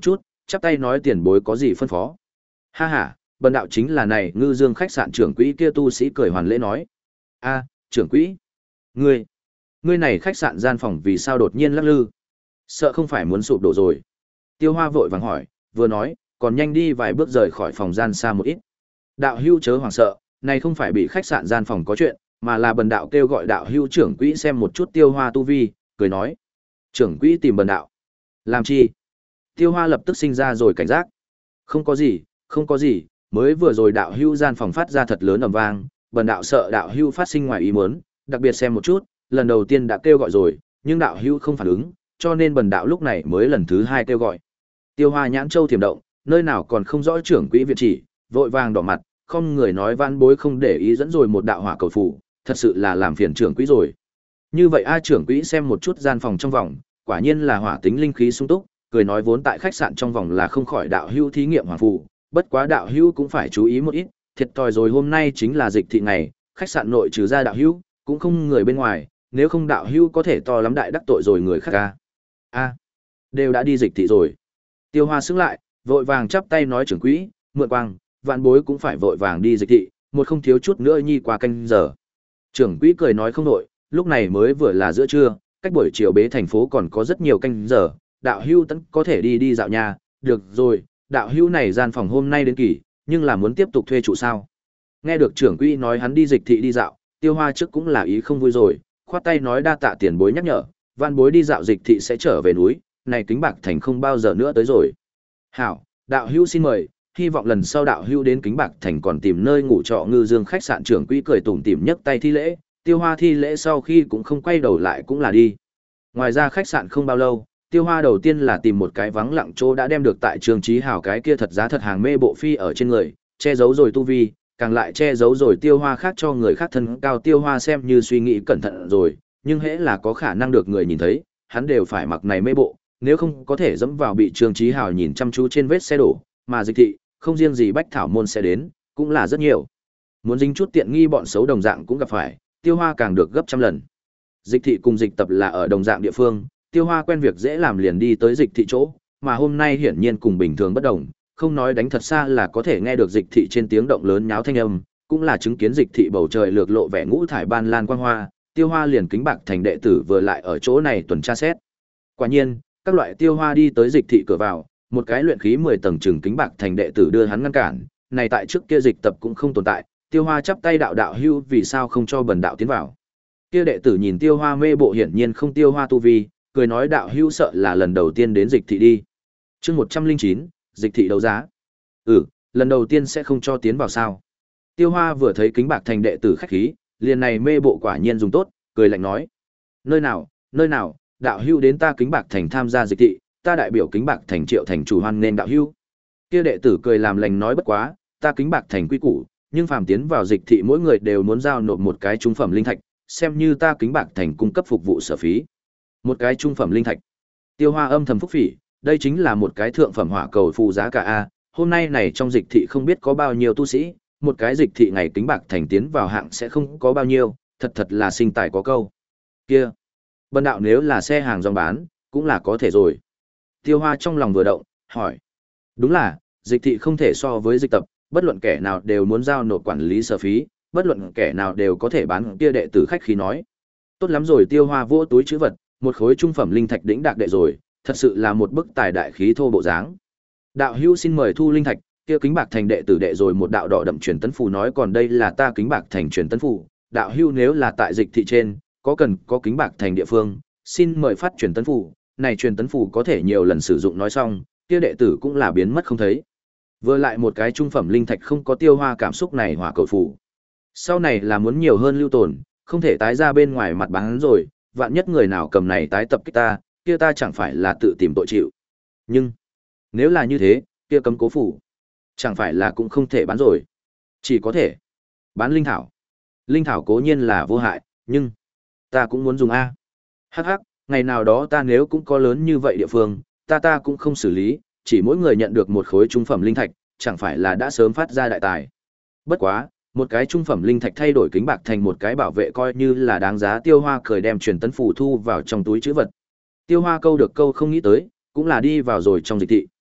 chắp tay nói tiền bối có gì phân phó. Ha ha, bần đạo chính là này Ngư Dương khách sạn trưởng quỹ kia tu sĩ cười hoàn lễ nói. A, trưởng quỹ, ngươi, ngươi này khách sạn gian phòng vì sao đột nhiên lắc lư? Sợ không phải muốn sụp đổ rồi. Tiêu Hoa vội vàng hỏi, vừa nói, còn nhanh đi vài bước rời khỏi phòng gian xa một ít. Đạo hữu chớ hoảng sợ, này không phải bị khách sạn gian phòng có chuyện, mà là bần đạo kêu gọi đạo hữu trưởng quỹ xem một chút Tiêu Hoa tu vi, cười nói. Trưởng quỹ tìm bần đạo. Làm chi? Tiêu Hoa lập tức sinh ra rồi cảnh giác. Không có gì, không có gì, mới vừa rồi đạo hữu gian phòng phát ra thật lớn ầm vang, bần đạo sợ đạo hữu phát sinh ngoài ý muốn, đặc biệt xem một chút, lần đầu tiên đã kêu gọi rồi, nhưng đạo hữu không phản ứng, cho nên bần đạo lúc này mới lần thứ hai kêu gọi. Tiêu Hoa nhãn châu thiểm động, nơi nào còn không rõ trưởng quỹ viện chỉ, vội vàng đỏ mặt, không người nói van bối không để ý dẫn rồi một đạo hỏa cầu phủ, thật sự là làm phiền trưởng quỹ rồi. Như vậy a trưởng quỹ xem một chút gian phòng trong vòng, quả nhiên là hỏa tính linh khí sung túc, cười nói vốn tại khách sạn trong vòng là không khỏi đạo hữu thí nghiệm hỏa phù, bất quá đạo hữu cũng phải chú ý một ít, thiệt thòi rồi hôm nay chính là dịch thị ngày, khách sạn nội trừ ra đạo hữu, cũng không người bên ngoài, nếu không đạo hữu có thể to lắm đại đắc tội rồi người khác a. A, đều đã đi dịch thị rồi. Tiêu Hoa sững lại, vội vàng chắp tay nói trưởng quỹ, mượn quang, vạn bối cũng phải vội vàng đi dịch thị, một không thiếu chút nữa nhi qua canh giờ. Trưởng quỹ cười nói không nội, lúc này mới vừa là giữa trưa, cách buổi chiều bế thành phố còn có rất nhiều canh giờ, đạo hữu tẫn có thể đi đi dạo nhà, được rồi, đạo hữu này gian phòng hôm nay đến kỳ, nhưng là muốn tiếp tục thuê trụ sao. Nghe được trưởng quỹ nói hắn đi dịch thị đi dạo, Tiêu Hoa trước cũng là ý không vui rồi, khoát tay nói đa tạ tiền bối nhắc nhở, van bối đi dạo dịch thị sẽ trở về núi, này Kính Bạc Thành không bao giờ nữa tới rồi. Hảo, đạo hữu xin mời, hy vọng lần sau đạo hữu đến Kính Bạc Thành còn tìm nơi ngủ trọ Ngư Dương khách sạn. Trưởng quỹ cười tủm tỉm nhấc tay thi lễ, Tiêu Hoa thi lễ sau khi cũng không quay đầu lại cũng là đi. Ngoài ra khách sạn không bao lâu, Tiêu Hoa đầu tiên là tìm một cái vắng lặng chỗ đã đem được tại Trương Chí Hào cái kia thật giá thật hàng mê bộ phi ở trên người, che giấu rồi tu vi, càng lại che giấu rồi Tiêu Hoa khác cho người khác thân cao. Tiêu Hoa xem như suy nghĩ cẩn thận rồi, nhưng hễ là có khả năng được người nhìn thấy, hắn đều phải mặc này mê bộ, nếu không có thể dẫm vào bị Trương Chí Hào nhìn chăm chú trên vết xe đổ, mà dịch thị, không riêng gì Bách Thảo môn sẽ đến, cũng là rất nhiều. Muốn dính chút tiện nghi bọn xấu đồng dạng cũng gặp phải, Tiêu Hoa càng được gấp trăm lần. Dịch thị cùng dịch tập là ở đồng dạng địa phương, Tiêu Hoa quen việc dễ làm liền đi tới dịch thị chỗ, mà hôm nay hiển nhiên cùng bình thường bất đồng, không nói đánh thật xa là có thể nghe được dịch thị trên tiếng động lớn nháo thanh âm, cũng là chứng kiến dịch thị bầu trời lược lộ vẻ ngũ thải ban lan quang hoa. Tiêu Hoa liền Kính Bạc Thành đệ tử vừa lại ở chỗ này tuần tra xét. Quả nhiên, các loại Tiêu Hoa đi tới dịch thị cửa vào, một cái luyện khí mười tầng chừng Kính Bạc Thành đệ tử đưa hắn ngăn cản, này tại trước kia dịch tập cũng không tồn tại. Tiêu Hoa chắp tay đạo đạo hưu vì sao không cho bần đạo tiến vào. Kia đệ tử nhìn Tiêu Hoa mê bộ hiển nhiên không Tiêu Hoa tu vi, cười nói đạo hưu sợ là lần đầu tiên đến dịch thị đi. Chương một trăm linh chín, dịch thị đấu giá. Ừ, lần đầu tiên sẽ không cho tiến vào sao? Tiêu Hoa vừa thấy Kính Bạc Thành đệ tử khách khí, liền này mê bộ quả nhiên dùng tốt, cười lạnh nói: "Nơi nào, nơi nào, đạo hưu đến ta Kính Bạc Thành tham gia dịch thị, ta đại biểu Kính Bạc Thành Triệu thành chủ hoan nên đạo hưu." Kia đệ tử cười làm lành nói bất quá, ta Kính Bạc Thành quy củ, nhưng phàm tiến vào dịch thị mỗi người đều muốn giao nộp một cái trung phẩm linh thạch, xem như ta Kính Bạc Thành cung cấp phục vụ sở phí. Một cái trung phẩm linh thạch. Tiêu Hoa âm thầm phúc phỉ, đây chính là một cái thượng phẩm hỏa cầu phù giá cả a, hôm nay này trong dịch thị không biết có bao nhiêu tu sĩ, một cái dịch thị ngày Kính Bạc Thành tiến vào hạng sẽ không có bao nhiêu, thật thật là sinh tài có câu. Kia, bần đạo nếu là xe hàng rong bán, cũng là có thể rồi. Tiêu Hoa trong lòng vừa động, hỏi. Đúng là, dịch thị không thể so với dịch tập, bất luận kẻ nào đều muốn giao nộp quản lý sở phí, bất luận kẻ nào đều có thể bán. Kia đệ tử khách khí nói. Tốt lắm rồi. Tiêu Hoa vỗ túi trữ vật, một khối trung phẩm linh thạch đỉnh đạc đệ rồi, thật sự là một bức tài đại khí thô bộ dáng. Đạo hữu xin mời thu linh thạch. Kia Kính Bạc Thành đệ tử đệ rồi một đạo đỏ đậm truyền tấn phù nói còn đây là ta Kính Bạc Thành truyền tấn phù, đạo hữu nếu là tại dịch thị trên, có cần có Kính Bạc Thành địa phương, xin mời phát truyền tấn phù, này truyền tấn phù có thể nhiều lần sử dụng nói xong, kia đệ tử cũng là biến mất không thấy. Vừa lại một cái trung phẩm linh thạch không có Tiêu Hoa cảm xúc này hỏa cầu phù. Sau này là muốn nhiều hơn lưu tồn, không thể tái ra bên ngoài mặt bán rồi, vạn nhất người nào cầm này tái tập kích ta, kia ta chẳng phải là tự tìm tội chịu. Nhưng, nếu là như thế, kia cấm cố phù chẳng phải là cũng không thể bán rồi. Chỉ có thể bán linh thảo. Linh thảo cố nhiên là vô hại, nhưng ta cũng muốn dùng a. Hắc hắc, ngày nào đó ta nếu cũng có lớn như vậy địa phương, ta ta cũng không xử lý, chỉ mỗi người nhận được một khối trung phẩm linh thạch, chẳng phải là đã sớm phát ra đại tài. Bất quá, một cái trung phẩm linh thạch thay đổi Kính Bạc Thành một cái bảo vệ coi như là đáng giá. Tiêu Hoa cười đem truyền tấn phù thu vào trong túi trữ vật. Tiêu Hoa câu được câu không nghĩ tới, cũng là đi vào rồi trong dịch thị.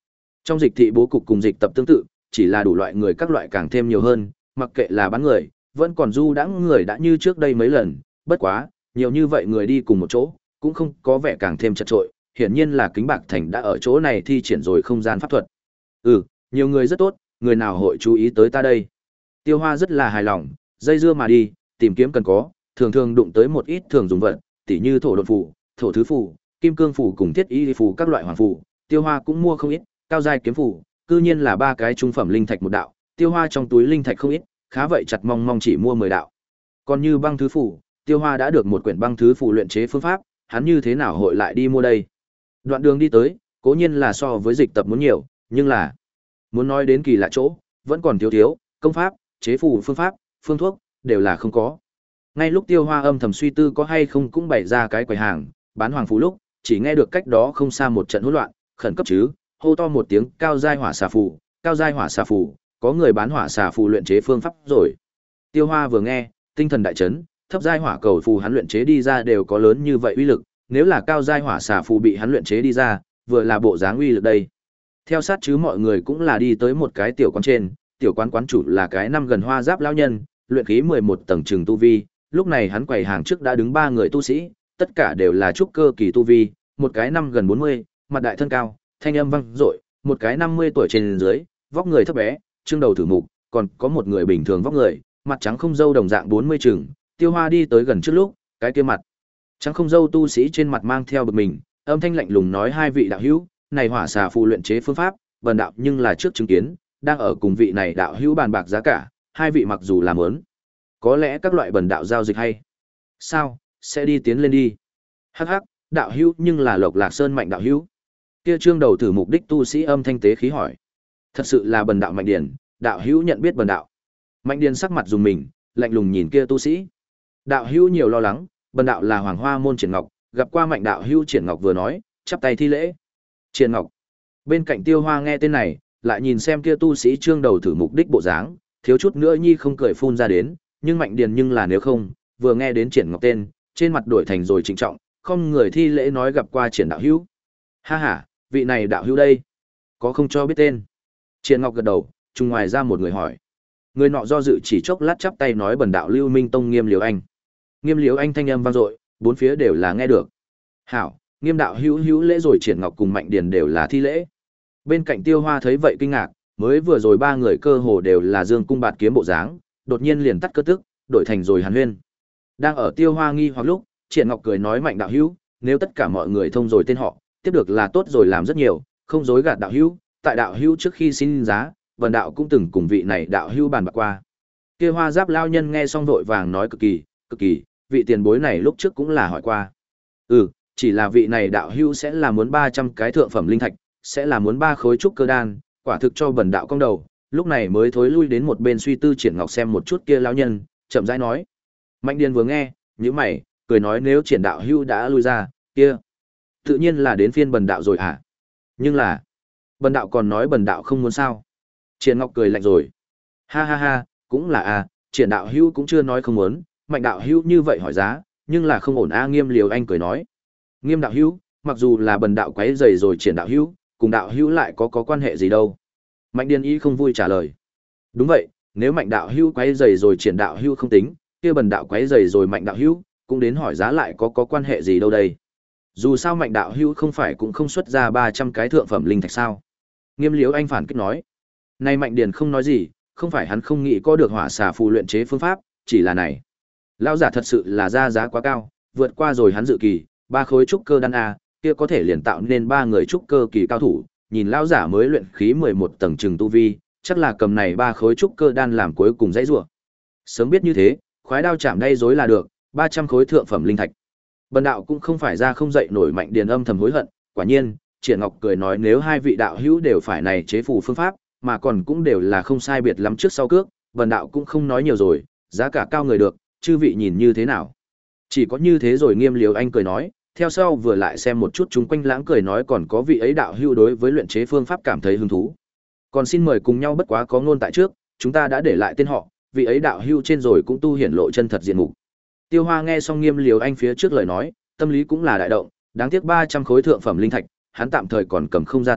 Trong dịch thị bố cục cùng dịch tập tương tự, chỉ là đủ loại người các loại càng thêm nhiều hơn, mặc kệ là bán người, vẫn còn du đãng người đã như trước đây mấy lần, bất quá, nhiều như vậy người đi cùng một chỗ, cũng không có vẻ càng thêm chật trội, hiển nhiên là Kính Bạc Thành đã ở chỗ này thi triển rồi không gian pháp thuật. Ừ, nhiều người rất tốt, người nào hội chú ý tới ta đây. Tiêu Hoa rất là hài lòng, dây dưa mà đi, tìm kiếm cần có, thường thường đụng tới một ít thường dùng vật, tỉ như thổ đột phù, thổ thứ phù, kim cương phù cùng thiết y phù các loại hoàng phù, Tiêu Hoa cũng mua không ít, cao giai kiếm phù, cư nhiên là ba cái trung phẩm linh thạch một đạo, Tiêu Hoa trong túi linh thạch không ít, khá vậy chặt mong mong chỉ mua mười đạo. Còn như băng thứ phù, Tiêu Hoa đã được một quyển băng thứ phù luyện chế phương pháp, hắn như thế nào hội lại đi mua đây? Đoạn đường đi tới, cố nhiên là so với dịch tập muốn nhiều, nhưng là muốn nói đến kỳ lạ chỗ, vẫn còn thiếu thiếu, công pháp, chế phù phương pháp, phương thuốc, đều là không có. Ngay lúc Tiêu Hoa âm thầm suy tư có hay không cũng bày ra cái quầy hàng, bán hoàng phù lúc, chỉ nghe được cách đó không xa một trận hỗn loạn, khẩn cấp chứ, hô to một tiếng cao giai hỏa xà phù, cao giai hỏa xà phù, có người bán hỏa xà phù luyện chế phương pháp rồi. Tiêu Hoa vừa nghe, tinh thần đại chấn, thấp giai hỏa cầu phù hắn luyện chế đi ra đều có lớn như vậy uy lực, nếu là cao giai hỏa xà phù bị hắn luyện chế đi ra, vừa là bộ dáng uy lực đây. Theo sát chứ mọi người cũng là đi tới một cái tiểu quán trên, tiểu quán quán chủ là cái năm gần hoa giáp lão nhân, luyện khí mười một tầng trường tu vi, lúc này hắn quầy hàng trước đã đứng ba người tu sĩ, tất cả đều là trúc cơ kỳ tu vi, một cái năm gần bốn mươi, mặt đại thân cao, thanh âm vang dội, một cái năm mươi tuổi trên dưới, vóc người thấp bé, trương đầu thử mục, còn có một người bình thường vóc người, mặt trắng không râu đồng dạng bốn mươi chừng. Tiêu Hoa đi tới gần trước lúc, cái kia mặt trắng không râu tu sĩ trên mặt mang theo bực mình, âm thanh lạnh lùng nói hai vị đạo hữu, này hỏa xà phù luyện chế phương pháp, bần đạo nhưng là trước chứng kiến, đang ở cùng vị này đạo hữu bàn bạc giá cả, hai vị mặc dù làm muốn, có lẽ các loại bần đạo giao dịch hay. Sao, sẽ đi tiến lên đi. Hắc hắc, đạo hữu nhưng là Lộc Lạc Sơn Mạnh đạo hữu. Kia trương đầu thử mục đích tu sĩ âm thanh tế khí hỏi. Thật sự là bần đạo Mạnh Điền, đạo hữu nhận biết bần đạo. Mạnh Điền sắc mặt dùng mình, lạnh lùng nhìn kia tu sĩ. Đạo hữu nhiều lo lắng, bần đạo là Hoàng Hoa môn Triển Ngọc, gặp qua Mạnh đạo hữu. Triển Ngọc vừa nói, chắp tay thi lễ. Triển Ngọc. Bên cạnh Tiêu Hoa nghe tên này, lại nhìn xem kia tu sĩ trương đầu thử mục đích bộ dáng, thiếu chút nữa nhi không cười phun ra đến, nhưng Mạnh Điền nhưng là nếu không, vừa nghe đến Triển Ngọc tên, trên mặt đổi thành rồi trịnh trọng, không người thi lễ nói gặp qua Triển đạo hữu. Ha ha, vị này đạo hữu đây, có không cho biết tên. Triển Ngọc gật đầu, trùng ngoài ra một người hỏi. Người nọ do dự chỉ chốc lát chắp tay nói bần đạo Lưu Minh Tông Nghiêm Liếu Anh. Nghiêm Liếu Anh thanh âm vang dội, bốn phía đều là nghe được. Hảo, Nghiêm đạo hữu hữu lễ rồi. Triển Ngọc cùng Mạnh Điền đều là thi lễ. Bên cạnh Tiêu Hoa thấy vậy kinh ngạc, mới vừa rồi ba người cơ hồ đều là dương cung bạt kiếm bộ dáng, đột nhiên liền tắt cơ tức, đổi thành rồi hàn huyên. Đang ở Tiêu Hoa nghi hoặc lúc, Triển Ngọc cười nói Mạnh đạo hữu, nếu tất cả mọi người thông rồi tên họ, tiếp được là tốt rồi, làm rất nhiều, không dối gạt đạo hữu, tại đạo hữu trước khi xin giá, vần đạo cũng từng cùng vị này đạo hữu bàn bạc qua. Kia Hoa Giáp lao nhân nghe xong vội vàng nói cực kỳ, cực kỳ, vị tiền bối này lúc trước cũng là hỏi qua. Ừ, chỉ là vị này đạo hữu sẽ là muốn ba trăm cái thượng phẩm linh thạch, sẽ là muốn ba khối trúc cơ đan, quả thực cho bần đạo cong đầu, lúc này mới thối lui đến một bên suy tư. Triển Ngọc xem một chút kia lão nhân, chậm rãi nói. Mạnh Điền vừa nghe, nhíu mày, cười nói nếu Triển đạo hữu đã lui ra, kia tự nhiên là đến phiên bần đạo rồi à? Nhưng là, bần đạo còn nói bần đạo không muốn sao? Triển Ngọc cười lạnh rồi. Ha ha ha, cũng là à, Triển đạo hữu cũng chưa nói không muốn, Mạnh đạo hữu như vậy hỏi giá, nhưng là không ổn a. Nghiêm Liều Anh cười nói. Nghiêm đạo hữu, mặc dù là bần đạo quấy rầy rồi Triển đạo hữu, cùng đạo hữu lại có có quan hệ gì đâu? Mạnh Điền ý không vui trả lời. Đúng vậy, nếu Mạnh đạo hữu quấy rầy rồi Triển đạo hữu không tính, kia bần đạo quấy rầy rồi Mạnh đạo hữu, cũng đến hỏi giá lại có có quan hệ gì đâu đây? Dù sao Mạnh đạo hữu không phải cũng không xuất ra ba trăm cái thượng phẩm linh thạch sao? Nghiêm Liếu Anh phản kích nói. Nay Mạnh Điền không nói gì, không phải hắn không nghĩ có được hỏa xà phù luyện chế phương pháp, chỉ là này. Lão giả thật sự là ra giá quá cao, vượt qua rồi hắn dự kỳ, ba khối trúc cơ đan a, kia có thể liền tạo nên ba người trúc cơ kỳ cao thủ, nhìn lão giả mới luyện khí mười một tầng trừng tu vi, chắc là cầm này ba khối trúc cơ đan làm cuối cùng dãy rủa. Sớm biết như thế, khoái đao chạm đây rối là được, ba trăm khối thượng phẩm linh thạch. Bần đạo cũng không phải ra không dậy nổi. Mạnh Điền âm thầm hối hận, quả nhiên, Triển Ngọc cười nói nếu hai vị đạo hữu đều phải này chế phù phương pháp, mà còn cũng đều là không sai biệt lắm trước sau cước, bần đạo cũng không nói nhiều rồi, giá cả cao người được, chư vị nhìn như thế nào? Chỉ có như thế rồi. Nghiêm Liếu Anh cười nói, theo sau vừa lại xem một chút chúng quanh lãng cười nói còn có vị ấy đạo hữu đối với luyện chế phương pháp cảm thấy hứng thú. Còn xin mời cùng nhau bất quá có ngôn tại trước, chúng ta đã để lại tên họ, vị ấy đạo hữu trên rồi cũng tu hiển lộ chân thật diện mục. Tiêu Hoa nghe xong Nghiêm Liếu Anh phía trước lời nói, tâm lý cũng là đại động, đáng tiếc ba trăm khối thượng phẩm linh thạch, hắn tạm thời còn cầm không ra tay,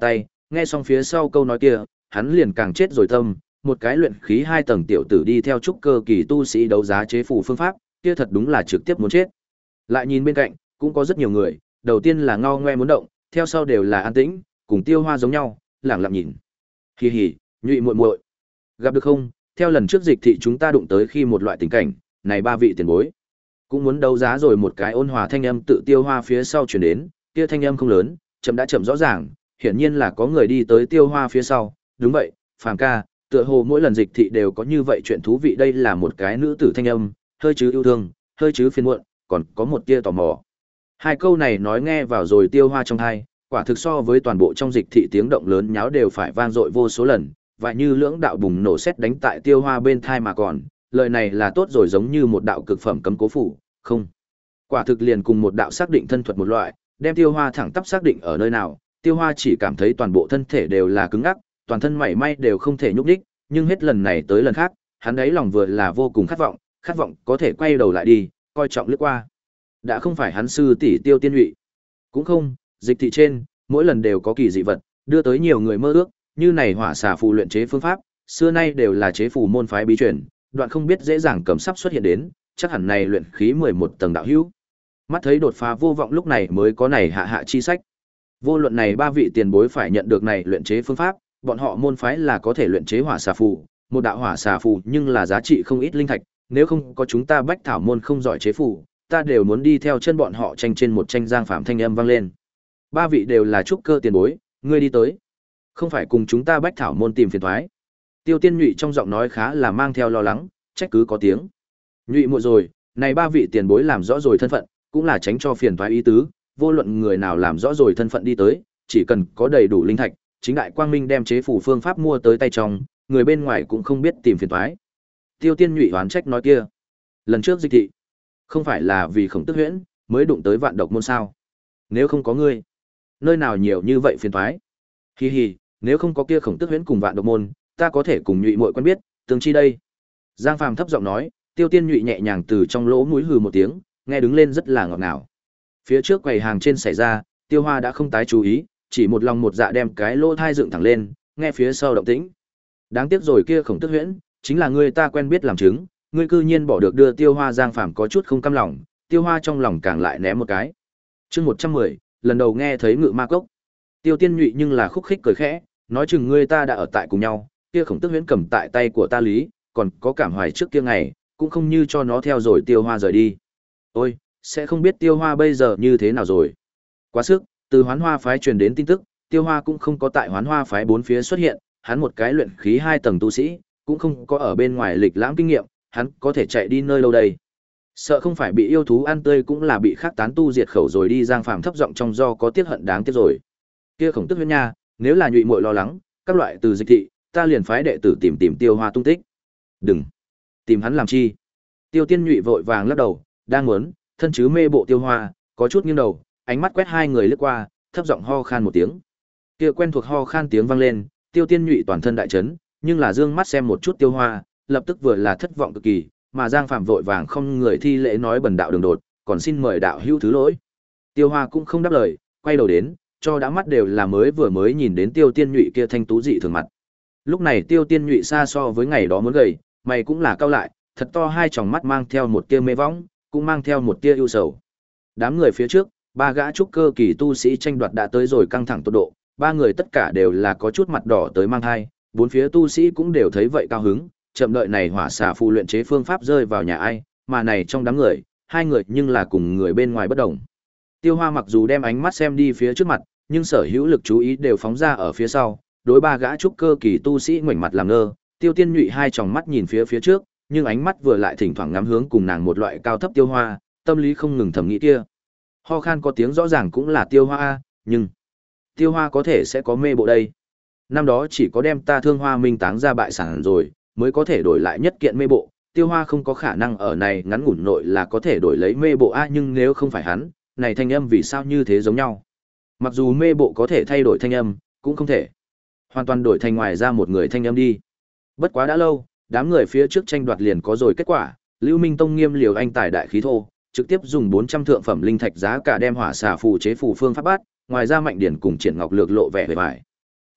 nghe xong phía sau câu nói kia, hắn liền càng chết rồi tâm, một cái luyện khí hai tầng tiểu tử đi theo trúc cơ kỳ tu sĩ đấu giá chế phù phương pháp, kia thật đúng là trực tiếp muốn chết. Lại nhìn bên cạnh, cũng có rất nhiều người, đầu tiên là ngao ngoe muốn động, theo sau đều là an tĩnh, cùng Tiêu Hoa giống nhau, lẳng lặng nhìn. Hì hì, Nhụy muội muội, gặp được không? Theo lần trước dịch thị chúng ta đụng tới khi một loại tình cảnh, này ba vị tiền bối cũng muốn đấu giá rồi. Một cái ôn hòa thanh âm tự Tiêu Hoa phía sau truyền đến, kia thanh âm không lớn, chậm đã chậm rõ ràng, hiển nhiên là có người đi tới Tiêu Hoa phía sau. Đúng vậy, Phàm ca, tựa hồ mỗi lần dịch thị đều có như vậy chuyện thú vị. Đây là một cái nữ tử thanh âm, hơi chứ yêu thương, hơi chứ phiền muộn, còn có một tia tò mò. Hai câu này nói nghe vào rồi Tiêu Hoa trong tai, quả thực so với toàn bộ trong dịch thị tiếng động lớn nháo đều phải vang dội vô số lần, và như lưỡng đạo bùng nổ sét đánh tại Tiêu Hoa bên thai mà còn, lời này là tốt rồi, giống như một đạo cực phẩm cấm cố phủ, không. Quả thực liền cùng một đạo xác định thân thuật một loại, đem Tiêu Hoa thẳng tắp xác định ở nơi nào, Tiêu Hoa chỉ cảm thấy toàn bộ thân thể đều là cứng ngắc, toàn thân mảy may đều không thể nhúc nhích, nhưng hết lần này tới lần khác, hắn ấy lòng vừa là vô cùng khát vọng, khát vọng có thể quay đầu lại đi, coi trọng lướt qua. Đã không phải hắn sư tỷ Tiêu Tiên Nhụy, cũng không, dịch thị trên, mỗi lần đều có kỳ dị vật, đưa tới nhiều người mơ ước, như này hỏa xà phù luyện chế phương pháp, xưa nay đều là chế phù môn phái bí truyền, đoạn không biết dễ dàng cầm sắp xuất hiện đến, chắc hẳn này luyện khí mười một tầng đạo hữu. Mắt thấy đột phá vô vọng lúc này mới có này hạ hạ chi sách. Vô luận này ba vị tiền bối phải nhận được này luyện chế phương pháp, bọn họ môn phái là có thể luyện chế hỏa xà phù, một đạo hỏa xà phù nhưng là giá trị không ít linh thạch, nếu không có chúng ta Bách Thảo môn không giỏi chế phù, ta đều muốn đi theo chân bọn họ tranh trên một tranh. Giang Phạm thanh âm vang lên. Ba vị đều là trúc cơ tiền bối, ngươi đi tới, không phải cùng chúng ta Bách Thảo môn tìm phiền toái. Tiêu Tiên Nhụy trong giọng nói khá là mang theo lo lắng, trách cứ có tiếng. Nhụy muội rồi, này ba vị tiền bối làm rõ rồi thân phận, cũng là tránh cho phiền toái ý tứ, vô luận người nào làm rõ rồi thân phận đi tới, chỉ cần có đầy đủ linh thạch, chính đại quang minh đem chế phủ phương pháp mua tới tay trong, người bên ngoài cũng không biết tìm phiền toái. Tiêu Tiên Nhụy oán trách nói kia, lần trước dịch thị, không phải là vì Khổng Tước Huyễn mới đụng tới Vạn Độc môn sao? Nếu không có ngươi, nơi nào nhiều như vậy phiền toái? Hi hi, nếu không có kia Khổng Tước Huyễn cùng Vạn Độc môn, ta có thể cùng Nhụy muội quen biết, tương chi đây. Giang Phàm thấp giọng nói, Tiêu Tiên Nhụy nhẹ nhàng từ trong lỗ mũi hừ một tiếng, nghe đứng lên rất là ngọt ngào. Phía trước quầy hàng trên xảy ra, Tiêu Hoa đã không tái chú ý, chỉ một lòng một dạ đem cái lỗ thai dựng thẳng lên, nghe phía sau động tĩnh. Đáng tiếc rồi kia Khổng Tước Huyễn, chính là người ta quen biết làm chứng, ngươi cư nhiên bỏ được đưa Tiêu Hoa. Giang Phàm có chút không cam lòng, Tiêu Hoa trong lòng càng lại ném một cái. Chương một trăm mười, lần đầu nghe thấy ngự ma cốc. Tiêu Tiên Nhụy nhưng là khúc khích cười khẽ, nói chừng ngươi ta đã ở tại cùng nhau, kia Khổng Tước Huyễn cầm tại tay của ta lý, còn có cảm hoài trước kia ngày, cũng không như cho nó theo rồi Tiêu Hoa rời đi. Ôi, sẽ không biết Tiêu Hoa bây giờ như thế nào rồi. Quá sức, từ Hoán Hoa phái truyền đến tin tức, Tiêu Hoa cũng không có tại Hoán Hoa phái bốn phía xuất hiện, hắn một cái luyện khí hai tầng tu sĩ, cũng không có ở bên ngoài lịch lãm kinh nghiệm, hắn có thể chạy đi nơi đâu đây? Sợ không phải bị yêu thú ăn tươi cũng là bị khác tán tu diệt khẩu rồi đi. Giang Phàm thấp giọng trong do có tiếc hận đáng tiếc rồi. Kia Khổng Tước Huyễn nha, nếu là Nhụy muội lo lắng, các loại từ dịch thị, ta liền phái đệ tử tìm tìm Tiêu Hoa tung tích. Đừng, tìm hắn làm chi? Tiêu Tiên Nhụy vội vàng lắc đầu, đang muốn, thân chứ mê bộ Tiêu Hoa, có chút nghiêng đầu, ánh mắt quét hai người lướt qua, thấp giọng ho khan một tiếng. Kia quen thuộc ho khan tiếng vang lên, Tiêu Tiên Nhụy toàn thân đại chấn, nhưng là dương mắt xem một chút Tiêu Hoa, lập tức vừa là thất vọng cực kỳ, mà Giang Phạm vội vàng không người thi lễ nói bần đạo đường đột, còn xin mời đạo hữu thứ lỗi. Tiêu Hoa cũng không đáp lời, quay đầu đến, cho đã mắt đều là mới vừa mới nhìn đến Tiêu Tiên Nhụy kia thanh tú dị thường mặt. Lúc này Tiêu Tiên Nhụy xa so với ngày đó muốn gầy, mày cũng là cau lại, thật to hai tròng mắt mang theo một tia mê võng, cũng mang theo một tia ưu sầu. Đám người phía trước, ba gã trúc cơ kỳ tu sĩ tranh đoạt đã tới rồi căng thẳng tột độ, ba người tất cả đều là có chút mặt đỏ tới mang hai, bốn phía tu sĩ cũng đều thấy vậy cao hứng, chậm đợi này hỏa xà phù luyện chế phương pháp rơi vào nhà ai, mà này trong đám người, hai người nhưng là cùng người bên ngoài bất đồng. Tiêu Hoa mặc dù đem ánh mắt xem đi phía trước mặt, nhưng sở hữu lực chú ý đều phóng ra ở phía sau, đối ba gã trúc cơ kỳ tu sĩ ngoảnh mặt làm ngơ. Tiêu Tiên Nhụy hai tròng mắt nhìn phía phía trước, nhưng ánh mắt vừa lại thỉnh thoảng ngắm hướng cùng nàng một loại cao thấp Tiêu Hoa, tâm lý không ngừng thầm nghĩ kia. Ho khan có tiếng rõ ràng cũng là Tiêu Hoa, nhưng Tiêu Hoa có thể sẽ có mê bộ đây. Năm đó chỉ có đem ta Thương Hoa Minh táng ra bại sản rồi, mới có thể đổi lại nhất kiện mê bộ. Tiêu Hoa không có khả năng ở này ngắn ngủn nội là có thể đổi lấy mê bộ a, nhưng nếu không phải hắn, này thanh âm vì sao như thế giống nhau? Mặc dù mê bộ có thể thay đổi thanh âm, cũng không thể hoàn toàn đổi thành ngoài ra một người thanh âm đi. Bất quá đã lâu, đám người phía trước tranh đoạt liền có rồi kết quả, Lưu Minh Tông Nghiêm Liều Anh tài đại khí thô, trực tiếp dùng bốn trăm thượng phẩm linh thạch giá cả đem hỏa xà phù chế phù phương pháp bát, ngoài ra Mạnh Điển cùng Triển Ngọc Lược lộ vẻ vẻ vải.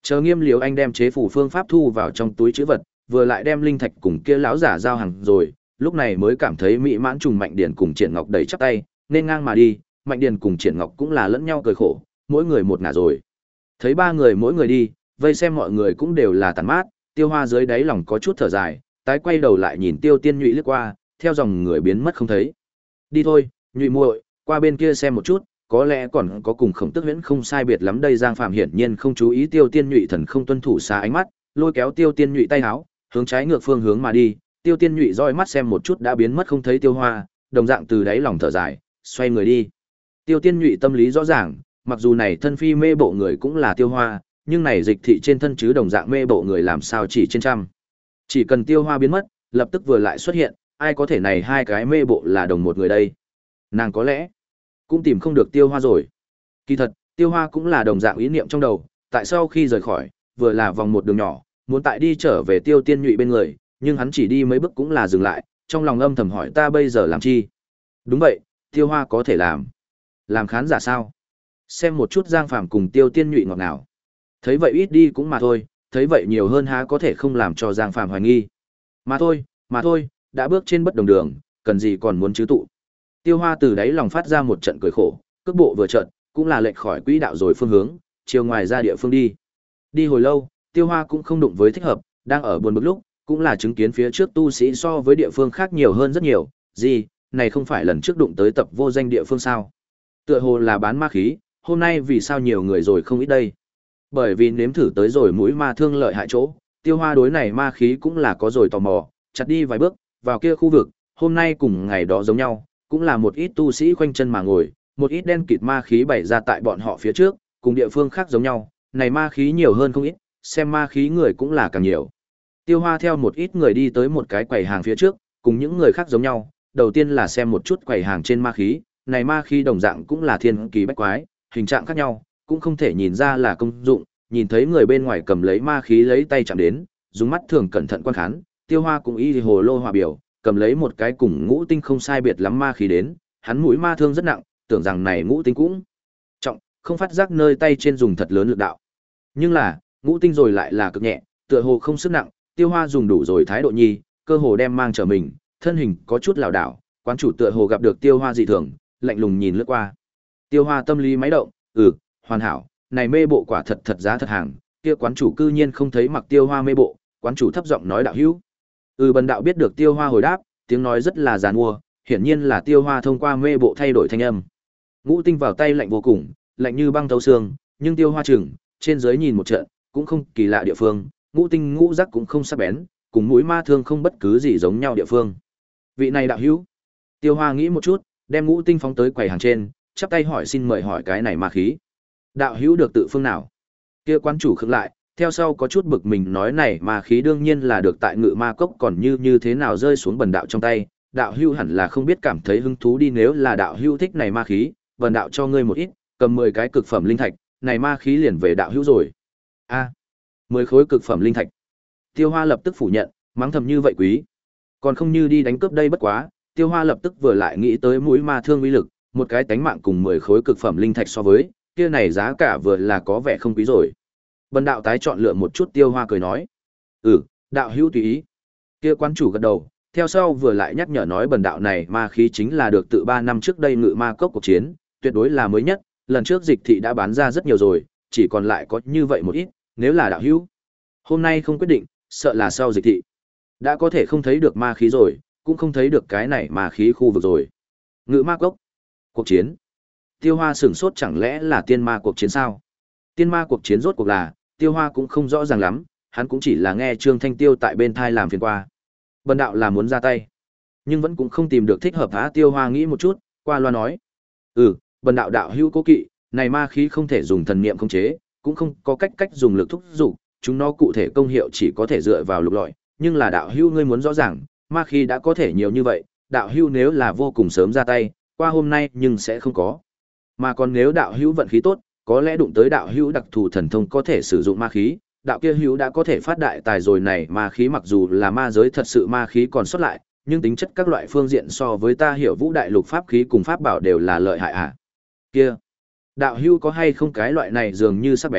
Chờ Nghiêm Liếu Anh đem chế phủ phương pháp thu vào trong túi trữ vật, vừa lại đem linh thạch cùng kia lão giả giao hàng rồi, lúc này mới cảm thấy mỹ mãn trùng Mạnh Điền cùng Triển Ngọc đầy chắp tay, nên ngang mà đi, Mạnh Điền cùng Triển Ngọc cũng là lẫn nhau cười khổ, mỗi người một ngả rồi. Thấy ba người mỗi người đi, vây xem mọi người cũng đều là tàn mát, Tiêu Hoa dưới đáy lòng có chút thở dài, tái quay đầu lại nhìn Tiêu Tiên Nhụy liếc qua, theo dòng người biến mất không thấy. Đi thôi, Nhụy muội, qua bên kia xem một chút, có lẽ còn có cùng Khổng Tước Huyễn không sai biệt lắm đây. Giang Phạm hiển nhiên không chú ý Tiêu Tiên Nhụy thần không tuân thủ xa ánh mắt, lôi kéo Tiêu Tiên Nhụy tay áo, hướng trái ngược phương hướng mà đi. Tiêu Tiên Nhụy roi mắt xem một chút đã biến mất không thấy Tiêu Hoa, đồng dạng từ đáy lòng thở dài, xoay người đi. Tiêu Tiên Nhụy tâm lý rõ ràng, mặc dù này thân phi mê bộ người cũng là Tiêu Hoa, nhưng này dịch thị trên thân chứ đồng dạng mê bộ người làm sao chỉ trên trăm. Chỉ cần Tiêu Hoa biến mất, lập tức vừa lại xuất hiện, ai có thể này hai cái mê bộ là đồng một người đây. Nàng có lẽ cũng tìm không được Tiêu Hoa rồi. Kỳ thật, Tiêu Hoa cũng là đồng dạng ý niệm trong đầu, tại sau khi rời khỏi, vừa là vòng một đường nhỏ, muốn tại đi trở về Tiêu Tiên Nhụy bên người, nhưng hắn chỉ đi mấy bước cũng là dừng lại, trong lòng âm thầm hỏi ta bây giờ làm chi? Đúng vậy, Tiêu Hoa có thể làm. Làm khán giả sao? Xem một chút Giang Phàm cùng Tiêu Tiên Nhụy ngọt ngào. Thấy vậy ít đi cũng mà thôi, thấy vậy nhiều hơn há có thể không làm cho Giang Phàm hoài nghi. Mà thôi, mà thôi, đã bước trên bất đồng đường, cần gì còn muốn chứ tụ. Tiêu Hoa từ đáy lòng phát ra một trận cười khổ, cước bộ vừa trận, cũng là lệch khỏi quỹ đạo rồi phương hướng, chiều ngoài ra địa phương đi. Đi hồi lâu, Tiêu Hoa cũng không đụng với thích hợp, đang ở buồn bực lúc, cũng là chứng kiến phía trước tu sĩ so với địa phương khác nhiều hơn rất nhiều, gì, này không phải lần trước đụng tới tập vô danh địa phương sao? Tựa hồ là bán ma khí, hôm nay vì sao nhiều người rồi không ít đây? Bởi vì nếm thử tới rồi mũi ma thương lợi hại chỗ, Tiêu Hoa đối này ma khí cũng là có rồi tò mò, chặt đi vài bước, vào kia khu vực, hôm nay cùng ngày đó giống nhau, cũng là một ít tu sĩ khoanh chân mà ngồi, một ít đen kịt ma khí bày ra tại bọn họ phía trước, cùng địa phương khác giống nhau, này ma khí nhiều hơn không ít, xem ma khí người cũng là càng nhiều. Tiêu Hoa theo một ít người đi tới một cái quầy hàng phía trước, cùng những người khác giống nhau, đầu tiên là xem một chút quầy hàng trên ma khí, này ma khí đồng dạng cũng là thiên kỳ bách quái, hình trạng khác nhau, cũng không thể nhìn ra là công dụng, nhìn thấy người bên ngoài cầm lấy ma khí lấy tay chạm đến, dùng mắt thường cẩn thận quan khán, Tiêu Hoa cũng y hồ lô hòa biểu, cầm lấy một cái cùng ngũ tinh không sai biệt lắm ma khí đến, hắn mũi ma thương rất nặng, tưởng rằng này ngũ tinh cũng trọng, không phát giác nơi tay trên dùng thật lớn lực đạo. Nhưng là, ngũ tinh rồi lại là cực nhẹ, tựa hồ không sức nặng, Tiêu Hoa dùng đủ rồi thái độ nhi, cơ hồ đem mang trở mình, thân hình có chút lảo đảo, quán chủ tựa hồ gặp được Tiêu Hoa dị thường, lạnh lùng nhìn lướt qua. Tiêu Hoa tâm lý máy động, ừ, hoàn hảo, này mê bộ quả thật thật giá thật hàng, kia quán chủ cư nhiên không thấy mặc Tiêu Hoa mê bộ, quán chủ thấp giọng nói đạo hữu. Ừ, bần đạo biết được Tiêu Hoa hồi đáp, tiếng nói rất là giàn mua, hiển nhiên là Tiêu Hoa thông qua mê bộ thay đổi thanh âm. Ngũ tinh vào tay lạnh vô cùng, lạnh như băng thấu xương, nhưng Tiêu Hoa chừng, trên dưới nhìn một trận, cũng không kỳ lạ địa phương, ngũ tinh ngũ giác cũng không sắc bén, cùng mũi ma thương không bất cứ gì giống nhau địa phương. Vị này đạo hữu. Tiêu Hoa nghĩ một chút, đem ngũ tinh phóng tới quầy hàng trên, chắp tay hỏi xin mời hỏi cái này ma khí. Đạo hữu được tự phương nào? Kia quan chủ khựng lại, theo sau có chút bực mình nói này ma khí đương nhiên là được tại Ngự Ma Cốc, còn như như thế nào rơi xuống bần đạo trong tay, đạo hữu hẳn là không biết cảm thấy hứng thú đi, nếu là đạo hữu thích này ma khí, bần đạo cho ngươi một ít, cầm mười cái cực phẩm linh thạch, này ma khí liền về đạo hữu rồi. A, mười khối cực phẩm linh thạch. Tiêu Hoa lập tức phủ nhận, mắng thầm như vậy quý, còn không như đi đánh cướp đây bất quá. Tiêu Hoa lập tức vừa lại nghĩ tới mũi ma thương uy lực, một cái tánh mạng cùng mười khối cực phẩm linh thạch so với, kia này giá cả vừa là có vẻ không quý rồi. Bần đạo tái chọn lựa một chút. Tiêu Hoa cười nói, ừ, đạo hữu tùy ý. Kia quan chủ gật đầu, theo sau vừa lại nhắc nhở nói bần đạo này ma khí chính là được tự ba năm trước đây Ngự Ma Cốc cuộc chiến, tuyệt đối là mới nhất, lần trước dịch thị đã bán ra rất nhiều rồi, chỉ còn lại có như vậy một ít, nếu là đạo hữu hôm nay không quyết định, sợ là sau dịch thị đã có thể không thấy được ma khí rồi, cũng không thấy được cái này ma khí khu vực rồi. Ngự Ma Cốc cuộc chiến. Tiêu Hoa sửng sốt, chẳng lẽ là tiên ma cuộc chiến sao? Tiên ma cuộc chiến rốt cuộc là, Tiêu Hoa cũng không rõ ràng lắm, hắn cũng chỉ là nghe Trương Thanh Tiêu tại bên thai làm phiền qua. Bần đạo là muốn ra tay, nhưng vẫn cũng không tìm được thích hợp há. Tiêu Hoa nghĩ một chút, qua loa nói, ừ, bần đạo đạo hữu cố kỵ, này ma khí không thể dùng thần niệm khống chế, cũng không có cách cách dùng lực thúc dục, chúng nó cụ thể công hiệu chỉ có thể dựa vào lục lọi, nhưng là đạo hữu ngươi muốn rõ ràng, ma khí đã có thể nhiều như vậy, đạo hữu nếu là vô cùng sớm ra tay, qua hôm nay nhưng sẽ không có. Mà còn nếu đạo hữu vận khí tốt, có lẽ đụng tới đạo hữu đặc thù thần thông có thể sử dụng ma khí, đạo kia hữu đã có thể phát đại tài rồi. Này ma khí mặc dù là ma giới thật sự ma khí còn sót lại, nhưng tính chất các loại phương diện so với ta hiểu vũ đại lục pháp khí cùng pháp bảo đều là lợi hại à. Kia, đạo hữu có hay không cái loại này dường như sắc bén,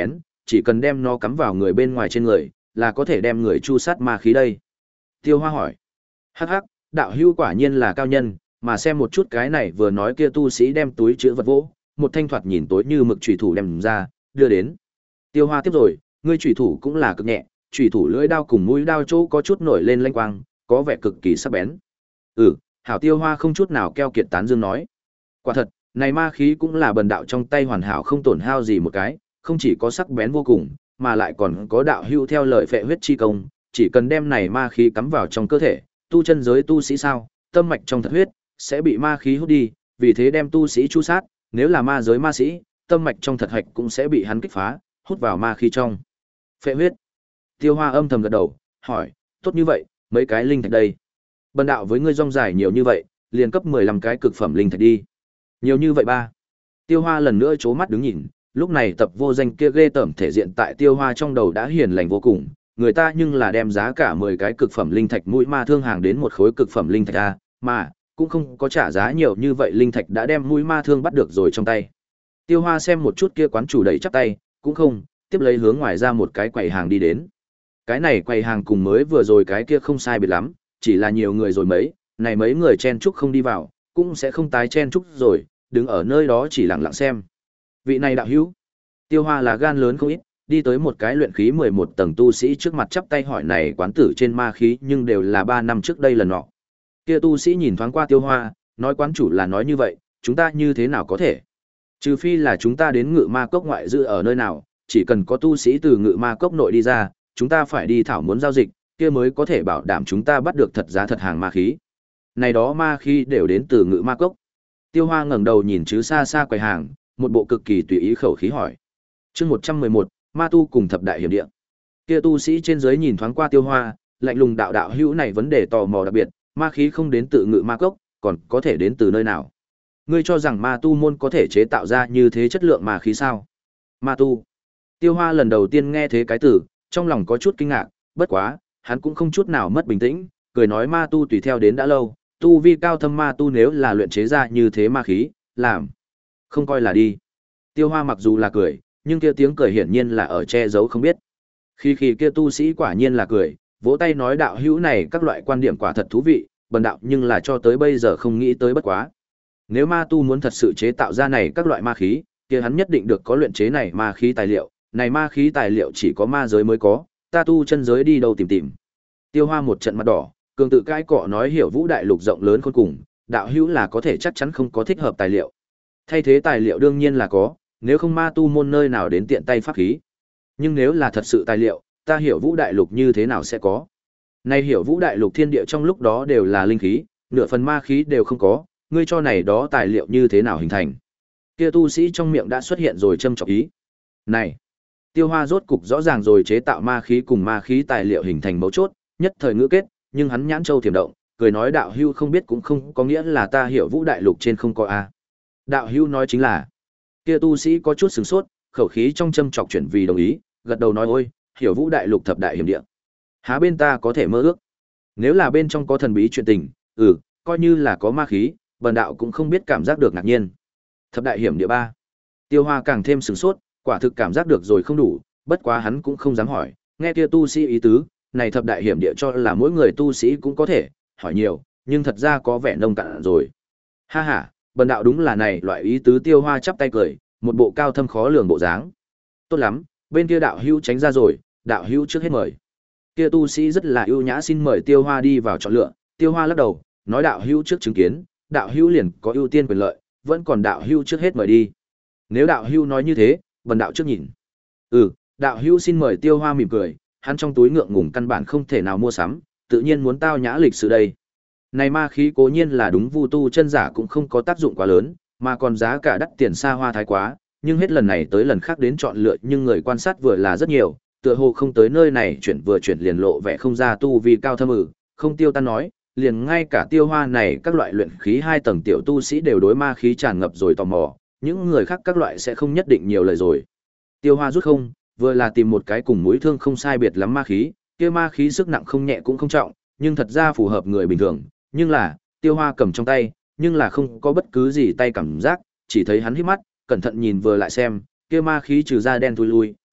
chỉ cần đem nó cắm vào người bên ngoài trên người, là có thể đem người chu sát ma khí đây. Tiêu Hoa hỏi. Hắc hắc, đạo hữu quả nhiên là cao nhân, mà xem một chút cái này vừa nói kia tu sĩ đem túi chứa vật vỗ, một thanh thoạt nhìn tối như mực chủy thủ đem ra, đưa đến. Tiêu Hoa tiếp rồi, ngươi chủy thủ cũng là cực nhẹ, chủy thủ lưỡi đao cùng mũi đao chỗ có chút nổi lên lanh quang, có vẻ cực kỳ sắc bén. Ừ, hảo. Tiêu Hoa không chút nào keo kiệt tán dương nói. Quả thật, này ma khí cũng là bần đạo trong tay hoàn hảo không tổn hao gì một cái, không chỉ có sắc bén vô cùng, mà lại còn có đạo hữu theo lời phệ huyết chi công, chỉ cần đem này ma khí cắm vào trong cơ thể, tu chân giới tu sĩ sao, tâm mạch trong thật huyết sẽ bị ma khí hút đi, vì thế đem tu sĩ chu sát, nếu là ma giới ma sĩ, tâm mạch trong thật hạch cũng sẽ bị hắn kích phá, hút vào ma khí trong. Phệ huyết. Tiêu Hoa âm thầm gật đầu, hỏi, tốt như vậy, mấy cái linh thạch đây? Bần đạo với ngươi rong dài nhiều như vậy, liền cấp mười lăm cái cực phẩm linh thạch đi. Nhiều như vậy ba. Tiêu Hoa lần nữa chố mắt đứng nhìn, lúc này tập vô danh kia ghê tởm thể diện tại Tiêu Hoa trong đầu đã hiền lành vô cùng, người ta nhưng là đem giá cả mười cái cực phẩm linh thạch mũi ma thương hàng đến một khối cực phẩm linh thạch a, mà cũng không có trả giá nhiều như vậy linh thạch đã đem mũi ma thương bắt được rồi trong tay. Tiêu Hoa xem một chút kia quán chủ đẩy chắp tay, cũng không, tiếp lấy hướng ngoài ra một cái quầy hàng đi đến. Cái này quầy hàng cùng mới vừa rồi cái kia không sai biệt lắm, chỉ là nhiều người rồi mấy, này mấy người chen chúc không đi vào, cũng sẽ không tái chen chúc rồi, đứng ở nơi đó chỉ lặng lặng xem. Vị này đạo hữu. Tiêu Hoa là gan lớn không ít, đi tới một cái luyện khí mười một tầng tu sĩ trước mặt chắp tay hỏi này quán tử trên ma khí nhưng đều là ba năm trước đây lần nọ. Kia tu sĩ nhìn thoáng qua Tiêu Hoa, nói quán chủ là nói như vậy, chúng ta như thế nào có thể? Trừ phi là chúng ta đến ngự ma cốc ngoại dự ở nơi nào, chỉ cần có tu sĩ từ ngự ma cốc nội đi ra, chúng ta phải đi thảo muốn giao dịch, kia mới có thể bảo đảm chúng ta bắt được thật giá thật hàng ma khí. Này đó ma khí đều đến từ ngự ma cốc. Tiêu Hoa ngẩng đầu nhìn chứ xa xa quầy hàng, một bộ cực kỳ tùy ý khẩu khí hỏi. Chương một trăm mười một, ma tu cùng thập đại hiểm địa. Kia tu sĩ trên dưới nhìn thoáng qua Tiêu Hoa, lạnh lùng đạo đạo hữu này vấn đề tò mò đặc biệt, ma khí không đến từ ngự ma cốc, còn có thể đến từ nơi nào? Ngươi cho rằng ma tu môn có thể chế tạo ra như thế chất lượng ma khí sao? Ma tu. Tiêu Hoa lần đầu tiên nghe thế cái từ, trong lòng có chút kinh ngạc, bất quá, hắn cũng không chút nào mất bình tĩnh, cười nói ma tu tùy theo đến đã lâu, tu vi cao thâm ma tu nếu là luyện chế ra như thế ma khí, làm không coi là đi. Tiêu Hoa mặc dù là cười, nhưng kia tiếng cười hiển nhiên là ở che giấu không biết. Khi khi kia tu sĩ quả nhiên là cười, vỗ tay nói đạo hữu này các loại quan điểm quả thật thú vị, bần đạo nhưng là cho tới bây giờ không nghĩ tới bất quá. Nếu ma tu muốn thật sự chế tạo ra này các loại ma khí, kia hắn nhất định được có luyện chế này ma khí tài liệu, này ma khí tài liệu chỉ có ma giới mới có, ta tu chân giới đi đâu tìm tìm. Tiêu Hoa một trận mặt đỏ, cường tự cãi cọ nói hiểu vũ đại lục rộng lớn khôn cùng, đạo hữu là có thể chắc chắn không có thích hợp tài liệu. Thay thế tài liệu đương nhiên là có, nếu không ma tu môn nơi nào đến tiện tay pháp khí. Nhưng nếu là thật sự tài liệu, ta hiểu vũ đại lục như thế nào sẽ có. Nay hiểu vũ đại lục thiên địa trong lúc đó đều là linh khí, nửa phần ma khí đều không có, ngươi cho này đó tài liệu như thế nào hình thành. Kia tu sĩ trong miệng đã xuất hiện rồi châm chọc ý. Này, Tiêu Hoa rốt cục rõ ràng rồi chế tạo ma khí cùng ma khí tài liệu hình thành mấu chốt, nhất thời ngữ kết, nhưng hắn nhãn châu thiểm động, cười nói đạo hưu không biết cũng không có nghĩa là ta hiểu vũ đại lục trên không có a. Đạo hưu nói chính là. Kia tu sĩ có chút sửng sốt, khẩu khí trong châm chọc chuyển vì đồng ý, gật đầu nói ôi, hiểu vũ đại lục thập đại hiểm địa. Há bên ta có thể mơ ước. Nếu là bên trong có thần bí chuyện tình, ừ, coi như là có ma khí, bần đạo cũng không biết cảm giác được ngạc nhiên. Thập đại hiểm địa ba. Tiêu Hoa càng thêm sửng sốt, quả thực cảm giác được rồi không đủ, bất quá hắn cũng không dám hỏi, nghe kia tu sĩ ý tứ, này thập đại hiểm địa cho là mỗi người tu sĩ cũng có thể, hỏi nhiều, nhưng thật ra có vẻ nông cạn rồi. Ha ha, bần đạo đúng là này loại ý tứ. Tiêu Hoa chắp tay cười, một bộ cao thâm khó lường bộ dáng. Tốt lắm, bên kia đạo hữu tránh ra rồi, đạo hữu trước hết mời. Kia tu sĩ rất là ưu nhã xin mời Tiêu Hoa đi vào chọn lựa, Tiêu Hoa lắc đầu, nói đạo hữu trước chứng kiến, đạo hữu liền có ưu tiên quyền lợi, vẫn còn đạo hữu trước hết mời đi. Nếu đạo hữu nói như thế, bần đạo trước nhìn. Ừ, đạo hữu xin mời. Tiêu Hoa mỉm cười, hắn trong túi ngượng ngùng căn bản không thể nào mua sắm, tự nhiên muốn tao nhã lịch sự đây. Này ma khí cố nhiên là đúng vu tu chân giả cũng không có tác dụng quá lớn, mà còn giá cả đắt tiền xa hoa thái quá, nhưng hết lần này tới lần khác đến chọn lựa nhưng người quan sát vừa là rất nhiều, tựa hồ không tới nơi này chuyển vừa chuyển liền lộ vẻ không ra tu vì cao thâm ử, không tiêu tan nói, liền ngay cả Tiêu Hoa này các loại luyện khí hai tầng tiểu tu sĩ đều đối ma khí tràn ngập rồi tò mò, những người khác các loại sẽ không nhất định nhiều lời rồi. Tiêu Hoa rút không, vừa là tìm một cái cùng mũi thương không sai biệt lắm ma khí, kia ma khí sức nặng không nhẹ cũng không trọng, nhưng thật ra phù hợp người bình thường, nhưng là, Tiêu Hoa cầm trong tay, nhưng là không có bất cứ gì tay cảm giác, chỉ thấy hắn hít mắt, cẩn thận nhìn vừa lại xem, kia ma khí trừ ra đen thui lui,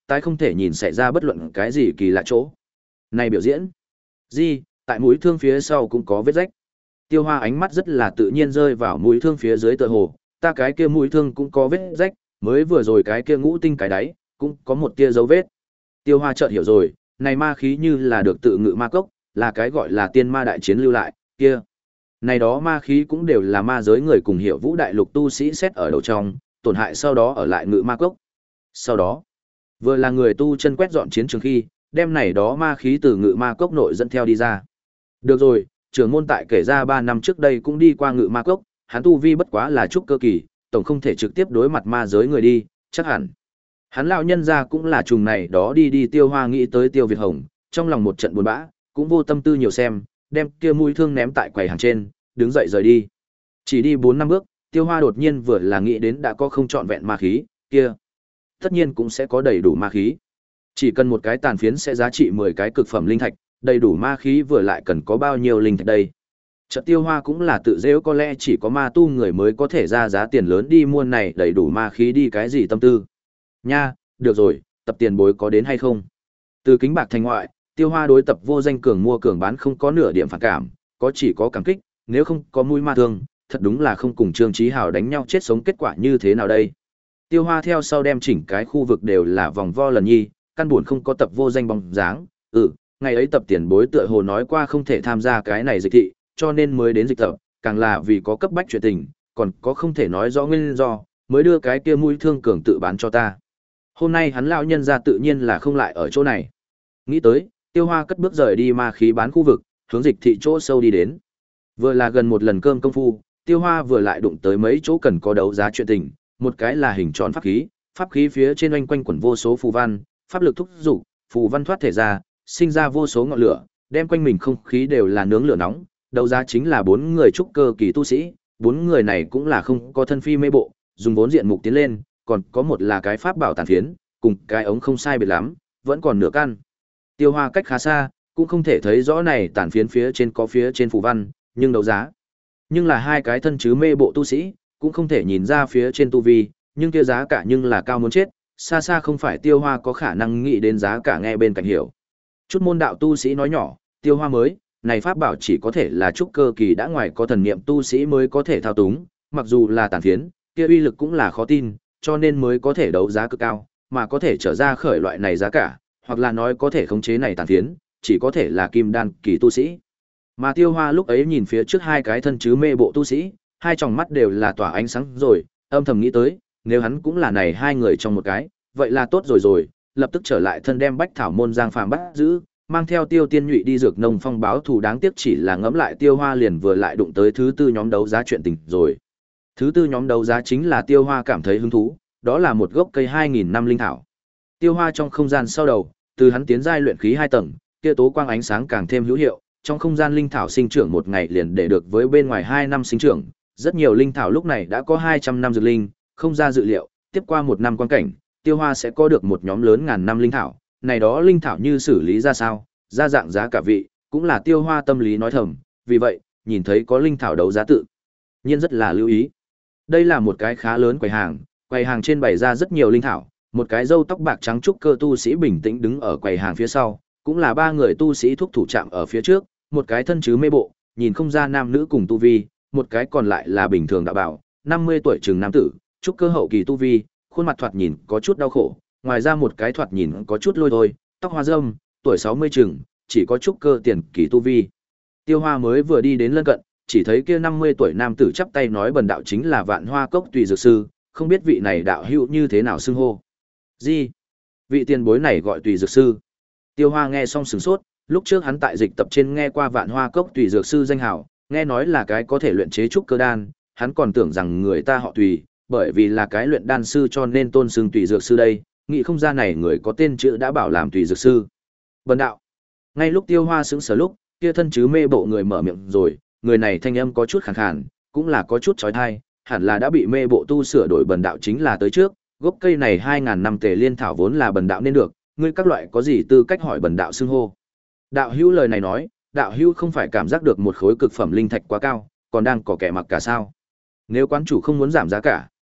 tái không thể nhìn xảy ra bất luận cái gì kỳ lạ chỗ. Này biểu diễn, gì, tại mũi thương phía sau cũng có vết rách. Tiêu Hoa ánh mắt rất là tự nhiên rơi vào mũi thương phía dưới tựa hồ, ta cái kia mũi thương cũng có vết rách, mới vừa rồi cái kia ngũ tinh cái đáy, cũng có một tia dấu vết. Tiêu Hoa chợt hiểu rồi, này ma khí như là được tự ngự ma cốc, là cái gọi là tiên ma đại chiến lưu lại, kia. Này đó ma khí cũng đều là ma giới người cùng hiểu vũ đại lục tu sĩ xét ở đầu trong, tổn hại sau đó ở lại ngự ma cốc. Sau đó, vừa là người tu chân quét dọn chiến trường khi, đem này đó ma khí từ ngự ma cốc nội dẫn theo đi ra. Được rồi, trưởng môn tại kể ra ba năm trước đây cũng đi qua ngự ma cốc, hắn tu vi bất quá là trúc cơ kỳ, tổng không thể trực tiếp đối mặt ma giới người đi, chắc hẳn. Hắn lão nhân ra cũng là trùng này đó đi đi. Tiêu Hoa nghĩ tới Tiêu Việt Hồng, trong lòng một trận buồn bã, cũng vô tâm tư nhiều xem, đem kia mũi thương ném tại quầy hàng trên, đứng dậy rời đi. Chỉ đi bốn năm bước, Tiêu Hoa đột nhiên vừa là nghĩ đến đã có không trọn vẹn ma khí, kia tất nhiên cũng sẽ có đầy đủ ma khí. Chỉ cần một cái tàn phiến sẽ giá trị mười cái cực phẩm linh thạch, đầy đủ ma khí vừa lại cần có bao nhiêu linh thạch đây. Chợt Tiêu Hoa cũng là tự dễu có lẽ chỉ có ma tu người mới có thể ra giá tiền lớn đi mua này đầy đủ ma khí đi cái gì tâm tư. Nha, được rồi, tập tiền bối có đến hay không? Từ kính bạc thành ngoại, Tiêu Hoa đối tập vô danh cường mua cường bán không có nửa điểm phản cảm, có chỉ có cảm kích, nếu không có mũi ma thương, thật đúng là không cùng Trương Chí Hào đánh nhau chết sống kết quả như thế nào đây. Tiêu Hoa theo sau đem chỉnh cái khu vực đều là vòng vo lần nhi, căn buồn không có tập vô danh bóng dáng, ừ, ngày ấy tập tiền bối tựa hồ nói qua không thể tham gia cái này dịch thị, cho nên mới đến dịch tập, càng là vì có cấp bách chuyện tình, còn có không thể nói rõ nguyên do, mới đưa cái kia mũi thương cường tự bán cho ta. Hôm nay hắn lão nhân ra tự nhiên là không lại ở chỗ này. Nghĩ tới, Tiêu Hoa cất bước rời đi ma khí bán khu vực, hướng dịch thị chỗ sâu đi đến. Vừa là gần một lần cơm công phu, Tiêu Hoa vừa lại đụng tới mấy chỗ cần có đấu giá chuyện tình, một cái là hình tròn pháp khí, pháp khí phía trên oanh quanh quẩn vô số phù văn, pháp lực thúc dục, phù văn thoát thể ra, sinh ra vô số ngọn lửa, đem quanh mình không khí đều là nướng lửa nóng. Đấu giá chính là bốn người trúc cơ kỳ tu sĩ, bốn người này cũng là không có thân phi mê bộ, dùng vốn diện mục tiến lên, còn có một là cái pháp bảo tàn phiến, cùng cái ống không sai biệt lắm, vẫn còn nửa căn. Tiêu Hoa cách khá xa, cũng không thể thấy rõ này tàn phiến phía trên có phía trên phù văn, nhưng đấu giá. Nhưng là hai cái thân chứ mê bộ tu sĩ, cũng không thể nhìn ra phía trên tu vi, nhưng kia giá cả nhưng là cao muốn chết, xa xa không phải Tiêu Hoa có khả năng nghĩ đến giá cả nghe bên cạnh hiểu. Chút môn đạo tu sĩ nói nhỏ, Tiêu Hoa mới, này pháp bảo chỉ có thể là trúc cơ kỳ đã ngoài có thần niệm tu sĩ mới có thể thao túng, mặc dù là tàn phiến, kia uy lực cũng là khó tin, cho nên mới có thể đấu giá cực cao, mà có thể trở ra khởi loại này giá cả, hoặc là nói có thể khống chế này tàn phiến, chỉ có thể là kim đan kỳ tu sĩ. Mà Tiêu Hoa lúc ấy nhìn phía trước hai cái thân chứ mê bộ tu sĩ, hai tròng mắt đều là tỏa ánh sáng rồi, âm thầm nghĩ tới, nếu hắn cũng là này hai người trong một cái, vậy là tốt rồi rồi, lập tức trở lại thân đem Bách Thảo môn Giang Phàm bắt giữ, mang theo Tiêu Tiên Nhụy đi dược nông phong báo thù, đáng tiếc chỉ là ngẫm lại Tiêu Hoa liền vừa lại đụng tới thứ tư nhóm đấu giá chuyện tình rồi. Thứ tư nhóm đấu giá chính là Tiêu Hoa cảm thấy hứng thú, đó là một gốc cây hai nghìn năm linh thảo. Tiêu Hoa trong không gian sau đầu, từ hắn tiến giai luyện khí hai tầng, kia tố quang ánh sáng càng thêm hữu hiệu, trong không gian linh thảo sinh trưởng một ngày liền để được với bên ngoài hai năm sinh trưởng, rất nhiều linh thảo lúc này đã có hai trăm năm dược linh, không ra dự liệu, tiếp qua một năm quan cảnh, Tiêu Hoa sẽ có được một nhóm lớn ngàn năm linh thảo, này đó linh thảo như xử lý ra sao, ra dạng giá cả vị, cũng là Tiêu Hoa tâm lý nói thầm, vì vậy, nhìn thấy có linh thảo đấu giá tự nhiên rất là lưu ý. Đây là một cái khá lớn quầy hàng, quầy hàng trên bày ra rất nhiều linh thảo, một cái râu tóc bạc trắng trúc cơ tu sĩ bình tĩnh đứng ở quầy hàng phía sau, cũng là ba người tu sĩ thúc thủ chạm ở phía trước, một cái thân chứ mê bộ, nhìn không ra nam nữ cùng tu vi, một cái còn lại là bình thường đạo bảo, năm mươi tuổi chừng nam tử, trúc cơ hậu kỳ tu vi, khuôn mặt thoạt nhìn có chút đau khổ, ngoài ra một cái thoạt nhìn có chút lôi thôi, tóc hoa râm, tuổi sáu mươi chừng, chỉ có trúc cơ tiền kỳ tu vi. Tiêu Hoa mới vừa đi đến lân cận, chỉ thấy kia năm mươi tuổi nam tử chắp tay nói bần đạo chính là Vạn Hoa Cốc Tùy Dược Sư, không biết vị này đạo hữu như thế nào xưng hô. Gì? Vị tiền bối này gọi Tùy Dược Sư. Tiêu Hoa nghe xong sửng sốt, lúc trước hắn tại dịch tập trên nghe qua Vạn Hoa Cốc Tùy Dược Sư danh hào, nghe nói là cái có thể luyện chế trúc cơ đan, hắn còn tưởng rằng người ta họ Tùy, bởi vì là cái luyện đan sư cho nên tôn xưng Tùy Dược Sư đây, nghĩ không ra này người có tên chữ đã bảo làm Tùy Dược Sư. Bần đạo. Ngay lúc Tiêu Hoa sững sờ lúc, kia thân chứ mê bộ người mở miệng rồi, người này thanh âm có chút khàn khàn, cũng là có chút chói tai, hẳn là đã bị mê bộ tu sửa đổi bần đạo chính là tới trước, gốc cây này hai ngàn năm tề liên thảo vốn là bần đạo nên được, ngươi các loại có gì tư cách hỏi bần đạo xưng hô. Đạo hữu lời này nói, đạo hữu không phải cảm giác được một khối cực phẩm linh thạch quá cao, còn đang có kẻ mặc cả sao? Nếu quán chủ không muốn giảm giá cả,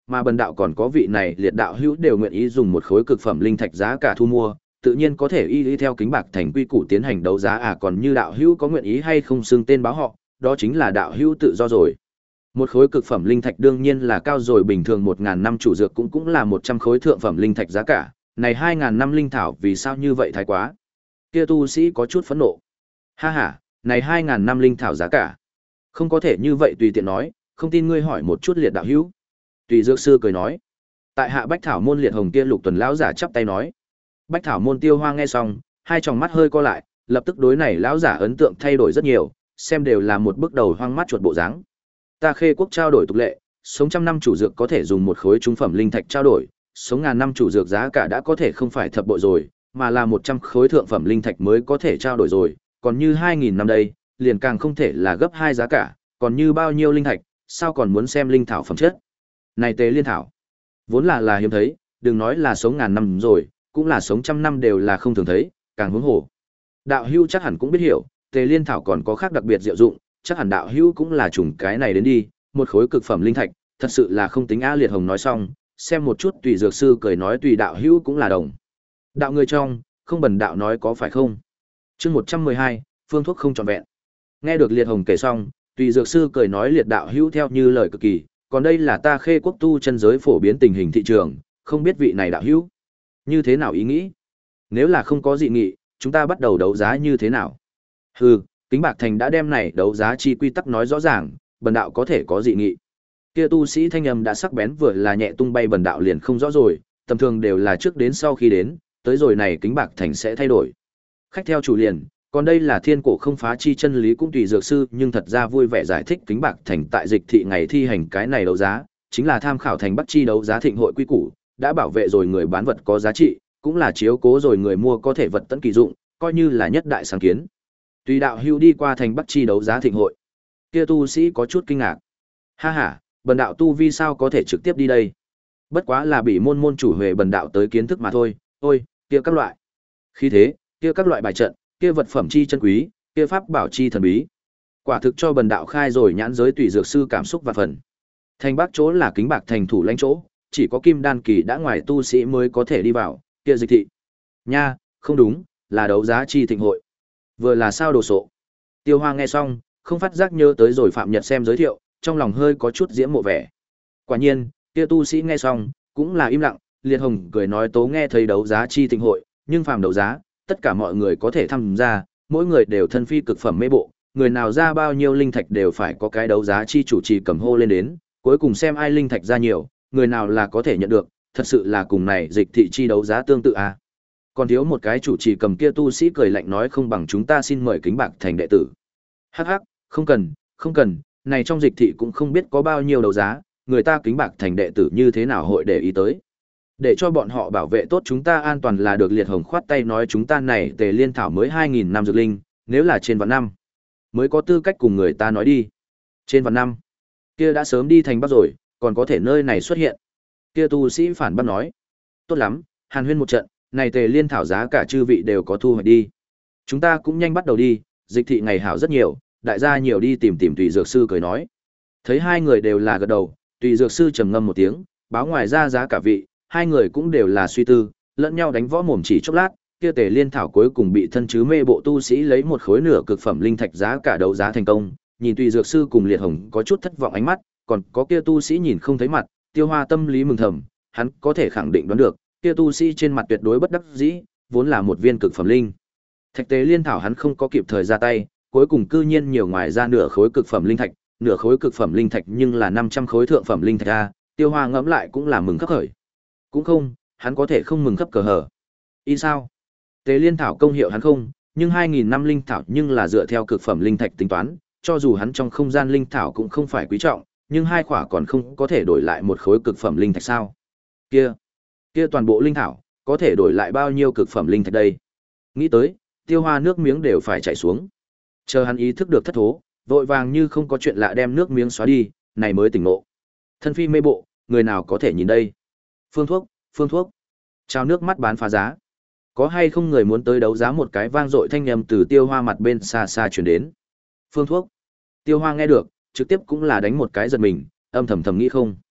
mà bần đạo còn có vị này liệt đạo hữu đều nguyện ý dùng một khối cực phẩm linh thạch giá cả thu mua, tự nhiên có thể y lý theo Kính Bạc Thành quy củ tiến hành đấu giá. À còn như đạo hữu có nguyện ý hay không xưng tên báo họ, đó chính là đạo hữu tự do rồi. Một khối cực phẩm linh thạch đương nhiên là cao rồi, bình thường một ngàn năm chủ dược cũng cũng là một trăm khối thượng phẩm linh thạch giá cả, này hai ngàn năm linh thảo vì sao như vậy thái quá? Kia tu sĩ có chút phẫn nộ. Ha ha, này hai ngàn năm linh thảo giá cả, không có thể như vậy tùy tiện nói, không tin ngươi hỏi một chút liệt đạo hữu. Tùy dược sư cười nói. Tại hạ Bách Thảo môn liệt hồng kia Lục Tuần lão giả chắp tay nói. Bách Thảo môn Tiêu Hoa nghe xong, hai tròng mắt hơi co lại, lập tức đối này lão giả ấn tượng thay đổi rất nhiều, xem đều là một bước đầu hoang mắt chuột bộ dáng. Ta Khê quốc trao đổi tục lệ, sống trăm năm chủ dược có thể dùng một khối trung phẩm linh thạch trao đổi, sống ngàn năm chủ dược giá cả đã có thể không phải thập bội rồi, mà là một trăm khối thượng phẩm linh thạch mới có thể trao đổi rồi, còn như hai nghìn năm đây, liền càng không thể là gấp hai giá cả, còn như bao nhiêu linh thạch, sao còn muốn xem linh thảo phẩm chất. Này Tề Liên thảo, vốn là là hiếm thấy, đừng nói là sống ngàn năm rồi, cũng là sống trăm năm đều là không thường thấy, càng huống hồ. Đạo hữu chắc hẳn cũng biết hiểu, Tề Liên thảo còn có khác đặc biệt diệu dụng, chắc hẳn đạo hữu cũng là trùng cái này đến đi, một khối cực phẩm linh thạch, thật sự là không tính. A Liệt Hồng nói xong, xem một chút Tùy dược sư cười nói tùy đạo hữu cũng là đồng. Đạo người trong, không bần đạo nói có phải không? Chương một trăm mười hai, phương thuốc không trọn vẹn. Nghe được Liệt Hồng kể xong, Tùy dược sư cười nói Liệt đạo hữu theo như lời cực kỳ, còn đây là ta Khê quốc tu chân giới phổ biến tình hình thị trường, không biết vị này đạo hữu như thế nào ý nghĩ? Nếu là không có dị nghị, chúng ta bắt đầu đấu giá như thế nào? Hừ, Kính Bạc Thành đã đem này đấu giá chi quy tắc nói rõ ràng, bần đạo có thể có dị nghị. Kia tu sĩ thanh âm đã sắc bén vừa là nhẹ tung bay, bần đạo liền không rõ rồi, tầm thường đều là trước đến sau khi đến, tới rồi này Kính Bạc Thành sẽ thay đổi. Khách theo chủ liền, còn đây là thiên cổ không phá chi chân lý cũng Tùy dược sư, nhưng thật ra vui vẻ giải thích Kính Bạc Thành tại dịch thị ngày thi hành cái này đấu giá, chính là tham khảo thành Bắc chi đấu giá thịnh hội quy củ, đã bảo vệ rồi người bán vật có giá trị, cũng là chiếu cố rồi người mua có thể vật tận kỳ dụng, coi như là nhất đại sáng kiến. Tùy đạo hữu đi qua thành Bắc chi đấu giá thịnh hội. Kia tu sĩ có chút kinh ngạc. Ha ha, bần đạo tu vi sao có thể trực tiếp đi đây? Bất quá là bị môn môn chủ huề bần đạo tới kiến thức mà thôi. Ôi, kia các loại khí thế, kia các loại bài trận, kia vật phẩm chi chân quý, kia pháp bảo chi thần bí. Quả thực cho bần đạo khai rồi nhãn giới. Tùy dược sư cảm xúc và phần. Thành Bắc chỗ là Kính Bạc Thành thủ lãnh chỗ, chỉ có kim đan kỳ đã ngoài tu sĩ mới có thể đi vào, kia dịch thị. Nha, không đúng, là đấu giá chi thịnh hội. Vừa là sao đồ sộ. Tiêu Hoa nghe xong, không phát giác nhớ tới rồi Phạm Nhật xem giới thiệu, trong lòng hơi có chút diễm mộ vẻ. Quả nhiên, kia tu sĩ nghe xong, cũng là im lặng. Liệt Hồng cười nói tố nghe thấy đấu giá chi thịnh hội, nhưng phàm đấu giá, tất cả mọi người có thể tham gia, mỗi người đều thân phi cực phẩm mê bộ, người nào ra bao nhiêu linh thạch đều phải có cái đấu giá chi chủ trì cầm hô lên đến, cuối cùng xem ai linh thạch ra nhiều, người nào là có thể nhận được, thật sự là cùng này dịch thị chi đấu giá tương tự à. Còn thiếu một cái chủ trì cầm, kia tu sĩ cười lạnh nói không bằng chúng ta xin mời Kính Bạc Thành đệ tử. Hắc hắc, không cần, không cần, này trong dịch thị cũng không biết có bao nhiêu đấu giá, người ta Kính Bạc Thành đệ tử như thế nào hội để ý tới. Để cho bọn họ bảo vệ tốt chúng ta an toàn là được. Liệt Hồng khoát tay nói chúng ta này Tề Liên thảo mới hai nghìn năm dược linh, nếu là trên vạn năm mới có tư cách cùng người ta nói đi. Trên vạn năm, kia đã sớm đi thành Bắc rồi, còn có thể nơi này xuất hiện. Kia tu sĩ phản bác nói, tốt lắm, hàn huyên một trận, này Tề Liên thảo giá cả chư vị đều có thu hoạch đi. Chúng ta cũng nhanh bắt đầu đi, dịch thị ngày hảo rất nhiều, đại gia nhiều đi tìm tìm. Tùy dược sư cười nói. Thấy hai người đều là gật đầu, Tùy dược sư trầm ngâm một tiếng, báo ngoài ra giá cả vị, hai người cũng đều là suy tư, lẫn nhau đánh võ mồm chỉ chốc lát, kia Tề Liên thảo cuối cùng bị thân chứ mê bộ tu sĩ lấy một khối nửa cực phẩm linh thạch giá cả đấu giá thành công. Nhìn Tùy dược sư cùng Liệt Hồng có chút thất vọng ánh mắt, còn có kia tu sĩ nhìn không thấy mặt, Tiêu Hoa tâm lý mừng thầm, hắn có thể khẳng định đoán được, kia tu sĩ trên mặt tuyệt đối bất đắc dĩ, vốn là một viên cực phẩm linh thạch Tề Liên thảo hắn không có kịp thời ra tay, cuối cùng cư nhiên nhiều ngoài ra nửa khối cực phẩm linh thạch, nửa khối cực phẩm linh thạch nhưng là năm trăm khối thượng phẩm linh thạch a. Tiêu Hoa ngẫm lại cũng là mừng khấp khởi. Cũng không, hắn có thể không mừng khấp cờ hở. Y sao? Tề Liên thảo công hiệu hắn không, nhưng hai nghìn năm linh thảo nhưng là dựa theo cực phẩm linh thạch tính toán, cho dù hắn trong không gian linh thảo cũng không phải quý trọng, nhưng hai khỏa còn không có thể đổi lại một khối cực phẩm linh thạch sao? Kia, kia toàn bộ linh thảo có thể đổi lại bao nhiêu cực phẩm linh thạch đây? Nghĩ tới, Tiêu Hoa nước miếng đều phải chảy xuống. Chờ hắn ý thức được thất thố, vội vàng như không có chuyện lạ đem nước miếng xóa đi, này mới tỉnh ngộ. Thân phi mê bộ, người nào có thể nhìn đây? Phương thuốc, phương thuốc. Trao nước mắt bán phá giá. Có hay không người muốn tới đấu giá? Một cái vang dội thanh âm từ Tiêu Hoa mặt bên xa xa truyền đến. Phương thuốc. Tiêu Hoa nghe được, trực tiếp cũng là đánh một cái giật mình, âm thầm thầm nghĩ không.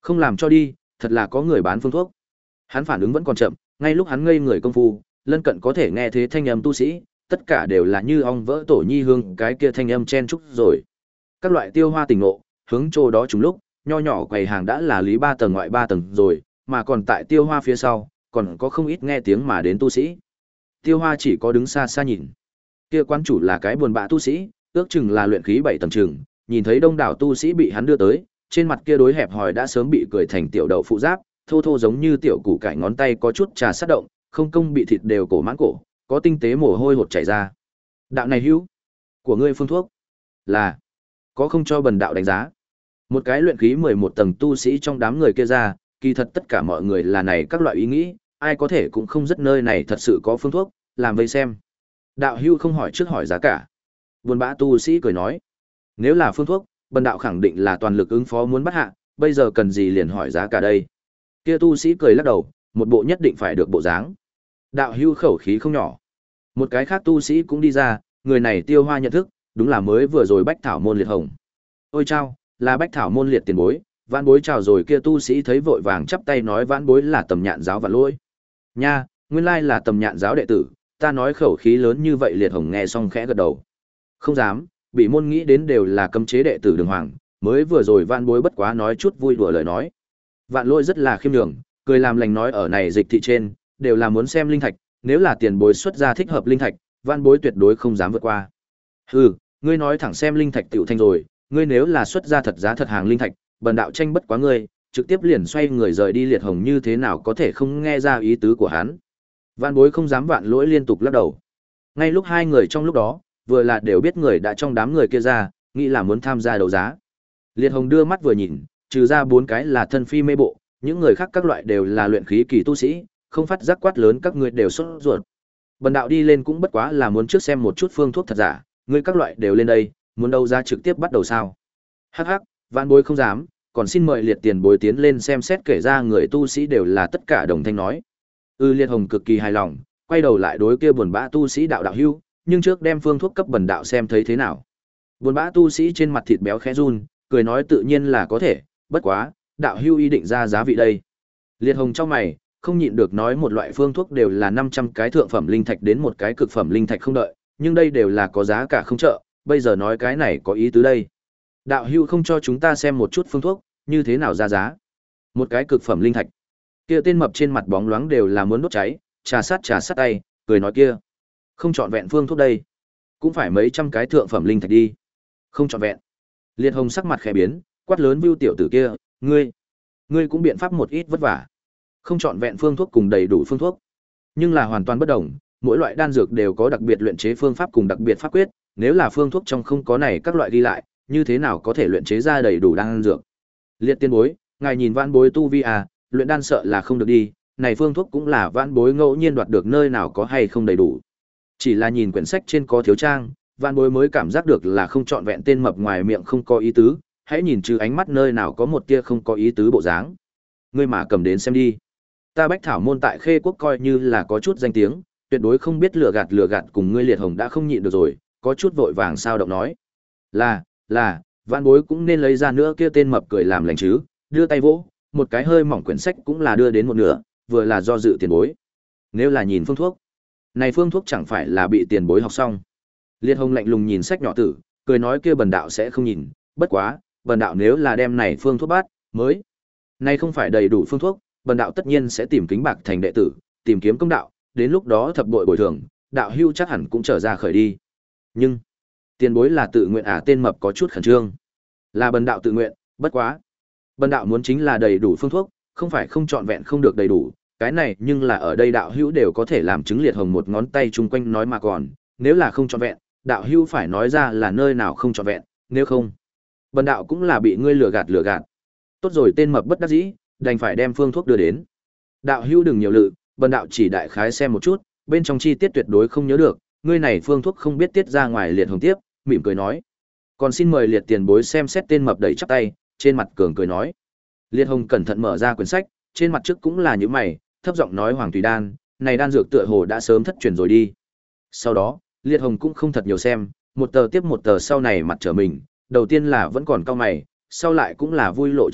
Không làm cho đi, thật là có người bán phương thuốc. Hắn phản ứng vẫn còn chậm, ngay lúc hắn ngây người công phu, lân cận có thể nghe thế thanh âm tu sĩ, tất cả đều là như ong vỡ tổ nhi hương cái kia thanh âm chen chúc rồi. Các loại tiêu hoa tỉnh ngộ, hướng chỗ đó trùng lúc, nho nhỏ quầy hàng đã là lý ba tầng ngoại ba tầng rồi, mà còn tại tiêu hoa phía sau, còn có không ít nghe tiếng mà đến tu sĩ. Tiêu hoa chỉ có đứng xa xa nhìn. Kia quán chủ là cái buồn bã tu sĩ, ước chừng là luyện khí bảy tầng chừng, nhìn thấy đông đảo tu sĩ bị hắn đưa tới, trên mặt kia đối hẹp hòi đã sớm bị cười thành tiểu đậu phụ giáp, thô thô giống như tiểu củ cải ngón tay có chút trà sát động, không công bị thịt đều cổ mãn cổ, có tinh tế mồ hôi hột chảy ra. Đạo này hữu, của ngươi phương thuốc là có không cho bần đạo đánh giá. Một cái luyện khí mười một tầng tu sĩ trong đám người kia ra, kỳ thật tất cả mọi người là này các loại ý nghĩ, ai có thể cũng không rất nơi này thật sự có phương thuốc, làm vây xem. Đạo hưu không hỏi trước hỏi giá cả. Buồn bã tu sĩ cười nói, nếu là phương thuốc, bần đạo khẳng định là toàn lực ứng phó muốn bắt hạ, bây giờ cần gì liền hỏi giá cả đây. Kia tu sĩ cười lắc đầu, một bộ nhất định phải được bộ dáng. Đạo hưu khẩu khí không nhỏ. Một cái khác tu sĩ cũng đi ra, người này tiêu hoa nhận thức, đúng là mới vừa rồi bách thảo môn liệt hồng. Ôi chao, là bách thảo môn liệt tiền bối, vãn bối chào rồi. Kia tu sĩ thấy vội vàng chắp tay nói vãn bối là Tầm Nhạn giáo Vạn Lỗi. Nha, nguyên lai là Tầm Nhạn giáo đệ tử, ta nói khẩu khí lớn như vậy. Liệt hồng nghe xong khẽ gật đầu. Không dám, bị môn nghĩ đến đều là cấm chế đệ tử đường hoàng, mới vừa rồi vãn bối bất quá nói chút vui đùa lời nói. Vạn Lỗi rất là khiêm nhường, cười làm lành nói ở này dịch thị trên, đều là muốn xem linh thạch, nếu là tiền bối xuất ra thích hợp linh thạch, vãn bối tuyệt đối không dám vượt qua. Hừ, ngươi nói thẳng xem linh thạch tiểu thanh rồi, ngươi nếu là xuất ra thật giá thật hàng linh thạch, bần đạo tranh bất quá ngươi, trực tiếp liền xoay người rời đi. Liệt hồng như thế nào có thể không nghe ra ý tứ của hắn. Vạn bối không dám. Vạn Lỗi liên tục lắc đầu. Ngay lúc hai người trong lúc đó, vừa là đều biết người đã trong đám người kia ra, nghĩ là muốn tham gia đấu giá. Liệt hồng đưa mắt vừa nhìn, trừ ra bốn cái là thân phi mê bộ, những người khác các loại đều là luyện khí kỳ tu sĩ, không phát giác quát lớn các ngươi đều sốt ruột. Bần đạo đi lên cũng bất quá là muốn trước xem một chút phương thuốc thật giả, ngươi các loại đều lên đây, muốn đấu giá trực tiếp bắt đầu sao? Hắc hắc, vạn bối không dám, còn xin mời liệt tiền bối tiến lên xem xét. Kể ra người tu sĩ đều là tất cả đồng thanh nói. Ư Liệt hồng cực kỳ hài lòng, quay đầu lại đối kia buồn bã tu sĩ đạo đạo hưu, nhưng trước đem phương thuốc cấp bần đạo xem thấy thế nào. Buồn bã tu sĩ trên mặt thịt béo khẽ run, cười nói tự nhiên là có thể, bất quá, đạo hưu ý định ra giá vị đây. Liệt hồng trong mày, không nhịn được nói một loại phương thuốc đều là năm trăm cái thượng phẩm linh thạch đến một cái cực phẩm linh thạch không đợi, nhưng đây đều là có giá cả không chợ, bây giờ nói cái này có ý tứ đây. Đạo hưu không cho chúng ta xem một chút phương thuốc, như thế nào ra giá? Một cái cực phẩm linh thạch. Kia tên mập trên mặt bóng loáng đều là muốn đốt cháy, trà sát trà sát tay, cười nói kia. Không chọn vẹn phương thuốc đây. Cũng phải mấy trăm cái thượng phẩm linh thạch đi. Không chọn vẹn. Liệt hồng sắc mặt khẽ biến, quát lớn Vưu tiểu tử kia, ngươi, ngươi cũng biện pháp một ít vất vả. Không chọn vẹn phương thuốc cùng đầy đủ phương thuốc, nhưng là hoàn toàn bất đồng, mỗi loại đan dược đều có đặc biệt luyện chế phương pháp cùng đặc biệt pháp quyết, nếu là phương thuốc trong không có này các loại ghi lại, như thế nào có thể luyện chế ra đầy đủ đan dược. Liệt tiên bối, ngài nhìn vãn bối tu vi à, luyện đan sợ là không được đi, này phương thuốc cũng là vãn bối ngẫu nhiên đoạt được nơi nào có hay không đầy đủ. Chỉ là nhìn quyển sách trên có thiếu trang, vãn bối mới cảm giác được là không trọn vẹn. Tên mập ngoài miệng không có ý tứ, hãy nhìn trừ ánh mắt nơi nào có một tia không có ý tứ bộ dáng. Ngươi mà cầm đến xem đi. Ta bách thảo môn tại Khê Quốc coi như là có chút danh tiếng, tuyệt đối không biết lừa gạt lừa gạt cùng ngươi. Liệt hồng đã không nhịn được rồi, có chút vội vàng sao động nói. Là, là, vãn bối cũng nên lấy ra nữa. Kia tên mập cười làm lành chứ, đưa tay vỗ, một cái hơi mỏng quyển sách cũng là đưa đến một nửa, vừa là do dự tiền bối. Nếu là nhìn phương thuốc, này phương thuốc chẳng phải là bị tiền bối học xong. Liệt hồng lạnh lùng nhìn sách nhỏ tử, cười nói kia bần đạo sẽ không nhìn, bất quá, bần đạo nếu là đem này phương thuốc bát, mới. Này không phải đầy đủ phương thuốc, bần đạo tất nhiên sẽ tìm Kính Bạc thành đệ tử, tìm kiếm công đạo, đến lúc đó thập bội bồi thường, đạo hưu chắc hẳn cũng trở ra khởi đi. Nhưng, tiền bối là tự nguyện à? Tên mập có chút khẩn trương. Là bần đạo tự nguyện, bất quá. Bần đạo muốn chính là đầy đủ phương thuốc, không phải không trọn vẹn không được đầy đủ, cái này nhưng là ở đây đạo hữu đều có thể làm chứng. Liệt hồng một ngón tay chung quanh nói mà còn, nếu là không trọn vẹn, đạo hữu phải nói ra là nơi nào không trọn vẹn, nếu không, bần đạo cũng là bị ngươi lừa gạt lừa gạt. Tốt rồi, tên mập bất đắc dĩ, đành phải đem phương thuốc đưa đến. Đạo hữu đừng nhiều lự, bần đạo chỉ đại khái xem một chút, bên trong chi tiết tuyệt đối không nhớ được, ngươi này phương thuốc không biết tiết ra ngoài. Liệt hồng tiếp, mỉm cười nói. Còn xin mời liệt tiền bối xem xét. Tên mập đẩy chắp tay, trên mặt cường cười nói. Liệt hồng cẩn thận mở ra quyển sách, trên mặt trước cũng là những mày, thấp giọng nói Hoàng Thủy Đan, này đan dược tựa hồ đã sớm thất truyền rồi đi. Sau đó, Liệt hồng cũng không thật nhiều xem, một tờ tiếp một tờ sau này mặt trở mình, đầu tiên là vẫn còn cau mày, sau lại cũng là vui lộ trên mặt,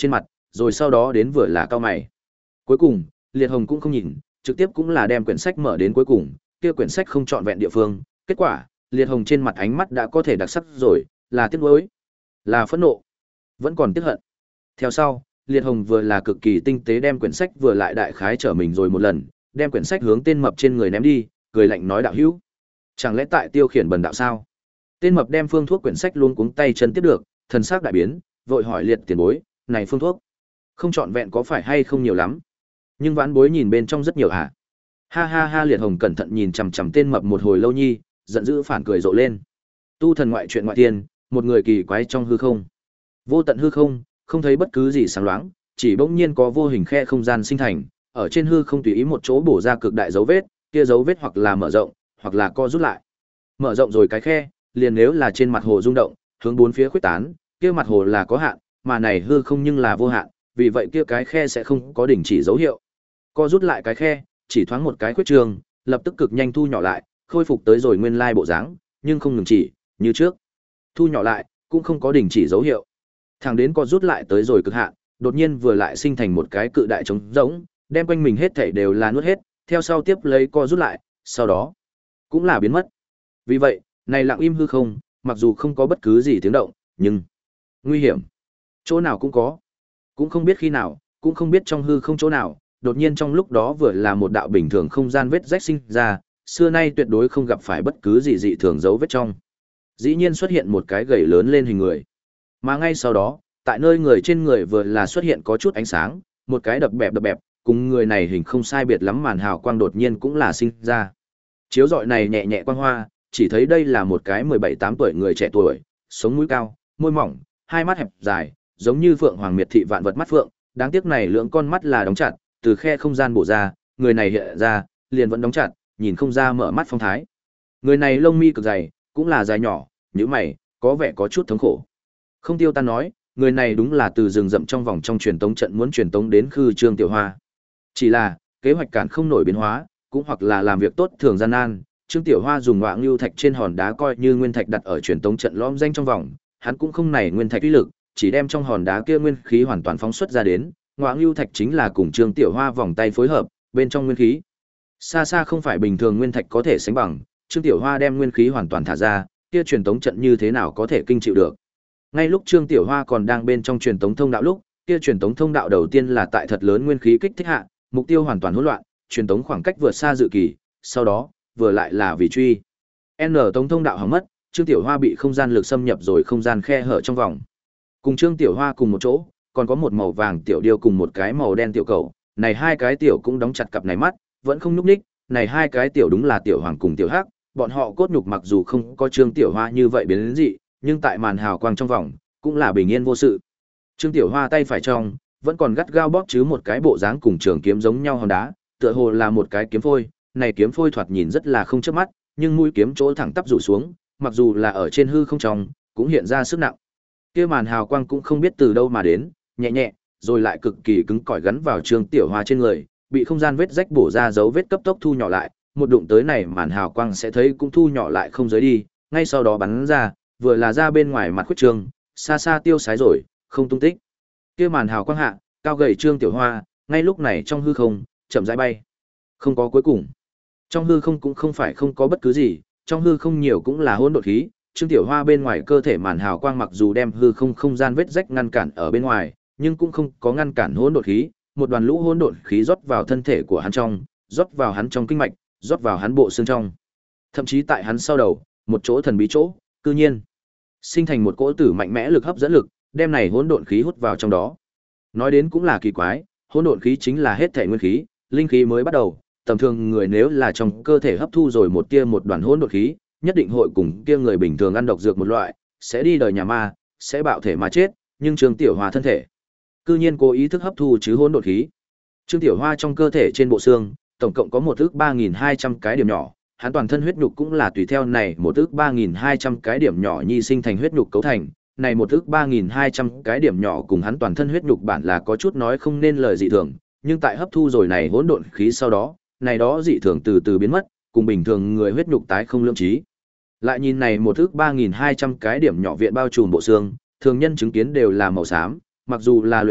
rồi sau đó đến vừa là cao mày. Cuối cùng, Liệt Hồng cũng không nhìn, trực tiếp cũng là đem quyển sách mở đến cuối cùng, kia quyển sách không trọn vẹn địa phương, kết quả, Liệt Hồng trên mặt ánh mắt đã có thể đặc sắc rồi, là tiếc nuối, là phẫn nộ, vẫn còn tiếc hận. Theo sau, Liệt Hồng vừa là cực kỳ tinh tế đem quyển sách vừa lại đại khái trở mình rồi một lần, đem quyển sách hướng tên mập trên người ném đi, cười lạnh nói đạo hữu, chẳng lẽ tại tiêu khiển bần đạo sao? Tên mập đem phương thuốc quyển sách luôn cuống tay chân tiếp được, thần sắc đại biến, vội hỏi Liệt tiền bối, này phương thuốc, không trọn vẹn có phải hay không nhiều lắm? Nhưng vãn bối nhìn bên trong rất nhiều hả? Ha ha ha, Liệt Hồng cẩn thận nhìn chằm chằm tên mập một hồi lâu nhi, giận dữ phản cười rộ lên. Tu thần ngoại truyện ngoại tiên, một người kỳ quái trong hư không. Vô tận hư không, không thấy bất cứ gì sáng loáng, chỉ bỗng nhiên có vô hình khe không gian sinh thành, ở trên hư không tùy ý một chỗ bổ ra cực đại dấu vết, kia dấu vết hoặc là mở rộng, hoặc là co rút lại. Mở rộng rồi cái khe, liền nếu là trên mặt hồ rung động, hướng bốn phía khuếch tán, kia mặt hồ là có hạn, mà này hư không nhưng là vô hạn, vì vậy kia cái khe sẽ không có đình chỉ dấu hiệu. Co rút lại cái khe, chỉ thoáng một cái khuyết trường, lập tức cực nhanh thu nhỏ lại, khôi phục tới rồi nguyên lai bộ dáng, nhưng không ngừng chỉ, như trước. Thu nhỏ lại, cũng không có đình chỉ dấu hiệu. Thẳng đến co rút lại tới rồi cực hạn, đột nhiên vừa lại sinh thành một cái cự đại trống rỗng, đem quanh mình hết thảy đều là nuốt hết, theo sau tiếp lấy co rút lại, sau đó cũng là biến mất. Vì vậy, này lặng im hư không, mặc dù không có bất cứ gì tiếng động, nhưng nguy hiểm chỗ nào cũng có. Cũng không biết khi nào, cũng không biết trong hư không chỗ nào, đột nhiên trong lúc đó vừa là một đạo bình thường không gian vết rách sinh ra, xưa nay tuyệt đối không gặp phải bất cứ gì dị thường dấu vết trong. Dĩ nhiên xuất hiện một cái gầy lớn lên hình người. Mà ngay sau đó, tại nơi người trên người vừa là xuất hiện có chút ánh sáng, một cái đập bẹp đập bẹp, cùng người này hình không sai biệt lắm màn hào quang đột nhiên cũng là sinh ra. Chiếu rọi này nhẹ nhẹ quang hoa, chỉ thấy đây là một cái mười bảy tám tuổi người trẻ tuổi, sống mũi cao, môi mỏng, hai mắt hẹp dài, giống như phượng hoàng miệt thị vạn vật mắt phượng, đáng tiếc này lưỡng con mắt là đóng chặt, từ khe không gian bổ ra, người này hiện ra, liền vẫn đóng chặt, nhìn không ra mở mắt phong thái. Người này lông mi cực dày, cũng là dài nhỏ, nhíu mày, có vẻ có chút thống khổ. Không tiêu tan nói, người này đúng là từ rừng rậm trong vòng trong truyền tống trận muốn truyền tống đến khư Trương Tiểu Hoa. Chỉ là, kế hoạch cản không nổi biến hóa, cũng hoặc là làm việc tốt thường gian nan, Trương Tiểu Hoa dùng ngoạng lưu thạch trên hòn đá coi như nguyên thạch đặt ở truyền tống trận lõm danh trong vòng, hắn cũng không nảy nguyên thạch uy lực, chỉ đem trong hòn đá kia nguyên khí hoàn toàn phóng xuất ra đến, ngoạng lưu thạch chính là cùng Trương Tiểu Hoa vòng tay phối hợp, bên trong nguyên khí xa xa không phải bình thường nguyên thạch có thể sánh bằng, Trương Tiểu Hoa đem nguyên khí hoàn toàn thả ra, kia truyền tống trận như thế nào có thể kinh chịu được. Ngay lúc Trương Tiểu Hoa còn đang bên trong truyền tống thông đạo lúc, kia truyền tống thông đạo đầu tiên là tại thật lớn nguyên khí kích thích hạ, mục tiêu hoàn toàn hỗn loạn, truyền tống khoảng cách vượt xa dự kỳ, sau đó, vừa lại là vì truy. N tống thông đạo hỏng mất, Trương Tiểu Hoa bị không gian lực xâm nhập rồi không gian khe hở trong vòng. Cùng Trương Tiểu Hoa cùng một chỗ, còn có một màu vàng tiểu điêu cùng một cái màu đen tiểu cầu, này hai cái tiểu cũng đóng chặt cặp này mắt, vẫn không nhúc nhích, này hai cái tiểu đúng là tiểu hoàng cùng tiểu hắc, bọn họ cốt nhục mặc dù không có Trương Tiểu Hoa như vậy biến đến dị, nhưng tại màn hào quang trong vòng, cũng là bình yên vô sự. Trương Tiểu Hoa tay phải trong, vẫn còn gắt gao bóp chứ một cái bộ dáng cùng trường kiếm giống nhau hòn đá, tựa hồ là một cái kiếm phôi, này kiếm phôi thoạt nhìn rất là không chớp mắt, nhưng mũi kiếm chỗ thẳng tắp rủ xuống, mặc dù là ở trên hư không trong, cũng hiện ra sức nặng. Kia màn hào quang cũng không biết từ đâu mà đến, nhẹ nhẹ, rồi lại cực kỳ cứng cỏi gắn vào Trương Tiểu Hoa trên người, bị không gian vết rách bổ ra dấu vết cấp tốc thu nhỏ lại, một đụng tới này màn hào quang sẽ thấy cũng thu nhỏ lại không giới đi, ngay sau đó bắn ra, vừa là ra bên ngoài mặt khuyết trương, xa xa tiêu sái rồi, không tung tích. Kia màn hào quang hạ, cao gầy Trương Tiểu Hoa, ngay lúc này trong hư không, chậm rãi bay. Không có cuối cùng. Trong hư không cũng không phải không có bất cứ gì, trong hư không nhiều cũng là hỗn độn khí, Trương Tiểu Hoa bên ngoài cơ thể màn hào quang mặc dù đem hư không không gian vết rách ngăn cản ở bên ngoài, nhưng cũng không có ngăn cản hỗn độn khí, một đoàn lũ hỗn độn khí rót vào thân thể của hắn trong, rót vào hắn trong kinh mạch, rót vào hắn bộ xương trong. Thậm chí tại hắn sau đầu, một chỗ thần bí chỗ, cư nhiên sinh thành một cỗ tử mạnh mẽ lực hấp dẫn lực, đem này hỗn độn khí hút vào trong đó. Nói đến cũng là kỳ quái, hỗn độn khí chính là hết thể nguyên khí, linh khí mới bắt đầu, tầm thường người nếu là trong cơ thể hấp thu rồi một tia một đoàn hỗn độn khí, nhất định hội cùng kia người bình thường ăn độc dược một loại, sẽ đi đời nhà ma, sẽ bạo thể mà chết, nhưng Trương Tiểu Hoa thân thể cư nhiên cố ý thức hấp thu chứ hỗn độn khí. Trương Tiểu Hoa trong cơ thể trên bộ xương, tổng cộng có một ước ba nghìn hai trăm cái điểm nhỏ, hắn toàn thân huyết nhục cũng là tùy theo này một ước ba nghìn hai trăm cái điểm nhỏ nhi sinh thành huyết nhục cấu thành, này một ước ba nghìn hai trăm cái điểm nhỏ cùng hắn toàn thân huyết nhục bản là có chút nói không nên lời dị thường, nhưng tại hấp thu rồi này hỗn độn khí sau đó, này đó dị thường từ từ biến mất, cùng bình thường người huyết nhục tái không lưỡng trí. Lại nhìn này một ước ba nghìn hai trăm cái điểm nhỏ viện bao trùm bộ xương, thường nhân chứng kiến đều là màu xám, mặc dù là luyện thể,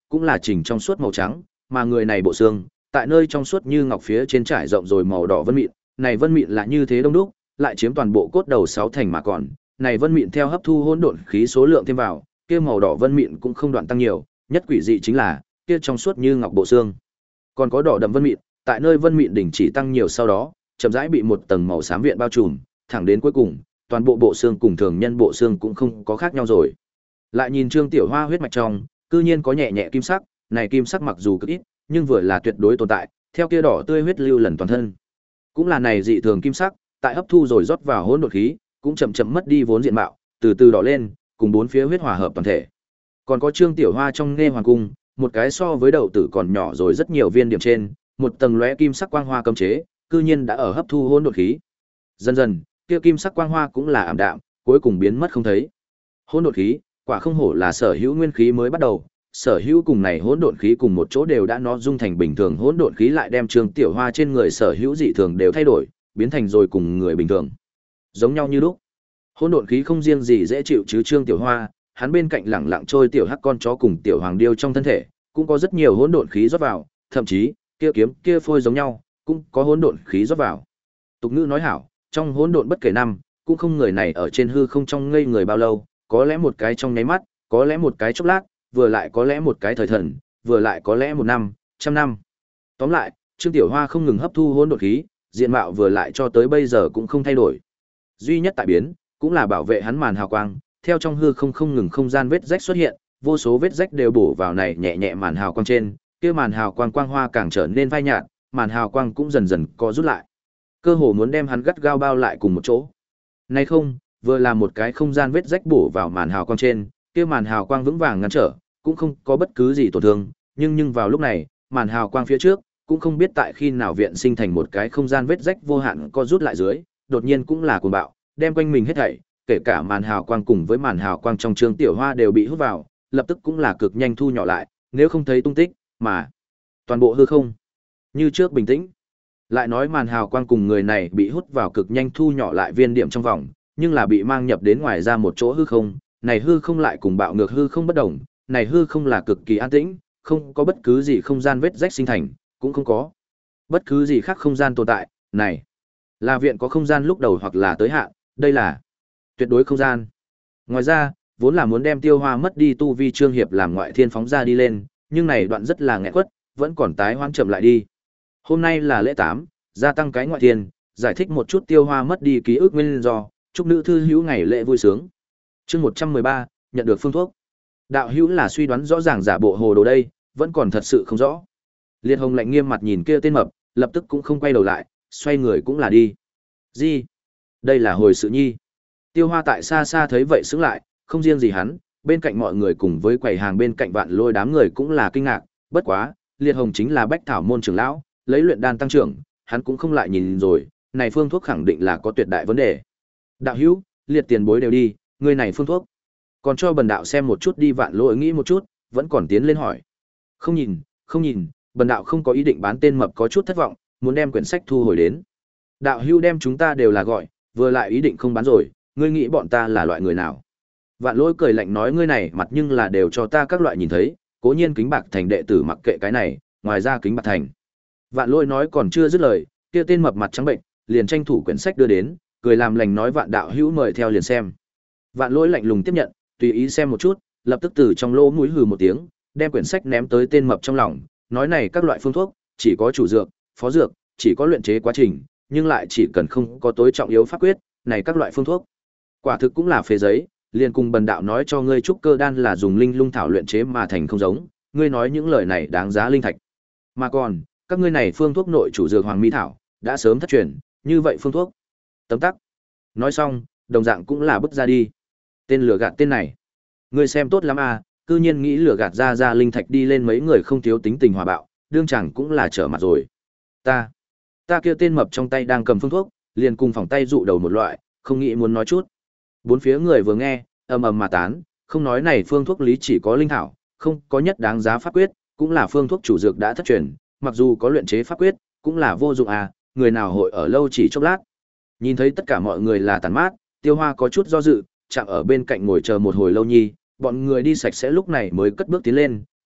cũng là chỉnh trong suốt màu trắng, mà người này bộ xương, tại nơi trong suốt như ngọc phía trên trải rộng rồi màu đỏ vân mịn, này vân mịn là như thế đông đúc, lại chiếm toàn bộ cốt đầu sáu thành mà còn, này vân mịn theo hấp thu hỗn độn khí số lượng thêm vào, kia màu đỏ vân mịn cũng không đoạn tăng nhiều, nhất quỷ dị chính là, kia trong suốt như ngọc bộ xương. Còn có đỏ đậm vân mịn, tại nơi vân mịn đỉnh chỉ tăng nhiều sau đó, chậm rãi bị một tầng màu xám viện bao trùm, thẳng đến cuối cùng, toàn bộ bộ xương cùng thường nhân bộ xương cũng không có khác nhau rồi. Lại nhìn Trương Tiểu Hoa huyết mạch trong, cư nhiên có nhẹ nhẹ kim sắc, này kim sắc mặc dù cực ít, nhưng vừa là tuyệt đối tồn tại, theo kia đỏ tươi huyết lưu lần toàn thân. Cũng là này dị thường kim sắc, tại hấp thu rồi rót vào hỗn độn khí, cũng chậm chậm mất đi vốn diện mạo, từ từ đỏ lên, cùng bốn phía huyết hòa hợp toàn thể. Còn có Trương Tiểu Hoa trong nghe hoàng cung, một cái so với đậu tử còn nhỏ rồi rất nhiều viên điểm trên, một tầng lóe kim sắc quang hoa cấm chế, cư nhiên đã ở hấp thu hỗn độn khí. Dần dần, kia kim sắc quang hoa cũng là ảm đạm, cuối cùng biến mất không thấy. Hỗn độn khí, quả không hổ là sở hữu nguyên khí mới bắt đầu, sở hữu cùng này hỗn độn khí cùng một chỗ đều đã nó dung thành bình thường, hỗn độn khí lại đem Trương Tiểu Hoa trên người sở hữu dị thường đều thay đổi, biến thành rồi cùng người bình thường, giống nhau như lúc. Hỗn độn khí không riêng gì dễ chịu chứ Trương Tiểu Hoa, hắn bên cạnh lẳng lặng trôi tiểu hắc con chó cùng tiểu hoàng điêu trong thân thể, cũng có rất nhiều hỗn độn khí rót vào, thậm chí, kia kiếm, kia phôi giống nhau, cũng có hỗn độn khí rót vào. Tục ngữ nói hảo, trong hỗn độn bất kể năm, cũng không người này ở trên hư không trong ngây người bao lâu, có lẽ một cái trong nháy mắt, có lẽ một cái chốc lát, vừa lại có lẽ một cái thời thần, vừa lại có lẽ một năm, trăm năm. Tóm lại, Trương Tiểu Hoa không ngừng hấp thu hỗn độn khí, diện mạo vừa lại cho tới bây giờ cũng không thay đổi. Duy nhất tại biến, cũng là bảo vệ hắn màn hào quang, theo trong hư không không ngừng không gian vết rách xuất hiện, vô số vết rách đều bổ vào này nhẹ nhẹ màn hào quang trên, kia màn hào quang quang hoa càng trở nên phai nhạt, màn hào quang cũng dần dần co rút lại. Cơ hồ muốn đem hắn gắt gao bao lại cùng một chỗ. Nay không, vừa là một cái không gian vết rách bổ vào màn hào quang trên, kia màn hào quang vững vàng ngăn trở, cũng không có bất cứ gì tổn thương, nhưng nhưng vào lúc này, màn hào quang phía trước, cũng không biết tại khi nào viện sinh thành một cái không gian vết rách vô hạn co rút lại dưới, đột nhiên cũng là cuồng bạo, đem quanh mình hết thảy, kể cả màn hào quang cùng với màn hào quang trong Trương Tiểu Hoa đều bị hút vào, lập tức cũng là cực nhanh thu nhỏ lại, nếu không thấy tung tích, mà toàn bộ hư không như trước bình tĩnh. Lại nói màn hào quang cùng người này bị hút vào cực nhanh thu nhỏ lại viên điểm trong vòng, nhưng là bị mang nhập đến ngoài ra một chỗ hư không, này hư không lại cùng bạo ngược hư không bất đồng, này hư không là cực kỳ an tĩnh, không có bất cứ gì không gian vết rách sinh thành, cũng không có bất cứ gì khác không gian tồn tại, này là viện có không gian lúc đầu hoặc là tới hạn, đây là tuyệt đối không gian. Ngoài ra, vốn là muốn đem Tiêu Hoa mất đi tu vi Trương Hiệp làm ngoại thiên phóng ra đi lên, nhưng này đoạn rất là nghẹn quất, vẫn còn tái hoãn chậm lại đi. Hôm nay là lễ tám, gia tăng cái ngoại thiên, giải thích một chút Tiêu Hoa mất đi ký ức nguyên do, chúc nữ thư hữu ngày lễ vui sướng. Chương một trăm mười ba, nhận được phương thuốc. Đạo hữu là suy đoán rõ ràng giả bộ hồ đồ đây, vẫn còn thật sự không rõ. Liệt Hồng lạnh nghiêm mặt nhìn kia tên mập, lập tức cũng không quay đầu lại, xoay người cũng là đi. Gì? Đây là hồi sự nhi. Tiêu Hoa tại xa xa thấy vậy sững lại, không riêng gì hắn, bên cạnh mọi người cùng với quầy hàng bên cạnh Vạn Lôi đám người cũng là kinh ngạc, bất quá, Liệt Hồng chính là Bách Thảo môn trưởng lão, lấy luyện đan tăng trưởng, hắn cũng không lại nhìn rồi, này phương thuốc khẳng định là có tuyệt đại vấn đề. Đạo hữu, Liệt tiền bối đều đi, người này phương thuốc. Còn cho Bần đạo xem một chút đi. Vạn Lôi nghĩ một chút, vẫn còn tiến lên hỏi. Không nhìn, không nhìn, Bần đạo không có ý định bán, tên mập có chút thất vọng, muốn đem quyển sách thu hồi đến. Đạo hữu đem chúng ta đều là gọi, vừa lại ý định không bán rồi, ngươi nghĩ bọn ta là loại người nào? Vạn Lỗi cười lạnh nói, ngươi này mặt nhưng là đều cho ta các loại nhìn thấy, cố nhiên Kính Bạc Thành đệ tử mặc kệ cái này, ngoài ra Kính Bạc Thành. Vạn Lỗi nói còn chưa dứt lời, kia tên mập mặt trắng bệnh, liền tranh thủ quyển sách đưa đến, cười làm lành nói, Vạn đạo hữu mời theo liền xem. Vạn Lỗi lạnh lùng tiếp nhận, tùy ý xem một chút, lập tức từ trong lỗ mũi hừ một tiếng, đem quyển sách ném tới tên mập trong lòng, nói này các loại phương thuốc, chỉ có chủ dược, phó dược, chỉ có luyện chế quá trình, nhưng lại chỉ cần không có tối trọng yếu pháp quyết, này các loại phương thuốc quả thực cũng là phế giấy, liền cùng Bần đạo nói cho ngươi trúc cơ đan là dùng linh lung thảo luyện chế mà thành không giống, ngươi nói những lời này đáng giá linh thạch. Mà còn, các ngươi này phương thuốc nội chủ dược hoàng mỹ thảo, đã sớm thất truyền, như vậy phương thuốc. Tấm tắc. Nói xong, đồng dạng cũng là bước ra đi. Tên lừa gạt tên này, ngươi xem tốt lắm à, cư nhiên nghĩ lừa gạt ra ra linh thạch đi lên, mấy người không thiếu tính tình hòa bạo, đương chẳng cũng là trở mặt rồi. Ta, ta kia tên mập trong tay đang cầm phương thuốc, liền cùng phòng tay dụ đầu một loại, không nghĩ muốn nói chút. Bốn phía người vừa nghe, ầm ầm mà tán, không nói này phương thuốc lý chỉ có linh thảo, không có nhất đáng giá pháp quyết, cũng là phương thuốc chủ dược đã thất truyền, mặc dù có luyện chế pháp quyết, cũng là vô dụng à, người nào hội ở lâu chỉ chốc lát. Nhìn thấy tất cả mọi người là tàn mát, Tiêu Hoa có chút do dự, chạm ở bên cạnh ngồi chờ một hồi lâu nhi, bọn người đi sạch sẽ lúc này mới cất bước tiến lên,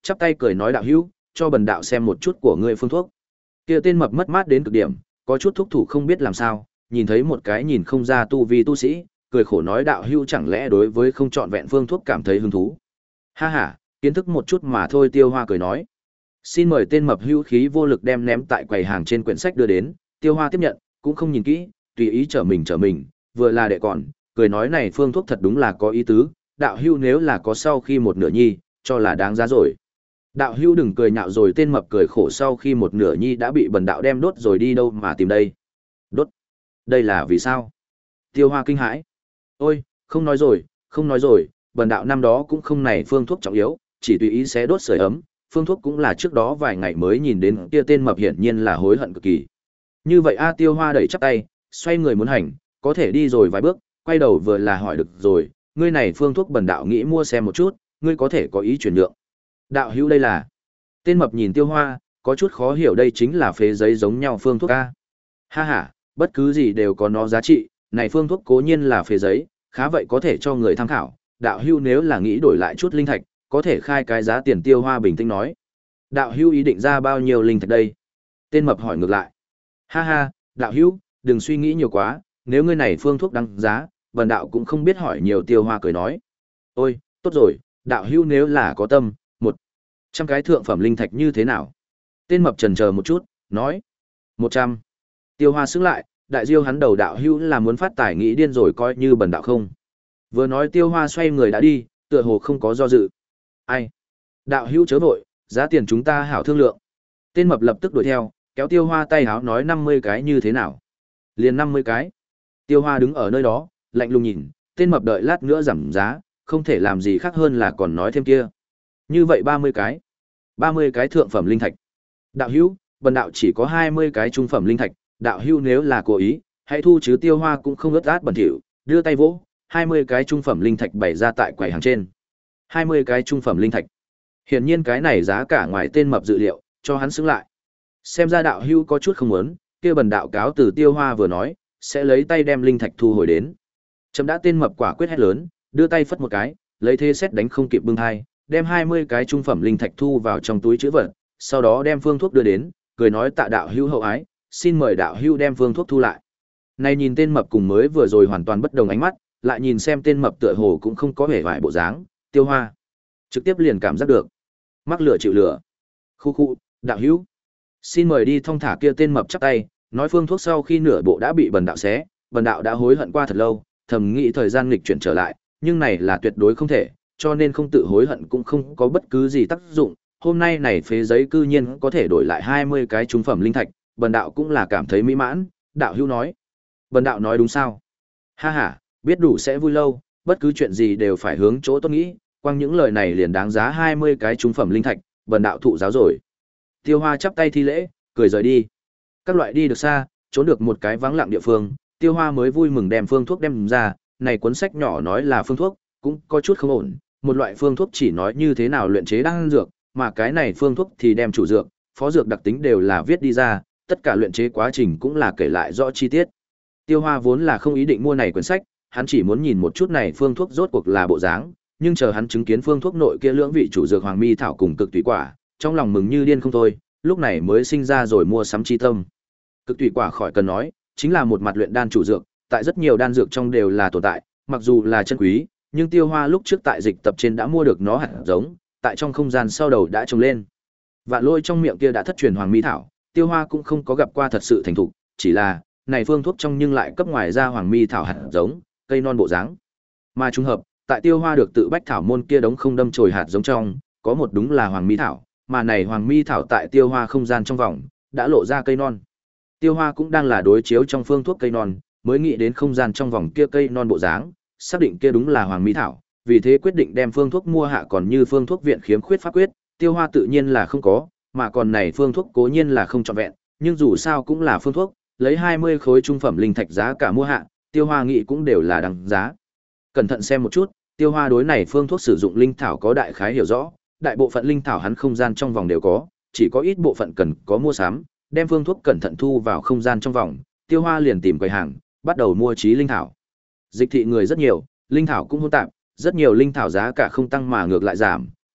chắp tay cười nói đạo hữu, cho bần đạo xem một chút của ngươi phương thuốc. Kia tên mập mất mát đến cực điểm, có chút thúc thủ không biết làm sao, nhìn thấy một cái nhìn không ra tu vi tu sĩ, cười khổ nói đạo hữu chẳng lẽ đối với không chọn vẹn phương thuốc cảm thấy hứng thú. Ha ha, kiến thức một chút mà thôi. Tiêu Hoa cười nói. Xin mời. Tên mập hữu khí vô lực đem ném tại quầy hàng trên quyển sách đưa đến, Tiêu Hoa tiếp nhận, cũng không nhìn kỹ, tùy ý trở mình trở mình, vừa là đệ còn, cười nói này phương thuốc thật đúng là có ý tứ, đạo hữu nếu là có sau khi một nửa nhi, cho là đáng giá rồi. Đạo hữu đừng cười nhạo rồi. Tên mập cười khổ sau khi một nửa nhi đã bị bần đạo đem đốt rồi đi đâu mà tìm đây. Đốt? Đây là vì sao? Tiêu Hoa kinh hãi. Ôi, không nói rồi, không nói rồi, bần đạo năm đó cũng không này phương thuốc trọng yếu, chỉ tùy ý xé đốt sưởi ấm, phương thuốc cũng là trước đó vài ngày mới nhìn đến kia tên mập hiển nhiên là hối hận cực kỳ. Như vậy a Tiêu Hoa đẩy chắp tay, xoay người muốn hành, có thể đi rồi vài bước, quay đầu vừa là hỏi được rồi, ngươi này phương thuốc bần đạo nghĩ mua xem một chút, ngươi có thể có ý chuyển nhượng. Đạo hữu đây là. Tên mập nhìn Tiêu Hoa, có chút khó hiểu đây chính là phế giấy giống nhau phương thuốc a. Ha ha, bất cứ gì đều có nó giá trị, này phương thuốc cố nhiên là phế giấy, khá vậy có thể cho người tham khảo, đạo hữu nếu là nghĩ đổi lại chút linh thạch, có thể khai cái giá tiền. Tiêu Hoa bình tĩnh nói. Đạo hữu ý định ra bao nhiêu linh thạch đây? Tên mập hỏi ngược lại. Ha ha, đạo hữu, đừng suy nghĩ nhiều quá, nếu ngươi này phương thuốc đăng giá, bần đạo cũng không biết hỏi nhiều. Tiêu Hoa cười nói. Ôi, tốt rồi, đạo hữu nếu là có tâm, một trăm cái thượng phẩm linh thạch như thế nào? Tên mập chần chờ một chút, nói. Một trăm. Tiêu Hoa sững lại, đại diêu hắn đầu đạo hữu là muốn phát tài nghĩ điên rồi coi như bần đạo không. Vừa nói Tiêu Hoa xoay người đã đi, tựa hồ không có do dự. Ai? Đạo hữu chớ vội, giá tiền chúng ta hảo thương lượng. Tên mập lập tức đuổi theo, kéo Tiêu Hoa tay háo nói năm mươi cái như thế nào? Liền năm mươi cái. Tiêu Hoa đứng ở nơi đó, lạnh lùng nhìn, tên mập đợi lát nữa giảm giá, không thể làm gì khác hơn là còn nói thêm kia. Như vậy ba mươi cái. ba mươi cái thượng phẩm linh thạch. Đạo hữu, bần đạo chỉ có hai mươi cái trung phẩm linh thạch, đạo hữu nếu là cố ý, hãy thu chứ. Tiêu Hoa cũng không ướt át bẩn thỉu, đưa tay vỗ, hai mươi cái trung phẩm linh thạch bày ra tại quầy hàng trên. hai mươi cái trung phẩm linh thạch. Hiển nhiên cái này giá cả ngoài tên mập dự liệu, cho hắn xứng lại. Xem ra đạo hữu có chút không muốn, kia bần đạo cáo từ. Tiêu Hoa vừa nói, sẽ lấy tay đem linh thạch thu hồi đến. Chấm đã. Tên mập quả quyết hét lớn, đưa tay phất một cái, lấy thế xét đánh không kịp bưng hai, đem hai mươi cái trung phẩm linh thạch thu vào trong túi trữ vật, sau đó đem phương thuốc đưa đến, cười nói tạ đạo hữu hậu ái, xin mời đạo hữu đem phương thuốc thu lại. Này nhìn tên mập cùng mới vừa rồi hoàn toàn bất đồng ánh mắt, lại nhìn xem tên mập tựa hồ cũng không có vẻ vải bộ dáng, Tiêu Hoa trực tiếp liền cảm giác được mắc lửa chịu lửa. Khu khu, đạo hữu, xin mời đi. Thong thả kia tên mập chắp tay, nói phương thuốc sau khi nửa bộ đã bị bần đạo xé, bần đạo đã hối hận qua thật lâu, thầm nghĩ thời gian nghịch chuyển trở lại, nhưng này là tuyệt đối không thể, cho nên không tự hối hận cũng không có bất cứ gì tác dụng. Hôm nay này phế giấy cư nhiên có thể đổi lại hai mươi cái trung phẩm linh thạch, bần đạo cũng là cảm thấy mỹ mãn. Đạo hữu nói. Bần đạo nói đúng sao? Ha ha, biết đủ sẽ vui lâu, bất cứ chuyện gì đều phải hướng chỗ tốt nghĩ, quang những lời này liền đáng giá hai mươi cái trung phẩm linh thạch, bần đạo thụ giáo rồi. Tiêu Hoa chắp tay thi lễ, cười rời đi. Các loại đi được xa, trốn được một cái vắng lặng địa phương, Tiêu Hoa mới vui mừng đem phương thuốc đem ra, này cuốn sách nhỏ nói là phương thuốc, cũng có chút không ổn, một loại phương thuốc chỉ nói như thế nào luyện chế đan dược, mà cái này phương thuốc thì đem chủ dược, phó dược đặc tính đều là viết đi ra, tất cả luyện chế quá trình cũng là kể lại rõ chi tiết. Tiêu Hoa vốn là không ý định mua này quyển sách, hắn chỉ muốn nhìn một chút này phương thuốc rốt cuộc là bộ dáng, nhưng chờ hắn chứng kiến phương thuốc nội kia lưỡng vị chủ dược hoàng mi thảo cùng cực tùy quả, trong lòng mừng như điên không thôi, lúc này mới sinh ra rồi mua sắm chi tâm. Cực tùy quả khỏi cần nói, chính là một mặt luyện đan chủ dược, tại rất nhiều đan dược trong đều là tồn tại, mặc dù là chân quý, nhưng Tiêu Hoa lúc trước tại dịch tập trên đã mua được nó hạt giống, tại trong không gian sau đầu đã trồng lên. Vạn Lôi trong miệng kia đã thất truyền hoàng mi thảo, Tiêu Hoa cũng không có gặp qua thật sự thành thục, chỉ là này phương thuốc trong nhưng lại cấp ngoài ra hoàng mi thảo hạt giống, cây non bộ dáng. Mà trùng hợp, tại Tiêu Hoa được tự bách thảo môn kia đống không đâm chồi hạt giống trong, có một đúng là hoàng mi thảo, mà này hoàng mi thảo tại Tiêu Hoa không gian trong vòng đã lộ ra cây non. Tiêu Hoa cũng đang là đối chiếu trong phương thuốc cây non, mới nghĩ đến không gian trong vòng kia cây non bộ dáng, xác định kia đúng là hoàng mi thảo, vì thế quyết định đem phương thuốc mua hạ. Còn như phương thuốc viện khiếm khuyết pháp quyết, Tiêu Hoa tự nhiên là không có, mà còn này phương thuốc cố nhiên là không trọn vẹn, nhưng dù sao cũng là phương thuốc, lấy hai mươi khối trung phẩm linh thạch giá cả mua hạ, Tiêu Hoa nghĩ cũng đều là đằng giá. Cẩn thận xem một chút, Tiêu Hoa đối này phương thuốc sử dụng linh thảo có đại khái hiểu rõ, đại bộ phận linh thảo hắn không gian trong vòng đều có, chỉ có ít bộ phận cần có mua sắm, đem phương thuốc cẩn thận thu vào không gian trong vòng, Tiêu Hoa liền tìm quầy hàng, bắt đầu mua trí linh thảo. Dịch thị người rất nhiều, linh thảo cũng hỗn tạp, rất nhiều linh thảo giá cả không tăng mà ngược lại giảm,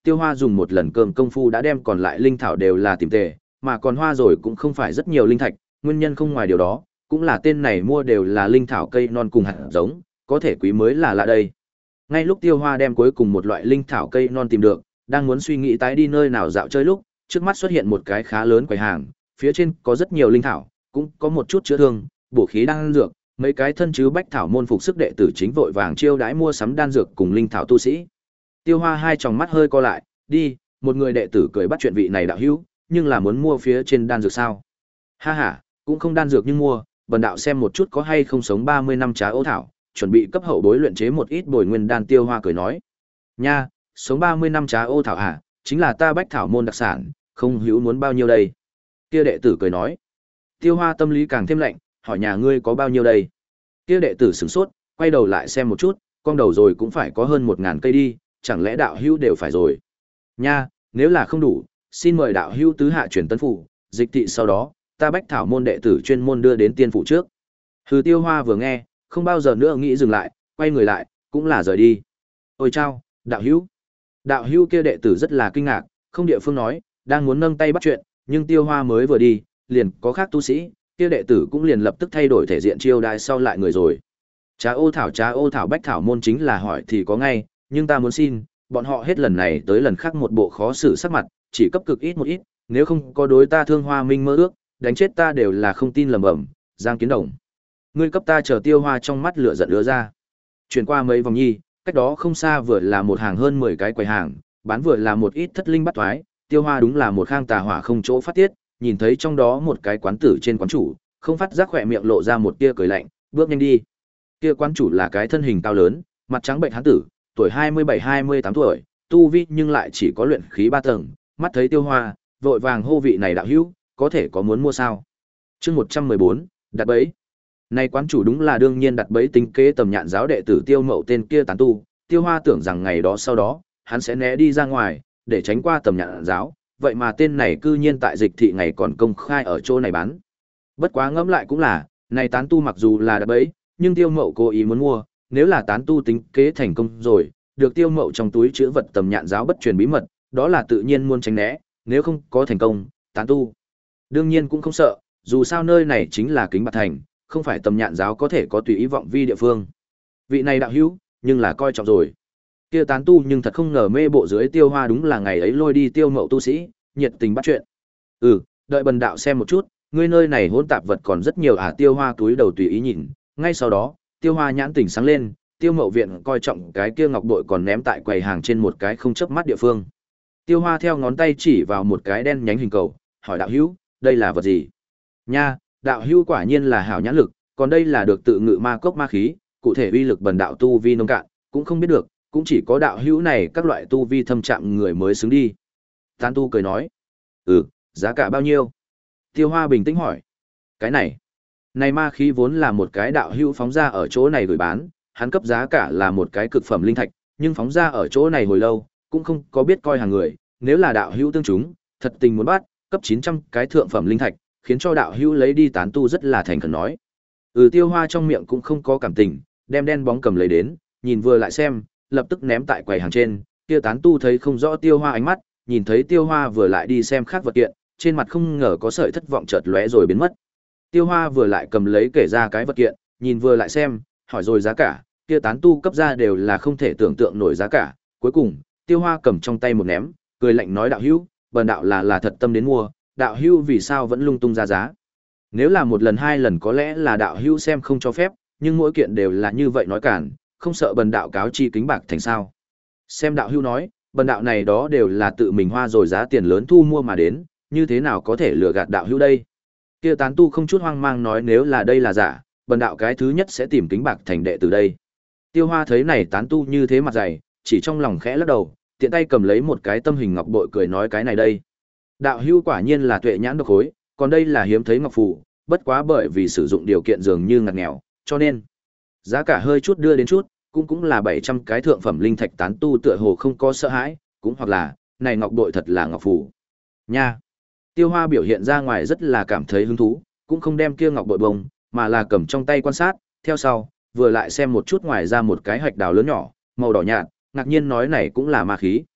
Tiêu Hoa dùng một lần cơm công phu đã đem còn lại linh thảo đều là tìm tề, mà còn hoa rồi cũng không phải rất nhiều linh thạch, nguyên nhân không ngoài điều đó, cũng là tên này mua đều là linh thảo cây non cùng hạt giống, có thể quý mới là lạ đây. Ngay lúc Tiêu Hoa đem cuối cùng một loại linh thảo cây non tìm được, đang muốn suy nghĩ tái đi nơi nào dạo chơi lúc, trước mắt xuất hiện một cái khá lớn quầy hàng, phía trên có rất nhiều linh thảo, cũng có một chút chữa thương, bổ khí đan dược, mấy cái thân chứ bách thảo môn phục sức đệ tử chính vội vàng chiêu đãi mua sắm đan dược cùng linh thảo tu sĩ. Tiêu Hoa hai tròng mắt hơi co lại, đi, một người đệ tử cười bắt chuyện vị này đạo hữu, nhưng là muốn mua phía trên đan dược sao? Ha ha, cũng không đan dược nhưng mua, bần đạo xem một chút có hay không sống ba mươi năm trà ô thảo, chuẩn bị cấp hậu bối luyện chế một ít bồi nguyên đan. Tiêu Hoa cười nói. Nha, sống ba mươi năm trà ô thảo hả? Chính là ta bách thảo môn đặc sản, không hữu muốn bao nhiêu đây? Kia đệ tử cười nói. Tiêu Hoa tâm lý càng thêm lạnh, hỏi nhà ngươi có bao nhiêu đây? Kia đệ tử sửng sốt, quay đầu lại xem một chút, con đầu rồi cũng phải có hơn một ngàn cây đi, chẳng lẽ đạo hữu đều phải rồi? Nha, nếu là không đủ, xin mời đạo hữu tứ hạ chuyển tân phủ, dịch thị sau đó, ta bách thảo môn đệ tử chuyên môn đưa đến tiên phủ trước. Hừ. Tiêu Hoa vừa nghe, không bao giờ nữa nghĩ dừng lại, quay người lại, cũng là rời đi. Ôi chao, đạo hữu. Đạo hữu kia đệ tử rất là kinh ngạc, không địa phương nói, đang muốn nâng tay bắt chuyện, nhưng Tiêu Hoa mới vừa đi, liền có khác tu sĩ, kia đệ tử cũng liền lập tức thay đổi thể diện chiêu đãi sau lại người rồi. Trá ô thảo trá ô thảo bách thảo môn chính là hỏi thì có ngay, nhưng ta muốn xin, bọn họ hết lần này tới lần khác một bộ khó xử sắc mặt, chỉ cấp cực ít một ít, nếu không có đối ta Thương Hoa Minh mơ ước, đánh chết ta đều là không tin lầm bẩm. Giang Kiến Đồng, ngươi cấp ta chờ. Tiêu Hoa trong mắt lửa giận ứa ra. Chuyển qua mấy vòng nhi, cách đó không xa vừa là một hàng hơn mười cái quầy hàng, bán vừa là một ít thất linh bắt thoái. Tiêu Hoa đúng là một khang tà hỏa không chỗ phát tiết, nhìn thấy trong đó một cái quán tử trên quán chủ, không phát giác khỏe miệng lộ ra một tia cười lạnh, bước nhanh đi. Kia quán chủ là cái thân hình cao lớn, mặt trắng bệnh hán tử, tuổi hai mươi bảy hai mươi tám tuổi, tu vi nhưng lại chỉ có luyện khí ba tầng, mắt thấy Tiêu Hoa, vội vàng hô vị này đạo hữu, có thể có muốn mua sao? Chương một trăm mười bốn, đặt bẫy. Này quán chủ đúng là đương nhiên đặt bẫy tính kế tầm nhạn giáo đệ tử Tiêu Mậu tên kia tán tu, Tiêu Hoa tưởng rằng ngày đó sau đó, hắn sẽ né đi ra ngoài, để tránh qua tầm nhạn giáo, vậy mà tên này cư nhiên tại dịch thị ngày còn công khai ở chỗ này bán. Bất quá ngẫm lại cũng là, này tán tu mặc dù là đặt bẫy, nhưng Tiêu Mậu cố ý muốn mua, nếu là tán tu tính kế thành công rồi, được Tiêu Mậu trong túi chứa vật tầm nhạn giáo bất truyền bí mật, đó là tự nhiên muốn tránh né, nếu không có thành công, tán tu đương nhiên cũng không sợ, dù sao nơi này chính là Kính Bạc Thành, không phải tầm nhạn giáo có thể có tùy ý vọng vi địa phương. Vị này đạo hữu, nhưng là coi trọng rồi. Kia tán tu nhưng thật không ngờ mê bộ dưới Tiêu Hoa đúng là ngày ấy lôi đi Tiêu Mậu tu sĩ, nhiệt tình bắt chuyện. Ừ, đợi bần đạo xem một chút, ngươi nơi này hỗn tạp vật còn rất nhiều à? Tiêu Hoa túi đầu tùy ý nhìn, ngay sau đó, Tiêu Hoa nhãn tỉnh sáng lên, Tiêu Mậu viện coi trọng cái kia ngọc bội còn ném tại quầy hàng trên một cái không chớp mắt địa phương. Tiêu Hoa theo ngón tay chỉ vào một cái đen nhánh hình cầu, hỏi đạo hữu, đây là vật gì? Nha, đạo hữu quả nhiên là hảo nhãn lực, còn đây là được tự ngự ma cốc ma khí, cụ thể uy lực bần đạo tu vi nông cạn, cũng không biết được, cũng chỉ có đạo hữu này các loại tu vi thâm trạm người mới xứng đi. Tán tu cười nói, ừ, giá cả bao nhiêu? Tiêu Hoa bình tĩnh hỏi, cái này, này ma khí vốn là một cái đạo hữu phóng ra ở chỗ này gửi bán, hắn cấp giá cả là một cái cực phẩm linh thạch, nhưng phóng ra ở chỗ này hồi lâu, cũng không có biết coi hàng người, nếu là đạo hữu tương chúng, thật tình muốn bắt, cấp chín trăm cái thượng phẩm linh thạch, khiến cho đạo hữu lấy đi. Tán tu rất là thành khẩn nói. Ừ. Tiêu Hoa trong miệng cũng không có cảm tình, đem đen bóng cầm lấy đến, nhìn vừa lại xem, lập tức ném tại quầy hàng trên. Kia tán tu thấy không rõ Tiêu Hoa ánh mắt, nhìn thấy Tiêu Hoa vừa lại đi xem khác vật kiện, trên mặt không ngờ có sợi thất vọng chợt lóe rồi biến mất. Tiêu Hoa vừa lại cầm lấy kể ra cái vật kiện, nhìn vừa lại xem, hỏi rồi giá cả, kia tán tu cấp ra đều là không thể tưởng tượng nổi giá cả. Cuối cùng, Tiêu Hoa cầm trong tay một ném, cười lạnh nói đạo hữu, bần đạo là là thật tâm đến mua, đạo hữu vì sao vẫn lung tung ra giá? Nếu là một lần hai lần có lẽ là đạo hữu xem không cho phép, nhưng mỗi kiện đều là như vậy nói cản, không sợ bần đạo cáo chi Kính Bạc Thành sao? Xem đạo hữu nói, bần đạo này đó đều là tự mình hoa rồi giá tiền lớn thu mua mà đến, như thế nào có thể lừa gạt đạo hữu đây? Kia tán tu không chút hoang mang nói nếu là đây là giả, bần đạo cái thứ nhất sẽ tìm Kính Bạc Thành đệ từ đây. Tiêu Hoa thấy này tán tu như thế mặt dày, chỉ trong lòng khẽ lắc đầu, tiện tay cầm lấy một cái tâm hình ngọc bội cười nói cái này đây. Đạo hữu quả nhiên là tuệ nhãn độc hối, còn đây là hiếm thấy ngọc phù, bất quá bởi vì sử dụng điều kiện dường như ngặt nghèo, cho nên giá cả hơi chút đưa đến chút, cũng cũng là bảy trăm cái thượng phẩm linh thạch. Tán tu tựa hồ không có sợ hãi, cũng hoặc là, này ngọc bội thật là ngọc phù. Nha. Tiêu Hoa biểu hiện ra ngoài rất là cảm thấy hứng thú, cũng không đem kia ngọc bội bông, mà là cầm trong tay quan sát, theo sau, vừa lại xem một chút ngoài ra một cái hạch đào lớn nhỏ, màu đỏ nhạt, ngạc nhiên nói này cũng là ma khí.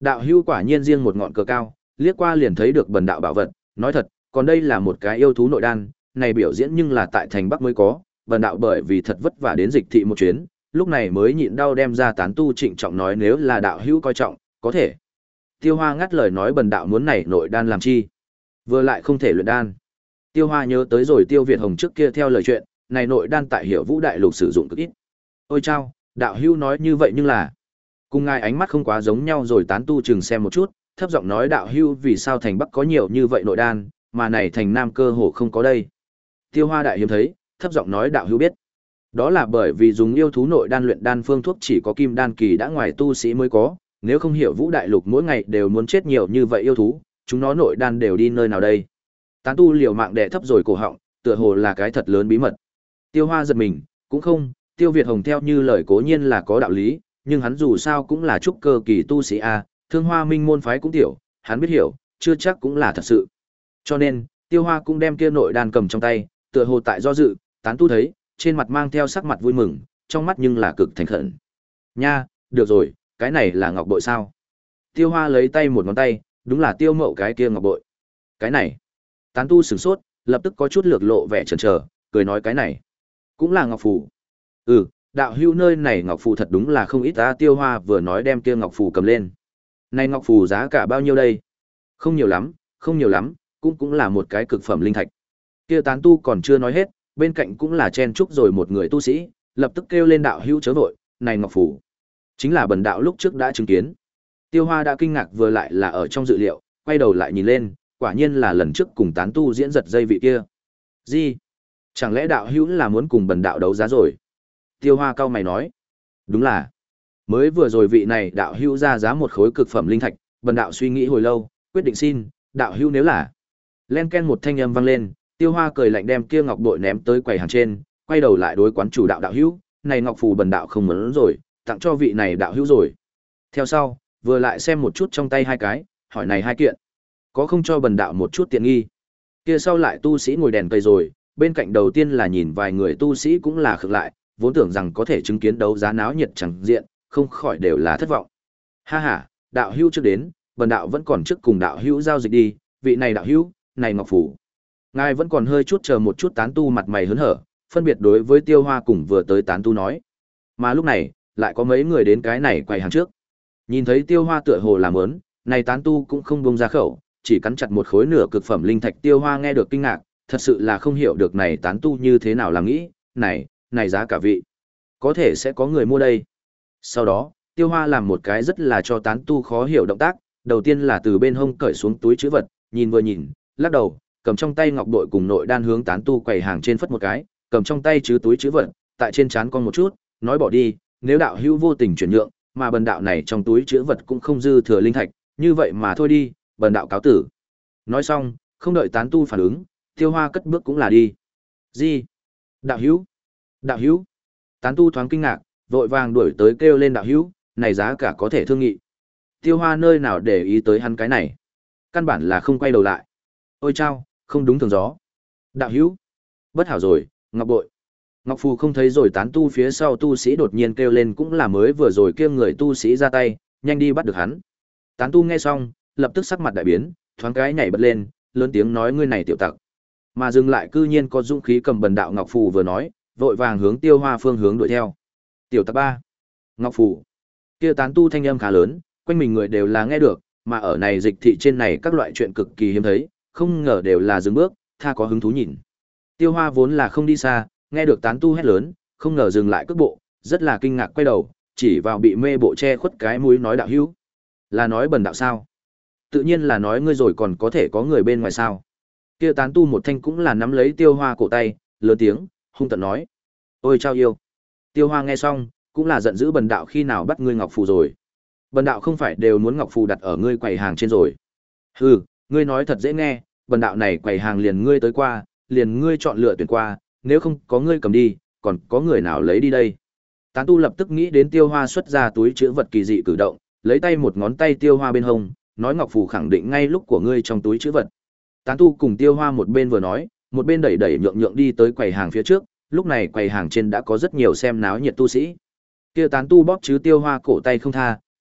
Đạo hữu quả nhiên riêng một ngọn cờ cao, liếc qua liền thấy được bần đạo bảo vật, nói thật, còn đây là một cái yêu thú nội đan, này biểu diễn nhưng là tại thành Bắc mới có, bần đạo bởi vì thật vất vả đến dịch thị một chuyến, lúc này mới nhịn đau đem ra tán tu trịnh trọng nói nếu là đạo hữu coi trọng, có thể. Tiêu Hoa ngắt lời nói bần đạo muốn này nội đan làm chi? Vừa lại không thể luyện đan. Tiêu Hoa nhớ tới rồi Tiêu Việt Hồng trước kia theo lời chuyện, này nội đan tại Hiểu Vũ đại lục sử dụng cực ít. Ôi chao, đạo hữu nói như vậy nhưng là cùng ngài ánh mắt không quá giống nhau rồi tán tu chừng xem một chút, thấp giọng nói đạo hữu vì sao thành Bắc có nhiều như vậy nội đan, mà này thành Nam cơ hồ không có đây. Tiêu Hoa đại hiếm thấy, thấp giọng nói đạo hữu biết. Đó là bởi vì dùng yêu thú nội đan luyện đan phương thuốc chỉ có kim đan kỳ đã ngoài tu sĩ mới có, nếu không Hiểu Vũ đại lục mỗi ngày đều muốn chết nhiều như vậy yêu thú, chúng nó nội đan đều đi nơi nào đây. Tán tu liều mạng đè thấp rồi cổ họng, tựa hồ là cái thật lớn bí mật. Tiêu Hoa giật mình, cũng không, Tiêu Việt Hồng theo như lời cố nhiên là có đạo lý, nhưng hắn dù sao cũng là trúc cơ kỳ tu sĩ a, Thương Hoa Minh môn phái cũng tiểu, hắn biết hiểu, chưa chắc cũng là thật sự. Cho nên, Tiêu Hoa cũng đem kia nội đan cầm trong tay, tựa hồ tại do dự, tán tu thấy, trên mặt mang theo sắc mặt vui mừng, trong mắt nhưng là cực thành khẩn. Nha, được rồi, cái này là ngọc bội sao? Tiêu Hoa lấy tay một ngón tay, đúng là Tiêu Mậu cái kia ngọc bội. Cái này, tán tu sửng sốt, lập tức có chút lược lộ vẻ chần chờ, cười nói cái này cũng là ngọc phù. Ừ, đạo hữu nơi này ngọc phù thật đúng là không ít ta. Tiêu Hoa vừa nói đem kia ngọc phù cầm lên. Này ngọc phù giá cả bao nhiêu đây? Không nhiều lắm, không nhiều lắm, cũng cũng là một cái cực phẩm linh thạch. Kia tán tu còn chưa nói hết, bên cạnh cũng là chen chúc rồi một người tu sĩ, lập tức kêu lên đạo hữu chớ vội, này ngọc phù chính là bần đạo lúc trước đã chứng kiến. Tiêu Hoa đã kinh ngạc vừa lại là ở trong dự liệu, quay đầu lại nhìn lên, quả nhiên là lần trước cùng tán tu diễn giật dây vị kia. Gì? Chẳng lẽ đạo hữu là muốn cùng bần đạo đấu giá rồi? Tiêu Hoa cau mày nói. Đúng là. Mới vừa rồi vị này đạo hữu ra giá một khối cực phẩm linh thạch, bần đạo suy nghĩ hồi lâu, quyết định xin, đạo hữu nếu là. Len ken một thanh âm vang lên, Tiêu Hoa cười lạnh đem kia ngọc bội ném tới quầy hàng trên, quay đầu lại đối quán chủ đạo đạo hữu, này ngọc phù bần đạo không muốn rồi, tặng cho vị này đạo hữu rồi. Theo sau, vừa lại xem một chút trong tay hai cái, hỏi này hai kiện, có không cho bần đạo một chút tiện nghi. Kia sau lại tu sĩ ngồi đèn cây rồi, bên cạnh đầu tiên là nhìn vài người tu sĩ cũng là khựng lại, vốn tưởng rằng có thể chứng kiến đấu giá náo nhiệt chẳng diện, không khỏi đều là thất vọng. Ha ha, đạo hữu trước đến, bần đạo vẫn còn trước cùng đạo hữu giao dịch đi, vị này đạo hữu, này ngọc phủ. Ngài vẫn còn hơi chút chờ một chút tán tu mặt mày hớn hở, phân biệt đối với Tiêu Hoa cùng vừa tới tán tu nói. Mà lúc này, lại có mấy người đến cái này quầy hàng trước. Nhìn thấy Tiêu Hoa tựa hồ làm ớn, này tán tu cũng không buông ra khẩu, chỉ cắn chặt một khối nửa cực phẩm linh thạch. Tiêu Hoa nghe được kinh ngạc, thật sự là không hiểu được này tán tu như thế nào làm nghĩ, này, này giá cả vị. Có thể sẽ có người mua đây. Sau đó, Tiêu Hoa làm một cái rất là cho tán tu khó hiểu động tác, đầu tiên là từ bên hông cởi xuống túi trữ vật, nhìn vừa nhìn, lắc đầu, cầm trong tay ngọc bội cùng nội đan hướng tán tu quầy hàng trên phất một cái, cầm trong tay chứ túi trữ vật, tại trên trán con một chút, nói bỏ đi, nếu đạo hữu vô tình chuyển nhượng, mà bần đạo này trong túi trữ vật cũng không dư thừa linh thạch, như vậy mà thôi đi, bần đạo cáo tử. Nói xong, không đợi tán tu phản ứng, Tiêu Hoa cất bước cũng là đi. Gì? Đạo hữu? Đạo hữu? Tán tu thoáng kinh ngạc, vội vàng đuổi tới kêu lên đạo hữu, này giá cả có thể thương nghị. Tiêu Hoa nơi nào để ý tới hắn cái này, căn bản là không quay đầu lại. Ôi chao, không đúng thường gió. Đạo hữu, bất hảo rồi, ngọc bội. Ngọc phù không thấy rồi, tán tu phía sau tu sĩ đột nhiên kêu lên, cũng là mới vừa rồi kia người tu sĩ ra tay, nhanh đi bắt được hắn. Tán tu nghe xong, lập tức sắc mặt đại biến, thoáng cái nhảy bật lên, lớn tiếng nói ngươi này tiểu tặc. Mà dừng lại cư nhiên có dũng khí cầm bần đạo ngọc phù vừa nói, vội vàng hướng Tiêu Hoa phương hướng đuổi theo. Tiểu tặc ba, ngọc phù. Kia tán tu thanh âm khá lớn, quanh mình người đều là nghe được, mà ở này dịch thị trên này các loại chuyện cực kỳ hiếm thấy, không ngờ đều là dừng bước, tha có hứng thú nhìn. Tiêu Hoa vốn là không đi xa, nghe được tán tu hét lớn, không ngờ dừng lại cước bộ, rất là kinh ngạc quay đầu, chỉ vào bị mê bộ che khuất cái mũi nói đạo hữu. Là nói bần đạo sao? Tự nhiên là nói ngươi rồi, còn có thể có người bên ngoài sao? Kia tán tu một thanh cũng là nắm lấy Tiêu Hoa cổ tay, lớn tiếng, hung tợn nói. Ôi chao yêu. Tiêu Hoa nghe xong, cũng là giận dữ, bần đạo khi nào bắt ngươi ngọc phù rồi? Bần đạo không phải đều muốn ngọc phù đặt ở ngươi quầy hàng trên rồi. Hừ, ngươi nói thật dễ nghe, bần đạo này quầy hàng liền ngươi tới qua, liền ngươi chọn lựa tuyển qua, nếu không có ngươi cầm đi, còn có người nào lấy đi đây? Tán tu lập tức nghĩ đến Tiêu Hoa xuất ra túi chứa vật kỳ dị cử động, lấy tay một ngón tay Tiêu Hoa bên hông, nói ngọc phù khẳng định ngay lúc của ngươi trong túi chứa vật. Tán tu cùng Tiêu Hoa một bên vừa nói, một bên đẩy đẩy nhượng nhượng đi tới quầy hàng phía trước, lúc này quầy hàng trên đã có rất nhiều xem náo nhiệt tu sĩ. Kia tán tu bóp chứ Tiêu Hoa cổ tay không tha,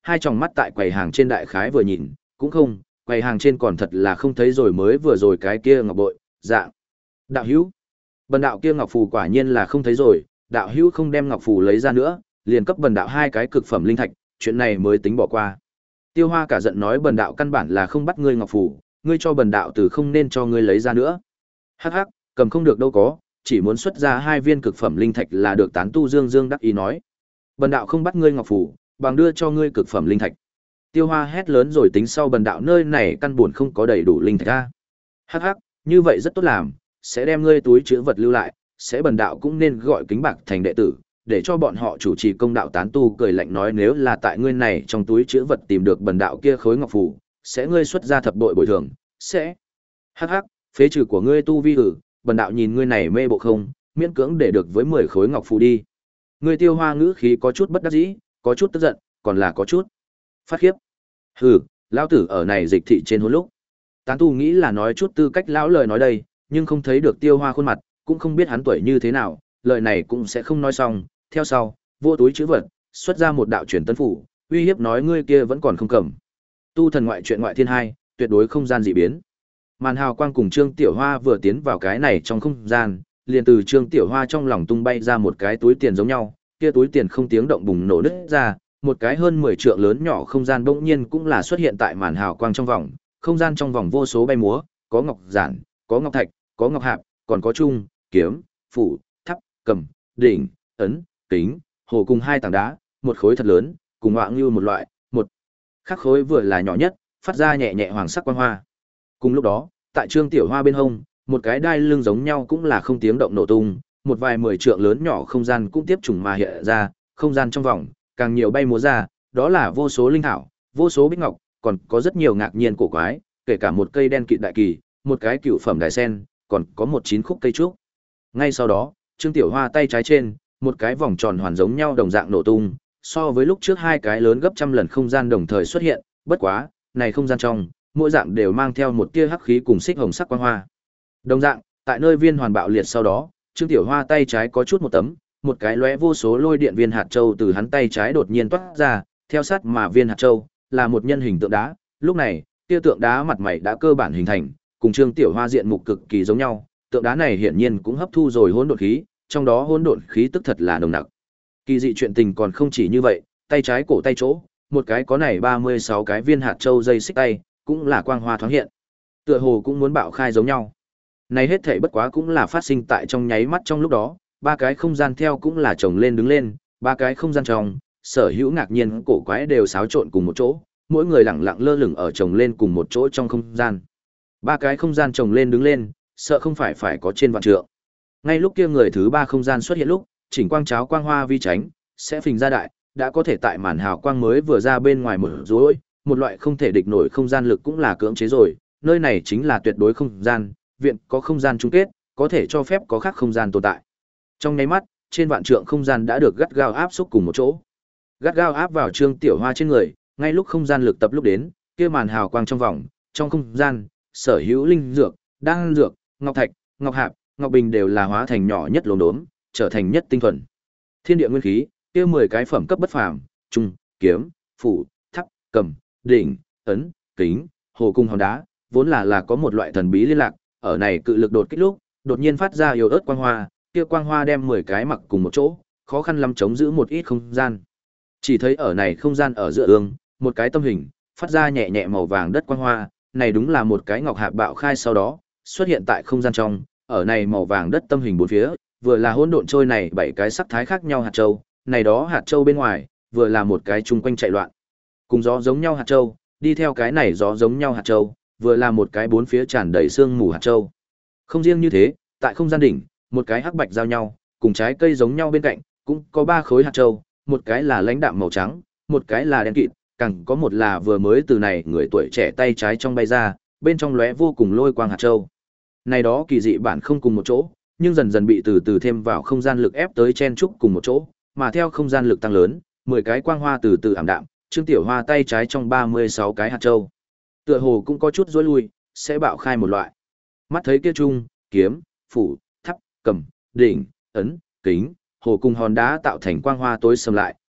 hai tròng mắt tại quầy hàng trên đại khái vừa nhìn, cũng không, quầy hàng trên còn thật là không thấy rồi mới vừa rồi cái kia ngọc bội, dạng. Đạo hữu, bần đạo kia ngọc phù quả nhiên là không thấy rồi, đạo hữu không đem ngọc phù lấy ra nữa, liền cấp bần đạo hai cái cực phẩm linh thạch, chuyện này mới tính bỏ qua. Tiêu Hoa cả giận nói bần đạo căn bản là không bắt ngươi ngọc phù, ngươi cho bần đạo từ không nên cho ngươi lấy ra nữa. Hắc hắc, cầm không được đâu có, chỉ muốn xuất ra hai viên cực phẩm linh thạch là được. Tán tu Dương Dương đắc ý nói. Bần đạo không bắt ngươi ngọc phù, bằng đưa cho ngươi cực phẩm linh thạch. Tiêu Hoa hét lớn rồi tính sau bần đạo nơi này căn buồn không có đầy đủ linh thạch a. Hắc hắc, như vậy rất tốt làm, sẽ đem ngươi túi chứa vật lưu lại, sẽ bần đạo cũng nên gọi Kính Bạc thành đệ tử, để cho bọn họ chủ trì công đạo. Tán tu cười lạnh nói nếu là tại ngươi này trong túi chứa vật tìm được bần đạo kia khối ngọc phù, sẽ ngươi xuất ra thập bội bồi thường, sẽ. Hắc hắc, phế trừ của ngươi tu vi hử, bần đạo nhìn ngươi này mê bộ không, miễn cưỡng để được với mười khối ngọc phù đi. Ngươi Tiêu Hoa ngữ khí có chút bất đắc dĩ, có chút tức giận, còn là có chút phát khiếp. Hừ, lão tử ở này dịch thị trên hôn lúc. Tán tu nghĩ là nói chút tư cách lão lời nói đây, nhưng không thấy được Tiêu Hoa khuôn mặt, cũng không biết hắn tuổi như thế nào, lời này cũng sẽ không nói xong. Theo sau, vô túi chữ vật, xuất ra một đạo truyền tấn phủ, uy hiếp nói ngươi kia vẫn còn không cầm. Tu thần ngoại truyện ngoại thiên hai, tuyệt đối không gian dị biến. Màn hào quang cùng Trương Tiểu Hoa vừa tiến vào cái này trong không gian, liền từ Trương Tiểu Hoa trong lòng tung bay ra một cái túi tiền giống nhau, kia túi tiền không tiếng động bùng nổ nứt ra, một cái hơn mười trượng lớn nhỏ không gian bỗng nhiên cũng là xuất hiện tại màn hào quang trong vòng, không gian trong vòng vô số bay múa, có ngọc giản, có ngọc thạch, có ngọc hạp, còn có trung, kiếm, phủ, thắp, cầm, đỉnh, ấn, kính, hồ cùng hai tảng đá, một khối thật lớn, cùng ngọa như một loại, một khắc khối vừa là nhỏ nhất, phát ra nhẹ nhẹ hoàng sắc quang hoa. Cùng lúc đó, tại Trương Tiểu Hoa bên hông, một cái đai lưng giống nhau cũng là không tiếng động nổ tung, một vài mười trượng lớn nhỏ không gian cũng tiếp trùng mà hiện ra, không gian trong vòng, càng nhiều bay múa ra, đó là vô số linh thảo, vô số bích ngọc, còn có rất nhiều ngạc nhiên cổ quái, kể cả một cây đen kịt đại kỳ, một cái cựu phẩm đài sen, còn có một chín khúc cây trúc. Ngay sau đó, Trương Tiểu Hoa tay trái trên, một cái vòng tròn hoàn giống nhau đồng dạng nổ tung, so với lúc trước hai cái lớn gấp trăm lần không gian đồng thời xuất hiện, bất quá, này không gian trong, mỗi dạng đều mang theo một tia hắc khí cùng xích hồng sắc quang hoa. Đồng dạng, tại nơi viên hoàn bạo liệt sau đó, Trương Tiểu Hoa tay trái có chút một tấm, một cái lóe vô số lôi điện viên hạt châu từ hắn tay trái đột nhiên toát ra, theo sát mà viên hạt châu là một nhân hình tượng đá, lúc này, kia tượng đá mặt mày đã cơ bản hình thành, cùng Trương Tiểu Hoa diện mục cực kỳ giống nhau, tượng đá này hiển nhiên cũng hấp thu rồi hỗn độn khí, trong đó hỗn độn khí tức thật là nồng nặc. Kỳ dị chuyện tình còn không chỉ như vậy, tay trái cổ tay chỗ, một cái có này ba mươi sáu cái viên hạt châu dây xích tay, cũng là quang hoa thoáng hiện. Tựa hồ cũng muốn bạo khai giống nhau. Này hết thảy bất quá cũng là phát sinh tại trong nháy mắt trong lúc đó, ba cái không gian theo cũng là chồng lên đứng lên, ba cái không gian trong, sở hữu ngạc nhiên cổ quái đều xáo trộn cùng một chỗ, mỗi người lẳng lặng lơ lửng ở chồng lên cùng một chỗ trong không gian. Ba cái không gian chồng lên đứng lên, sợ không phải phải có trên vạn trượng. Ngay lúc kia người thứ ba không gian xuất hiện lúc, chỉnh quang cháo quang hoa vi tránh, sẽ phình ra đại, đã có thể tại màn hào quang mới vừa ra bên ngoài mở rối, một loại không thể địch nổi không gian lực cũng là cưỡng chế rồi, nơi này chính là tuyệt đối không gian, viện có không gian chung kết, có thể cho phép có khác không gian tồn tại. Trong nháy mắt, trên vạn trượng không gian đã được gắt gao áp xúc cùng một chỗ. Gắt gao áp vào Trương Tiểu Hoa trên người, ngay lúc không gian lực tập lúc đến, kia màn hào quang trong vòng, trong không gian, sở hữu linh dược, đan dược, ngọc thạch, ngọc hạp, ngọc bình đều là hóa thành nhỏ nhất lốm đốm, trở thành nhất tinh thuần. Thiên địa nguyên khí, kia mười cái phẩm cấp bất phàm, trung, kiếm, phủ, thắp, cầm, đỉnh, ấn, kính, hồ cung hòn đá, vốn là là có một loại thần bí liên lạc, ở này cự lực đột kích lúc, đột nhiên phát ra yếu ớt quang hoa, kia quang hoa đem mười cái mặc cùng một chỗ, khó khăn lắm chống giữ một ít không gian. Chỉ thấy ở này không gian ở giữa ương, một cái tâm hình, phát ra nhẹ nhẹ màu vàng đất quang hoa, này đúng là một cái ngọc hạp bạo khai sau đó, xuất hiện tại không gian trong, ở này màu vàng đất tâm hình bốn phía, vừa là hỗn độn trôi này bảy cái sắc thái khác nhau hạt châu, này đó hạt châu bên ngoài, vừa là một cái chung quanh chạy loạn. Cùng gió giống nhau hạt châu, đi theo cái này gió giống nhau hạt châu, vừa là một cái bốn phía tràn đầy sương mù hạt châu. Không riêng như thế, tại không gian đỉnh, một cái hắc bạch giao nhau, cùng trái cây giống nhau bên cạnh, cũng có ba khối hạt châu, một cái là lãnh đạm màu trắng, một cái là đen kịt, càng có một là vừa mới từ này người tuổi trẻ tay trái trong bay ra, bên trong lóe vô cùng lôi quang hạt châu. Này đó kỳ dị bản không cùng một chỗ, nhưng dần dần bị từ từ thêm vào không gian lực ép tới chen trúc cùng một chỗ, mà theo không gian lực tăng lớn, mười cái quang hoa từ từ ảm đạm, Trương Tiểu Hoa tay trái trong ba mươi sáu cái hạt châu. Tựa hồ cũng có chút rối lui, sẽ bạo khai một loại. Mắt thấy kia trung, kiếm, phủ, thắp, cầm, đỉnh, ấn, kính, hồ cùng hòn đá tạo thành quang hoa tối sầm lại,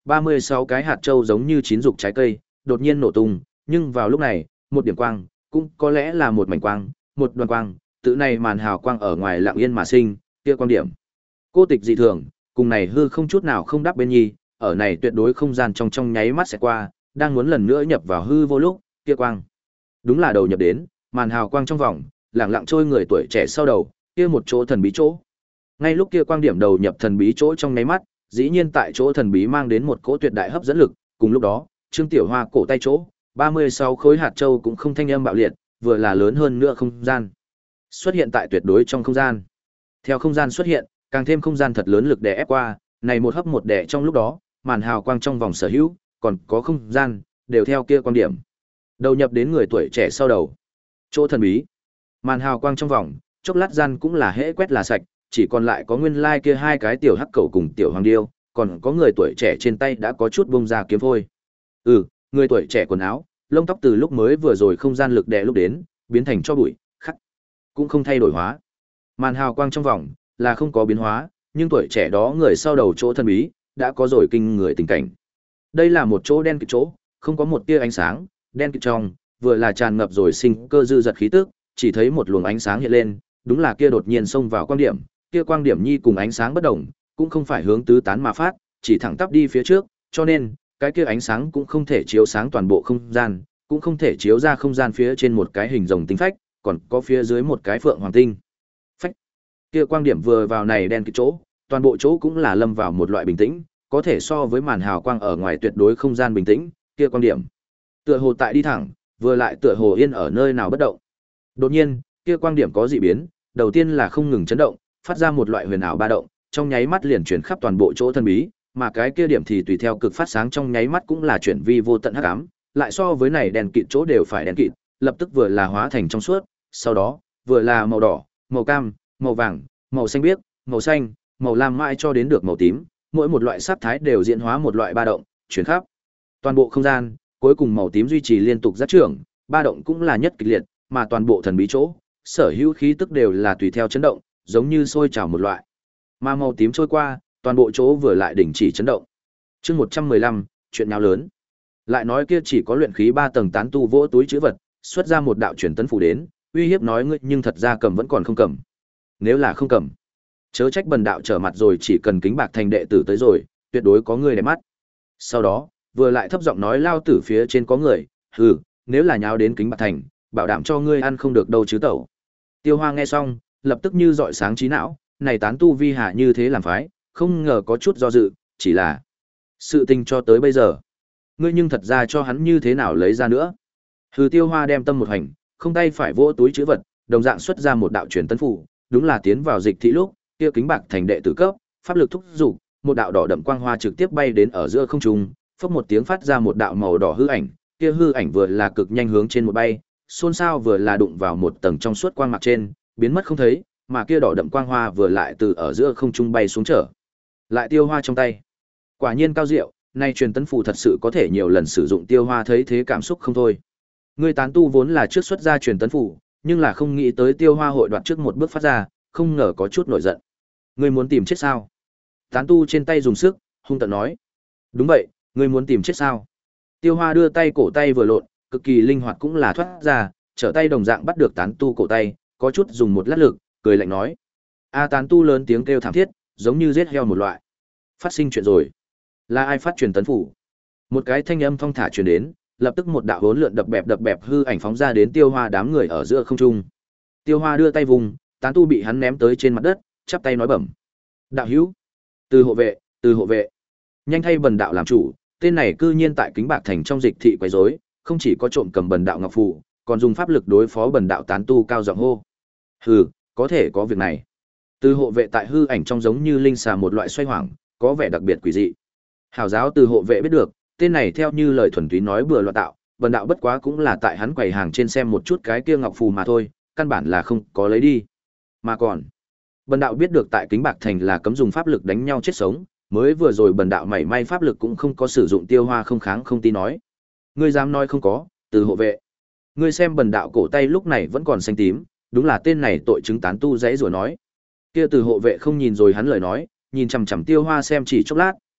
ba mươi sáu cái hạt châu giống như chín dục trái cây, đột nhiên nổ tung, nhưng vào lúc này, một điểm quang, cũng có lẽ là một mảnh quang, một đoàn quang, tự này màn hào quang ở ngoài lặng yên mà sinh, kia quan điểm. Cô tịch dị thường, cùng này hư không chút nào không đáp bên nhi, ở này tuyệt đối không gian trong trong nháy mắt sẽ qua, đang muốn lần nữa nhập vào hư vô lúc, kia quang. Đúng là đầu nhập đến, màn hào quang trong vòng, lặng lặng trôi người tuổi trẻ sau đầu, kia một chỗ thần bí chỗ. Ngay lúc kia quang điểm đầu nhập thần bí chỗ trong nháy mắt, dĩ nhiên tại chỗ thần bí mang đến một cỗ tuyệt đại hấp dẫn lực, cùng lúc đó, Trương Tiểu Hoa cổ tay chỗ, ba mươi sáu khối hạt châu cũng không thanh âm bạo liệt, vừa là lớn hơn nữa không gian. Xuất hiện tại tuyệt đối trong không gian. Theo không gian xuất hiện, càng thêm không gian thật lớn lực đè ép qua, này một hấp một đè trong lúc đó, màn hào quang trong vòng sở hữu, còn có không gian, đều theo kia quan điểm. Đầu nhập đến người tuổi trẻ sau đầu. Chỗ thần bí. Màn hào quang trong vòng, chốc lát gian cũng là hễ quét là sạch, chỉ còn lại có nguyên lai kia hai cái tiểu hắc cầu cùng tiểu hoàng điêu, còn có người tuổi trẻ trên tay đã có chút bông ra kiếm phôi. Ừ, người tuổi trẻ quần áo, lông tóc từ lúc mới vừa rồi không gian lực đè lúc đến, biến thành cho bụi, khắc, cũng không thay đổi hóa. Màn hào quang trong vòng là không có biến hóa, nhưng tuổi trẻ đó người sau đầu chỗ thần bí, đã có rồi kinh người tình cảnh. Đây là một chỗ đen kịt chỗ, không có một tia ánh sáng, đen kịt trong, vừa là tràn ngập rồi sinh cơ dư dật khí tức, chỉ thấy một luồng ánh sáng hiện lên, đúng là kia đột nhiên xông vào quang điểm, kia quang điểm nhi cùng ánh sáng bất động, cũng không phải hướng tứ tán mà phát, chỉ thẳng tắp đi phía trước, cho nên, cái kia ánh sáng cũng không thể chiếu sáng toàn bộ không gian, cũng không thể chiếu ra không gian phía trên một cái hình rồng tinh phách, còn có phía dưới một cái phượng hoàng tinh. Phách. Kia quang điểm vừa vào này đen kịt chỗ, toàn bộ chỗ cũng là lâm vào một loại bình tĩnh, có thể so với màn hào quang ở ngoài tuyệt đối không gian bình tĩnh, kia quang điểm. Tựa hồ tại đi thẳng, vừa lại tựa hồ yên ở nơi nào bất động. Đột nhiên, kia quang điểm có dị biến, đầu tiên là không ngừng chấn động, phát ra một loại huyền ảo ba động, trong nháy mắt liền chuyển khắp toàn bộ chỗ thần bí, mà cái kia điểm thì tùy theo cực phát sáng trong nháy mắt cũng là chuyển vi vô tận hắc ám, lại so với này đèn kịt chỗ đều phải đèn kịt, lập tức vừa là hóa thành trong suốt, sau đó, vừa là màu đỏ, màu cam, màu vàng, màu xanh biếc, màu xanh, màu lam mãi cho đến được màu tím, mỗi một loại sắc thái đều diễn hóa một loại ba động, chuyển khắp toàn bộ không gian, cuối cùng màu tím duy trì liên tục giác trưởng, ba động cũng là nhất kịch liệt, mà toàn bộ thần bí chỗ, sở hữu khí tức đều là tùy theo chấn động, giống như sôi trào một loại. Mà màu tím trôi qua, toàn bộ chỗ vừa lại đình chỉ chấn động. Chương một trăm mười lăm, chuyện nào lớn. Lại nói kia chỉ có luyện khí ba tầng tán tu vỗ túi trữ vật, xuất ra một đạo truyền tấn phù đến, uy hiếp nói ngươi nhưng thật ra cầm vẫn còn không cầm. Nếu là không cầm, chớ trách bần đạo trở mặt rồi, chỉ cần kính bạc thành đệ tử tới rồi, tuyệt đối có người để mắt. Sau đó, vừa lại thấp giọng nói lao tử phía trên có người, hừ, nếu là nháo đến kính bạc thành, bảo đảm cho ngươi ăn không được đâu chứ tẩu. Tiêu Hoa nghe xong, lập tức như dọi sáng trí não, này tán tu vi hạ như thế làm phái, không ngờ có chút do dự, chỉ là sự tình cho tới bây giờ. Ngươi nhưng thật ra cho hắn như thế nào lấy ra nữa. Hừ, Tiêu Hoa đem tâm một hành, không tay phải vỗ túi trữ vật, đồng dạng xuất ra một đạo truyền tấn phù, đúng là tiến vào dịch thị lúc, kia kính bạc thành đệ tử cấp, pháp lực thúc dục, một đạo đỏ đậm quang hoa trực tiếp bay đến ở giữa không trung, phốc một tiếng phát ra một đạo màu đỏ hư ảnh, kia hư ảnh vừa là cực nhanh hướng trên một bay, xôn xao vừa là đụng vào một tầng trong suốt quang mạc trên, biến mất không thấy, mà kia đỏ đậm quang hoa vừa lại từ ở giữa không trung bay xuống trở lại Tiêu Hoa trong tay. Quả nhiên cao diệu, nay truyền tấn phù thật sự có thể nhiều lần sử dụng. Tiêu Hoa thấy thế cảm xúc không thôi. Người tán tu vốn là trước xuất ra truyền tấn phù, nhưng là không nghĩ tới Tiêu Hoa hội đoạt trước một bước phát ra, không ngờ có chút nổi giận. Ngươi muốn tìm chết sao? Tán tu trên tay dùng sức, hung tợn nói. Đúng vậy, ngươi muốn tìm chết sao? Tiêu Hoa đưa tay cổ tay vừa lộn, cực kỳ linh hoạt cũng là thoát ra, trở tay đồng dạng bắt được tán tu cổ tay, có chút dùng một lát lực, cười lạnh nói. A tán tu lớn tiếng kêu thảm thiết, giống như giết heo một loại. Phát sinh chuyện rồi. Là ai phát truyền tấn phủ? Một cái thanh âm thong thả truyền đến, lập tức một đạo hỗn lượn đập bẹp đập bẹp hư ảnh phóng ra đến Tiêu Hoa đám người ở giữa không trung. Tiêu Hoa đưa tay vùng, tán tu bị hắn ném tới trên mặt đất, chắp tay nói bẩm. Đạo hữu, từ hộ vệ, từ hộ vệ. Nhanh thay bần đạo làm chủ, tên này cư nhiên tại Kính Bạc thành trong dịch thị quấy rối, không chỉ có trộm cầm bần đạo ngọc phù, còn dùng pháp lực đối phó bần đạo tán tu cao giọng hô. Hừ, có thể có việc này. Từ hộ vệ tại hư ảnh trong giống như linh xà một loại xoay hoảng, có vẻ đặc biệt quỷ dị. Hảo giáo từ hộ vệ biết được, tên này theo như lời thuần túy nói bừa loạn tạo, bần đạo bất quá cũng là tại hắn quầy hàng trên xem một chút cái kia ngọc phù mà thôi, căn bản là không có lấy đi. Mà còn, bần đạo biết được tại Kính Bạc thành là cấm dùng pháp lực đánh nhau chết sống, mới vừa rồi bần đạo mảy may pháp lực cũng không có sử dụng. Tiêu Hoa không kháng không tin nói. Ngươi dám nói không có, từ hộ vệ. Ngươi xem bần đạo cổ tay lúc này vẫn còn xanh tím, đúng là tên này tội chứng tán tu dãy rủa nói. Kia từ hộ vệ không nhìn rồi hắn lời nói, nhìn chằm chằm Tiêu Hoa xem chỉ chốc lát,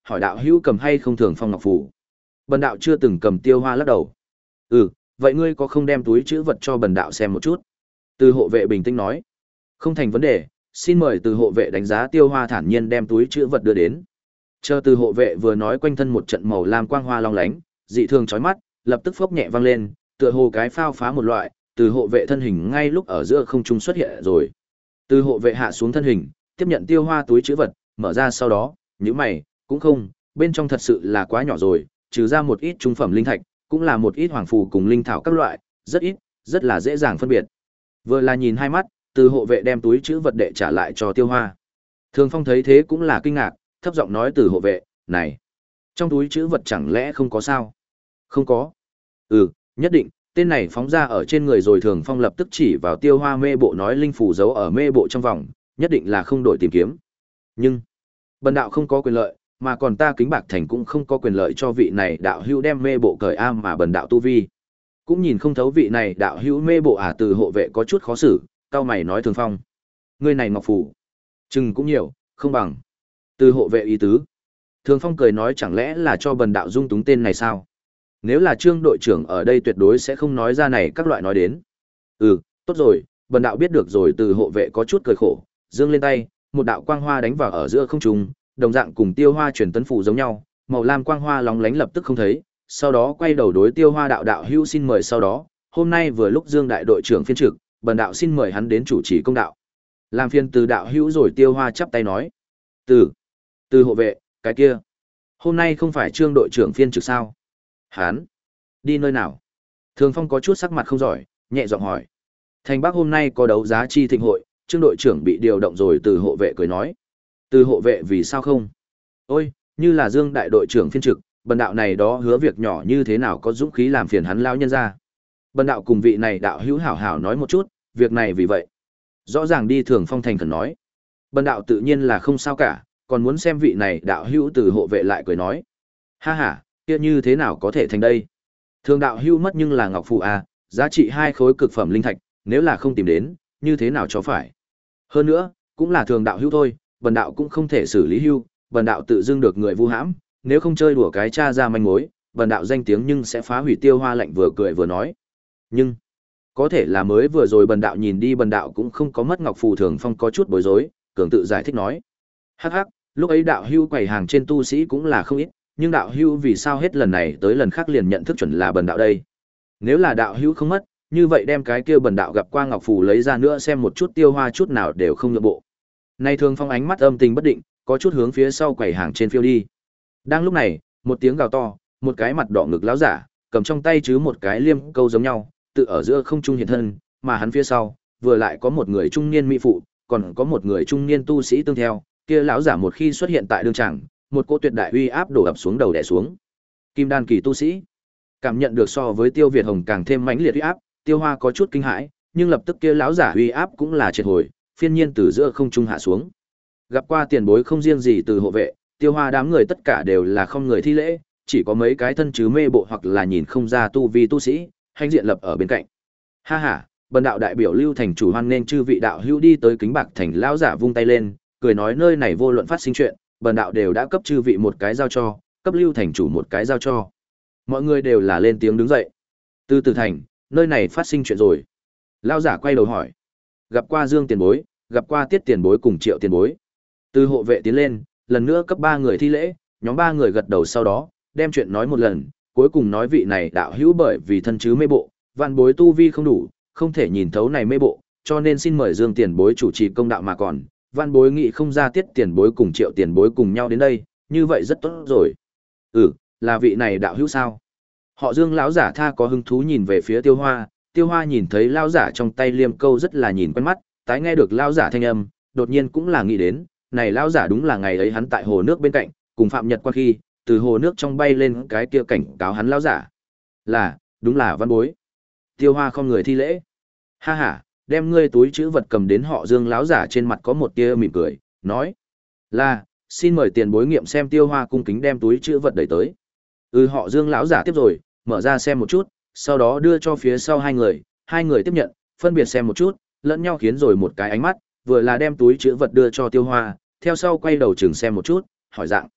hỏi đạo hữu cầm hay không thường phong ngọc phù. Bần đạo chưa từng cầm. Tiêu Hoa lắc đầu. Ừ, vậy ngươi có không đem túi chữ vật cho bần đạo xem một chút? Từ hộ vệ bình tĩnh nói. Không thành vấn đề, xin mời từ hộ vệ đánh giá. Tiêu Hoa thản nhiên đem túi chữ vật đưa đến. Chờ từ hộ vệ vừa nói, quanh thân một trận màu lam quang hoa long lánh, dị thường chói mắt, lập tức phốc nhẹ vang lên, tựa hồ cái phao phá một loại, từ hộ vệ thân hình ngay lúc ở giữa không trung xuất hiện rồi. Từ hộ vệ hạ xuống thân hình, tiếp nhận Tiêu Hoa túi chữ vật, mở ra sau đó, nhíu mày, cũng không, bên trong thật sự là quá nhỏ rồi, trừ ra một ít trung phẩm linh thạch, cũng là một ít hoàng phù cùng linh thảo các loại, rất ít, rất là dễ dàng phân biệt. Vừa là nhìn hai mắt, từ hộ vệ đem túi chữ vật đệ trả lại cho Tiêu Hoa. Thường Phong thấy thế cũng là kinh ngạc, thấp giọng nói từ hộ vệ, này, trong túi chữ vật chẳng lẽ không có sao? Không có. Ừ, nhất định, tên này phóng ra ở trên người rồi. Thường Phong lập tức chỉ vào Tiêu Hoa mê bộ nói linh phủ giấu ở mê bộ trong vòng, nhất định là không đổi tìm kiếm. Nhưng, bần đạo không có quyền lợi, mà còn ta Kính Bạc Thành cũng không có quyền lợi cho vị này đạo hữu đem mê bộ cởi am mà bần đạo tu vi. Cũng nhìn không thấu vị này đạo hữu mê bộ à. Từ hộ vệ có chút khó xử, cau mày nói Thường Phong. Người này ngọc phủ, chừng cũng nhiều, không bằng. Từ hộ vệ ý tứ. Thường Phong cười nói chẳng lẽ là cho bần đạo dung túng tên này sao? Nếu là Trương đội trưởng ở đây tuyệt đối sẽ không nói ra này các loại nói đến. Ừ, tốt rồi, bần đạo biết được rồi. Từ hộ vệ có chút cười khổ, giương lên tay, một đạo quang hoa đánh vào ở giữa không trung, đồng dạng cùng Tiêu Hoa truyền tấn phù giống nhau, màu lam quang hoa lóng lánh lập tức không thấy, sau đó quay đầu đối Tiêu Hoa đạo đạo hữu xin mời. Sau đó, hôm nay vừa lúc Dương đại đội trưởng phiên trực, bần đạo xin mời hắn đến chủ trì công đạo. Làm phiền từ đạo hữu rồi. Tiêu Hoa chắp tay nói. Từ, từ hộ vệ, cái kia, hôm nay không phải Trương đội trưởng phiên trực sao? Hắn đi nơi nào? Thường Phong có chút sắc mặt không giỏi, nhẹ giọng hỏi. Thành Bắc hôm nay có đấu giá chi thịnh hội, Trương đội trưởng bị điều động rồi. Từ hộ vệ cười nói. Từ hộ vệ vì sao không? Ôi, như là Dương đại đội trưởng phiên trực, bần đạo này đó hứa việc nhỏ như thế nào có dũng khí làm phiền hắn lao nhân ra. Bần đạo cùng vị này đạo hữu hảo hảo nói một chút, việc này vì vậy. Rõ ràng đi. Thường Phong thành khẩn nói. Bần đạo tự nhiên là không sao cả, còn muốn xem vị này đạo hữu. Từ hộ vệ lại cười nói. Ha ha, kia như thế nào có thể thành đây? Thường đạo hữu mất nhưng là ngọc phù à, giá trị hai khối cực phẩm linh thạch, nếu là không tìm đến, như thế nào cho phải? Hơn nữa, cũng là thường đạo hữu thôi, bần đạo cũng không thể xử lý hưu, bần đạo tự dưng được người vu hãm, nếu không chơi đùa cái cha ra manh mối, bần đạo danh tiếng nhưng sẽ phá hủy. Tiêu Hoa lạnh vừa cười vừa nói. Nhưng, có thể là mới vừa rồi bần đạo nhìn đi, bần đạo cũng không có mất ngọc phù. Thường Phong có chút bối rối, cường tự giải thích nói. Hắc hắc, lúc ấy đạo hưu quầy hàng trên tu sĩ cũng là không ít, nhưng đạo hưu vì sao hết lần này tới lần khác liền nhận thức chuẩn là bần đạo đây? Nếu là đạo hưu không mất, như vậy đem cái kia bần đạo gặp qua ngọc phù lấy ra nữa xem một chút. Tiêu Hoa chút nào đều không nhượng bộ. Nay Thường Phong ánh mắt âm tình bất định, có chút hướng phía sau quầy hàng trên phiêu đi. Đang lúc này, một tiếng gào to, một cái mặt đỏ ngực láo giả, cầm trong tay chứ một cái liêm câu giống nhau, tự ở giữa không trung hiện thân, mà hắn phía sau, vừa lại có một người trung niên mỹ phụ, còn có một người trung niên tu sĩ tương theo, kia lão giả một khi xuất hiện tại đường tràng, một cỗ tuyệt đại uy áp đổ ập xuống đầu đè xuống. Kim đan kỳ tu sĩ, cảm nhận được so với Tiêu Việt Hồng càng thêm mãnh liệt uy áp, Tiêu Hoa có chút kinh hãi, nhưng lập tức kia lão giả uy áp cũng là triệt hồi, phiên nhiên từ giữa không trung hạ xuống. Gặp qua tiền bối không riêng gì từ hộ vệ, Tiêu Hoa đám người tất cả đều là không người thi lễ, chỉ có mấy cái thân chứ mê bộ hoặc là nhìn không ra tu vi tu sĩ, hành diện lập ở bên cạnh. Ha ha, bần đạo đại biểu Lưu thành chủ hoan nên chư vị đạo hữu đi tới Kính Bạc Thành. Lão giả vung tay lên, cười nói nơi này vô luận phát sinh chuyện, bần đạo đều đã cấp chư vị một cái giao cho, cấp Lưu thành chủ một cái giao cho. Mọi người đều là lên tiếng đứng dậy. Từ Từ thành, nơi này phát sinh chuyện rồi. Lão giả quay đầu hỏi. Gặp qua Dương tiền bối, gặp qua Tiết tiền bối cùng Triệu tiền bối. Từ hộ vệ tiến lên, lần nữa cấp ba người thi lễ, nhóm ba người gật đầu sau đó, đem chuyện nói một lần, cuối cùng nói vị này đạo hữu bởi vì thân chứ mê bộ, vạn bối tu vi không đủ, không thể nhìn thấu này mê bộ, cho nên xin mời Dương tiền bối chủ trì công đạo mà còn, vạn bối nghĩ không ra Tiết tiền bối cùng Triệu tiền bối cùng nhau đến đây, như vậy rất tốt rồi. Ừ, là vị này đạo hữu sao? Họ Dương lão giả tha có hứng thú nhìn về phía Tiêu Hoa, Tiêu Hoa nhìn thấy lão giả trong tay liêm câu rất là nhìn quen mắt, tái nghe được lão giả thanh âm, đột nhiên cũng là nghĩ đến, này lão giả đúng là ngày ấy hắn tại hồ nước bên cạnh, cùng Phạm Nhật qua khi, từ hồ nước trong bay lên cái kia cảnh cáo hắn lão giả. Là, đúng là văn bối. Tiêu Hoa không người thi lễ. Ha ha, đem ngươi túi trữ vật cầm đến. Họ Dương lão giả trên mặt có một tia mỉm cười, nói: "Là, xin mời tiền bối nghiệm xem." Tiêu Hoa cung kính đem túi trữ vật đẩy tới. Ừ, họ Dương lão giả tiếp rồi, mở ra xem một chút, sau đó đưa cho phía sau hai người, hai người tiếp nhận, phân biệt xem một chút, lẫn nhau khiến rồi một cái ánh mắt, vừa là đem túi trữ vật đưa cho Tiêu Hoa, theo sau quay đầu chừng xem một chút, hỏi dạng: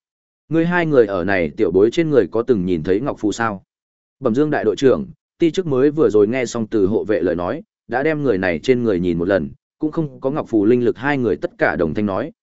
Ngươi hai người ở này tiểu bối trên người có từng nhìn thấy ngọc phù sao? Bẩm Dương đại đội trưởng, ti chức mới vừa rồi nghe xong từ hộ vệ lời nói, đã đem người này trên người nhìn một lần, cũng không có ngọc phù linh lực, hai người tất cả đồng thanh nói.